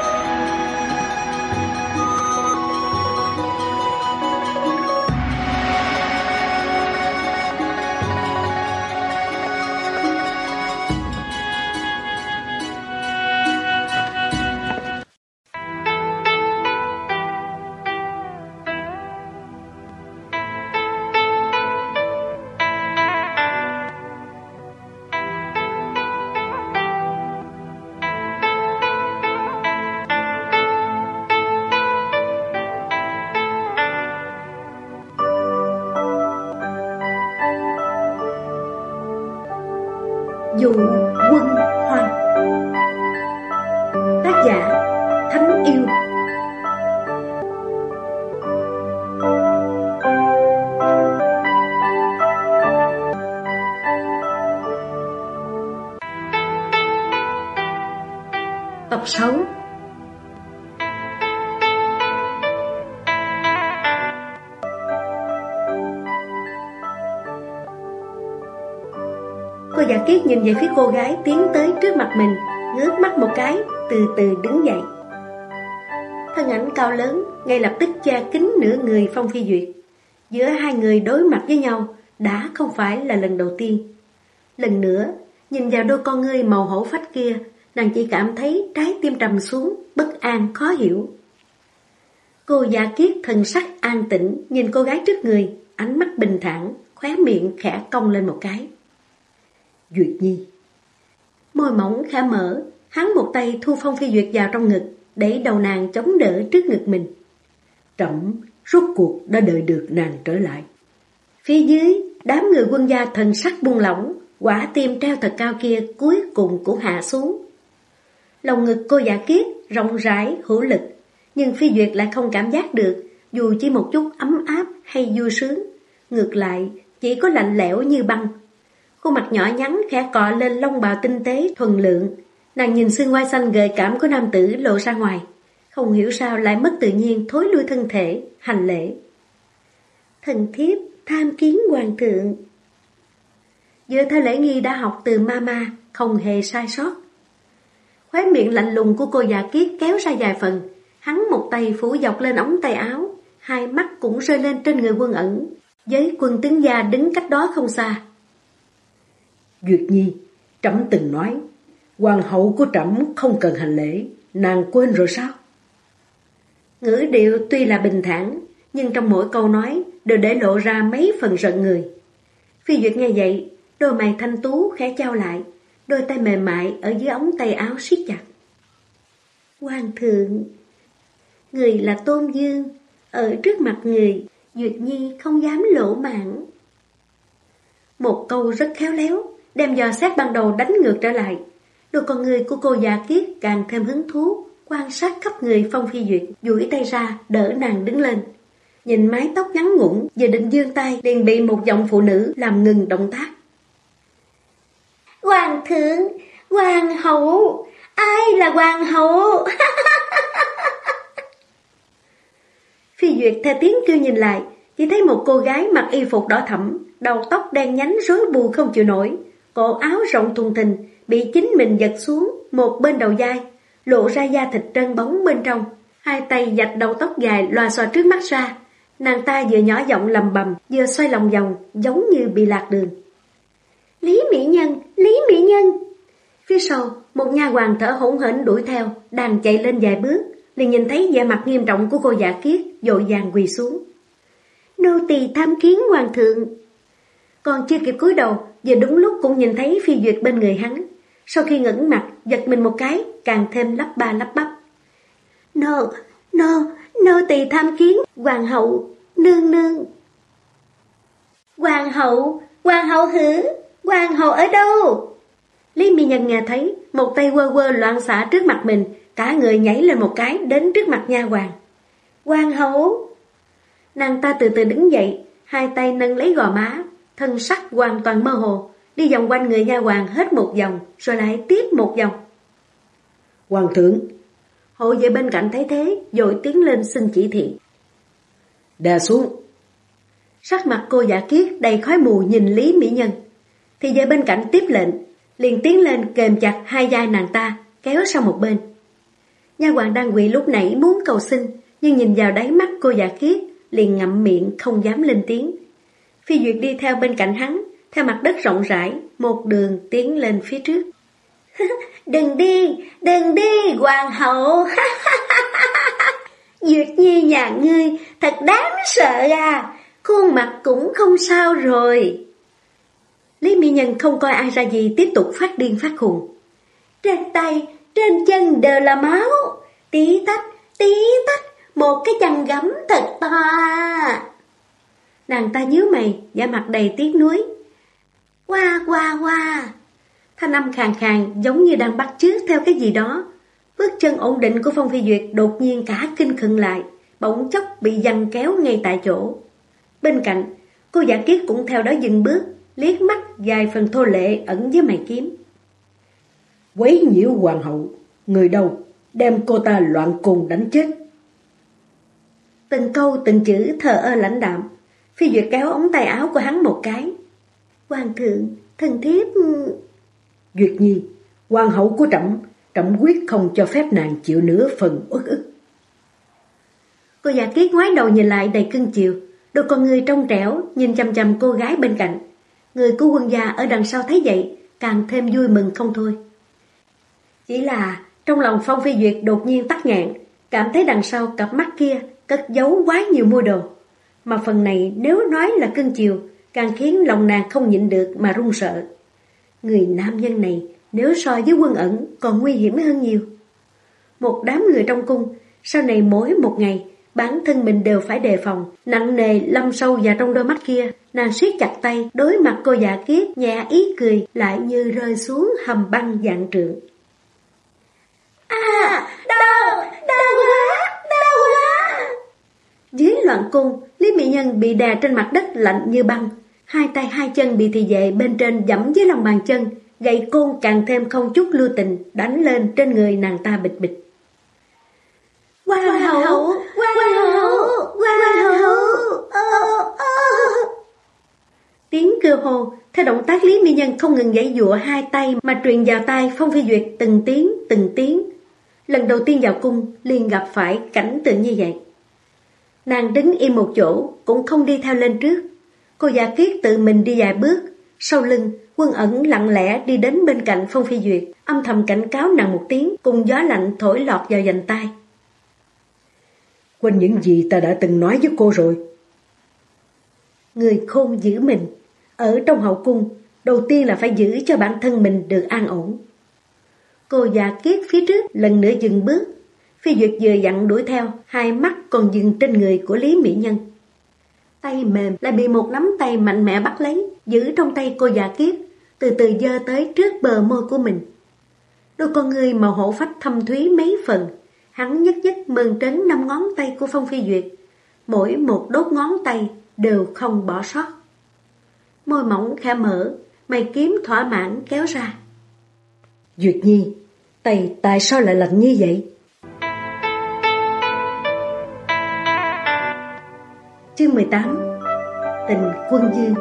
Dụ Quân Hoan. Tác giả Thánh Yêu. Tập 6. Cô Dạ Kiết nhìn về phía cô gái tiến tới trước mặt mình, ngước mắt một cái, từ từ đứng dậy. Thân ảnh cao lớn, ngay lập tức che kín nửa người Phong Phi Duyệt. Giữa hai người đối mặt với nhau, đã không phải là lần đầu tiên. Lần nữa, nhìn vào đôi con ngươi màu hổ phách kia, nàng chỉ cảm thấy trái tim trầm xuống, bất an khó hiểu. Cô Dạ Kiết thần sắc an tĩnh, nhìn cô gái trước người, ánh mắt bình thản, khóe miệng khẽ cong lên một cái. Duyệt Nhi. Môi mỏng khẽ mở, hắn một tay thu Phong Phi Duyệt vào trong ngực, để đầu nàng chống đỡ trước ngực mình. Trẫm rốt cuộc đã đợi được nàng trở lại. Phía dưới, đám người quân gia thần sắc buông lỏng, quả tim treo thật cao kia cuối cùng cũng hạ xuống. Lòng ngực cô Dạ Kiết rộng rãi, hữu lực, nhưng Phi Duyệt lại không cảm giác được dù chỉ một chút ấm áp hay vui sướng. Ngược lại, chỉ có lạnh lẽo như băng. Khuôn mặt nhỏ nhắn khẽ cọ lên lông bào tinh tế, thuần lượng. Nàng nhìn xương quai xanh gợi cảm của nam tử lộ ra ngoài. Không hiểu sao lại mất tự nhiên thối lui thân thể, hành lễ. Thần thiếp tham kiến hoàng thượng. Dựa theo lễ nghi đã học từ mama, không hề sai sót. Khóe miệng lạnh lùng của cô Dạ Kiết kéo ra vài phần. Hắn một tay phủ dọc lên ống tay áo, hai mắt cũng rơi lên trên người Quân Ẩn, với Quân tướng gia đứng cách đó không xa. Duyệt Nhi, trẫm từng nói, hoàng hậu của trẫm không cần hành lễ, nàng quên rồi sao? Ngữ điệu tuy là bình thản, nhưng trong mỗi câu nói đều để lộ ra mấy phần giận người. Phi Duyệt nghe vậy, đôi mày thanh tú khẽ chau lại, đôi tay mềm mại ở dưới ống tay áo siết chặt. Hoàng thượng, người là Tôn Dương, ở trước mặt người, Duyệt Nhi không dám lỗ mãng. Một câu rất khéo léo, đem dò xét ban đầu đánh ngược trở lại. Đôi con người của cô Dạ Kiết càng thêm hứng thú, quan sát khắp người Phong Phi Duyệt, duỗi tay ra đỡ nàng đứng lên. Nhìn mái tóc ngắn ngủn, vừa định giương tay liền bị một giọng phụ nữ làm ngừng động tác. Hoàng thượng, hoàng hậu, ai là hoàng hậu? Phi Duyệt theo tiếng kêu nhìn lại, chỉ thấy một cô gái mặc y phục đỏ thẫm, đầu tóc đen nhánh rối bù không chịu nổi, cổ áo rộng thùng thình bị chính mình giật xuống một bên đầu vai, lộ ra da thịt trơn bóng bên trong. Hai tay vạch đầu tóc dài loà xòa trước mắt ra. Nàng ta vừa nhỏ giọng lầm bầm, vừa xoay lòng vòng, giống như bị lạc đường. Lý Mỹ Nhân, Lý Mỹ Nhân. Phía sau, một nha hoàn thở hổn hển đuổi theo, đang chạy lên vài bước, liền nhìn thấy vẻ mặt nghiêm trọng của cô Dạ Kiết, vội vàng quỳ xuống. Nô tỳ tham kiến hoàng thượng. Còn chưa kịp cúi đầu, vừa đúng lúc cũng nhìn thấy Phi Duyệt bên người hắn. Sau khi ngẩng mặt, giật mình một cái, càng thêm lắp ba lắp bắp. Nô tỳ tham kiến hoàng hậu, nương nương. Hoàng hậu hử? Hoàng hậu ở đâu? Lý Mỹ Nhân nghe thấy, một tay quơ quơ loạn xạ trước mặt mình, cả người nhảy lên một cái đến trước mặt nha hoàn. Hoàng hậu! Nàng ta từ từ đứng dậy, hai tay nâng lấy gò má, thân sắc hoàn toàn mơ hồ, đi vòng quanh người nha hoàn hết một vòng, rồi lại tiếp một vòng. Hoàng thượng! Hộ vệ bên cạnh thấy thế, vội tiến lên xin chỉ thị. Đè xuống! Sắc mặt cô Dạ Kiết đầy khói mù nhìn Lý Mỹ Nhân. Thì vệ bên cạnh tiếp lệnh, liền tiến lên kềm chặt hai vai nàng ta, kéo sang một bên. Nha hoàn đang quỳ lúc nãy muốn cầu xin, nhưng nhìn vào đáy mắt cô Dạ Kiết, liền ngậm miệng không dám lên tiếng. Phi Duyệt đi theo bên cạnh hắn, theo mặt đất rộng rãi, một đường tiến lên phía trước. Đừng đi, hoàng hậu. Duyệt Nhi nhà ngươi thật đáng sợ à, khuôn mặt cũng không sao rồi. Lý Mỹ Nhân không coi ai ra gì, tiếp tục phát điên phát khùng. Trên tay, trên chân đều là máu, tí tách, một cái chân gấm thật to. Nàng ta nhíu mày, vẻ mặt đầy tiếc nuối. Qua. Thanh âm khàn khàn giống như đang bắt chước theo cái gì đó. Bước chân ổn định của Phong Phi Duyệt đột nhiên cả kinh khựng lại, bỗng chốc bị giằng kéo ngay tại chỗ. Bên cạnh, cô Dạ Kiết cũng theo đó dừng bước, liếc mắt vài phần thô lệ ẩn dưới mày kiếm. Quấy nhiễu hoàng hậu, người đâu, đem cô ta loạn côn đánh chết. Từng câu từng chữ thờ ơ lãnh đạm. Phi Duyệt kéo ống tay áo của hắn một cái. Hoàng thượng, thần thiếp... Duyệt Nhi, hoàng hậu của trẫm quyết không cho phép nàng chịu nửa phần uất ức. Cô Dạ Kiết ngoái đầu nhìn lại đầy cưng chiều, đôi con người trong trẻo nhìn chằm chằm cô gái bên cạnh. Người của quân gia ở đằng sau thấy vậy, càng thêm vui mừng không thôi. Chỉ là trong lòng Phong Phi Duyệt đột nhiên tắc nghẹn, cảm thấy đằng sau cặp mắt kia cất giấu quá nhiều mưu đồ. Mà phần này nếu nói là cưng chiều, càng khiến lòng nàng không nhịn được mà run sợ. Người nam nhân này nếu so với Quân Ẩn còn nguy hiểm hơn nhiều. Một đám người trong cung, sau này mỗi một ngày, bản thân mình đều phải đề phòng, nặng nề lâm sâu vào trong đôi mắt kia. Nàng siết chặt tay, đối mặt cô Dạ Kiết, nhẹ ý cười, lại như rơi xuống hầm băng vạn trượng. Đau quá. Dưới loạn cung, Lý Mỹ Nhân bị đè trên mặt đất lạnh như băng. Hai tay hai chân bị thị vệ bên trên giẫm dưới lòng bàn chân, gậy côn càng thêm không chút lưu tình đánh lên trên người nàng ta bịch bịch. Hoàng hậu. Tiếng kêu hô theo động tác Lý Mỹ Nhân không ngừng giãy giụa hai tay mà truyền vào tai Phong Phi Duyệt từng tiếng. Lần đầu tiên vào cung liền gặp phải cảnh tượng như vậy. Nàng đứng im một chỗ cũng không đi theo lên trước. Cô Giả Kiết tự mình đi vài bước, sau lưng Quân Ẩn lặng lẽ đi đến bên cạnh Phong Phi Duyệt, âm thầm cảnh cáo nàng một tiếng, cùng gió lạnh thổi lọt vào vành tai. Quên những gì ta đã từng nói với cô rồi. Người khôn giữ mình, ở trong hậu cung, đầu tiên là phải giữ cho bản thân mình được an ổn. Cô Giả Kiết phía trước lần nữa dừng bước. Phi Duyệt vừa dặn đuổi theo, hai mắt còn dừng trên người của Lý Mỹ Nhân. Tay mềm lại bị một nắm tay mạnh mẽ bắt lấy, giữ trong tay cô Giả Kiết, từ từ giơ tới trước bờ môi của mình. Đôi con ngươi màu hổ phách thâm thúy mấy phần, hắn nhất mơn trớn 5 ngón tay của Phong Phi Duyệt, mỗi một đốt ngón tay đều không bỏ sót. Môi mỏng khẽ mở, mày kiếm thỏa mãn kéo ra. Duyệt Nhi, tay tại sao lại lạnh như vậy? Chương 18. Tình Quân Dương.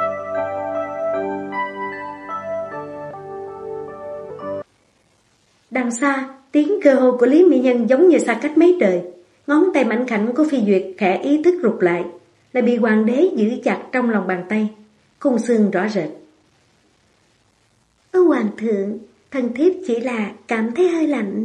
Đằng xa, tiếng kêu hô của Lý Mỹ Nhân giống như xa cách mấy trời. Ngón tay mảnh khảnh của Phi Duyệt khẽ ý thức rụt lại, lại bị hoàng đế giữ chặt trong lòng bàn tay, khung xương rõ rệt. Hoàng thượng, thần thiếp chỉ là cảm thấy hơi lạnh.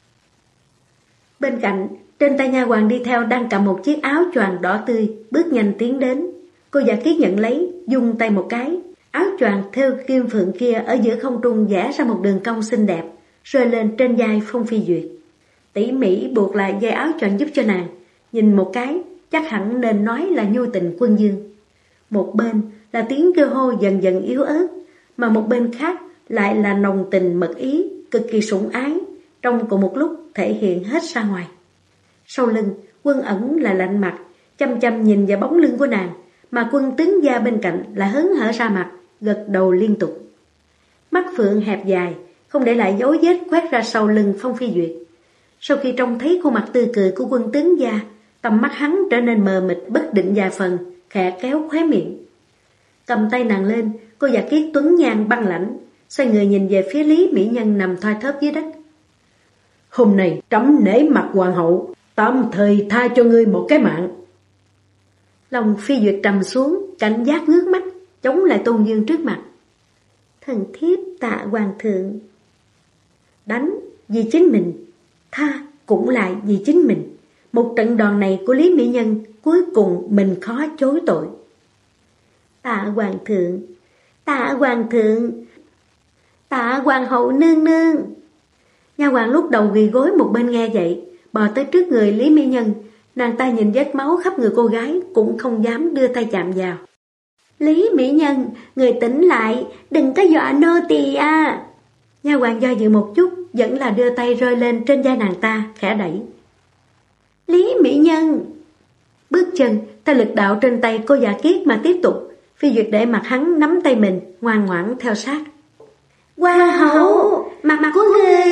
Bên cạnh, trên tay nha hoàn đi theo đang cầm một chiếc áo choàng đỏ tươi, bước nhanh tiến đến. Cô Giả Kiết nhận lấy, dung tay một cái, áo choàng thêu kim phượng kia ở giữa không trung vẽ ra một đường cong xinh đẹp, rơi lên trên vai Phong Phi Duyệt. Tỉ mỉ buộc lại dây áo choàng giúp cho nàng, nhìn một cái, chắc hẳn nên nói là nhu tình Quân Dương. Một bên là tiếng kêu hô dần dần yếu ớt, mà một bên khác lại là nồng tình mật ý, cực kỳ sủng ái, trong cùng một lúc thể hiện hết ra ngoài. Sau lưng, Quân Ẩn là lạnh mặt, chăm chăm nhìn vào bóng lưng của nàng, mà Quân tướng gia bên cạnh là hớn hở ra mặt, gật đầu liên tục. Mắt phượng hẹp dài, không để lại dấu vết quét ra sau lưng Phong Phi Duyệt. Sau khi trông thấy khuôn mặt tươi cười của Quân tướng gia, tầm mắt hắn trở nên mờ mịt bất định vài phần, khẽ kéo khóe miệng. Cầm tay nàng lên, cô Giả Kiết tuấn nhàn băng lãnh, xoay người nhìn về phía Lý Mỹ Nhân nằm thoi thóp dưới đất. Hôm nay trẫm nể mặt hoàng hậu, tạm thời tha cho ngươi một cái mạng. Lòng Phi Duyệt trầm xuống, cảnh giác ngước mắt, chống lại Tôn Dương trước mặt. Thần thiếp tạ hoàng thượng. Đánh vì chính mình, tha cũng lại vì chính mình. Một trận đòn này của Lý Mỹ Nhân cuối cùng mình khó chối tội. Tạ hoàng thượng, tạ hoàng thượng, tạ hoàng hậu nương nương. Nha hoàn lúc đầu quỳ gối một bên nghe vậy, bò tới trước người Lý Mỹ Nhân, nàng ta nhìn vết máu khắp người cô gái cũng không dám đưa tay chạm vào. Lý Mỹ Nhân, người tỉnh lại, đừng có dọa nô tỳ à. Nha hoàn do dự một chút, vẫn là đưa tay rơi lên trên vai nàng ta, khẽ đẩy. Lý Mỹ Nhân. Bước chân theo lực đạo trên tay cô Giả Kiết mà tiếp tục. Phi Duyệt để mặt hắn nắm tay mình, ngoan ngoãn theo sát. Hoàng hậu, mặt của người.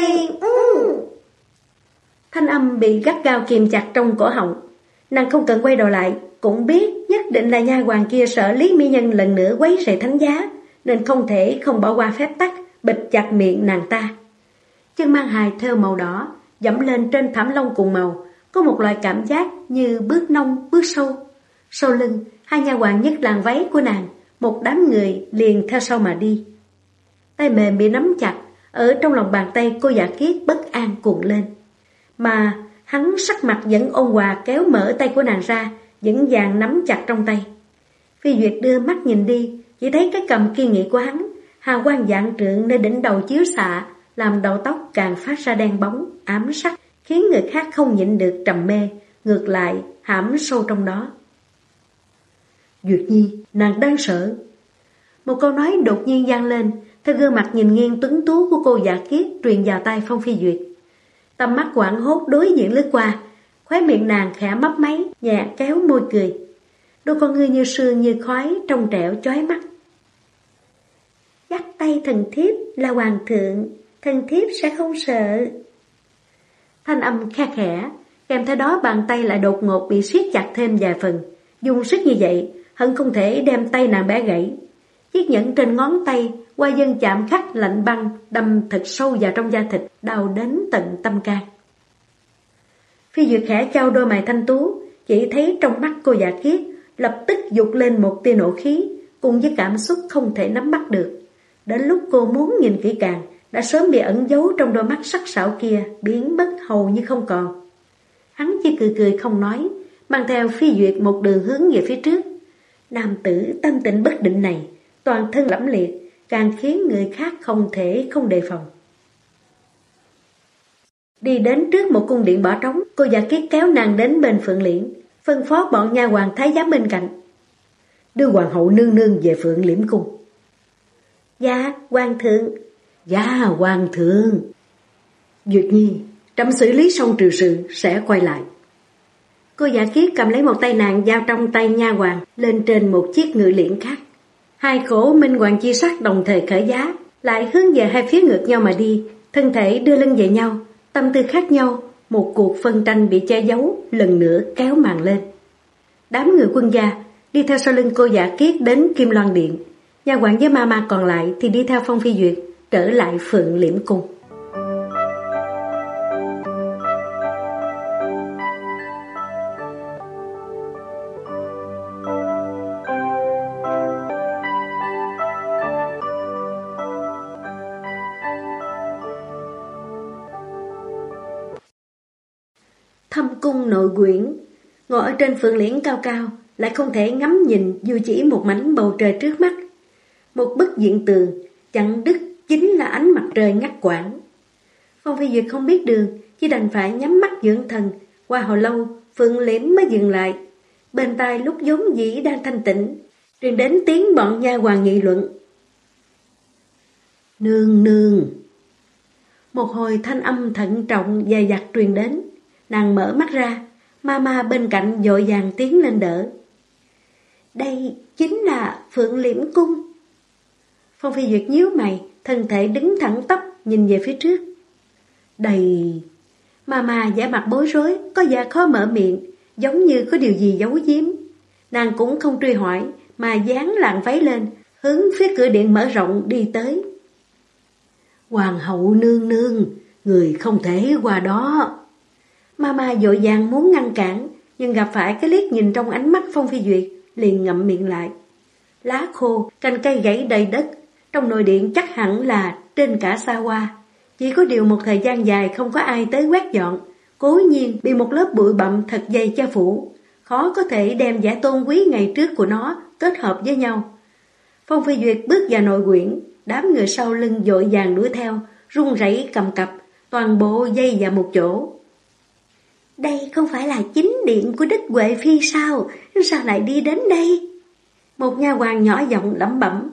Thanh âm bị gắt gao kìm chặt trong cổ họng. Nàng không cần quay đầu lại, cũng biết nhất định là nha hoàn kia sợ Lý Mỹ Nhân lần nữa quấy rầy thánh giá, nên không thể không bỏ qua phép tắc, bịt chặt miệng nàng ta. Chân mang hài thêu màu đỏ, dẫm lên trên thảm lông cùng màu, có một loại cảm giác như bước nông bước sâu. Sau lưng, hai nha hoàn nhấc làn váy của nàng, một đám người liền theo sau mà đi. Tay mềm bị nắm chặt, ở trong lòng bàn tay cô Giả Kiết bất an cuộn lên. Mà hắn sắc mặt vẫn ôn hòa kéo mở tay của nàng ra, vững vàng nắm chặt trong tay. Phi Duyệt đưa mắt nhìn đi, chỉ thấy cái cầm kiên nghị của hắn, hào quang vạn trượng nơi đỉnh đầu chiếu xạ, làm đầu tóc càng phát ra đen bóng, ám sắc, khiến người khác không nhịn được trầm mê, ngược lại hãm sâu trong đó. Duyệt Nhi, nàng đang sợ. Một câu nói đột nhiên vang lên, theo gương mặt nhìn nghiêng tuấn tú của cô Giả Kiết truyền vào tai Phong Phi Duyệt. Tầm mắt hoảng hốt đối diện lướt qua, khóe miệng nàng khẽ mấp máy, nhẹ kéo môi cười. Đôi con ngươi như sương như khói, trong trẻo chói mắt. Dắt tay thần thiếp là hoàng thượng, thần thiếp sẽ không sợ. Thanh âm khe khẽ, kèm theo đó bàn tay lại đột ngột bị siết chặt thêm vài phần. Dùng sức như vậy, hận không thể đem tay nàng bẻ gãy. Chiếc nhẫn trên ngón tay, qua dân chạm khắc lạnh băng, đâm thật sâu vào trong da thịt, đau đến tận tâm can. Phi Duyệt khẽ trao đôi mày thanh tú, chỉ thấy trong mắt cô Dạ Khiết lập tức dục lên một tia nộ khí, cùng với cảm xúc không thể nắm bắt được. Đến lúc cô muốn nhìn kỹ càng, đã sớm bị ẩn giấu trong đôi mắt sắc sảo kia, biến mất hầu như không còn. Hắn chỉ cười cười không nói, mang theo Phi Duyệt một đường hướng về phía trước. Nam tử tâm tình bất định này, toàn thân lẫm liệt, càng khiến người khác không thể không đề phòng. Đi đến trước một cung điện bỏ trống, cô Dạ Khiết kéo nàng đến bên Phượng Liễn, phân phó bọn nha hoàn thái giám bên cạnh. Đưa hoàng hậu nương nương về Phượng Liễn cung. Dạ, hoàng thượng. Dạ, hoàng thượng. Duyệt Nhi, trẫm xử lý xong trừ sự sẽ quay lại. Cô Dạ Khiết cầm lấy một tay nàng giao trong tay nha hoàn lên trên một chiếc ngự liễn khác. Hai khổ minh hoàng chi sắc đồng thời khởi giá, lại hướng về hai phía ngược nhau mà đi, thân thể đưa lưng về nhau, tâm tư khác nhau, một cuộc phân tranh bị che giấu lần nữa kéo màn lên. Đám người quân gia đi theo sau lưng cô Dạ Khiết đến Kim Loan Điện, nha hoàn với ma còn lại thì đi theo Phong Phi Duyệt trở lại Phượng Liễm cung. Thâm cung nội quyển, ngồi ở trên Phượng Liễn cao cao, lại không thể ngắm nhìn dù chỉ một mảnh bầu trời trước mắt. Một bức diện tường, chặn đứt chính là ánh mặt trời ngắt quãng. Phong Phi Duyệt không biết đường, chỉ đành phải nhắm mắt dưỡng thần. Qua hồi lâu, Phượng Liễn mới dừng lại. Bên tai lúc vốn dĩ đang thanh tịnh, truyền đến tiếng bọn nha hoàn nghị luận. Nương nương. Một hồi thanh âm thận trọng dày dặt truyền đến. Nàng mở mắt ra, ma bên cạnh vội vàng tiến lên đỡ. Đây chính là Phượng Liễm cung. Phong Phi Duyệt nhíu mày, thân thể đứng thẳng tắp nhìn về phía trước. Đây... Ma vẻ mặt bối rối, có vẻ khó mở miệng, giống như có điều gì giấu giếm. Nàng cũng không truy hỏi, mà dán làn váy lên, hướng phía cửa điện mở rộng đi tới. Hoàng hậu nương nương, người không thể qua đó. Ma vội vàng muốn ngăn cản, nhưng gặp phải cái liếc nhìn trong ánh mắt Phong Phi Duyệt, liền ngậm miệng lại. Lá khô, cành cây gãy đầy đất, trong nội điện chắc hẳn là trên cả xa hoa. Chỉ có điều một thời gian dài không có ai tới quét dọn, cố nhiên bị một lớp bụi bặm thật dày che phủ, khó có thể đem vẻ tôn quý ngày trước của nó kết hợp với nhau. Phong Phi Duyệt bước vào nội quyển, đám người sau lưng vội vàng đuổi theo, run rẩy cầm cập, toàn bộ dây vào một chỗ. Đây không phải là chính điện của Đích Huệ Phi sao? Sao lại đi đến đây? Một nha hoàn nhỏ giọng lẩm bẩm.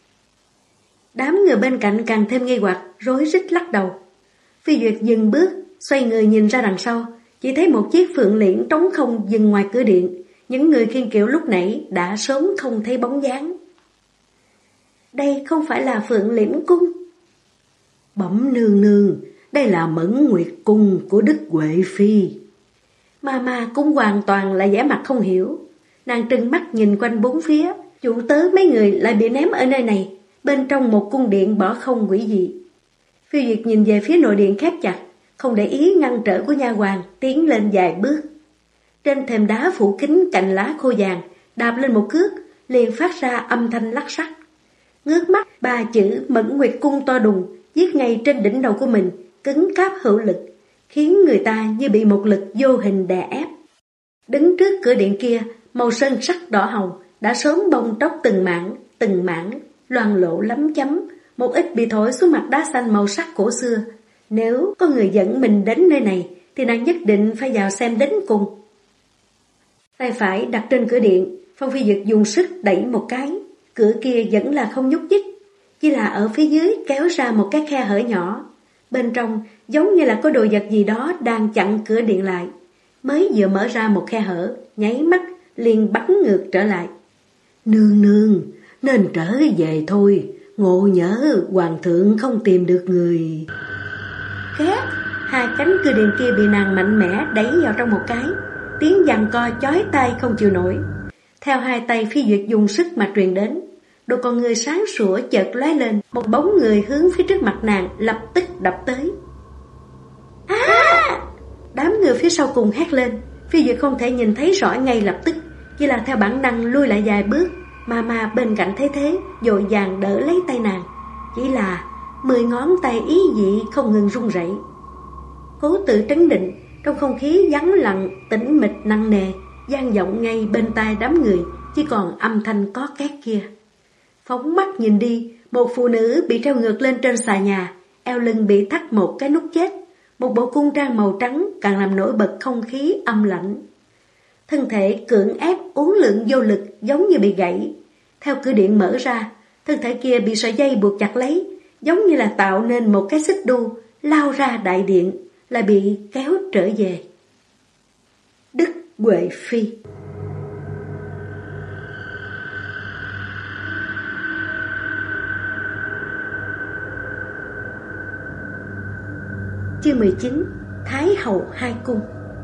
Đám người bên cạnh càng thêm nghi hoặc, rối rít lắc đầu. Phi Duyệt dừng bước, xoay người nhìn ra đằng sau, chỉ thấy một chiếc Phượng Liễn trống không dừng ngoài cửa điện. Những người khiêng kiệu lúc nãy đã sớm không thấy bóng dáng. Đây không phải là Phượng Liễm cung. Bẩm nương nương, đây là Mẫn Nguyệt cung của Đích Huệ Phi. Ma cũng hoàn toàn là vẻ mặt không hiểu. Nàng trừng mắt nhìn quanh bốn phía, chủ tớ mấy người lại bị ném ở nơi này, bên trong một cung điện bỏ không quỷ dị. Phi Duyệt nhìn về phía nội điện khép chặt, không để ý ngăn trở của nha hoàn, tiến lên vài bước. Trên thềm đá phủ kính cành lá khô vàng, đạp lên một cước, liền phát ra âm thanh lắc sắc. Ngước mắt, ba chữ Mẫn Nguyệt cung to đùng viết ngay trên đỉnh đầu của mình, cứng cáp hữu lực, khiến người ta như bị một lực vô hình đè ép. Đứng trước cửa điện kia, màu sơn sắc đỏ hồng đã sớm bong tróc từng mảng, loang lổ lấm chấm, một ít bị thổi xuống mặt đá xanh màu sắc cổ xưa. Nếu có người dẫn mình đến nơi này, thì nàng nhất định phải vào xem đến cùng. Tay phải đặt trên cửa điện, Phong Phi Duyệt dùng sức đẩy một cái, cửa kia vẫn là không nhúc nhích, chỉ là ở phía dưới kéo ra một cái khe hở nhỏ. Bên trong giống như là có đồ vật gì đó đang chặn cửa điện lại. Mới vừa mở ra một khe hở, nháy mắt liền bắn ngược trở lại. Nương nương, nên trở về thôi, ngộ nhỡ hoàng thượng không tìm được người. Két, hai cánh cửa điện kia bị nàng mạnh mẽ đẩy vào trong một cái, tiếng giằng co chói tai không chịu nổi. Theo hai tay Phi Duyệt dùng sức mà truyền đến, đôi con người sáng sủa chợt lóe lên, một bóng người hướng phía trước mặt nàng lập tức đập tới. Đám người phía sau cùng hét lên. Phi Duyệt không thể nhìn thấy rõ ngay lập tức, chỉ là theo bản năng lui lại vài bước. Mà bên cạnh thấy thế, vội vàng đỡ lấy tay nàng. Chỉ là 10 ngón tay ý dị không ngừng run rẩy. Cố tự trấn định, trong không khí vắng lặng, tĩnh mịch nặng nề, vang vọng ngay bên tai đám người, chỉ còn âm thanh có két kia. Phóng mắt nhìn đi, một phụ nữ bị treo ngược lên trên xà nhà, eo lưng bị thắt một cái nút chết. Một bộ cung trang màu trắng càng làm nổi bật không khí âm lạnh. Thân thể cưỡng ép uốn lượn vô lực giống như bị gãy. Theo cửa điện mở ra, thân thể kia bị sợi dây buộc chặt lấy, giống như là tạo nên một cái xích đu, lao ra đại điện, lại bị kéo trở về. Đức Huệ Phi. Chương 19. Thái hậu hai cung.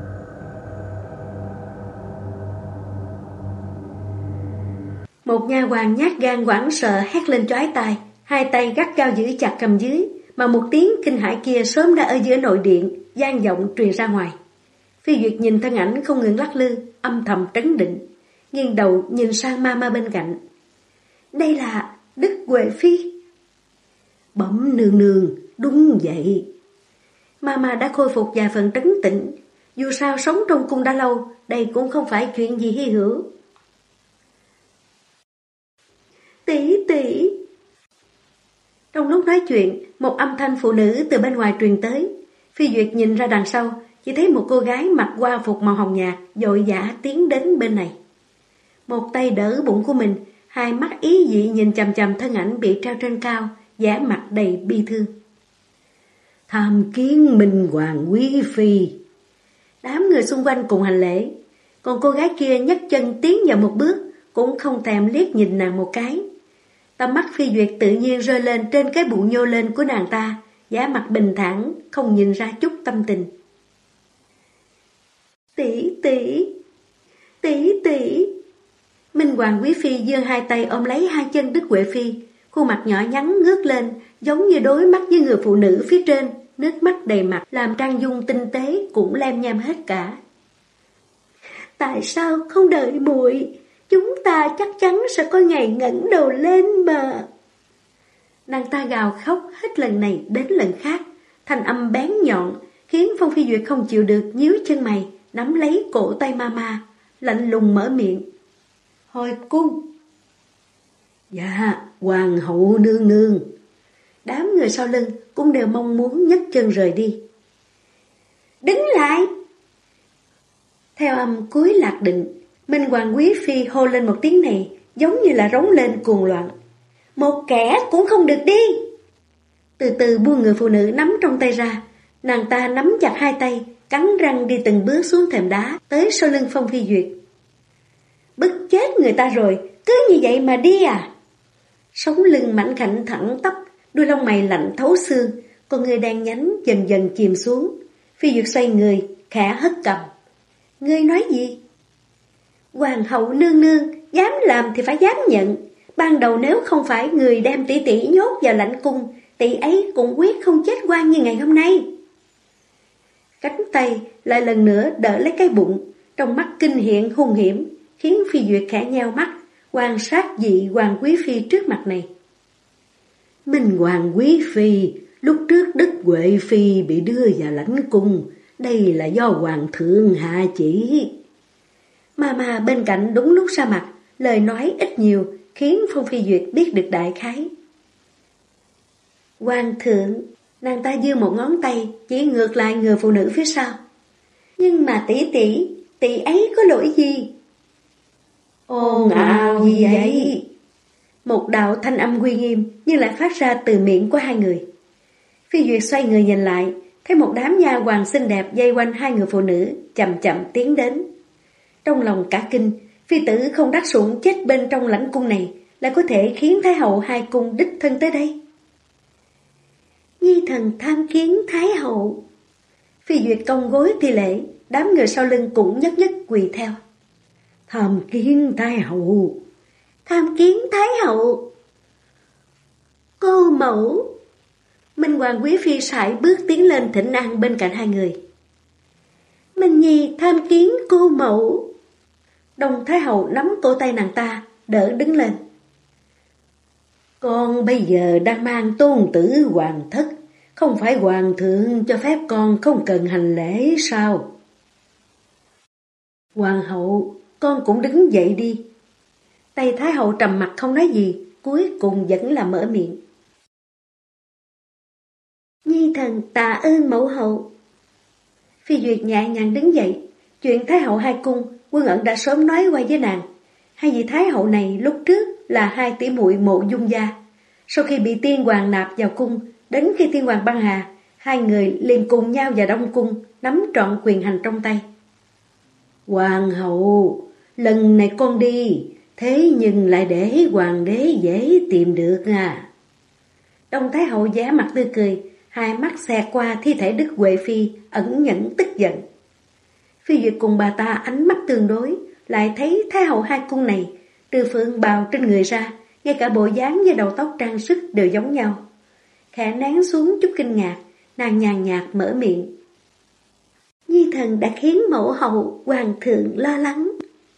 Một nha hoàn nhát gan hoảng sợ hét lên chói tai, hai tay gắt gao giữ chặt cầm dưới, mà một tiếng kinh hãi kia sớm đã ở giữa nội điện, vang vọng truyền ra ngoài. Phi Duyệt nhìn thân ảnh không ngừng lắc lư, âm thầm trấn định, nghiêng đầu nhìn sang ma bên cạnh. Đây là Đức Huệ Phi. Bẩm nương nương, đúng vậy. Ma đã khôi phục vài phần trấn tĩnh, dù sao sống trong cung đã lâu, đây cũng không phải chuyện gì hy hữu. Tỷ. Trong lúc nói chuyện, một âm thanh phụ nữ từ bên ngoài truyền tới. Phi Duyệt nhìn ra đằng sau, chỉ thấy một cô gái mặc hoa phục màu hồng nhạt, vội vã tiến đến bên này. Một tay đỡ bụng của mình, hai mắt ý dị nhìn chằm chằm thân ảnh bị treo trên cao, vẻ mặt đầy bi thương. Tham kiến Minh Hoàng quý phi. Đám người xung quanh cùng hành lễ, còn cô gái kia nhấc chân tiến vào một bước, cũng không thèm liếc nhìn nàng một cái. Tầm mắt Phi Duyệt tự nhiên rơi lên trên cái bụng nhô lên của nàng ta, vẻ mặt bình thản, không nhìn ra chút tâm tình. Tỷ. Minh Hoàng quý phi giơ hai tay ôm lấy hai chân Đức Huệ Phi, khuôn mặt nhỏ nhắn ngước lên, giống như đối mắt với người phụ nữ phía trên, nước mắt đầy mặt làm trang dung tinh tế cũng lem nhem hết cả. Tại sao không đợi muội? Chúng ta chắc chắn sẽ có ngày ngẩng đầu lên mà. Nàng ta gào khóc hết lần này đến lần khác, thanh âm bén nhọn, khiến Phong Phi Duyệt không chịu được nhíu chân mày, nắm lấy cổ tay ma, lạnh lùng mở miệng. Hồi cung. Dạ, hoàng hậu nương nương. Đám người sau lưng cũng đều mong muốn nhấc chân rời đi. Đứng lại! Theo âm cuối lạc định, Minh Hoàng quý phi hô lên một tiếng này, giống như là rống lên cuồng loạn. Một kẻ cũng không được đi! Từ từ buông người phụ nữ nắm trong tay ra, nàng ta nắm chặt hai tay, cắn răng đi từng bước xuống thềm đá, tới sau lưng Phong Phi Duyệt. Bức chết người ta rồi, cứ như vậy mà đi à? Sống lưng mảnh khảnh thẳng tắp, đôi lông mày lạnh thấu xương, con người đang nhánh dần dần chìm xuống. Phi Duyệt xoay người, khẽ hất cầm. Ngươi nói gì? Hoàng hậu nương nương, dám làm thì phải dám nhận. Ban đầu nếu không phải người đem tỷ nhốt vào lãnh cung, tỷ ấy cũng quyết không chết oan như ngày hôm nay. Cánh tay lại lần nữa đỡ lấy cái bụng, trong mắt kinh hiện hung hiểm, khiến Phi Duyệt khẽ nheo mắt, quan sát vị Hoàng quý phi trước mặt này. Minh Hoàng quý phi, lúc trước Đức Huệ Phi bị đưa vào lãnh cung, đây là do hoàng thượng hạ chỉ. Ma bên cạnh đúng lúc ra mặt, lời nói ít nhiều khiến Phong Phi Duyệt biết được đại khái. Hoàng thượng, nàng ta giơ một ngón tay chỉ ngược lại người phụ nữ phía sau. Nhưng mà tỷ ấy có lỗi gì? Ồn ào gì vậy? Một đạo thanh âm uy nghiêm nhưng lại phát ra từ miệng của hai người. Phi Duyệt xoay người nhìn lại, thấy một đám nha hoàn xinh đẹp vây quanh hai người phụ nữ, chậm chậm tiến đến. Trong lòng cả kinh, phi tử không đắc sủng chết bên trong lãnh cung này, lại có thể khiến Thái hậu hai cung đích thân tới đây. Nhi thần tham kiến Thái hậu. Phi Duyệt cong gối thi lễ, đám người sau lưng cũng nhất nhất quỳ theo. Tham kiến Thái hậu. Tham kiến Thái hậu. Cô mẫu. Minh Hoàng quý phi sải bước tiến lên thỉnh an bên cạnh hai người. Minh Nhi tham kiến cô mẫu. Đồng Thái hậu nắm cổ tay nàng ta, đỡ đứng lên. Con bây giờ đang mang tôn tử hoàng thất, không phải hoàng thượng cho phép con không cần hành lễ sao? Hoàng hậu, con cũng đứng dậy đi. Tây Thái hậu trầm mặt không nói gì, cuối cùng vẫn là mở miệng. Nhi thần tạ ơn mẫu hậu. Phi Duyệt nhẹ nhàng đứng dậy. Chuyện Thái hậu hai cung, Quân Ẩn đã sớm nói qua với nàng. Hai vị Thái hậu này lúc trước là hai tỷ muội Mộ Dung gia. Sau khi bị tiên hoàng nạp vào cung, đến khi tiên hoàng băng hà, hai người liền cùng nhau vào Đông cung, nắm trọn quyền hành trong tay. Hoàng hậu, lần này con đi, thế nhưng lại để hoàng đế dễ tìm được à? Đông Thái hậu vẻ mặt tươi cười, hai mắt xẹt qua thi thể Đức Huệ Phi, ẩn nhẫn tức giận. Phi Duyệt cùng bà ta ánh mắt tương đối, lại thấy Thái hậu hai cung này, trừ phượng bào trên người ra, ngay cả bộ dáng và đầu tóc trang sức đều giống nhau. Khẽ nén xuống chút kinh ngạc, nàng nhàn nhạt mở miệng. Nhi thần đã khiến mẫu hậu, hoàng thượng lo lắng.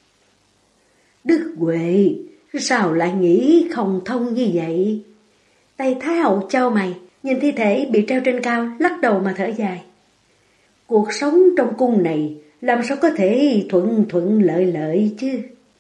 Đức Huệ, sao lại nghĩ không thông như vậy? Tay Thái hậu chau mày, nhìn thi thể bị treo trên cao, lắc đầu mà thở dài. Cuộc sống trong cung này làm sao có thể thuận thuận lợi lợi chứ?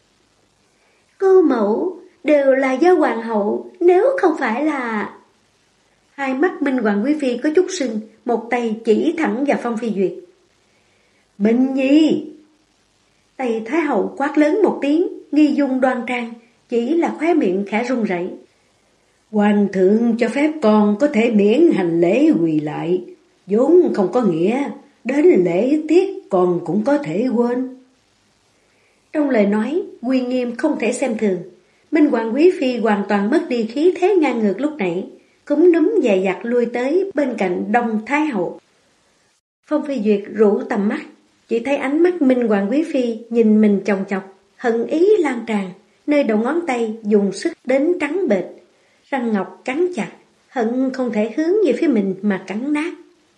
Cô mẫu, đều là do hoàng hậu, nếu không phải là... Hai mắt Minh Hoàng quý phi có chút sưng, một tay chỉ thẳng vào Phong Phi Duyệt. Minh Nhi! Tay Thái hậu quát lớn một tiếng, nghi dung đoan trang, chỉ là khóe miệng khẽ run rẩy. Hoàng thượng cho phép con có thể miễn hành lễ quỳ lại, vốn không có nghĩa, đến lễ tiết con cũng có thể quên. Trong lời nói, uy nghiêm không thể xem thường. Minh Hoàng quý phi hoàn toàn mất đi khí thế ngang ngược lúc nãy, cúm núm dè dặt lui tới bên cạnh Đông Thái hậu. Phong Phi Duyệt rũ tầm mắt, chỉ thấy ánh mắt Minh Hoàng quý phi nhìn mình chòng chọc, hận ý lan tràn, nơi đầu ngón tay dùng sức đến trắng bệch, răng ngọc cắn chặt, hận không thể hướng về phía mình mà cắn nát.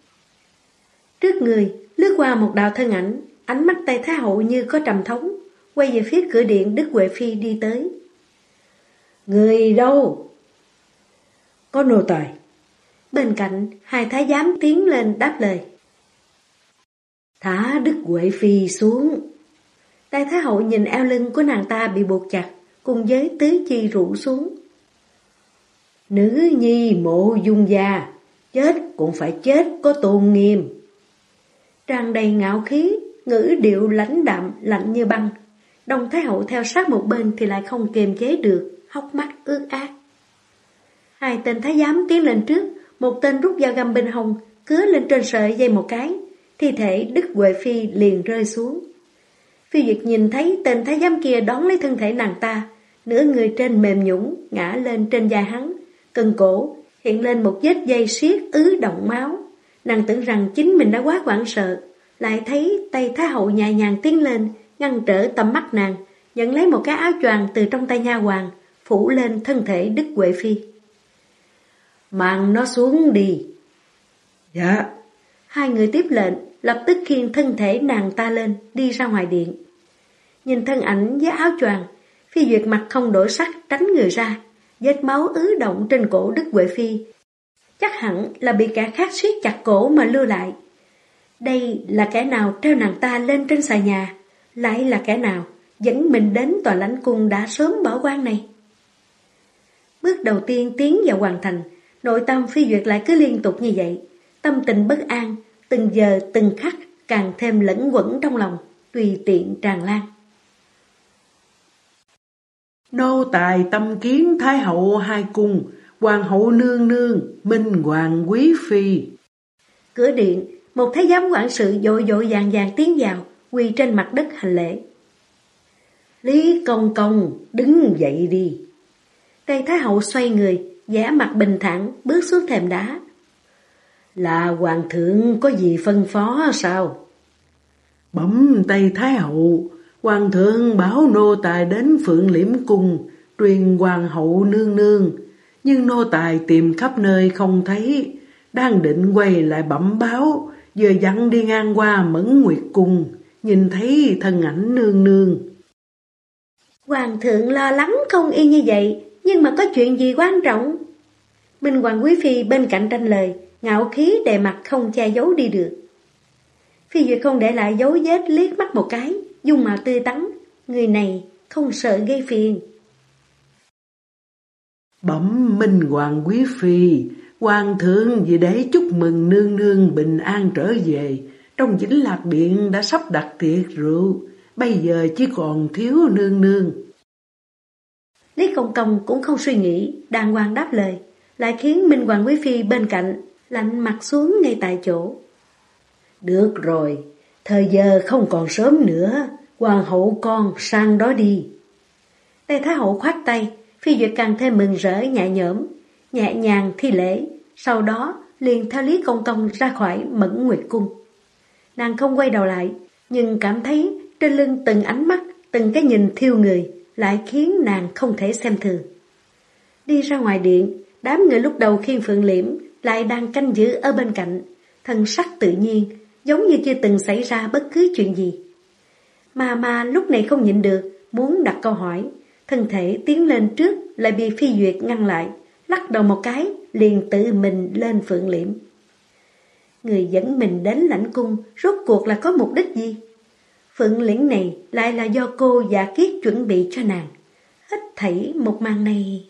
Trước người lướt qua một đạo thân ảnh, ánh mắt Tây Thái hậu như có trầm thống, quay về phía cửa điện Đức Huệ Phi đi tới. Người đâu? Có nô tài. Bên cạnh, hai thái giám tiến lên đáp lời. Thả Đức Huệ Phi xuống. Tây Thái hậu nhìn eo lưng của nàng ta bị buộc chặt, cùng với tứ chi rũ xuống. Nữ nhi Mộ Dung gia, chết cũng phải chết có tôn nghiêm. Tràn đầy ngạo khí, ngữ điệu lãnh đạm lạnh như băng. Đông Thái hậu theo sát một bên thì lại không kiềm chế được, hốc mắt ướt át. Hai tên thái giám tiến lên trước, một tên rút dao găm bên hông, cứa lên trên sợi dây một cái, thi thể Đức Huệ Phi liền rơi xuống. Phi Duyệt nhìn thấy tên thái giám kia đón lấy thân thể nàng ta, nửa người trên mềm nhũn ngã lên trên vai hắn, cần cổ hiện lên một vết dây siết ứ động máu. Nàng tưởng rằng chính mình đã quá hoảng sợ, lại thấy tay Thái hậu nhẹ nhàng tiến lên, ngăn trở tầm mắt nàng, nhận lấy một cái áo choàng từ trong tay nha hoàn, phủ lên thân thể Đức Huệ Phi. Mang nó xuống đi. Dạ. Hai người tiếp lệnh, lập tức khiêng thân thể nàng ta lên, đi ra ngoài điện. Nhìn thân ảnh với áo choàng, Phi Duyệt mặt không đổi sắc tránh người ra, vết máu ứ động trên cổ Đức Huệ Phi. Chắc hẳn là bị kẻ khác siết chặt cổ mà lưu lại. Đây là kẻ nào treo nàng ta lên trên xà nhà, lại là kẻ nào dẫn mình đến tòa lãnh cung đã sớm bỏ quan này. Bước đầu tiên tiến vào hoàn thành, nội tâm Phi Duyệt lại cứ liên tục như vậy, tâm tình bất an, từng giờ từng khắc càng thêm lẫn quẩn trong lòng, tùy tiện tràn lan. Nô tài tâm kiến Thái hậu hai cung, Hoàng hậu nương nương, Minh Hoàng quý phi. Cửa điện, một thái giám quản sự vội vội vàng vàng tiến vào, quỳ trên mặt đất hành lễ. Lý Công Công, đứng dậy đi. Tây Thái Hậu xoay người, vẻ mặt bình thản bước xuống thềm đá. Là hoàng thượng có gì phân phó sao? Bẩm Tây Thái Hậu, hoàng thượng bảo nô tài đến Phượng Liễm Cung truyền hoàng hậu nương nương, nhưng nô tài tìm khắp nơi không thấy, đang định quay lại bẩm báo, vừa dặn đi ngang qua Mẫn Nguyệt Cung, nhìn thấy thân ảnh nương nương. Hoàng thượng lo lắng không yên như vậy, nhưng mà có chuyện gì quan trọng? Minh Hoàng quý phi bên cạnh tranh lời, ngạo khí đè mặt không che giấu đi được. Phi Duyệt không để lại dấu vết, liếc mắt một cái, dung mạo tươi tắn, người này không sợ gây phiền. Bẩm Minh Hoàng quý phi, hoàng thượng vì để chúc mừng nương nương bình an trở về, trong Vĩnh Lạc Điện đã sắp đặt tiệc rượu, bây giờ chỉ còn thiếu nương nương. Lý Công Công cũng không suy nghĩ, đàng hoàng đáp lời, lại khiến Minh Hoàng quý phi bên cạnh lạnh mặt xuống ngay tại chỗ. Được rồi, thời giờ không còn sớm nữa, hoàng hậu con sang đó đi. Tây Thái Hậu khoát tay, Phi Duyệt càng thêm mừng rỡ nhẹ nhõm, nhẹ nhàng thi lễ, sau đó liền theo Lý Công Công ra khỏi Mẫn Nguyệt Cung. Nàng không quay đầu lại, nhưng cảm thấy trên lưng từng ánh mắt, từng cái nhìn thiêu người, lại khiến nàng không thể xem thường. Đi ra ngoài điện, đám người lúc đầu khiêng Phượng Liễm lại đang canh giữ ở bên cạnh, thần sắc tự nhiên, giống như chưa từng xảy ra bất cứ chuyện gì. Mà lúc này không nhịn được, muốn đặt câu hỏi, thân thể tiến lên trước lại bị Phi Duyệt ngăn lại, lắc đầu một cái, liền tự mình lên Phượng Liễm. Người dẫn mình đến lãnh cung, rốt cuộc là có mục đích gì? Phượng Liễm này lại là do cô Dạ Kiết chuẩn bị cho nàng. Hết thảy một màn này.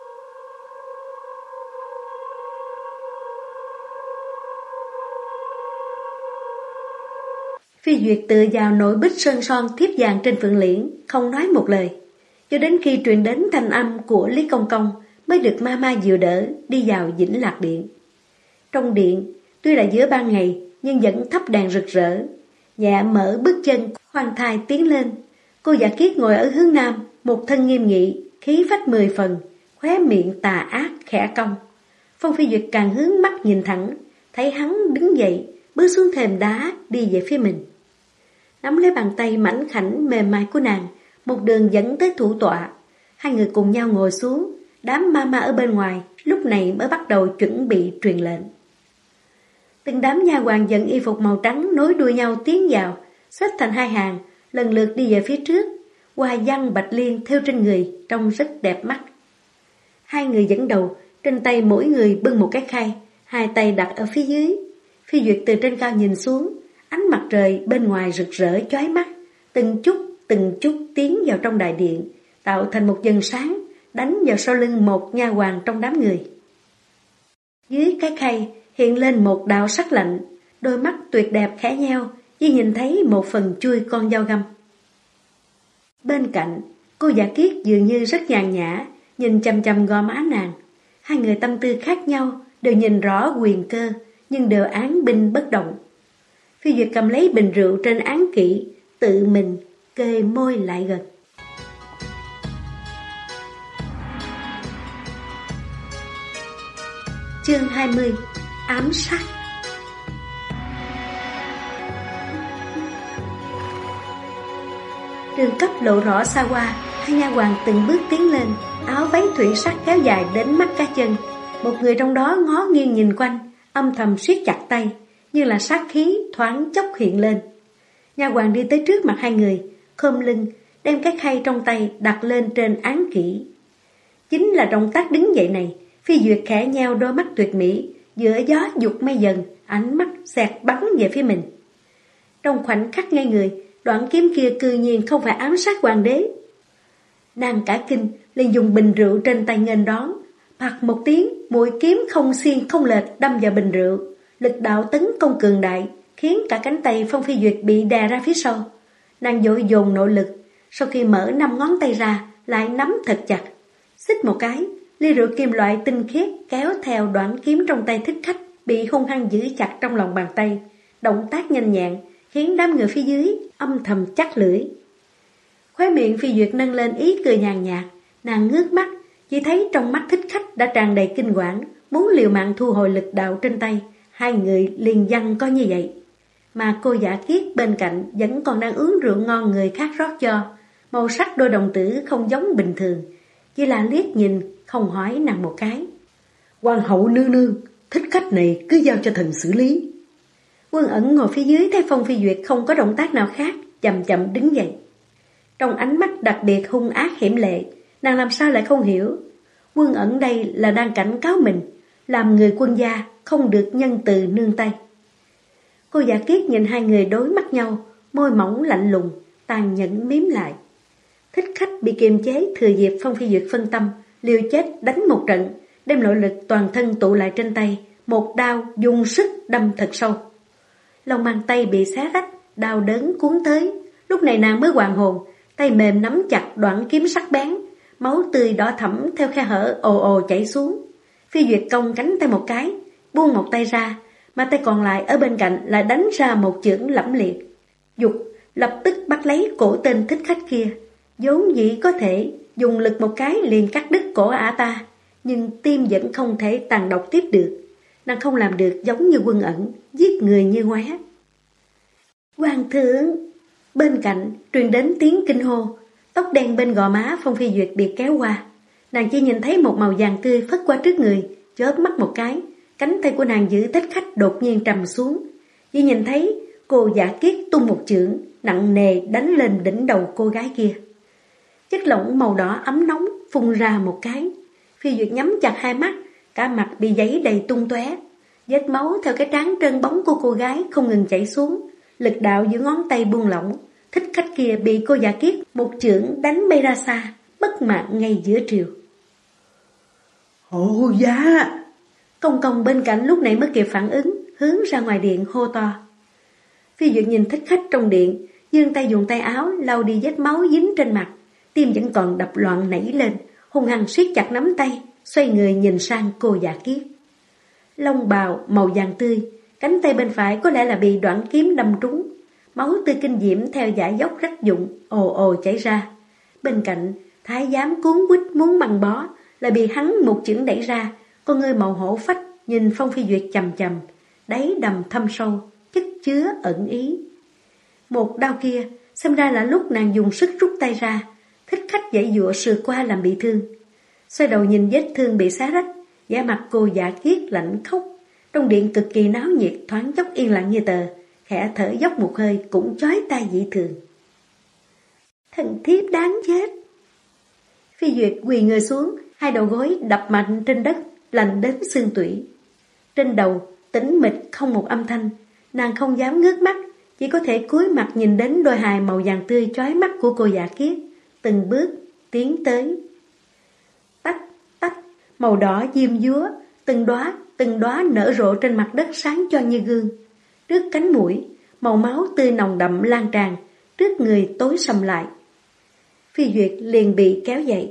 Phi Duyệt tựa vào nội bích sơn son thiếp vàng trên Phượng Liễn, không nói một lời. Cho đến khi truyền đến thanh âm của Lý Công Công mới được Mama dìu đỡ đi vào Vĩnh Lạc Điện. Trong điện, tuy là giữa ban ngày nhưng vẫn thắp đèn rực rỡ. Dạ mở bước chân khoan thai tiến lên. Cô Dạ Kiết ngồi ở hướng nam, một thân nghiêm nghị, khí phách 10 phần, khóe miệng tà ác khẽ cong. Phong Phi Duyệt càng hướng mắt nhìn thẳng, thấy hắn đứng dậy, bước xuống thềm đá đi về phía mình. Nắm lấy bàn tay mảnh khảnh mềm mại của nàng, một đường dẫn tới thủ tọa. Hai người cùng nhau ngồi xuống, đám Mama ở bên ngoài lúc này mới bắt đầu chuẩn bị truyền lệnh. Từng đám nha hoàn dẫn y phục màu trắng nối đuôi nhau tiến vào, xếp thành hai hàng, lần lượt đi về phía trước. Hoa văn bạch liên thêu trên người trông rất đẹp mắt. Hai người dẫn đầu, trên tay mỗi người bưng một cái khay, hai tay đặt ở phía dưới. Phi Duyệt từ trên cao nhìn xuống, ánh mặt trời bên ngoài rực rỡ chói mắt, từng chút tiến vào trong đại điện, tạo thành một vầng sáng, đánh vào sau lưng một nha hoàn trong đám người. Dưới cái khay hiện lên một đạo sắc lạnh, đôi mắt tuyệt đẹp khẽ nheo, chỉ nhìn thấy một phần chui con dao găm. Bên cạnh, cô Dạ Kiết dường như rất nhàn nhã, nhìn chằm chằm gò má nàng. Hai người tâm tư khác nhau, đều nhìn rõ quyền cơ, nhưng đều án binh bất động. Phi Duyệt cầm lấy bình rượu trên án kỵ, tự mình kề môi lại gần. Chương 20: Ám sát. Đường cấp lộ rõ xa hoa, hai nha hoàn từng bước tiến lên, áo váy thủy sắc kéo dài đến mắt cá chân. Một người trong đó ngó nghiêng nhìn quanh, âm thầm siết chặt tay, như là sát khí thoáng chốc hiện lên. Nha hoàn đi tới trước mặt hai người, khom lưng, đem cái khay trong tay đặt lên trên án kỹ. Chính là động tác đứng dậy này, Phi Duyệt khẽ nheo đôi mắt tuyệt mỹ, giữa gió dục mây dần, ánh mắt xẹt bắn về phía mình. Trong khoảnh khắc ngay người, đoạn kiếm kia cư nhiên không phải ám sát hoàng đế. Nàng cả kinh, liền dùng bình rượu trên tay nghênh đón. Phạt một tiếng, mũi kiếm không xiên không lệch đâm vào bình rượu. Lực đạo tấn công cường đại, khiến cả cánh tay Phong Phi Duyệt bị đè ra phía sau. Nàng vội dồn nội lực, sau khi mở 5 ngón tay ra, lại nắm thật chặt. Xích một cái, ly rượu kim loại tinh khiết kéo theo đoạn kiếm trong tay thích khách, bị hung hăng giữ chặt trong lòng bàn tay. Động tác nhanh nhẹn khiến đám người phía dưới âm thầm chắc lưỡi. Khóe miệng Phi Duyệt nâng lên ý cười nhàn nhạt, nàng ngước mắt, chỉ thấy trong mắt thích khách đã tràn đầy kinh quản, muốn liều mạng thu hồi lực đạo trên tay. Hai người liền giằng co như vậy. Mà cô Giả Kiết bên cạnh vẫn còn đang uống rượu ngon người khác rót cho. Màu sắc đôi đồng tử không giống bình thường, chỉ là liếc nhìn, không hỏi nàng một cái. Hoàng hậu nương nương, thích khách này cứ giao cho thần xử lý. Quân Ẩn ngồi phía dưới thấy Phong Phi Duyệt không có động tác nào khác, chậm chậm đứng dậy. Trong ánh mắt đặc biệt hung ác hiểm lệ, nàng làm sao lại không hiểu. Quân Ẩn đây là đang cảnh cáo mình, làm người quân gia không được nhân từ nương tay. Cô Giả Kiết nhìn hai người đối mắt nhau, môi mỏng lạnh lùng, tàn nhẫn mím lại. Thích khách bị kiềm chế thừa dịp Phong Phi Duyệt phân tâm, liều chết đánh một trận, đem nội lực toàn thân tụ lại trên tay, một đao dùng sức đâm thật sâu. Lòng bàn tay bị xé rách, đau đớn cuốn tới. Lúc này nàng mới hoàn hồn, tay mềm nắm chặt đoạn kiếm sắc bén, máu tươi đỏ thẫm theo khe hở ồ ồ chảy xuống. Phi Duyệt cong cánh tay một cái, buông một tay ra, mà tay còn lại ở bên cạnh lại đánh ra một chưởng lẫm liệt. Dục lập tức bắt lấy cổ tên thích khách kia, vốn dĩ có thể dùng lực một cái liền cắt đứt cổ ả ta, nhưng tim vẫn không thể tàn độc tiếp được. Nàng không làm được giống như Quân Ẩn, giết người như ngoé. Hoàng thượng! Bên cạnh truyền đến tiếng kinh hô, tóc đen bên gò má Phong Phi Duyệt bị kéo qua. Nàng chỉ nhìn thấy một màu vàng tươi phất qua trước người, chớp mắt một cái, cánh tay của nàng giữ thích khách đột nhiên trầm xuống. Chỉ nhìn thấy cô Giả Kiết tung một chưởng nặng nề đánh lên đỉnh đầu cô gái kia. Chất lỏng màu đỏ ấm nóng phun ra một cái. Phi Duyệt nhắm chặt hai mắt, cả mặt bị giấy đầy tung tóe. Vết máu theo cái trán trơn bóng của cô gái không ngừng chảy xuống. Lực đạo giữa ngón tay buông lỏng. Thích khách kia bị cô Giả Kiết một chưởng đánh bay ra xa, bất mạng ngay giữa triều. Hộ giá! Công công bên cạnh lúc này mới kịp phản ứng, hướng ra ngoài điện hô to. Phi Duyệt nhìn thích khách trong điện, giương tay dùng tay áo lau đi vết máu dính trên mặt, tim vẫn còn đập loạn nảy lên, hung hăng siết chặt nắm tay, xoay người nhìn sang cô Giả Kiết. Lông bào màu vàng tươi, cánh tay bên phải có lẽ là bị đoạn kiếm đâm trúng, máu tươi kinh diễm theo dải dốc rách dụng ồ ồ chảy ra. Bên cạnh, thái giám cuốn quýt muốn băng bó, lại bị hắn một chưởng đẩy ra, con ngươi màu hổ phách nhìn Phong Phi Duyệt chằm chằm, đáy đầm thâm sâu, chất chứa ẩn ý. Một đao kia, xem ra là lúc nàng dùng sức rút tay ra, thích khách dãy dụa sượt qua làm bị thương. Xoay đầu nhìn vết thương bị xé rách, vẻ mặt cô Giả Kiết lạnh khóc. Trong điện cực kỳ náo nhiệt, thoáng chốc yên lặng như tờ, khẽ thở dốc một hơi cũng chói tai dị thường. Thần thiếp đáng chết! Phi Duyệt quỳ người xuống, hai đầu gối đập mạnh trên đất, lạnh đến xương tủy. Trên đầu tĩnh mịch không một âm thanh, nàng không dám ngước mắt, chỉ có thể cúi mặt nhìn đến đôi hài màu vàng tươi chói mắt của cô Giả Kiết, từng bước tiến tới. Tách tách, màu đỏ diêm dúa, từng đóa nở rộ trên mặt đất sáng cho như gương. Trước cánh mũi, màu máu tươi nồng đậm lan tràn, trước người tối sầm lại. Phi Duyệt liền bị kéo dậy.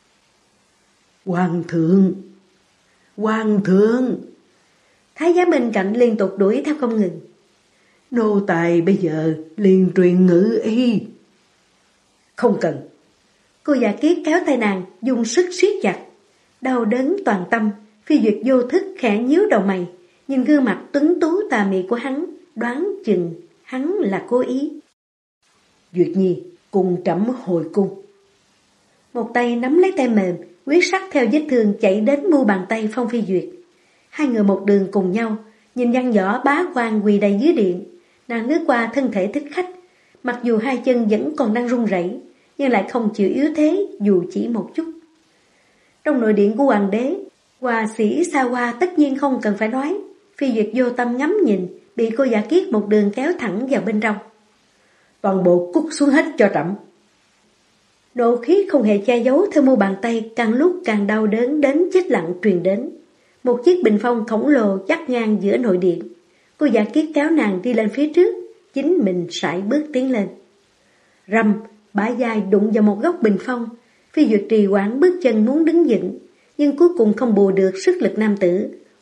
Hoàng thượng! Hoàng thượng! Thái giám bên cạnh liên tục đuổi theo không ngừng. Nô tài bây giờ liền truyền ngữ y. Không cần. Cô Giả Kiết kéo tay nàng, dùng sức siết chặt. Đau đớn toàn tâm, Phi Duyệt vô thức khẽ nhíu đầu mày, nhìn gương mặt tuấn tú tà mị của hắn, đoán chừng hắn là cố ý. Duyệt Nhi, cùng trẫm hồi cung. Một tay nắm lấy tay mềm, quyết sắc theo vết thương chạy đến mu bàn tay Phong Phi Duyệt. Hai người một đường cùng nhau, nhìn văn võ bá quan quỳ đầy dưới điện. Nàng lướt qua thân thể thích khách, mặc dù hai chân vẫn còn đang run rẩy, nhưng lại không chịu yếu thế dù chỉ một chút. Trong nội điện của hoàng đế, hòa sĩ xa hoa tất nhiên không cần phải nói. Phi Duyệt vô tâm ngắm nhìn, bị cô Giả Kiết một đường kéo thẳng vào bên trong. Toàn bộ cút xuống hết cho trẫm. Nộ khí không hề che giấu theo mu bàn tay, càng lúc càng đau đớn đến chết lặng truyền đến. Một chiếc bình phong khổng lồ dắt ngang giữa nội điện. Cô Giả Kiết kéo nàng đi lên phía trước, chính mình sải bước tiến lên. Rầm, bả vai đụng vào một góc bình phong. Phi Duyệt trì hoãn bước chân muốn đứng dựng, nhưng cuối cùng không bù được sức lực nam tử,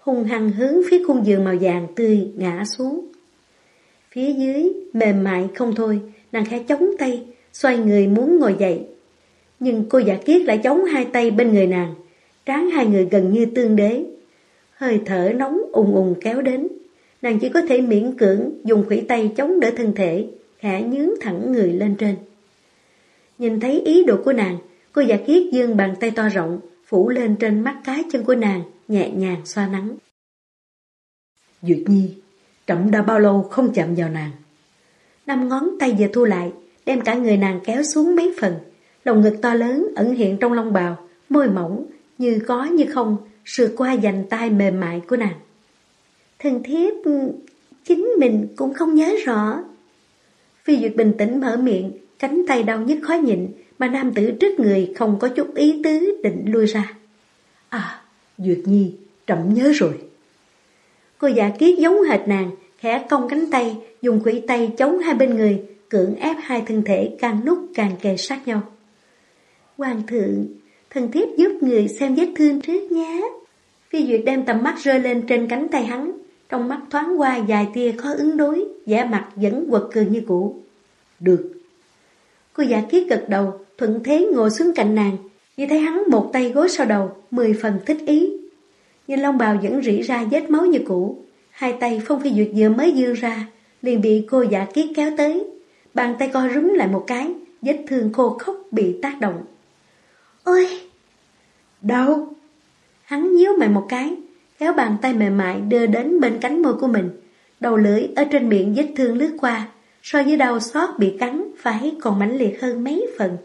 hung hăng hướng phía khung giường màu vàng tươi ngã xuống. Phía dưới mềm mại không thôi, nàng khẽ chống tay, xoay người muốn ngồi dậy. Nhưng cô Dạ Kiết lại chống hai tay bên người nàng, trán hai người gần như tương đế. Hơi thở nóng ùn ùn kéo đến, nàng chỉ có thể miễn cưỡng dùng khuỷu tay chống đỡ thân thể, khẽ nhướng thẳng người lên trên. Nhìn thấy ý đồ của nàng, cô Dạ Kiết giương bàn tay to rộng, phủ lên trên mắt cá chân của nàng, nhẹ nhàng xoa nắng. Duyệt Nhi, trẫm đã bao lâu không chạm vào nàng? 5 ngón tay vừa thu lại, đem cả người nàng kéo xuống mấy phần. Lồng ngực to lớn ẩn hiện trong lông bào, môi mỏng, như có như không, sượt qua vành tai mềm mại của nàng. Thần thiếp, chính mình cũng không nhớ rõ. Phi Duyệt bình tĩnh mở miệng, cánh tay đau nhức khó nhịn, mà nam tử trước người không có chút ý tứ định lui ra. À, Duyệt Nhi, trẫm nhớ rồi. Cô Dạ Kiết giống hệt nàng, khẽ cong cánh tay, dùng khuỷu tay chống hai bên người, cưỡng ép hai thân thể càng lúc càng kề sát nhau. Hoàng thượng, thần thiếp giúp người xem vết thương trước nhé. Phi Duyệt đem tầm mắt rơi lên trên cánh tay hắn, trong mắt thoáng qua vài tia khó ứng đối, vẻ mặt vẫn quật cường như cũ. Được. Cô Dạ Kiết gật đầu, thuận thế ngồi xuống cạnh nàng, chỉ thấy hắn một tay gối sau đầu, 10 phần thích ý. Nhưng lông bào vẫn rỉ ra vết máu như cũ, hai tay Phong Phi Duyệt vừa mới vươn ra, liền bị cô Dạ Kiết kéo tới, bàn tay co rúm lại một cái, vết thương khô khốc bị tác động. Ôi! Đau! Hắn nhíu mày một cái, kéo bàn tay mềm mại đưa đến bên cánh môi của mình, đầu lưỡi ở trên miệng vết thương lướt qua, so với đau xót bị cắn phải còn mãnh liệt hơn mấy phần.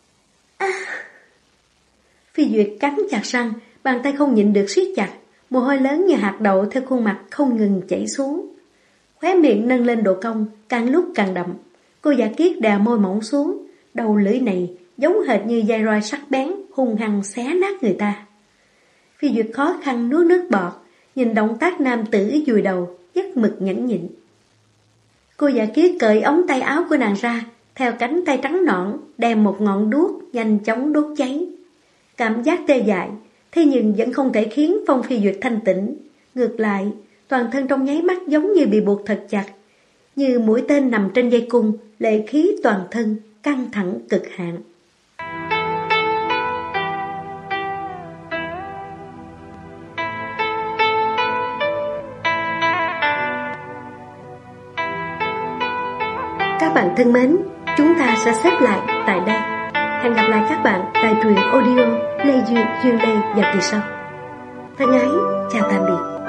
Phi Duyệt cắn chặt răng, bàn tay không nhịn được siết chặt, mồ hôi lớn như hạt đậu theo khuôn mặt không ngừng chảy xuống. Khóe miệng nâng lên độ cong, càng lúc càng đậm. Cô Dạ Kiết đè môi mỏng xuống, đầu lưỡi này giống hệt như dây roi sắc bén, hung hăng xé nát người ta. Phi Duyệt khó khăn nuốt nước bọt, nhìn động tác nam tử dùi đầu, rất mực nhẫn nhịn. Cô Dạ Kiết cởi ống tay áo của nàng ra, theo cánh tay trắng nõn, đem một ngọn đuốc nhanh chóng đốt cháy. Cảm giác tê dại, thế nhưng vẫn không thể khiến Phong Phi Duyệt thanh tĩnh. Ngược lại, toàn thân trong nháy mắt giống như bị buộc thật chặt, như mũi tên nằm trên dây cung, lệ khí toàn thân, căng thẳng cực hạn. Các bạn thân mến, chúng ta sẽ xếp lại tại đây. Hẹn gặp lại các bạn tại truyện audio Lê Duyên Duyên Lê vào kỳ sau. Thân ái, chào tạm biệt.